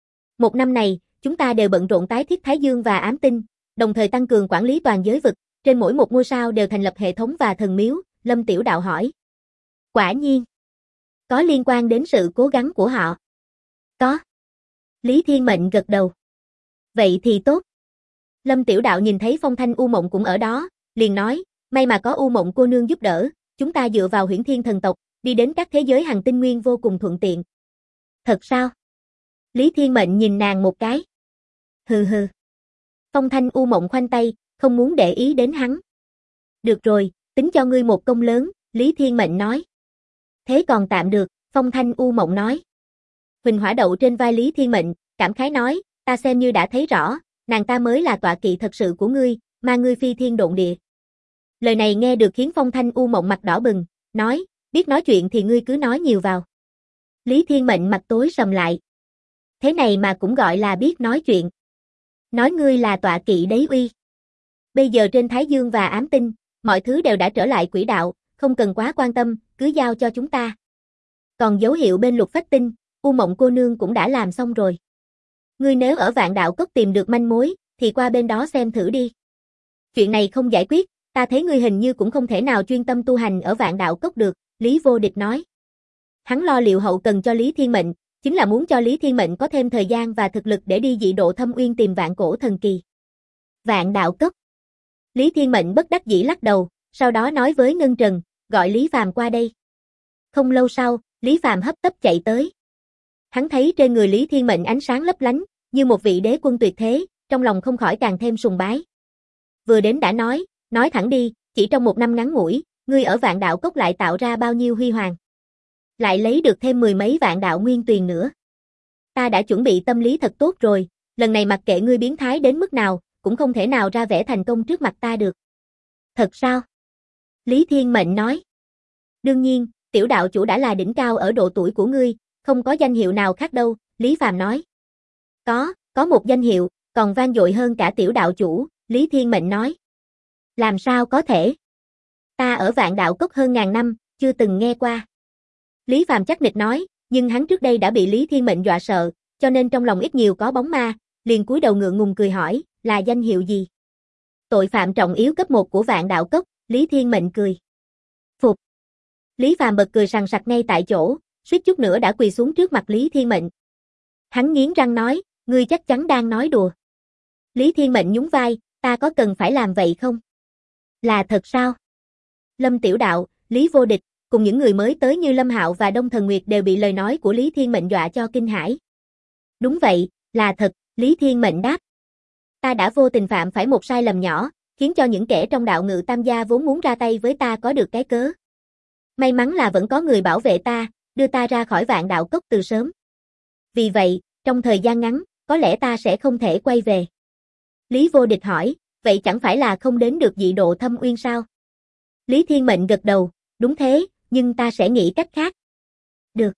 1 năm này, chúng ta đều bận rộn tái thiết Thái Dương và ám tinh, đồng thời tăng cường quản lý toàn giới vực, trên mỗi một ngôi sao đều thành lập hệ thống và thần miếu, Lâm Tiểu Đạo hỏi. Quả nhiên. Có liên quan đến sự cố gắng của họ. Có. Lý Thiên Mệnh gật đầu. Vậy thì tốt. Lâm Tiểu Đạo nhìn thấy Phong Thanh U Mộng cũng ở đó, liền nói, may mà có U Mộng cô nương giúp đỡ, chúng ta dựa vào Huyễn Thiên thần tộc, đi đến các thế giới hành tinh nguyên vô cùng thuận tiện. Thật sao? Lý Thiên Mệnh nhìn nàng một cái. Hừ hừ. Phong Thanh U Mộng khoanh tay, không muốn để ý đến hắn. Được rồi, tính cho ngươi một công lớn, Lý Thiên Mệnh nói. Thế còn tạm được, Phong Thanh U Mộng nói. Huỳnh Hỏa đậu trên vai Lý Thiên Mệnh, cảm khái nói, ta xem như đã thấy rõ, nàng ta mới là tọa kỵ thật sự của ngươi, mà ngươi phi thiên độn địa. Lời này nghe được khiến Phong Thanh U Mộng mặt đỏ bừng, nói, biết nói chuyện thì ngươi cứ nói nhiều vào. Lý Thiên Mệnh mặt tối sầm lại. Thế này mà cũng gọi là biết nói chuyện. Nói ngươi là tọa kỵ đấy uy. Bây giờ trên Thái Dương và Ám Tinh, mọi thứ đều đã trở lại quỹ đạo, không cần quá quan tâm, cứ giao cho chúng ta. Còn dấu hiệu bên Lục Phách Tinh, U Mộng cô nương cũng đã làm xong rồi. Ngươi nếu ở Vạn Đạo Cốc tìm được manh mối, thì qua bên đó xem thử đi. Chuyện này không giải quyết, ta thấy ngươi hình như cũng không thể nào chuyên tâm tu hành ở Vạn Đạo Cốc được, Lý Vô Địch nói. Hắn lo liệu hậu cần cho Lý Thiên Mệnh, chính là muốn cho Lý Thiên Mệnh có thêm thời gian và thực lực để đi dị độ Thâm Uyên tìm vạn cổ thần kỳ. Vạn Đạo Cốc. Lý Thiên Mệnh bất đắc dĩ lắc đầu, sau đó nói với Ngân Trần, gọi Lý Phàm qua đây. Không lâu sau, Lý Phàm hấp tấp chạy tới. Hắn thấy trên người Lý Thiên Mệnh ánh sáng lấp lánh, như một vị đế quân tuyệt thế, trong lòng không khỏi càng thêm sùng bái. Vừa đến đã nói thẳng đi, chỉ trong một năm ngắn ngủi, ngươi ở Vạn Đạo Cốc lại tạo ra bao nhiêu huy hoàng. Lại lấy được thêm 10 mấy vạn đạo nguyên tuyền nữa. Ta đã chuẩn bị tâm lý thật tốt rồi, lần này mặc kệ ngươi biến thái đến mức nào, cũng không thể nào ra vẻ thành công trước mặt ta được. Thật sao? Lý Thiên Mệnh nói. Đương nhiên, tiểu đạo chủ đã là đỉnh cao ở độ tuổi của ngươi, không có danh hiệu nào khác đâu, Lý Phàm nói. Có một danh hiệu, còn vang dội hơn cả tiểu đạo chủ, Lý Thiên Mệnh nói. Làm sao có thể? Ta ở Vạn Đạo Cốc hơn ngàn năm, chưa từng nghe qua. Lý Phàm chắc nịch nói, nhưng hắn trước đây đã bị Lý Thiên Mệnh dọa sợ, cho nên trong lòng ít nhiều có bóng ma, liền cúi đầu ngượng ngùng cười hỏi, là danh hiệu gì? Tội phạm trọng yếu cấp 1 của Vạn Đạo Cốc, Lý Thiên Mệnh cười. Phục. Lý Phàm bật cười sằng sặc ngay tại chỗ, suýt chút nữa đã quỳ xuống trước mặt Lý Thiên Mệnh. Hắn nghiến răng nói, ngươi chắc chắn đang nói đùa. Lý Thiên Mệnh nhún vai, ta có cần phải làm vậy không? Là thật sao? Lâm Tiểu Đạo, Lý Vô Địch, cùng những người mới tới như Lâm Hạo và Đông Thần Nguyệt đều bị lời nói của Lý Thiên Mệnh dọa cho kinh hãi. Đúng vậy, là thật, Lý Thiên Mệnh đáp. Ta đã vô tình phạm phải một sai lầm nhỏ, khiến cho những kẻ trong đạo ngự tam gia vốn muốn ra tay với ta có được cái cớ. May mắn là vẫn có người bảo vệ ta, đưa ta ra khỏi Vạn Đạo Cốc từ sớm. Vì vậy, trong thời gian ngắn, có lẽ ta sẽ không thể quay về. Lý Vô Địch hỏi, vậy chẳng phải là không đến được dị độ Thâm Uyên sao? Lý Thiên Mệnh gật đầu, đúng thế, nhưng ta sẽ nghĩ cách khác. Được.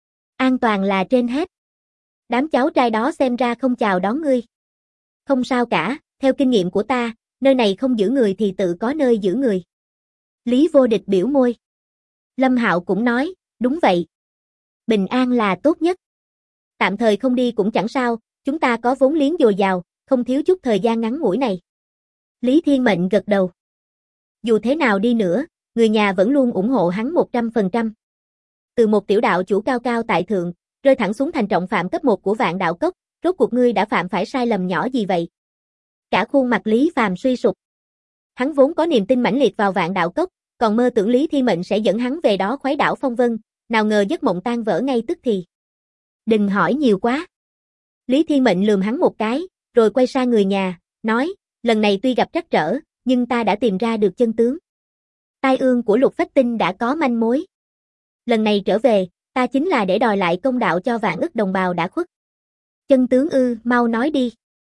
An toàn là trên hết. Đám cháu trai đó xem ra không chào đón ngươi. Không sao cả, theo kinh nghiệm của ta, nơi này không giữ người thì tự có nơi giữ người. Lý Vô Địch biểu môi. Lâm Hạo cũng nói, đúng vậy. Bình an là tốt nhất. Tạm thời không đi cũng chẳng sao, chúng ta có vốn liếng dồi dào, không thiếu chút thời gian ngắn ngủi này. Lý Thiên Mệnh gật đầu. Dù thế nào đi nữa, người nhà vẫn luôn ủng hộ hắn 100%. Từ một tiểu đạo chủ cao cao tại thượng, rơi thẳng xuống thành trọng phạm cấp 1 của Vạn Đạo Cốc, rốt cuộc ngươi đã phạm phải sai lầm nhỏ gì vậy? Cả khuôn mặt Lý Phàm suy sụp. Hắn vốn có niềm tin mãnh liệt vào Vạn Đạo Cốc, còn mơ tưởng Lý Thiên Mệnh sẽ dẫn hắn về đó khuấy đảo phong vân, nào ngờ giấc mộng tan vỡ ngay tức thì. Đừng hỏi nhiều quá. Lý Thiên Mệnh lườm hắn một cái, rồi quay sang người nhà, nói, lần này tuy gặp trắc trở, nhưng ta đã tìm ra được chân tướng. Tai ương của Lục Phách Tinh đã có manh mối. Lần này trở về, ta chính là để đòi lại công đạo cho vạn ức đồng bào đã khuất. Chân tướng ư, mau nói đi.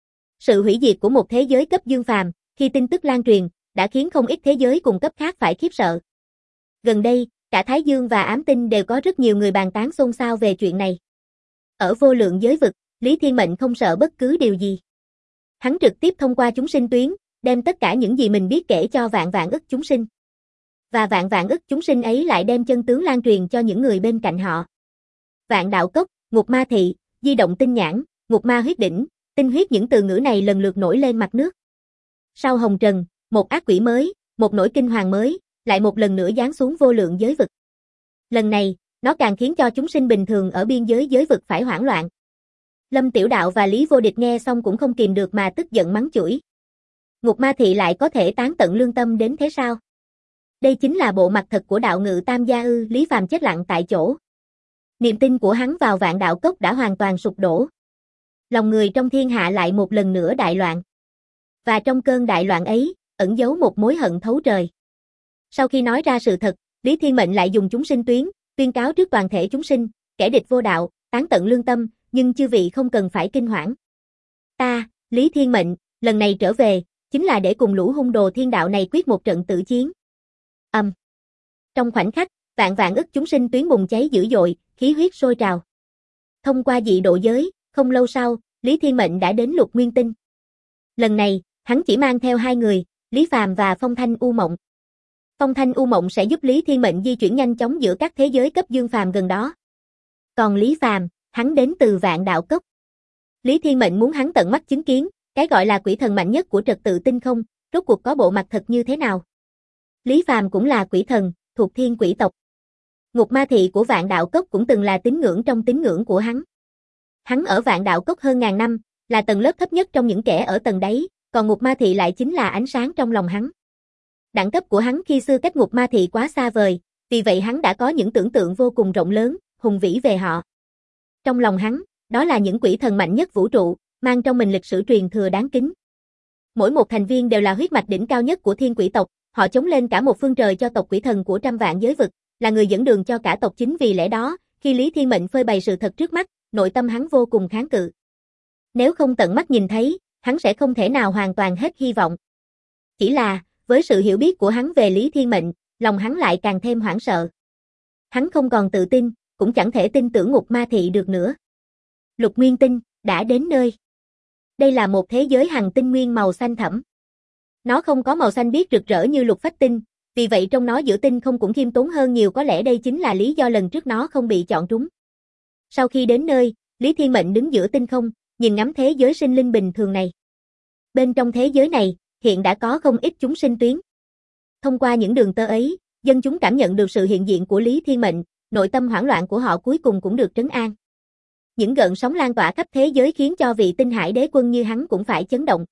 Sự hủy diệt của một thế giới cấp dương phàm, khi tin tức lan truyền, đã khiến không ít thế giới cùng cấp khác phải khiếp sợ. Gần đây, cả Thái Dương và Ám Tinh đều có rất nhiều người bàn tán xôn xao về chuyện này. Ở vô lượng giới vực, Lý Thiên Mệnh không sợ bất cứ điều gì. Hắn trực tiếp thông qua chúng sinh tuyến, đem tất cả những gì mình biết kể cho vạn vạn ức chúng sinh. Và vạn vạn ức chúng sinh ấy lại đem chân tướng lan truyền cho những người bên cạnh họ. Vạn Đạo Cốc, Ngục Ma Thị, Di Động Tinh Nhãn, Ngục Ma Huyết Đỉnh, Tinh Huyết, những từ ngữ này lần lượt nổi lên mặt nước. Sau hồng trần, một ác quỷ mới, một nỗi kinh hoàng mới, lại một lần nữa giáng xuống vô lượng giới vực. Lần này, nó càng khiến cho chúng sinh bình thường ở biên giới giới vực phải hoảng loạn. Lâm Tiểu Đạo và Lý Vô Địch nghe xong cũng không kìm được mà tức giận mắng chửi. Ngục Ma Thị lại có thể tán tận lương tâm đến thế sao? Đây chính là bộ mặt thật của đạo ngự tam gia ư? Lý Phàm chết lặng tại chỗ. Niềm tin của hắn vào Vạn Đạo Cốc đã hoàn toàn sụp đổ. Lòng người trong thiên hạ lại một lần nữa đại loạn. Và trong cơn đại loạn ấy, ẩn giấu một mối hận thấu trời. Sau khi nói ra sự thật, Lý Thiên Mệnh lại dùng chúng sinh tuyên cáo trước toàn thể chúng sinh, kẻ địch vô đạo, tán tận lương tâm, nhưng chư vị không cần phải kinh hoảng. Ta, Lý Thiên Mệnh, lần này trở về, chính là để cùng lũ hung đồ thiên đạo này quyết một trận tử chiến. Trong khoảnh khắc, vạn ức chúng sinh tuyến bùng cháy dữ dội, khí huyết sôi trào. Thông qua dị độ giới, không lâu sau, Lý Thiên Mệnh đã đến Lục Nguyên Tinh. Lần này, hắn chỉ mang theo hai người, Lý Phàm và Phong Thanh U Mộng. Phong Thanh U Mộng sẽ giúp Lý Thiên Mệnh di chuyển nhanh chóng giữa các thế giới cấp dương phàm gần đó. Còn Lý Phàm, hắn đến từ Vạn Đạo Cốc. Lý Thiên Mệnh muốn hắn tận mắt chứng kiến, cái gọi là quỷ thần mạnh nhất của trật tự tinh không, rốt cuộc có bộ mặt thật như thế nào. Lý Phàm cũng là quỷ thần, thuộc thiên quỷ tộc. Ngục Ma Thị của Vạn Đạo Cốc cũng từng là tín ngưỡng trong tín ngưỡng của hắn. Hắn ở Vạn Đạo Cốc hơn ngàn năm, là tầng lớp thấp nhất trong những kẻ ở tầng đáy, còn Ngục Ma Thị lại chính là ánh sáng trong lòng hắn. Đẳng cấp của hắn khi xưa cách Ngục Ma Thị quá xa vời, vì vậy hắn đã có những tưởng tượng vô cùng rộng lớn, hùng vĩ về họ. Trong lòng hắn, đó là những quỷ thần mạnh nhất vũ trụ, mang trong mình lịch sử truyền thừa đáng kính. Mỗi một thành viên đều là huyết mạch đỉnh cao nhất của thiên quỷ tộc, họ chống lên cả một phương trời cho tộc quỷ thần của trăm vạn giới vực, là người dẫn đường cho cả tộc. Chính vì lẽ đó, khi Lý Thiên Mệnh phơi bày sự thật trước mắt, nội tâm hắn vô cùng kháng cự. Nếu không tận mắt nhìn thấy, hắn sẽ không thể nào hoàn toàn hết hy vọng. Chỉ là, với sự hiểu biết của hắn về Lý Thiên Mệnh, lòng hắn lại càng thêm hoảng sợ. Hắn không còn tự tin, cũng chẳng thể tin tưởng Ngục Ma Thị được nữa. Lục Nguyên Tinh đã đến nơi. Đây là một thế giới hành tinh nguyên màu xanh thẫm. Nó không có màu xanh biếc rực rỡ như Lục Phách Tinh, vì vậy trong nó giữa tinh không cũng khiêm tốn hơn nhiều, có lẽ đây chính là lý do lần trước nó không bị chọn trúng. Sau khi đến nơi, Lý Thiên Mệnh đứng giữa tinh không, nhìn ngắm thế giới sinh linh bình thường này. Bên trong thế giới này, hiện đã có không ít chúng sinh tuyến. Thông qua những đường tơ ấy, dân chúng cảm nhận được sự hiện diện của Lý Thiên Mệnh, nội tâm hoảng loạn của họ cuối cùng cũng được trấn an. Những gợn sóng lan tỏa khắp thế giới khiến cho vị Tinh Hải Đế Quân như hắn cũng phải chấn động.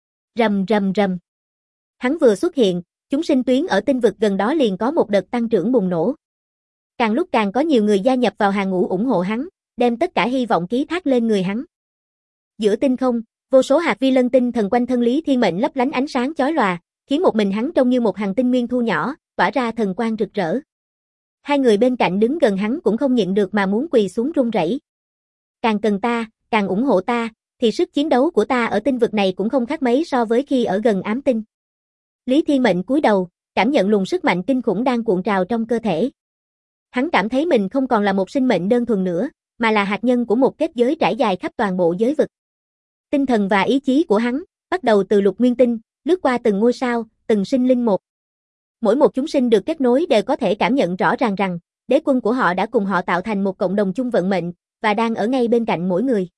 Rầm rầm rầm. Hắn vừa xuất hiện, chúng sinh tuyến ở tinh vực gần đó liền có một đợt tăng trưởng bùng nổ. Càng lúc càng có nhiều người gia nhập vào hàng ngũ ủng hộ hắn, đem tất cả hy vọng ký thác lên người hắn. Giữa tinh không, vô số hạt vi lân tinh thần quanh thân Lý Thiên Mệnh lấp lánh ánh sáng chói lòa, khiến một mình hắn trông như một hành tinh nguyên thu nhỏ, tỏa ra thần quang rực rỡ. Hai người bên cạnh đứng gần hắn cũng không nhịn được mà muốn quỳ xuống run rẩy. Càng cần ta, càng ủng hộ ta, thì sức chiến đấu của ta ở tinh vực này cũng không khác mấy so với khi ở gần ám tinh. Lý Thiên Mệnh cúi đầu, cảm nhận luồng sức mạnh kinh khủng đang cuộn trào trong cơ thể. Hắn cảm thấy mình không còn là một sinh mệnh đơn thuần nữa, mà là hạt nhân của một kết giới trải dài khắp toàn bộ giới vực. Tinh thần và ý chí của hắn, bắt đầu từ Lục Nguyên Tinh, lướt qua từng ngôi sao, từng sinh linh một. Mỗi một chúng sinh được kết nối đều có thể cảm nhận rõ ràng rằng, đế quân của họ đã cùng họ tạo thành một cộng đồng chung vận mệnh, và đang ở ngay bên cạnh mỗi người.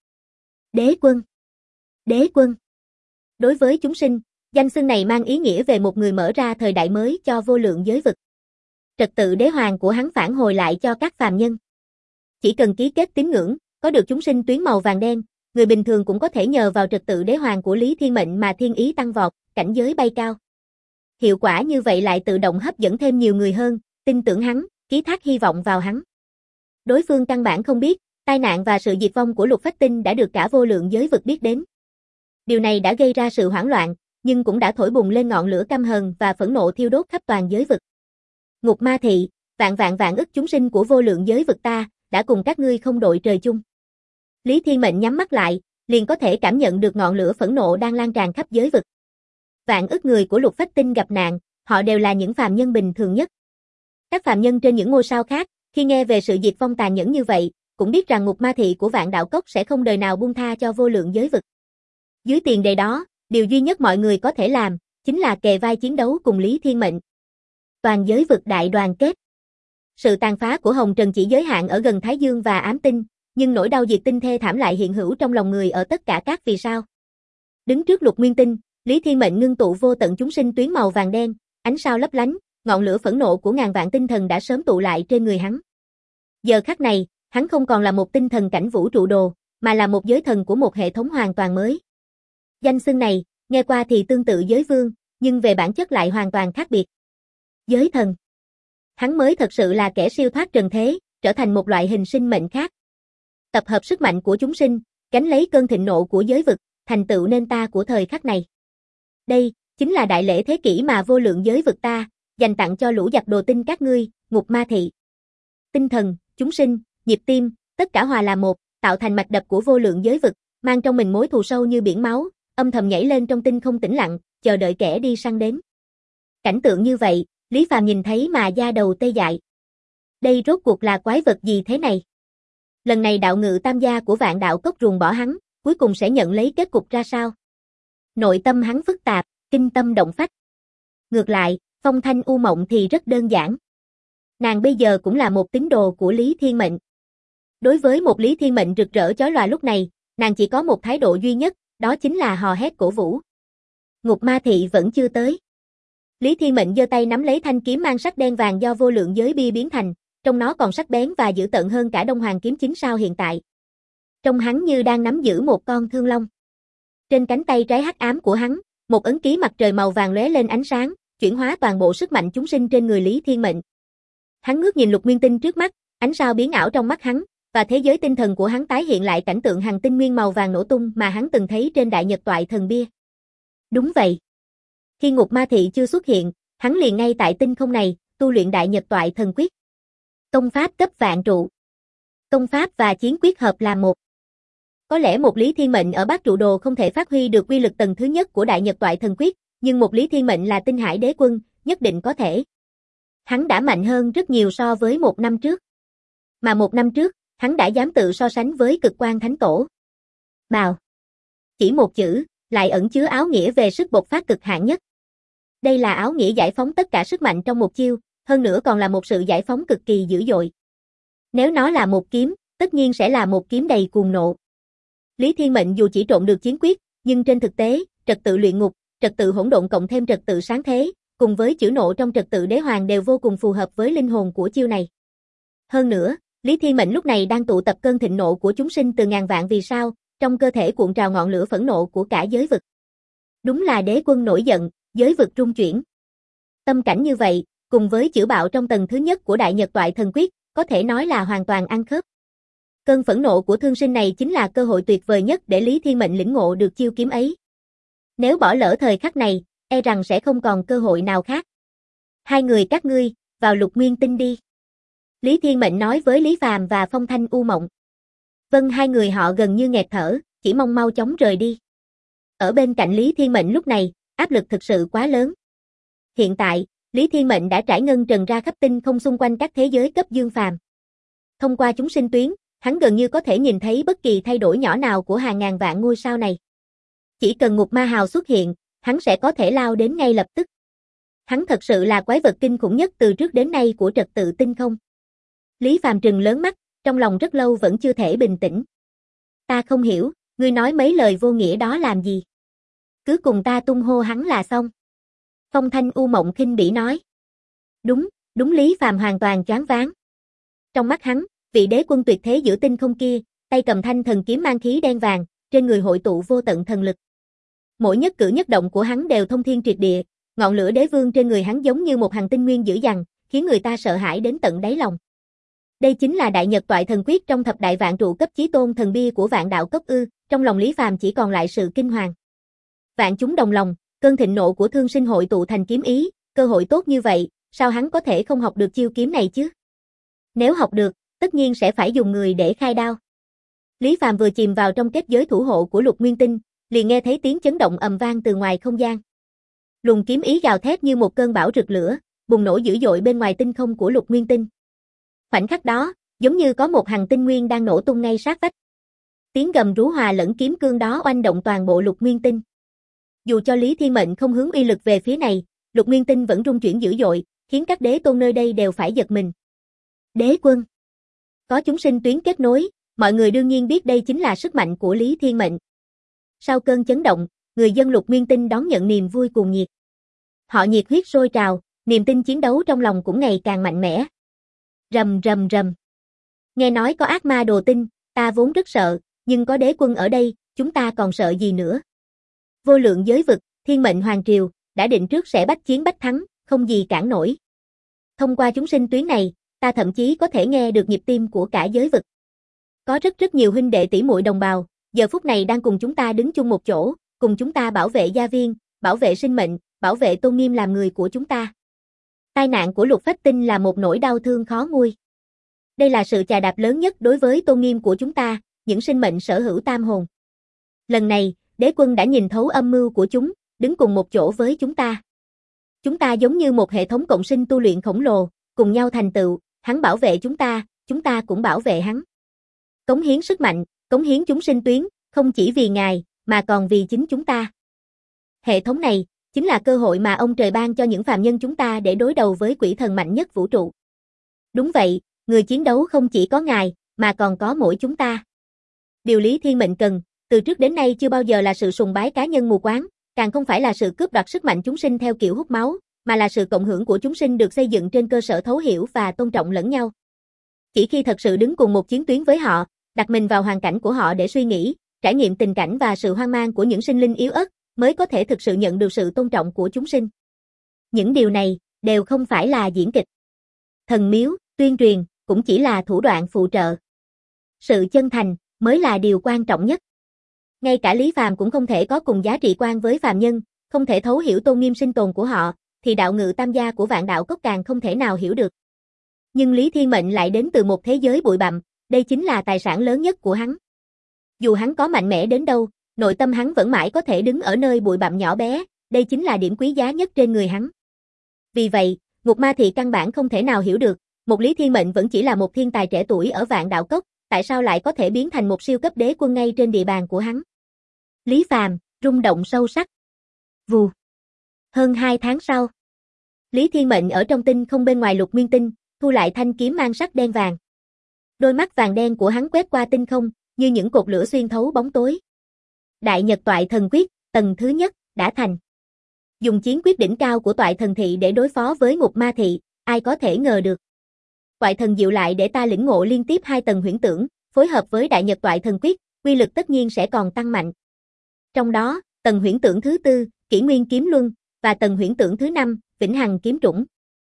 Đế quân. Đế quân. Đối với chúng sinh, danh xưng này mang ý nghĩa về một người mở ra thời đại mới cho vô lượng giới vực. Trật tự đế hoàng của hắn phản hồi lại cho các phàm nhân. Chỉ cần ký kết tín ngưỡng, có được chúng sinh tuyến màu vàng đen, người bình thường cũng có thể nhờ vào trật tự đế hoàng của Lý Thiên Mệnh mà thiên ý tăng vọt, cảnh giới bay cao. Hiệu quả như vậy lại tự động hấp dẫn thêm nhiều người hơn, tin tưởng hắn, ký thác hy vọng vào hắn. Đối phương căn bản không biết, tai nạn và sự diệt vong của Lục Phách Tinh đã được cả vô lượng giới vực biết đến. Điều này đã gây ra sự hoảng loạn, nhưng cũng đã thổi bùng lên ngọn lửa căm hờn và phẫn nộ thiêu đốt khắp toàn giới vực. Ngục Ma Thị, vạn ức chúng sinh của vô lượng giới vực ta, đã cùng các ngươi không đội trời chung. Lý Thiên Mệnh nhắm mắt lại, liền có thể cảm nhận được ngọn lửa phẫn nộ đang lan tràn khắp giới vực. Vạn ức người của Lục Phách Tinh gặp nạn, họ đều là những phàm nhân bình thường nhất. Các phàm nhân trên những ngôi sao khác, khi nghe về sự diệt vong tàn nhẫn như vậy, cũng biết rằng Ngục Ma Thị của Vạn Đạo Cốc sẽ không đời nào buông tha cho vô lượng giới vực. Dưới tiền đề đó, điều duy nhất mọi người có thể làm, chính là kề vai chiến đấu cùng Lý Thiên Mệnh. Toàn giới vực đại đoàn kết. Sự tàn phá của Hồng Trần chỉ giới hạn ở gần Thái Dương và ám tinh, nhưng nỗi đau diệt tinh thê thảm lại hiện hữu trong lòng người ở tất cả các vì sao. Đứng trước Lục Nguyên Tinh, Lý Thiên Mệnh ngưng tụ vô tận chúng sinh tuyến màu vàng đen, ánh sao lấp lánh, ngọn lửa phẫn nộ của ngàn vạn tinh thần đã sớm tụ lại trên người hắn. Giờ khắc này, hắn không còn là một tinh thần cảnh vũ trụ đồ, mà là một giới thần của một hệ thống hoàn toàn mới. Danh xưng này, nghe qua thì tương tự giới vương, nhưng về bản chất lại hoàn toàn khác biệt. Giới thần. Hắn mới thật sự là kẻ siêu thoát trần thế, trở thành một loại hình sinh mệnh khác. Tập hợp sức mạnh của chúng sinh, gánh lấy cơn thịnh nộ của giới vực, thành tựu nên ta của thời khắc này. Đây, chính là đại lễ thế kỷ mà vô lượng giới vực ta, dành tặng cho lũ giặc đồ tinh các ngươi, Ngục Ma Thị. Tinh thần, chúng sinh, nhịp tim, tất cả hòa là một, tạo thành mạch đập của vô lượng giới vực, mang trong mình mối thù sâu như biển máu, âm thầm nhảy lên trong tinh không tĩnh lặng, chờ đợi kẻ đi săn đến. Cảnh tượng như vậy, Lý Phàm nhìn thấy mà da đầu tê dại. Đây rốt cuộc là quái vật gì thế này? Lần này đạo ngự tam gia của Vạn Đạo Cốc ruồng bỏ hắn, cuối cùng sẽ nhận lấy kết cục ra sao? Nội tâm hắn phức tạp, kinh tâm động phách. Ngược lại, Phong Thanh U Mộng thì rất đơn giản. Nàng bây giờ cũng là một tín đồ của Lý Thiên Mệnh. Đối với một Lý Thiên Mệnh rực rỡ chói lòa lúc này, nàng chỉ có một thái độ duy nhất, đó chính là hò hét cổ vũ. Ngục Ma Thị vẫn chưa tới. Lý Thiên Mệnh giơ tay nắm lấy thanh kiếm mang sắc đen vàng do vô lượng giới bia biến thành, trong nó còn sắc bén và dữ tợn hơn cả Đông Hoàng kiếm 9 sao hiện tại. Trông hắn như đang nắm giữ một con thương long. Trên cánh tay trái hắc ám của hắn, một ấn ký mặt trời màu vàng lóe lên ánh sáng, chuyển hóa toàn bộ sức mạnh chúng sinh trên người Lý Thiên Mệnh. Hắn ngước nhìn Lục Nguyên Tinh trước mắt, ánh sao biến ảo trong mắt hắn, và thế giới tinh thần của hắn tái hiện lại cảnh tượng hằng tinh nguyên màu vàng nổ tung mà hắn từng thấy trên Đại Nhật Toại Thần Bia. Đúng vậy. Khi Ngục Ma Thị chưa xuất hiện, hắn liền ngay tại tinh không này, tu luyện Đại Nhật Toại Thần Quyết. Công pháp cấp vạn trụ. Công pháp và chiến quyết hợp làm một. Có lẽ một Lý Thiên Mệnh ở Bát Trụ Đồ không thể phát huy được uy lực tầng thứ nhất của Đại Nhật Toại Thần Quyết, nhưng một Lý Thiên Mệnh là Tinh Hải Đế Quân, nhất định có thể. Hắn đã mạnh hơn rất nhiều so với một năm trước. Mà một năm trước, hắn đã dám tự so sánh với Cực Quang Thánh Tổ. Bào. Chỉ một chữ, lại ẩn chứa áo nghĩa về sức bộc phát cực hạn nhất. Đây là áo nghĩa giải phóng tất cả sức mạnh trong một chiêu, hơn nữa còn là một sự giải phóng cực kỳ dữ dội. Nếu nó là một kiếm, tất nhiên sẽ là một kiếm đầy cuồng nộ. Lý Thiên Mệnh dù chỉ trộn được chiến quyết, nhưng trên thực tế, trật tự luyện ngục, trật tự hỗn độn cộng thêm trật tự sáng thế, cùng với chữ nộ trong trật tự đế hoàng đều vô cùng phù hợp với linh hồn của chiêu này. Hơn nữa, Lý Thiên Mệnh lúc này đang tụ tập cơn thịnh nộ của chúng sinh từ ngàn vạn vì sao, trong cơ thể cuộn trào ngọn lửa phẫn nộ của cả giới vực. Đúng là đế quân nổi giận, giới vực rung chuyển. Tâm cảnh như vậy, cùng với chữ bạo trong tầng thứ nhất của Đại Nhật Toại Thần Quyết, có thể nói là hoàn toàn ăn khớp. Cơn phẫn nộ của thương sinh này chính là cơ hội tuyệt vời nhất để Lý Thiên Mệnh lĩnh ngộ được chiêu kiếm ấy. Nếu bỏ lỡ thời khắc này, e rằng sẽ không còn cơ hội nào khác. Hai người các ngươi, vào Lục Nguyên Tinh đi. Lý Thiên Mệnh nói với Lý Phàm và Phong Thanh U Mộng. Vâng, hai người họ gần như nghẹt thở, chỉ mong mau chóng rời đi. Ở bên cạnh Lý Thiên Mệnh lúc này, áp lực thực sự quá lớn. Hiện tại, Lý Thiên Mệnh đã trải ngân trần ra khắp tinh không xung quanh các thế giới cấp dương phàm. Thông qua chúng sinh tuyến, hắn gần như có thể nhìn thấy bất kỳ thay đổi nhỏ nào của hàng ngàn vạn ngôi sao này. Chỉ cần Ngục Ma Hào xuất hiện, hắn sẽ có thể lao đến ngay lập tức. Hắn thật sự là quái vật kinh khủng nhất từ trước đến nay của trật tự tinh không. Lý Phàm trừng lớn mắt, trong lòng rất lâu vẫn chưa thể bình tĩnh. Ta không hiểu, ngươi nói mấy lời vô nghĩa đó làm gì? Cứ cùng ta tung hô hắn là xong. Phong Thanh U Mộng khinh bỉ nói. Đúng Lý Phàm hoàn toàn choáng váng. Trong mắt hắn, vị đế quân tuyệt thế giữa tinh không kia, tay cầm thanh thần kiếm mang khí đen vàng, trên người hội tụ vô tận thần lực. Mỗi nhất cử nhất động của hắn đều thông thiên triệt địa, ngọn lửa đế vương trên người hắn giống như một hành tinh nguyên dữ dằn, khiến người ta sợ hãi đến tận đáy lòng. Đây chính là Đại Nhật Toại Thần Quyết trong thập đại vạn trụ cấp chí tôn thần bia của Vạn Đạo Cốc ư? Trong lòng Lý Phàm chỉ còn lại sự kinh hoàng. Vạn chúng đồng lòng, cơn thịnh nộ của thương sinh hội tụ thành kiếm ý, cơ hội tốt như vậy, sao hắn có thể không học được chiêu kiếm này chứ? Nếu học được, tất nhiên sẽ phải dùng người để khai đao. Lý Phàm vừa chìm vào trong kết giới thủ hộ của Lục Nguyên Tinh, liền nghe thấy tiếng chấn động ầm vang từ ngoài không gian. Luồng kiếm ý gào thét như một cơn bão rực lửa, bùng nổ dữ dội bên ngoài tinh không của Lục Nguyên Tinh. Khoảnh khắc đó, giống như có một hành tinh nguyên đang nổ tung ngay sát vách. Tiếng gầm rú hòa lẫn kiếm cương đó oanh động toàn bộ Lục Nguyên Tinh. Dù cho Lý Thiên Mệnh không hướng uy lực về phía này, Lục Nguyên Tinh vẫn rung chuyển dữ dội, khiến các đế tôn nơi đây đều phải giật mình. Đế quân. Có chúng sinh tuyến kết nối, mọi người đương nhiên biết đây chính là sức mạnh của Lý Thiên Mệnh. Sau cơn chấn động, người dân Lục Nguyên Tinh đón nhận niềm vui cuồng nhiệt. Họ nhiệt huyết sôi trào, niềm tin chiến đấu trong lòng cũng ngày càng mạnh mẽ. Rầm rầm rầm. Nghe nói có ác ma đồ tinh, ta vốn rất sợ, nhưng có đế quân ở đây, chúng ta còn sợ gì nữa. Vô lượng giới vực, thiên mệnh hoàng triều, đã định trước sẽ bách chiến bách thắng, không gì cản nổi. Thông qua chúng sinh tuyến này, ta thậm chí có thể nghe được nhịp tim của cả giới vực. Có rất nhiều huynh đệ tỷ muội đồng bào, giờ phút này đang cùng chúng ta đứng chung một chỗ, cùng chúng ta bảo vệ gia viên, bảo vệ sinh mệnh, bảo vệ tôn nghiêm làm người của chúng ta. Tai nạn của Lục Phách Tinh là một nỗi đau thương khó nguôi. Đây là sự chà đạp lớn nhất đối với tôn nghiêm của chúng ta, những sinh mệnh sở hữu tam hồn. Lần này, đế quân đã nhìn thấu âm mưu của chúng, đứng cùng một chỗ với chúng ta. Chúng ta giống như một hệ thống cộng sinh tu luyện khổng lồ, cùng nhau thành tựu, hắn bảo vệ chúng ta cũng bảo vệ hắn. Cống hiến sức mạnh, cống hiến chúng sinh tuyến, không chỉ vì Ngài, mà còn vì chính chúng ta. Hệ thống này, chính là cơ hội mà ông trời ban cho những phàm nhân chúng ta để đối đầu với quỷ thần mạnh nhất vũ trụ. Đúng vậy, người chiến đấu không chỉ có Ngài, mà còn có mỗi chúng ta. Điều Lý Thiên Mệnh cần, từ trước đến nay chưa bao giờ là sự sùng bái cá nhân mù quáng, càng không phải là sự cướp đoạt sức mạnh chúng sinh theo kiểu hút máu, mà là sự cộng hưởng của chúng sinh được xây dựng trên cơ sở thấu hiểu và tôn trọng lẫn nhau. Chỉ khi thật sự đứng cùng một chiến tuyến với họ, đặt mình vào hoàn cảnh của họ để suy nghĩ, trải nghiệm tình cảnh và sự hoang mang của những sinh linh yếu ớt, mới có thể thực sự nhận được sự tôn trọng của chúng sinh. Những điều này, đều không phải là diễn kịch. Thần miếu, tuyên truyền, cũng chỉ là thủ đoạn phụ trợ. Sự chân thành, mới là điều quan trọng nhất. Ngay cả Lý Phàm cũng không thể có cùng giá trị quan với phàm nhân, không thể thấu hiểu tôn nghiêm sinh tồn của họ, thì đạo ngự tam gia của Vạn Đạo Cốc càng không thể nào hiểu được. Nhưng Lý Thiên Mệnh lại đến từ một thế giới bụi bặm, đây chính là tài sản lớn nhất của hắn. Dù hắn có mạnh mẽ đến đâu, nội tâm hắn vẫn mãi có thể đứng ở nơi bụi bặm nhỏ bé, đây chính là điểm quý giá nhất trên người hắn. Vì vậy, Ngục Ma Thị căn bản không thể nào hiểu được, một Lý Thiên Mệnh vẫn chỉ là một thiên tài trẻ tuổi ở Vạn Đạo Cốc, tại sao lại có thể biến thành một siêu cấp đế quân ngay trên địa bàn của hắn. Lý Phàm, rung động sâu sắc. Vù. Hơn 2 tháng sau, Lý Thiên Mệnh ở trong tinh không bên ngoài Lục Nguyên Tinh, thu lại thanh kiếm mang sắc đen vàng. Đôi mắt vàng đen của hắn quét qua tinh không, như những cột lửa xuyên thấu bóng tối. Đại Nhật Toại Thần Quyết, tầng thứ nhất, đã thành. Dùng chiến quyết đỉnh cao của Toại Thần Thị để đối phó với Ngục Ma Thị, ai có thể ngờ được. Toại Thần Diệu lại để ta lĩnh ngộ liên tiếp 2 tầng huyễn tưởng, phối hợp với Đại Nhật Toại Thần Quyết, uy lực tất nhiên sẽ còn tăng mạnh. Trong đó, tầng huyễn tưởng thứ 4, Kỷ Nguyên Kiếm Luân, và tầng huyễn tưởng thứ 5, Vĩnh Hằng Kiếm Trũng.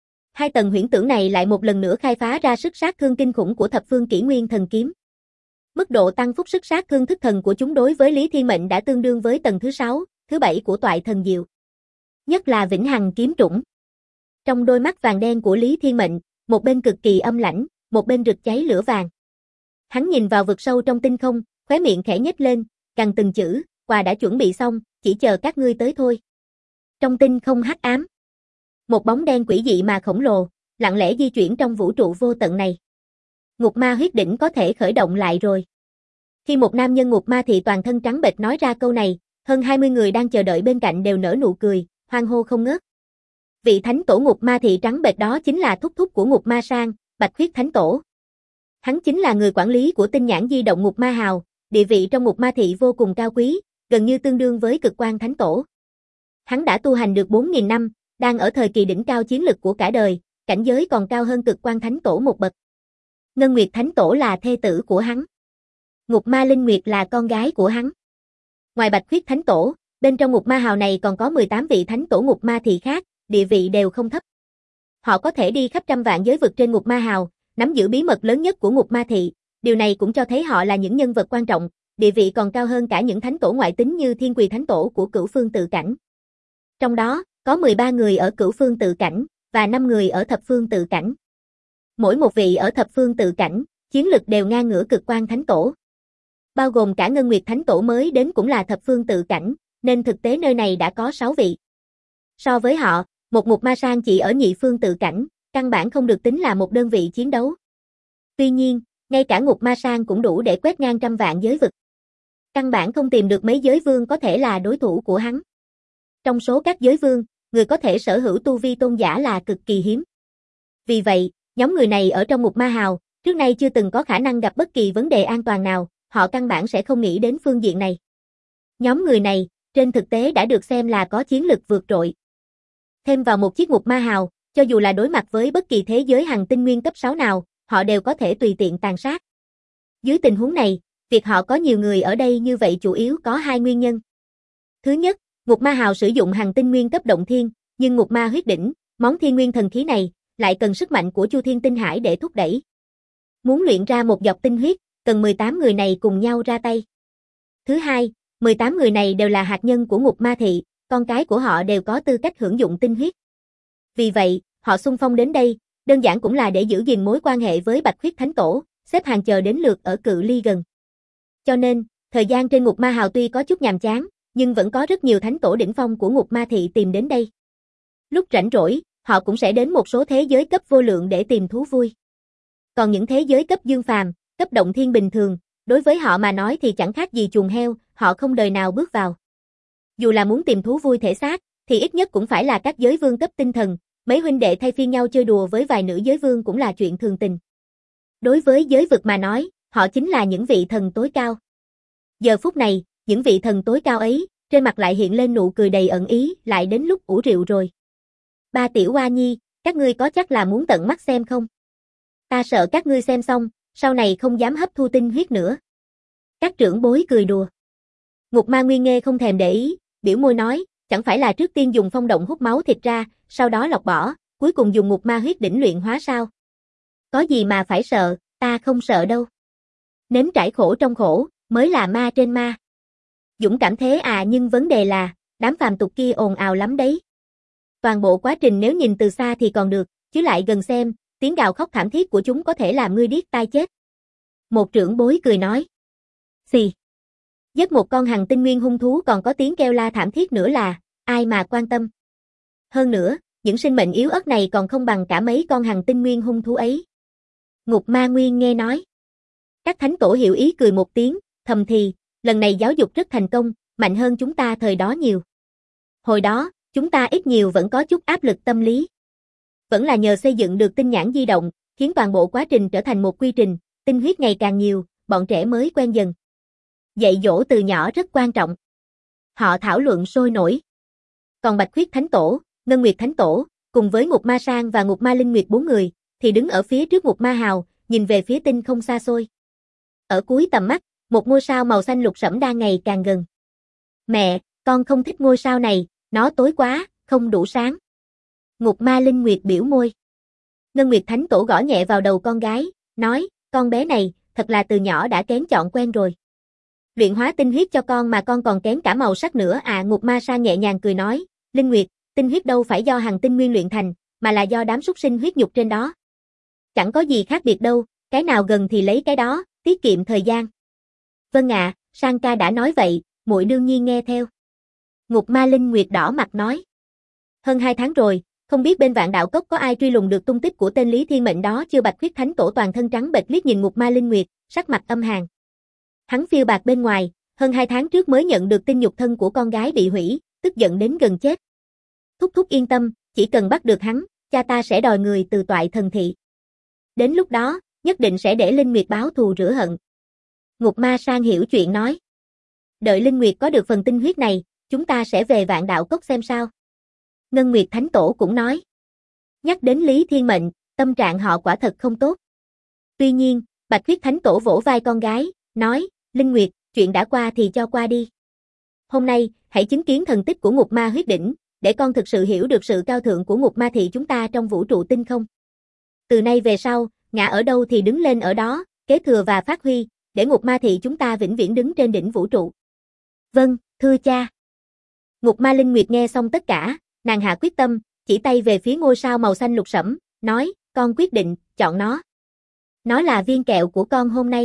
2 tầng huyễn tưởng này lại một lần nữa khai phá ra sức sát thương kinh khủng của thập phương Kỷ Nguyên Thần Kiếm. Mức độ tăng phúc sức sát thương thức thần của chúng đối với Lý Thiên Mệnh đã tương đương với tầng thứ 6, thứ 7 của Toại Thần Diệu. Nhất là Vĩnh Hằng Kiếm Trũng. Trong đôi mắt vàng đen của Lý Thiên Mệnh, một bên cực kỳ âm lãnh, một bên rực cháy lửa vàng. Hắn nhìn vào vực sâu trong tinh không, khóe miệng khẽ nhếch lên, gằn từng chữ, quà đã chuẩn bị xong, chỉ chờ các ngươi tới thôi. Trong tinh không hắc ám, một bóng đen quỷ dị mà khổng lồ, lặng lẽ di chuyển trong vũ trụ vô tận này. Ngục Ma huyết đỉnh có thể khởi động lại rồi. Khi một nam nhân Ngục Ma Thị toàn thân trắng bệch nói ra câu này, hơn 20 người đang chờ đợi bên cạnh đều nở nụ cười, hoan hô không ngớt. Vị thánh tổ Ngục Ma Thị trắng bệch đó chính là thúc thúc của Ngục Ma Sang, Bạch Khuyết Thánh Tổ. Hắn chính là người quản lý của tinh nhãn di động Ngục Ma Hào, địa vị trong Ngục Ma Thị vô cùng cao quý, gần như tương đương với Cực Quang Thánh Tổ. Hắn đã tu hành được 4.000 năm, đang ở thời kỳ đỉnh cao chiến lực của cả đời, cảnh giới còn cao hơn Cực Quang Thánh Tổ một bậc. Ngân Nguyệt Thánh Tổ là thê tử của hắn. Ngục Ma Linh Nguyệt là con gái của hắn. Ngoài Bạch Khuyết Thánh Tổ, bên trong Ngục Ma Hào này còn có 18 vị Thánh Tổ Ngục Ma Thị khác, địa vị đều không thấp. Họ có thể đi khắp trăm vạn giới vực trên Ngục Ma Hào, nắm giữ bí mật lớn nhất của Ngục Ma Thị, điều này cũng cho thấy họ là những nhân vật quan trọng, địa vị còn cao hơn cả những thánh tổ ngoại tính như Thiên Quỳ Thánh Tổ của Cửu Phương Tự Cảnh. Trong đó, có 13 người ở Cửu Phương Tự Cảnh, và 5 người ở Thập Phương Tự Cảnh. Mỗi một vị ở Thập Phương Tự Cảnh, chiến lực đều ngang ngửa Cực Quang Thánh Tổ. Bao gồm cả Ngân Nguyệt Thánh Tổ mới đến cũng là Thập Phương Tự Cảnh, nên thực tế nơi này đã có 6 vị. So với họ, một Ngục Ma Sang chỉ ở Nhị Phương Tự Cảnh, căn bản không được tính là một đơn vị chiến đấu. Tuy nhiên, ngay cả Ngục Ma Sang cũng đủ để quét ngang trăm vạn giới vực. Căn bản không tìm được mấy giới vương có thể là đối thủ của hắn. Trong số các giới vương, người có thể sở hữu tu vi tôn giả là cực kỳ hiếm. Vì vậy, nhóm người này ở trong Ngục Ma Hào, trước nay chưa từng có khả năng gặp bất kỳ vấn đề an toàn nào, họ căn bản sẽ không nghĩ đến phương diện này. Nhóm người này, trên thực tế đã được xem là có chiến lực vượt trội. Thêm vào một chiếc Ngục Ma Hào, cho dù là đối mặt với bất kỳ thế giới hành tinh nguyên cấp 6 nào, họ đều có thể tùy tiện tàn sát. Dưới tình huống này, việc họ có nhiều người ở đây như vậy chủ yếu có 2 nguyên nhân. Thứ nhất, Ngục Ma Hào sử dụng hằng tinh nguyên cấp động thiên, nhưng Ngục Ma huyết đỉnh, món thiên nguyên thần khí này, lại cần sức mạnh của Chu Thiên Tinh Hải để thúc đẩy. Muốn luyện ra một giọt tinh huyết, cần 18 người này cùng nhau ra tay. Thứ hai, 18 người này đều là hạt nhân của Ngục Ma Thị, con cái của họ đều có tư cách hưởng dụng tinh huyết. Vì vậy, họ xung phong đến đây, đơn giản cũng là để giữ gìn mối quan hệ với Bạch Huyết Thánh Tổ, xếp hàng chờ đến lượt ở cự ly gần. Cho nên, thời gian trên Ngục Ma Hào tuy có chút nhàm chán, nhưng vẫn có rất nhiều thánh tổ đỉnh phong của Ngục Ma Thị tìm đến đây. Lúc rảnh rỗi, họ cũng sẽ đến một số thế giới cấp vô lượng để tìm thú vui. Còn những thế giới cấp dương phàm, cấp động thiên bình thường, đối với họ mà nói thì chẳng khác gì chuồng heo, họ không đời nào bước vào. Dù là muốn tìm thú vui thể xác, thì ít nhất cũng phải là các giới vương cấp tinh thần, mấy huynh đệ thay phiên nhau chơi đùa với vài nữ giới vương cũng là chuyện thường tình. Đối với giới vực mà nói, họ chính là những vị thần tối cao. Giờ phút này, những vị thần tối cao ấy, trên mặt lại hiện lên nụ cười đầy ẩn ý, lại đến lúc ủ rượu rồi. Ba tiểu hoa nhi, các ngươi có chắc là muốn tận mắt xem không? Ta sợ các ngươi xem xong, sau này không dám hấp thu tinh huyết nữa. Các trưởng bối cười đùa. Ngục Ma Nguyên nghe không thèm để ý, biểu môi nói, chẳng phải là trước tiên dùng phong động hút máu thịt ra, sau đó lọc bỏ, cuối cùng dùng Ngục Ma huyết đỉnh luyện hóa sao? Có gì mà phải sợ, ta không sợ đâu. Nếm trải khổ trong khổ, mới là ma trên ma. Dũng cảm thế à, nhưng vấn đề là, đám phàm tục kia ồn ào lắm đấy. Toàn bộ quá trình nếu nhìn từ xa thì còn được, chứ lại gần xem, tiếng gào khóc thảm thiết của chúng có thể làm ngươi điếc tai chết. Một trưởng bối cười nói. Xì. Giết một con hằng tinh nguyên hung thú còn có tiếng kêu la thảm thiết nữa là, ai mà quan tâm. Hơn nữa, những sinh mệnh yếu ớt này còn không bằng cả mấy con hằng tinh nguyên hung thú ấy. Ngục Ma Nguyên nghe nói. Các thánh tổ hiểu ý cười một tiếng, thầm thì, lần này giáo dục rất thành công, mạnh hơn chúng ta thời đó nhiều. Hồi đó, chúng ta ít nhiều vẫn có chút áp lực tâm lý. Vẫn là nhờ xây dựng được tinh nhãn di động, khiến toàn bộ quá trình trở thành một quy trình, tinh huyết ngày càng nhiều, bọn trẻ mới quen dần. Dạy dỗ từ nhỏ rất quan trọng. Họ thảo luận sôi nổi. Còn Bạch Huyết Thánh Tổ, Ngân Nguyệt Thánh Tổ, cùng với Ngục Ma Sang và Ngục Ma Linh Nguyệt 4 người, thì đứng ở phía trước Ngục Ma Hào, nhìn về phía tinh không xa xôi. Ở cuối tầm mắt, một ngôi sao màu xanh lục sẫm đang ngày càng gần. Mẹ, con không thích ngôi sao này, nó tối quá, không đủ sáng. Ngục Ma Linh Nguyệt biểu môi. Ngân Nguyệt Thánh Tổ gõ nhẹ vào đầu con gái, nói, con bé này, thật là từ nhỏ đã kén chọn quen rồi. Luyện hóa tinh huyết cho con mà con còn kén cả màu sắc nữa à. Ngục Ma Sa nhẹ nhàng cười nói, Linh Nguyệt, tinh huyết đâu phải do hằng tinh nguyên luyện thành, mà là do đám súc sinh huyết nhục trên đó. Chẳng có gì khác biệt đâu, cái nào gần thì lấy cái đó, tiết kiệm thời gian. Vâng ạ, Sang ca đã nói vậy, muội đương nhiên nghe theo. Ngục Ma Linh Nguyệt đỏ mặt nói. Hơn 2 tháng rồi, không biết bên Vạn Đạo Cốc có ai truy lùng được tung tích của tên Lý Thiên Mệnh đó chưa? Bạch Huyết Thánh Tổ toàn thân trắng bệch liếc nhìn Ngục Ma Linh Nguyệt, sắc mặt âm hàn. Hắn phiêu bạt bên ngoài, hơn 2 tháng trước mới nhận được tin nhục thân của con gái bị hủy, tức giận đến gần chết. Thúc thúc yên tâm, chỉ cần bắt được hắn, cha ta sẽ đòi người từ toại thần thị. Đến lúc đó, nhất định sẽ để Linh Nguyệt báo thù rửa hận. Ngục Ma Sang hiểu chuyện nói. Đợi Linh Nguyệt có được phần tinh huyết này, chúng ta sẽ về Vạn Đạo Cốc xem sao. Ngân Nguyệt Thánh Tổ cũng nói. Nhắc đến Lý Thiên Mệnh, tâm trạng họ quả thật không tốt. Tuy nhiên, Bạch Huyết Thánh Tổ vỗ vai con gái, nói, Linh Nguyệt, chuyện đã qua thì cho qua đi. Hôm nay, hãy chứng kiến thần tích của Ngục Ma huyết đỉnh, để con thực sự hiểu được sự cao thượng của Ngục Ma thị chúng ta trong vũ trụ tinh không. Từ nay về sau, ngã ở đâu thì đứng lên ở đó, kế thừa và phát huy, để Ngục Ma thị chúng ta vĩnh viễn đứng trên đỉnh vũ trụ. Vâng, thưa cha. Ngục Ma Linh Nguyệt nghe xong tất cả, nàng hạ quyết tâm, chỉ tay về phía ngôi sao màu xanh lục sẫm, nói, con quyết định, chọn nó. Nó là viên kẹo của con hôm nay.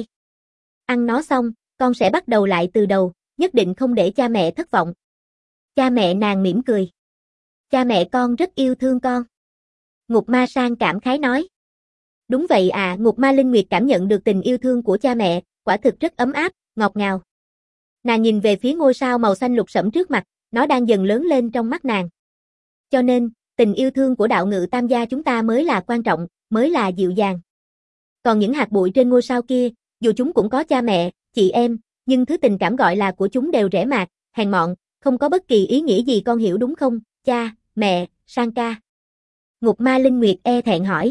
Ăn nó xong, con sẽ bắt đầu lại từ đầu, nhất định không để cha mẹ thất vọng. Cha mẹ nàng mỉm cười. Cha mẹ con rất yêu thương con. Ngục Ma Sang cảm khái nói. Đúng vậy à, Ngục Ma Linh Nguyệt cảm nhận được tình yêu thương của cha mẹ, quả thực rất ấm áp, ngọt ngào. Nàng nhìn về phía ngôi sao màu xanh lục sẫm trước mặt, nó đang dần lớn lên trong mắt nàng. Cho nên, tình yêu thương của đạo ngự tam gia chúng ta mới là quan trọng, mới là dịu dàng. Còn những hạt bụi trên ngôi sao kia, dù chúng cũng có cha mẹ, chị em, nhưng thứ tình cảm gọi là của chúng đều rẻ mạt, hèn mọn, không có bất kỳ ý nghĩa gì, con hiểu đúng không, cha, mẹ, Sang ca. Ngục Ma Linh Nguyệt e thẹn hỏi.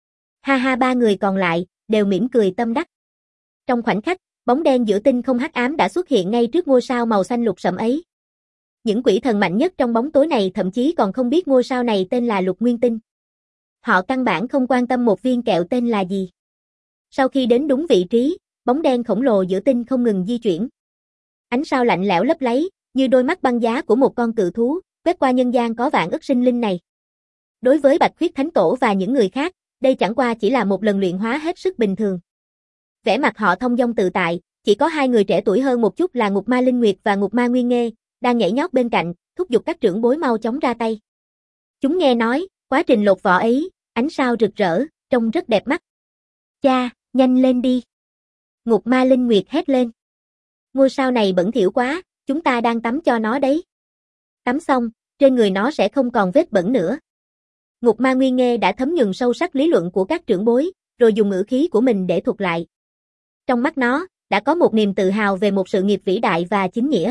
Ha ha, ba người còn lại, đều mỉm cười tâm đắc. Trong khoảnh khắc, bóng đen giữa tinh không hắc ám đã xuất hiện ngay trước ngôi sao màu xanh lục sẫm ấy. những quỷ thần mạnh nhất trong bóng tối này thậm chí còn không biết ngôi sao này tên là Lục Nguyên Tinh. Họ căn bản không quan tâm một viên kẹo tên là gì. Sau khi đến đúng vị trí, bóng đen khổng lồ giữa tinh không ngừng di chuyển. Ánh sao lạnh lẽo lấp láy, như đôi mắt băng giá của một con cự thú, quét qua nhân gian có vạn ức sinh linh này. Đối với Bạch Khuyết Thánh Tổ và những người khác, đây chẳng qua chỉ là một lần luyện hóa hết sức bình thường. Vẻ mặt họ thông dong tự tại, chỉ có hai người trẻ tuổi hơn một chút là Ngục Ma Linh Nguyệt và Ngục Ma Nguyên Nghê, đang nhảy nhót bên cạnh, thúc giục các trưởng bối mau chóng ra tay. Chúng nghe nói, quá trình lột vỏ ấy, ánh sao rực rỡ, trông rất đẹp mắt. Cha, nhanh lên đi. Ngục Ma Linh Nguyệt hét lên. Ngôi sao này bẩn thỉu quá, chúng ta đang tắm cho nó đấy. Tắm xong, trên người nó sẽ không còn vết bẩn nữa. Ngục Ma Nguyên Nghê đã thấm nhuần sâu sắc lý luận của các trưởng bối, rồi dùng ngữ khí của mình để thuật lại. Trong mắt nó, đã có một niềm tự hào về một sự nghiệp vĩ đại và chính nghĩa.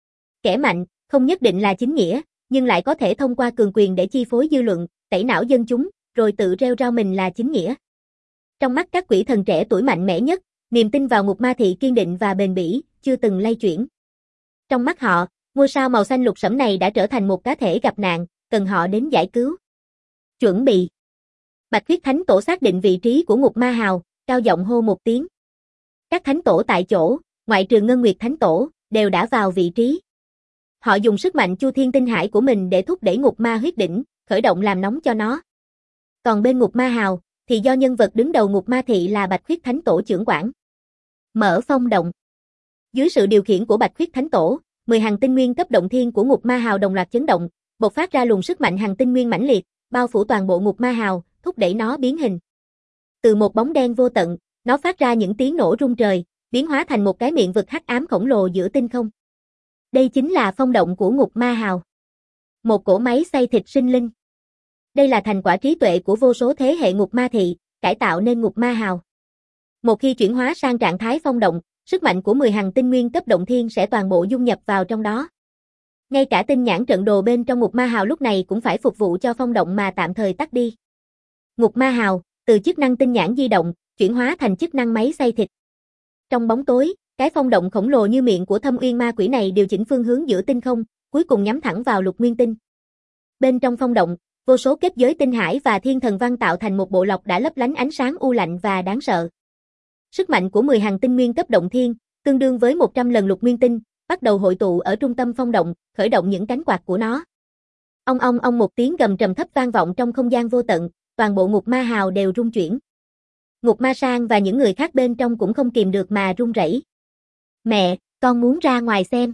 Kẻ mạnh, không nhất định là chính nghĩa, nhưng lại có thể thông qua cường quyền để chi phối dư luận, tẩy não dân chúng, rồi tự rêu rao mình là chính nghĩa. Trong mắt các quỷ thần trẻ tuổi mạnh mẽ nhất, niềm tin vào Ngục Ma Thị kiên định và bền bỉ, chưa từng lay chuyển. Trong mắt họ, ngôi sao màu xanh lục sẫm này đã trở thành một cá thể gặp nạn, cần họ đến giải cứu. Chuẩn bị. Bạch Khuyết Thánh Tổ xác định vị trí của Ngục Ma Hào, cao giọng hô một tiếng. Các thánh tổ tại chỗ, ngoại trừ Ngân Nguyệt Thánh Tổ, đều đã vào vị trí. Họ dùng sức mạnh Chu Thiên Tinh Hải của mình để thúc đẩy Ngục Ma huyết đỉnh, khởi động làm nóng cho nó. Còn bên Ngục Ma Hào, thì do nhân vật đứng đầu Ngục Ma Thị là Bạch Khuyết Thánh Tổ trưởng quản. Mở phong động. Dưới sự điều khiển của Bạch Khuyết Thánh Tổ, 10 hành tinh nguyên cấp động thiên của Ngục Ma Hào đồng loạt chấn động, bộc phát ra luồng sức mạnh hành tinh nguyên mãnh liệt, bao phủ toàn bộ Ngục Ma Hào, thúc đẩy nó biến hình. Từ một bóng đen vô tận, nó phát ra những tiếng nổ rung trời, biến hóa thành một cái miệng vực hắc ám khổng lồ giữa tinh không. Đây chính là phong động của Ngục Ma Hào. Một cỗ máy xay thịt sinh linh. Đây là thành quả trí tuệ của vô số thế hệ Ngục Ma Thị, cải tạo nên Ngục Ma Hào. Một khi chuyển hóa sang trạng thái phong động, sức mạnh của 10 hành tinh nguyên cấp động thiên sẽ toàn bộ dung nhập vào trong đó. Ngay cả tinh nhãn trận đồ bên trong Ngục Ma Hào lúc này cũng phải phục vụ cho phong động mà tạm thời tắt đi. Ngục Ma Hào, từ chức năng tinh nhãn di động, chuyển hóa thành chức năng máy xay thịt. Trong bóng tối, cái phong động khổng lồ như miệng của Thâm Uyên Ma Quỷ này điều chỉnh phương hướng giữa tinh không, cuối cùng nhắm thẳng vào Lục Nguyên Tinh. Bên trong phong động, vô số kết giới tinh hải và thiên thần văn tạo thành một bộ lọc đã lấp lánh ánh sáng u lạnh và đáng sợ. Sức mạnh của 10 hành tinh nguyên cấp động thiên, tương đương với 100 lần Lục Nguyên Tinh, bắt đầu hội tụ ở trung tâm phong động, khởi động những cánh quạt của nó. Ong một tiếng gầm trầm thấp vang vọng trong không gian vô tận, toàn bộ Ngục Ma Hào đều rung chuyển. Ngục Ma Sang và những người khác bên trong cũng không kìm được mà run rẩy. Mẹ, con muốn ra ngoài xem.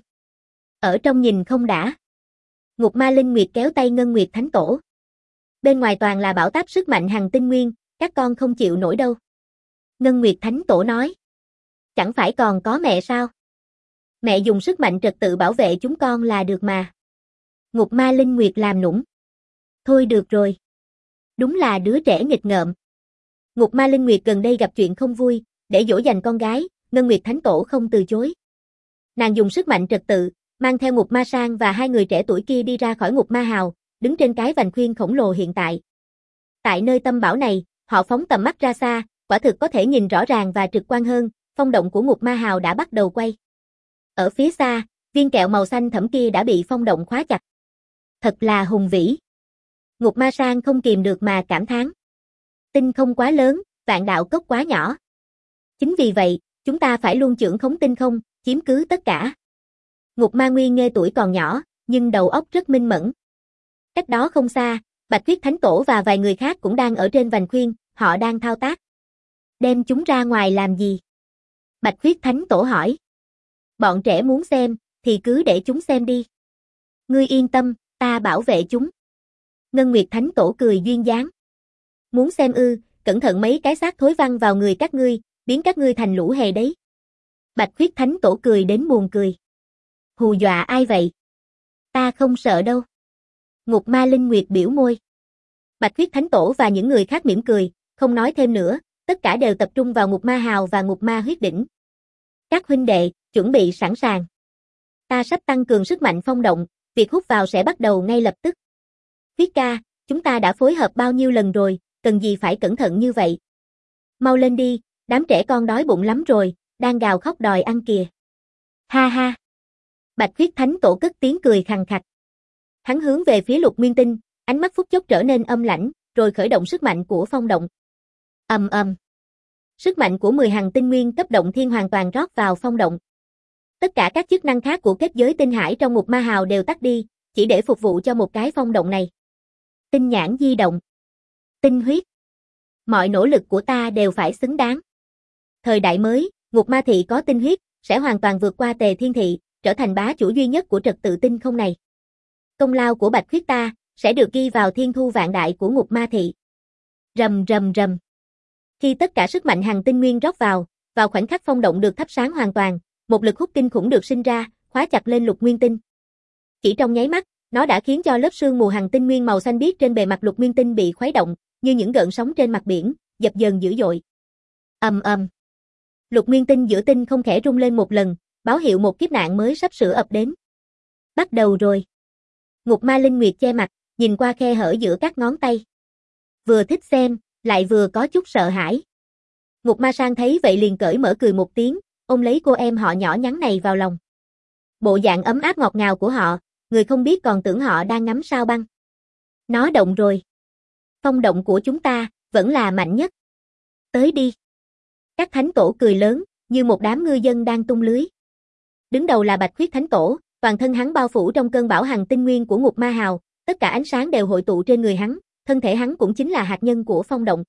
Ở trong nhìn không đã. Ngục Ma Linh Nguyệt kéo tay Ngân Nguyệt Thánh Tổ. Bên ngoài toàn là bão táp sức mạnh hành tinh nguyên, các con không chịu nổi đâu. Ngân Nguyệt Thánh Tổ nói. Chẳng phải còn có mẹ sao? Mẹ dùng sức mạnh trật tự bảo vệ chúng con là được mà. Ngục Ma Linh Nguyệt làm nũng. Thôi được rồi. Đúng là đứa trẻ nghịch ngợm. Ngục Ma Linh Nguyệt gần đây gặp chuyện không vui, để dỗ dành con gái, Ngân Nguyệt Thánh Tổ không từ chối. Nàng dùng sức mạnh trật tự, mang theo Ngục Ma Sang và hai người trẻ tuổi kia đi ra khỏi Ngục Ma Hào, đứng trên cái vành khuyên khổng lồ hiện tại. Tại nơi tâm bảo này, họ phóng tầm mắt ra xa, quả thực có thể nhìn rõ ràng và trực quan hơn, phong động của Ngục Ma Hào đã bắt đầu quay. Ở phía xa, viên kẹo màu xanh thẫm kia đã bị phong động khóa chặt. Thật là hùng vĩ. Ngục Ma Sang không kìm được mà cảm thán. Tinh không quá lớn, vạn đạo cốc quá nhỏ. Chính vì vậy, chúng ta phải luôn chưởng khống tinh không, chiếm cứ tất cả. Ngục Ma Nguyên Nghê tuổi còn nhỏ, nhưng đầu óc rất minh mẫn. Cách đó không xa, Bạch Khuyết Thánh Tổ và vài người khác cũng đang ở trên vành khuyên, họ đang thao tác. Đem chúng ra ngoài làm gì? Bạch Khuyết Thánh Tổ hỏi. Bọn trẻ muốn xem, thì cứ để chúng xem đi. Ngươi yên tâm, ta bảo vệ chúng. Ngân Nguyệt Thánh Tổ cười duyên dáng. Muốn xem ư, cẩn thận mấy cái xác thối văng vào người các ngươi, biến các ngươi thành lũ hề đấy. Bạch Khuyết Thánh Tổ cười đến buồn cười. Hù dọa ai vậy? Ta không sợ đâu. Ngục Ma Linh Nguyệt biểu môi. Bạch Khuyết Thánh Tổ và những người khác mỉm cười, không nói thêm nữa, tất cả đều tập trung vào Ngục Ma Hào và Ngục Ma huyết đỉnh. Các huynh đệ, chuẩn bị sẵn sàng. Ta sắp tăng cường sức mạnh phong động, việc hút vào sẽ bắt đầu ngay lập tức. Huyết ca, chúng ta đã phối hợp bao nhiêu lần rồi, cần gì phải cẩn thận như vậy. Mau lên đi, đám trẻ con đói bụng lắm rồi, đang gào khóc đòi ăn kìa. Ha ha. Bạch Khuyết Thánh Tổ cất tiếng cười khằng khặc. Hắn hướng về phía Lục Nguyên Tinh, ánh mắt phút chốc trở nên âm lãnh, rồi khởi động sức mạnh của phong động. Ầm ầm. Sức mạnh của 10 hằng tinh nguyên cấp động thiên hoàn toàn rót vào phong động. Tất cả các chức năng khác của kết giới tinh hải trong ngục ma hào đều tắt đi, chỉ để phục vụ cho một cái phong động này. Tinh nhãn di động. Tinh huyết. Mọi nỗ lực của ta đều phải xứng đáng. Thời đại mới, ngục ma thị có tinh huyết, sẽ hoàn toàn vượt qua Tề Thiên Thị, trở thành bá chủ duy nhất của trật tự tinh không này. Công lao của Bạch Khuyết ta, sẽ được ghi vào thiên thu vạn đại của ngục ma thị. Rầm rầm rầm. Khi tất cả sức mạnh hằng tinh nguyên rót vào khoảnh khắc phong động được thắp sáng hoàn toàn, một lực hút kinh khủng được sinh ra, khóa chặt lên Lục Nguyên Tinh. Chỉ trong nháy mắt, nó đã khiến cho lớp sương mù hằng tinh nguyên màu xanh biếc trên bề mặt Lục Nguyên Tinh bị khuấy động, như những gợn sóng trên mặt biển, dập dờn dữ dội. Ầm ầm. Lục Nguyên Tinh giữa tinh không khẽ rung lên một lần, báo hiệu một kiếp nạn mới sắp sửa ập đến. Bắt đầu rồi. Ngục ma Linh Nguyệt che mặt, nhìn qua khe hở giữa các ngón tay. Vừa thích xem, lại vừa có chút sợ hãi. Ngục ma Sang thấy vậy liền cởi mở cười một tiếng, ôm lấy cô em họ nhỏ nhắn này vào lòng. Bộ dạng ấm áp ngọt ngào của họ, người không biết còn tưởng họ đang ngắm sao băng. Nó động rồi. Phong động của chúng ta, vẫn là mạnh nhất. Tới đi. Các thánh tổ cười lớn, như một đám ngư dân đang tung lưới. Đứng đầu là Bạch Khuyết Thánh Tổ, toàn thân hắn bao phủ trong cơn bão hằng tinh nguyên của ngục ma hào, tất cả ánh sáng đều hội tụ trên người hắn, thân thể hắn cũng chính là hạt nhân của phong động.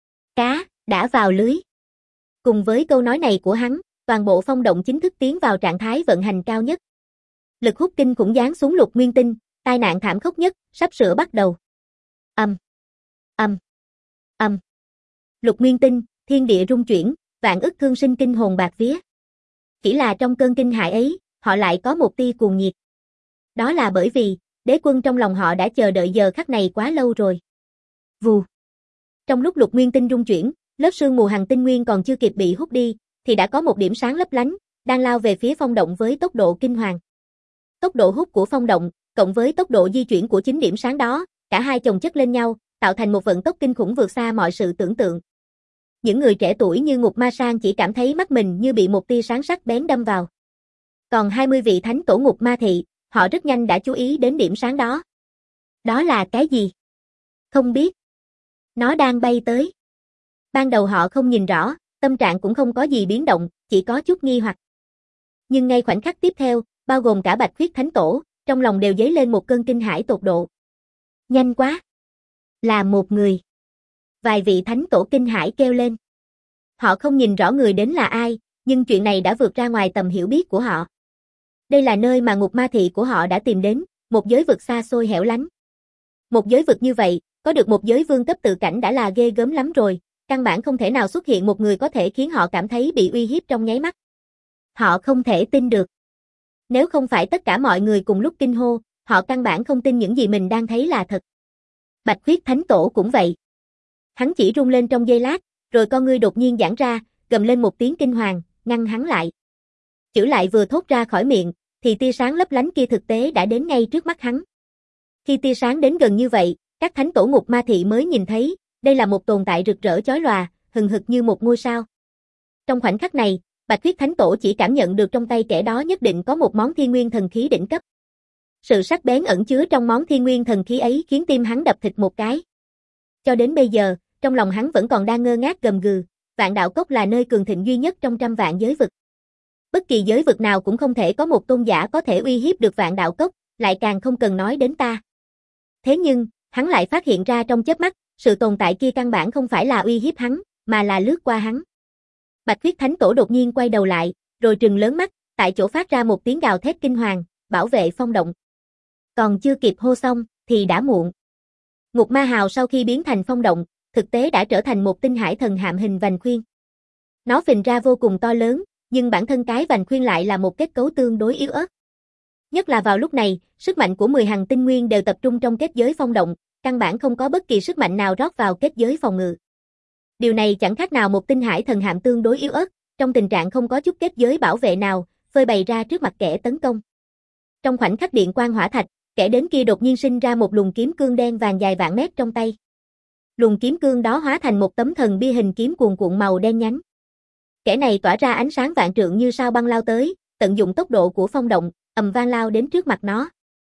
Cá, đã vào lưới. Cùng với câu nói này của hắn, toàn bộ phong động chính thức tiến vào trạng thái vận hành cao nhất. Lực hút kinh khủng giáng xuống Lục Nguyên Tinh, tai nạn thảm khốc nhất, sắp sửa bắt đầu. Âm. Âm. Âm. Lục Nguyên Tinh, thiên địa rung chuyển, vạn ức thương sinh kinh hồn bạc vía. Chỉ là trong cơn kinh hãi ấy, họ lại có một tia cuồng nhiệt. Đó là bởi vì, đế quân trong lòng họ đã chờ đợi giờ khắc này quá lâu rồi. Vù. Trong lúc Lục Nguyên Tinh rung chuyển, lớp sương mù hằng tinh nguyên còn chưa kịp bị hút đi, thì đã có một điểm sáng lấp lánh, đang lao về phía phong động với tốc độ kinh hoàng. Tốc độ hút của phong động, cộng với tốc độ di chuyển của chính điểm sáng đó, cả hai chồng chất lên nhau, tạo thành một vận tốc kinh khủng vượt xa mọi sự tưởng tượng. Những người trẻ tuổi như Ngục Ma Sang chỉ cảm thấy mắt mình như bị một tia sáng sắc bén đâm vào. Còn 20 vị thánh tổ Ngục Ma thị, họ rất nhanh đã chú ý đến điểm sáng đó. Đó là cái gì? Không biết. Nó đang bay tới. Ban đầu họ không nhìn rõ, tâm trạng cũng không có gì biến động, chỉ có chút nghi hoặc. Nhưng ngay khoảnh khắc tiếp theo, bao gồm cả Bạch Khuyết Thánh Tổ, trong lòng đều dấy lên một cơn kinh hãi tột độ. Nhanh quá! Là một người. Vài vị thánh tổ kinh hãi kêu lên. Họ không nhìn rõ người đến là ai, nhưng chuyện này đã vượt ra ngoài tầm hiểu biết của họ. Đây là nơi mà ngục ma thị của họ đã tìm đến, một giới vực xa xôi hẻo lánh. Một giới vực như vậy, có được một giới vương cấp tự cảnh đã là ghê gớm lắm rồi, căn bản không thể nào xuất hiện một người có thể khiến họ cảm thấy bị uy hiếp trong nháy mắt. Họ không thể tin được. Nếu không phải tất cả mọi người cùng lúc kinh hô, họ căn bản không tin những gì mình đang thấy là thật. Bạch Khuyết Thánh Tổ cũng vậy. Hắn chỉ rung lên trong giây lát, rồi con ngươi đột nhiên giãn ra, gầm lên một tiếng kinh hoàng, ngăn hắn lại. Chữ lại vừa thốt ra khỏi miệng, thì tia sáng lấp lánh kia thực tế đã đến ngay trước mắt hắn. Khi tia sáng đến gần như vậy, các thánh tổ ngục ma thị mới nhìn thấy, đây là một tồn tại rực rỡ chói lòa, hừng hực như một ngôi sao. Trong khoảnh khắc này, Bạch Khuyết Thánh Tổ chỉ cảm nhận được trong tay kẻ đó nhất định có một món thiên nguyên thần khí đỉnh cấp. Sự sắc bén ẩn chứa trong món thiên nguyên thần khí ấy khiến tim hắn đập thịt một cái. Cho đến bây giờ, trong lòng hắn vẫn còn đang ngơ ngác gầm gừ, Vạn Đạo Cốc là nơi cường thịnh duy nhất trong trăm vạn giới vực. Bất kỳ giới vực nào cũng không thể có một tôn giả có thể uy hiếp được Vạn Đạo Cốc, lại càng không cần nói đến ta. Thế nhưng, hắn lại phát hiện ra trong chớp mắt, sự tồn tại kia căn bản không phải là uy hiếp hắn, mà là lướt qua hắn. Bạch Khuyết Thánh Tổ đột nhiên quay đầu lại, rồi trừng lớn mắt, tại chỗ phát ra một tiếng gào thét kinh hoàng, bảo vệ phong động. Còn chưa kịp hô xong, thì đã muộn. Ngục Ma Hào sau khi biến thành phong động, thực tế đã trở thành một tinh hải thần hạm hình vành khuyên. Nó phình ra vô cùng to lớn, nhưng bản thân cái vành khuyên lại là một kết cấu tương đối yếu ớt. Nhất là vào lúc này, sức mạnh của 10 hằng tinh nguyên đều tập trung trong kết giới phong động, căn bản không có bất kỳ sức mạnh nào rót vào kết giới phòng ngự. Điều này chẳng khác nào một tinh hải thần hạm tương đối yếu ớt, trong tình trạng không có chút kết giới bảo vệ nào, phơi bày ra trước mặt kẻ tấn công. Trong khoảnh khắc điện quang hỏa thạch, kẻ đến kia đột nhiên sinh ra một luồng kiếm cương đen vàng dài vạn mét trong tay. Luồng kiếm cương đó hóa thành một tấm thần bia hình kiếm cuồn cuộn màu đen nhánh. Kẻ này tỏa ra ánh sáng vạn trượng như sao băng lao tới, tận dụng tốc độ của phong động, ầm vang lao đến trước mặt nó.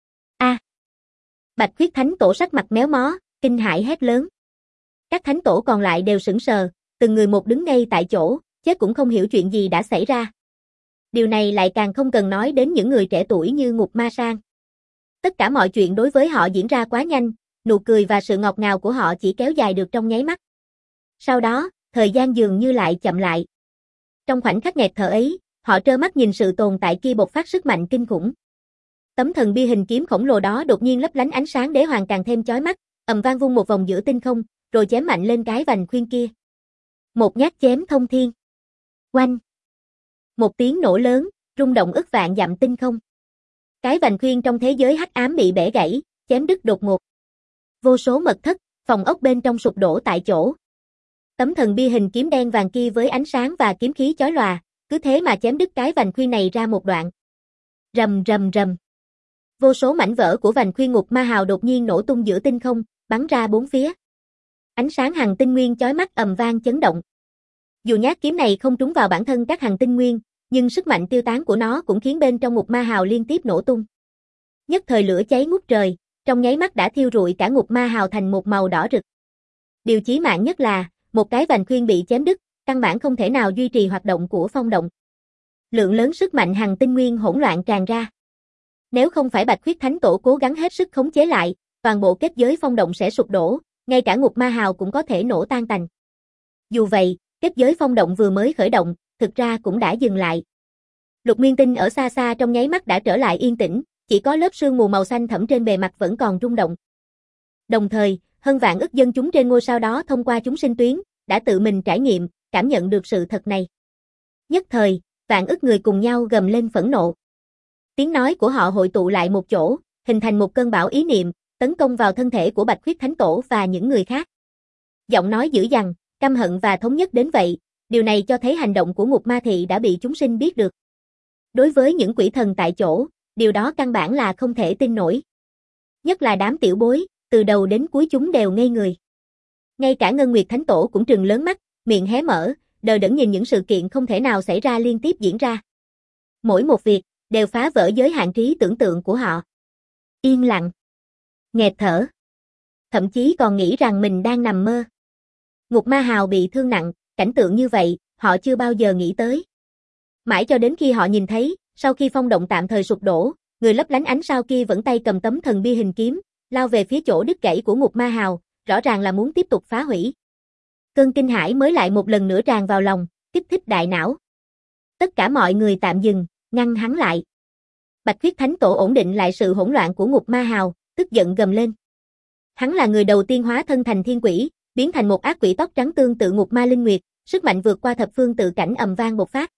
A! Bạch Khuyết Thánh Tổ sắc mặt méo mó, kinh hãi hét lớn. Các thánh tổ còn lại đều sững sờ, từng người một đứng ngay tại chỗ, chết cũng không hiểu chuyện gì đã xảy ra. Điều này lại càng không cần nói đến những người trẻ tuổi như Ngục Ma Sang. Tất cả mọi chuyện đối với họ diễn ra quá nhanh, nụ cười và sự ngọt ngào của họ chỉ kéo dài được trong nháy mắt. Sau đó, thời gian dường như lại chậm lại. Trong khoảnh khắc nghẹt thở ấy, họ trơ mắt nhìn sự tồn tại kia bộc phát sức mạnh kinh khủng. Tấm thần bia hình kiếm khổng lồ đó đột nhiên lấp lánh ánh sáng đế hoàng càng thêm chói mắt, ầm vang vung một vòng giữa tinh không, rồi chém mạnh lên cái vành khuyên kia. Một nhát chém thông thiên. Oanh! Một tiếng nổ lớn, rung động ức vạn dặm tinh không. Cái vành khuyên trong thế giới hắc ám bị bẻ gãy, chém đứt đột ngột. Vô số mật thất, phòng ốc bên trong sụp đổ tại chỗ. Tấm thần bia hình kiếm đen vàng kia với ánh sáng và kiếm khí chói lòa, cứ thế mà chém đứt cái vành khuyên này ra một đoạn. Rầm rầm rầm. Vô số mảnh vỡ của vành khuyên Ngục Ma Hào đột nhiên nổ tung giữa tinh không, bắn ra bốn phía. Ánh sáng hằng tinh nguyên chói mắt ầm vang chấn động. Dù nhát kiếm này không trúng vào bản thân các hằng tinh nguyên, nhưng sức mạnh tiêu tán của nó cũng khiến bên trong Ngục Ma Hào liên tiếp nổ tung. Nhất thời lửa cháy ngút trời, trong nháy mắt đã thiêu rụi cả Ngục Ma Hào thành một màu đỏ rực. Điều chí mạng nhất là, một cái vành khuyên bị chém đứt, căn bản không thể nào duy trì hoạt động của phong động. Lượng lớn sức mạnh hằng tinh nguyên hỗn loạn tràn ra. Nếu không phải Bạch Khuyết Thánh Tổ cố gắng hết sức khống chế lại, toàn bộ kết giới phong động sẽ sụp đổ, ngay cả Ngục Ma Hào cũng có thể nổ tan tành. Dù vậy, kết giới phong động vừa mới khởi động, thực ra cũng đã dừng lại. Lục Nguyên Tinh ở xa xa trong nháy mắt đã trở lại yên tĩnh, chỉ có lớp sương mù màu xanh thẫm trên bề mặt vẫn còn rung động. Đồng thời, hơn vạn ức dân chúng trên ngôi sao đó thông qua chúng sinh tuyến, đã tự mình trải nghiệm, cảm nhận được sự thật này. Nhất thời, vạn ức người cùng nhau gầm lên phẫn nộ. Tiếng nói của họ hội tụ lại một chỗ, hình thành một cơn bão ý niệm, tấn công vào thân thể của Bạch Khuyết Thánh Tổ và những người khác. Giọng nói dữ dằn, căm hận và thống nhất đến vậy, điều này cho thấy hành động của Ngục Ma Thị đã bị chúng sinh biết được. Đối với những quỷ thần tại chỗ, điều đó căn bản là không thể tin nổi. Nhất là đám tiểu bối, từ đầu đến cuối chúng đều ngây người. Ngay cả Ngân Nguyệt Thánh Tổ cũng trừng lớn mắt, miệng hé mở, đờ đẫn nhìn những sự kiện không thể nào xảy ra liên tiếp diễn ra. Mỗi một việc, đều phá vỡ giới hạn trí tưởng tượng của họ. Yên lặng. Nghẹt thở. Thậm chí còn nghĩ rằng mình đang nằm mơ. Ngục Ma Hào bị thương nặng, cảnh tượng như vậy, họ chưa bao giờ nghĩ tới. Mãi cho đến khi họ nhìn thấy, sau khi phong động tạm thời sụp đổ, người lấp lánh ánh sao kia vẫn tay cầm tấm thần bia hình kiếm, lao về phía chỗ đứt gãy của Ngục Ma Hào, rõ ràng là muốn tiếp tục phá hủy. Cơn kinh hãi mới lại một lần nữa tràn vào lòng, kích thích đại não. Tất cả mọi người tạm dừng, ngăn hắn lại. Bạch Khuyết Thánh Tổ ổn định lại sự hỗn loạn của Ngục Ma Hào, tức giận gầm lên. Hắn là người đầu tiên hóa thân thành thiên quỷ, biến thành một ác quỷ tóc trắng tương tự Ngục Ma Linh Nguyệt, sức mạnh vượt qua thập phương tự cảnh ầm vang bộc phát.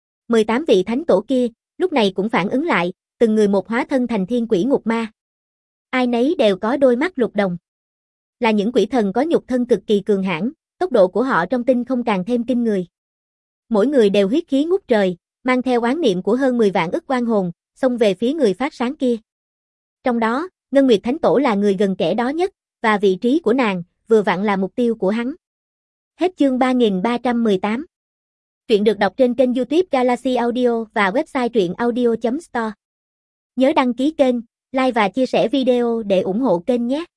18 vị thánh tổ kia, lúc này cũng phản ứng lại, từng người một hóa thân thành thiên quỷ Ngục Ma. Ai nấy đều có đôi mắt lục đồng. Là những quỷ thần có nhục thân cực kỳ cường hãn, tốc độ của họ trong tinh không càng thêm kinh người. Mỗi người đều huyết khí ngút trời, mang theo oán niệm của hơn 10 vạn ức oan hồn, xông về phía người phát sáng kia. Trong đó, Ngân Nguyệt Thánh Tổ là người gần kẻ đó nhất, và vị trí của nàng, vừa vặn là mục tiêu của hắn. Hết chương 3318. Truyện được đọc trên kênh YouTube Galaxy Audio và website truyệnaudio.store. Nhớ đăng ký kênh, like và chia sẻ video để ủng hộ kênh nhé.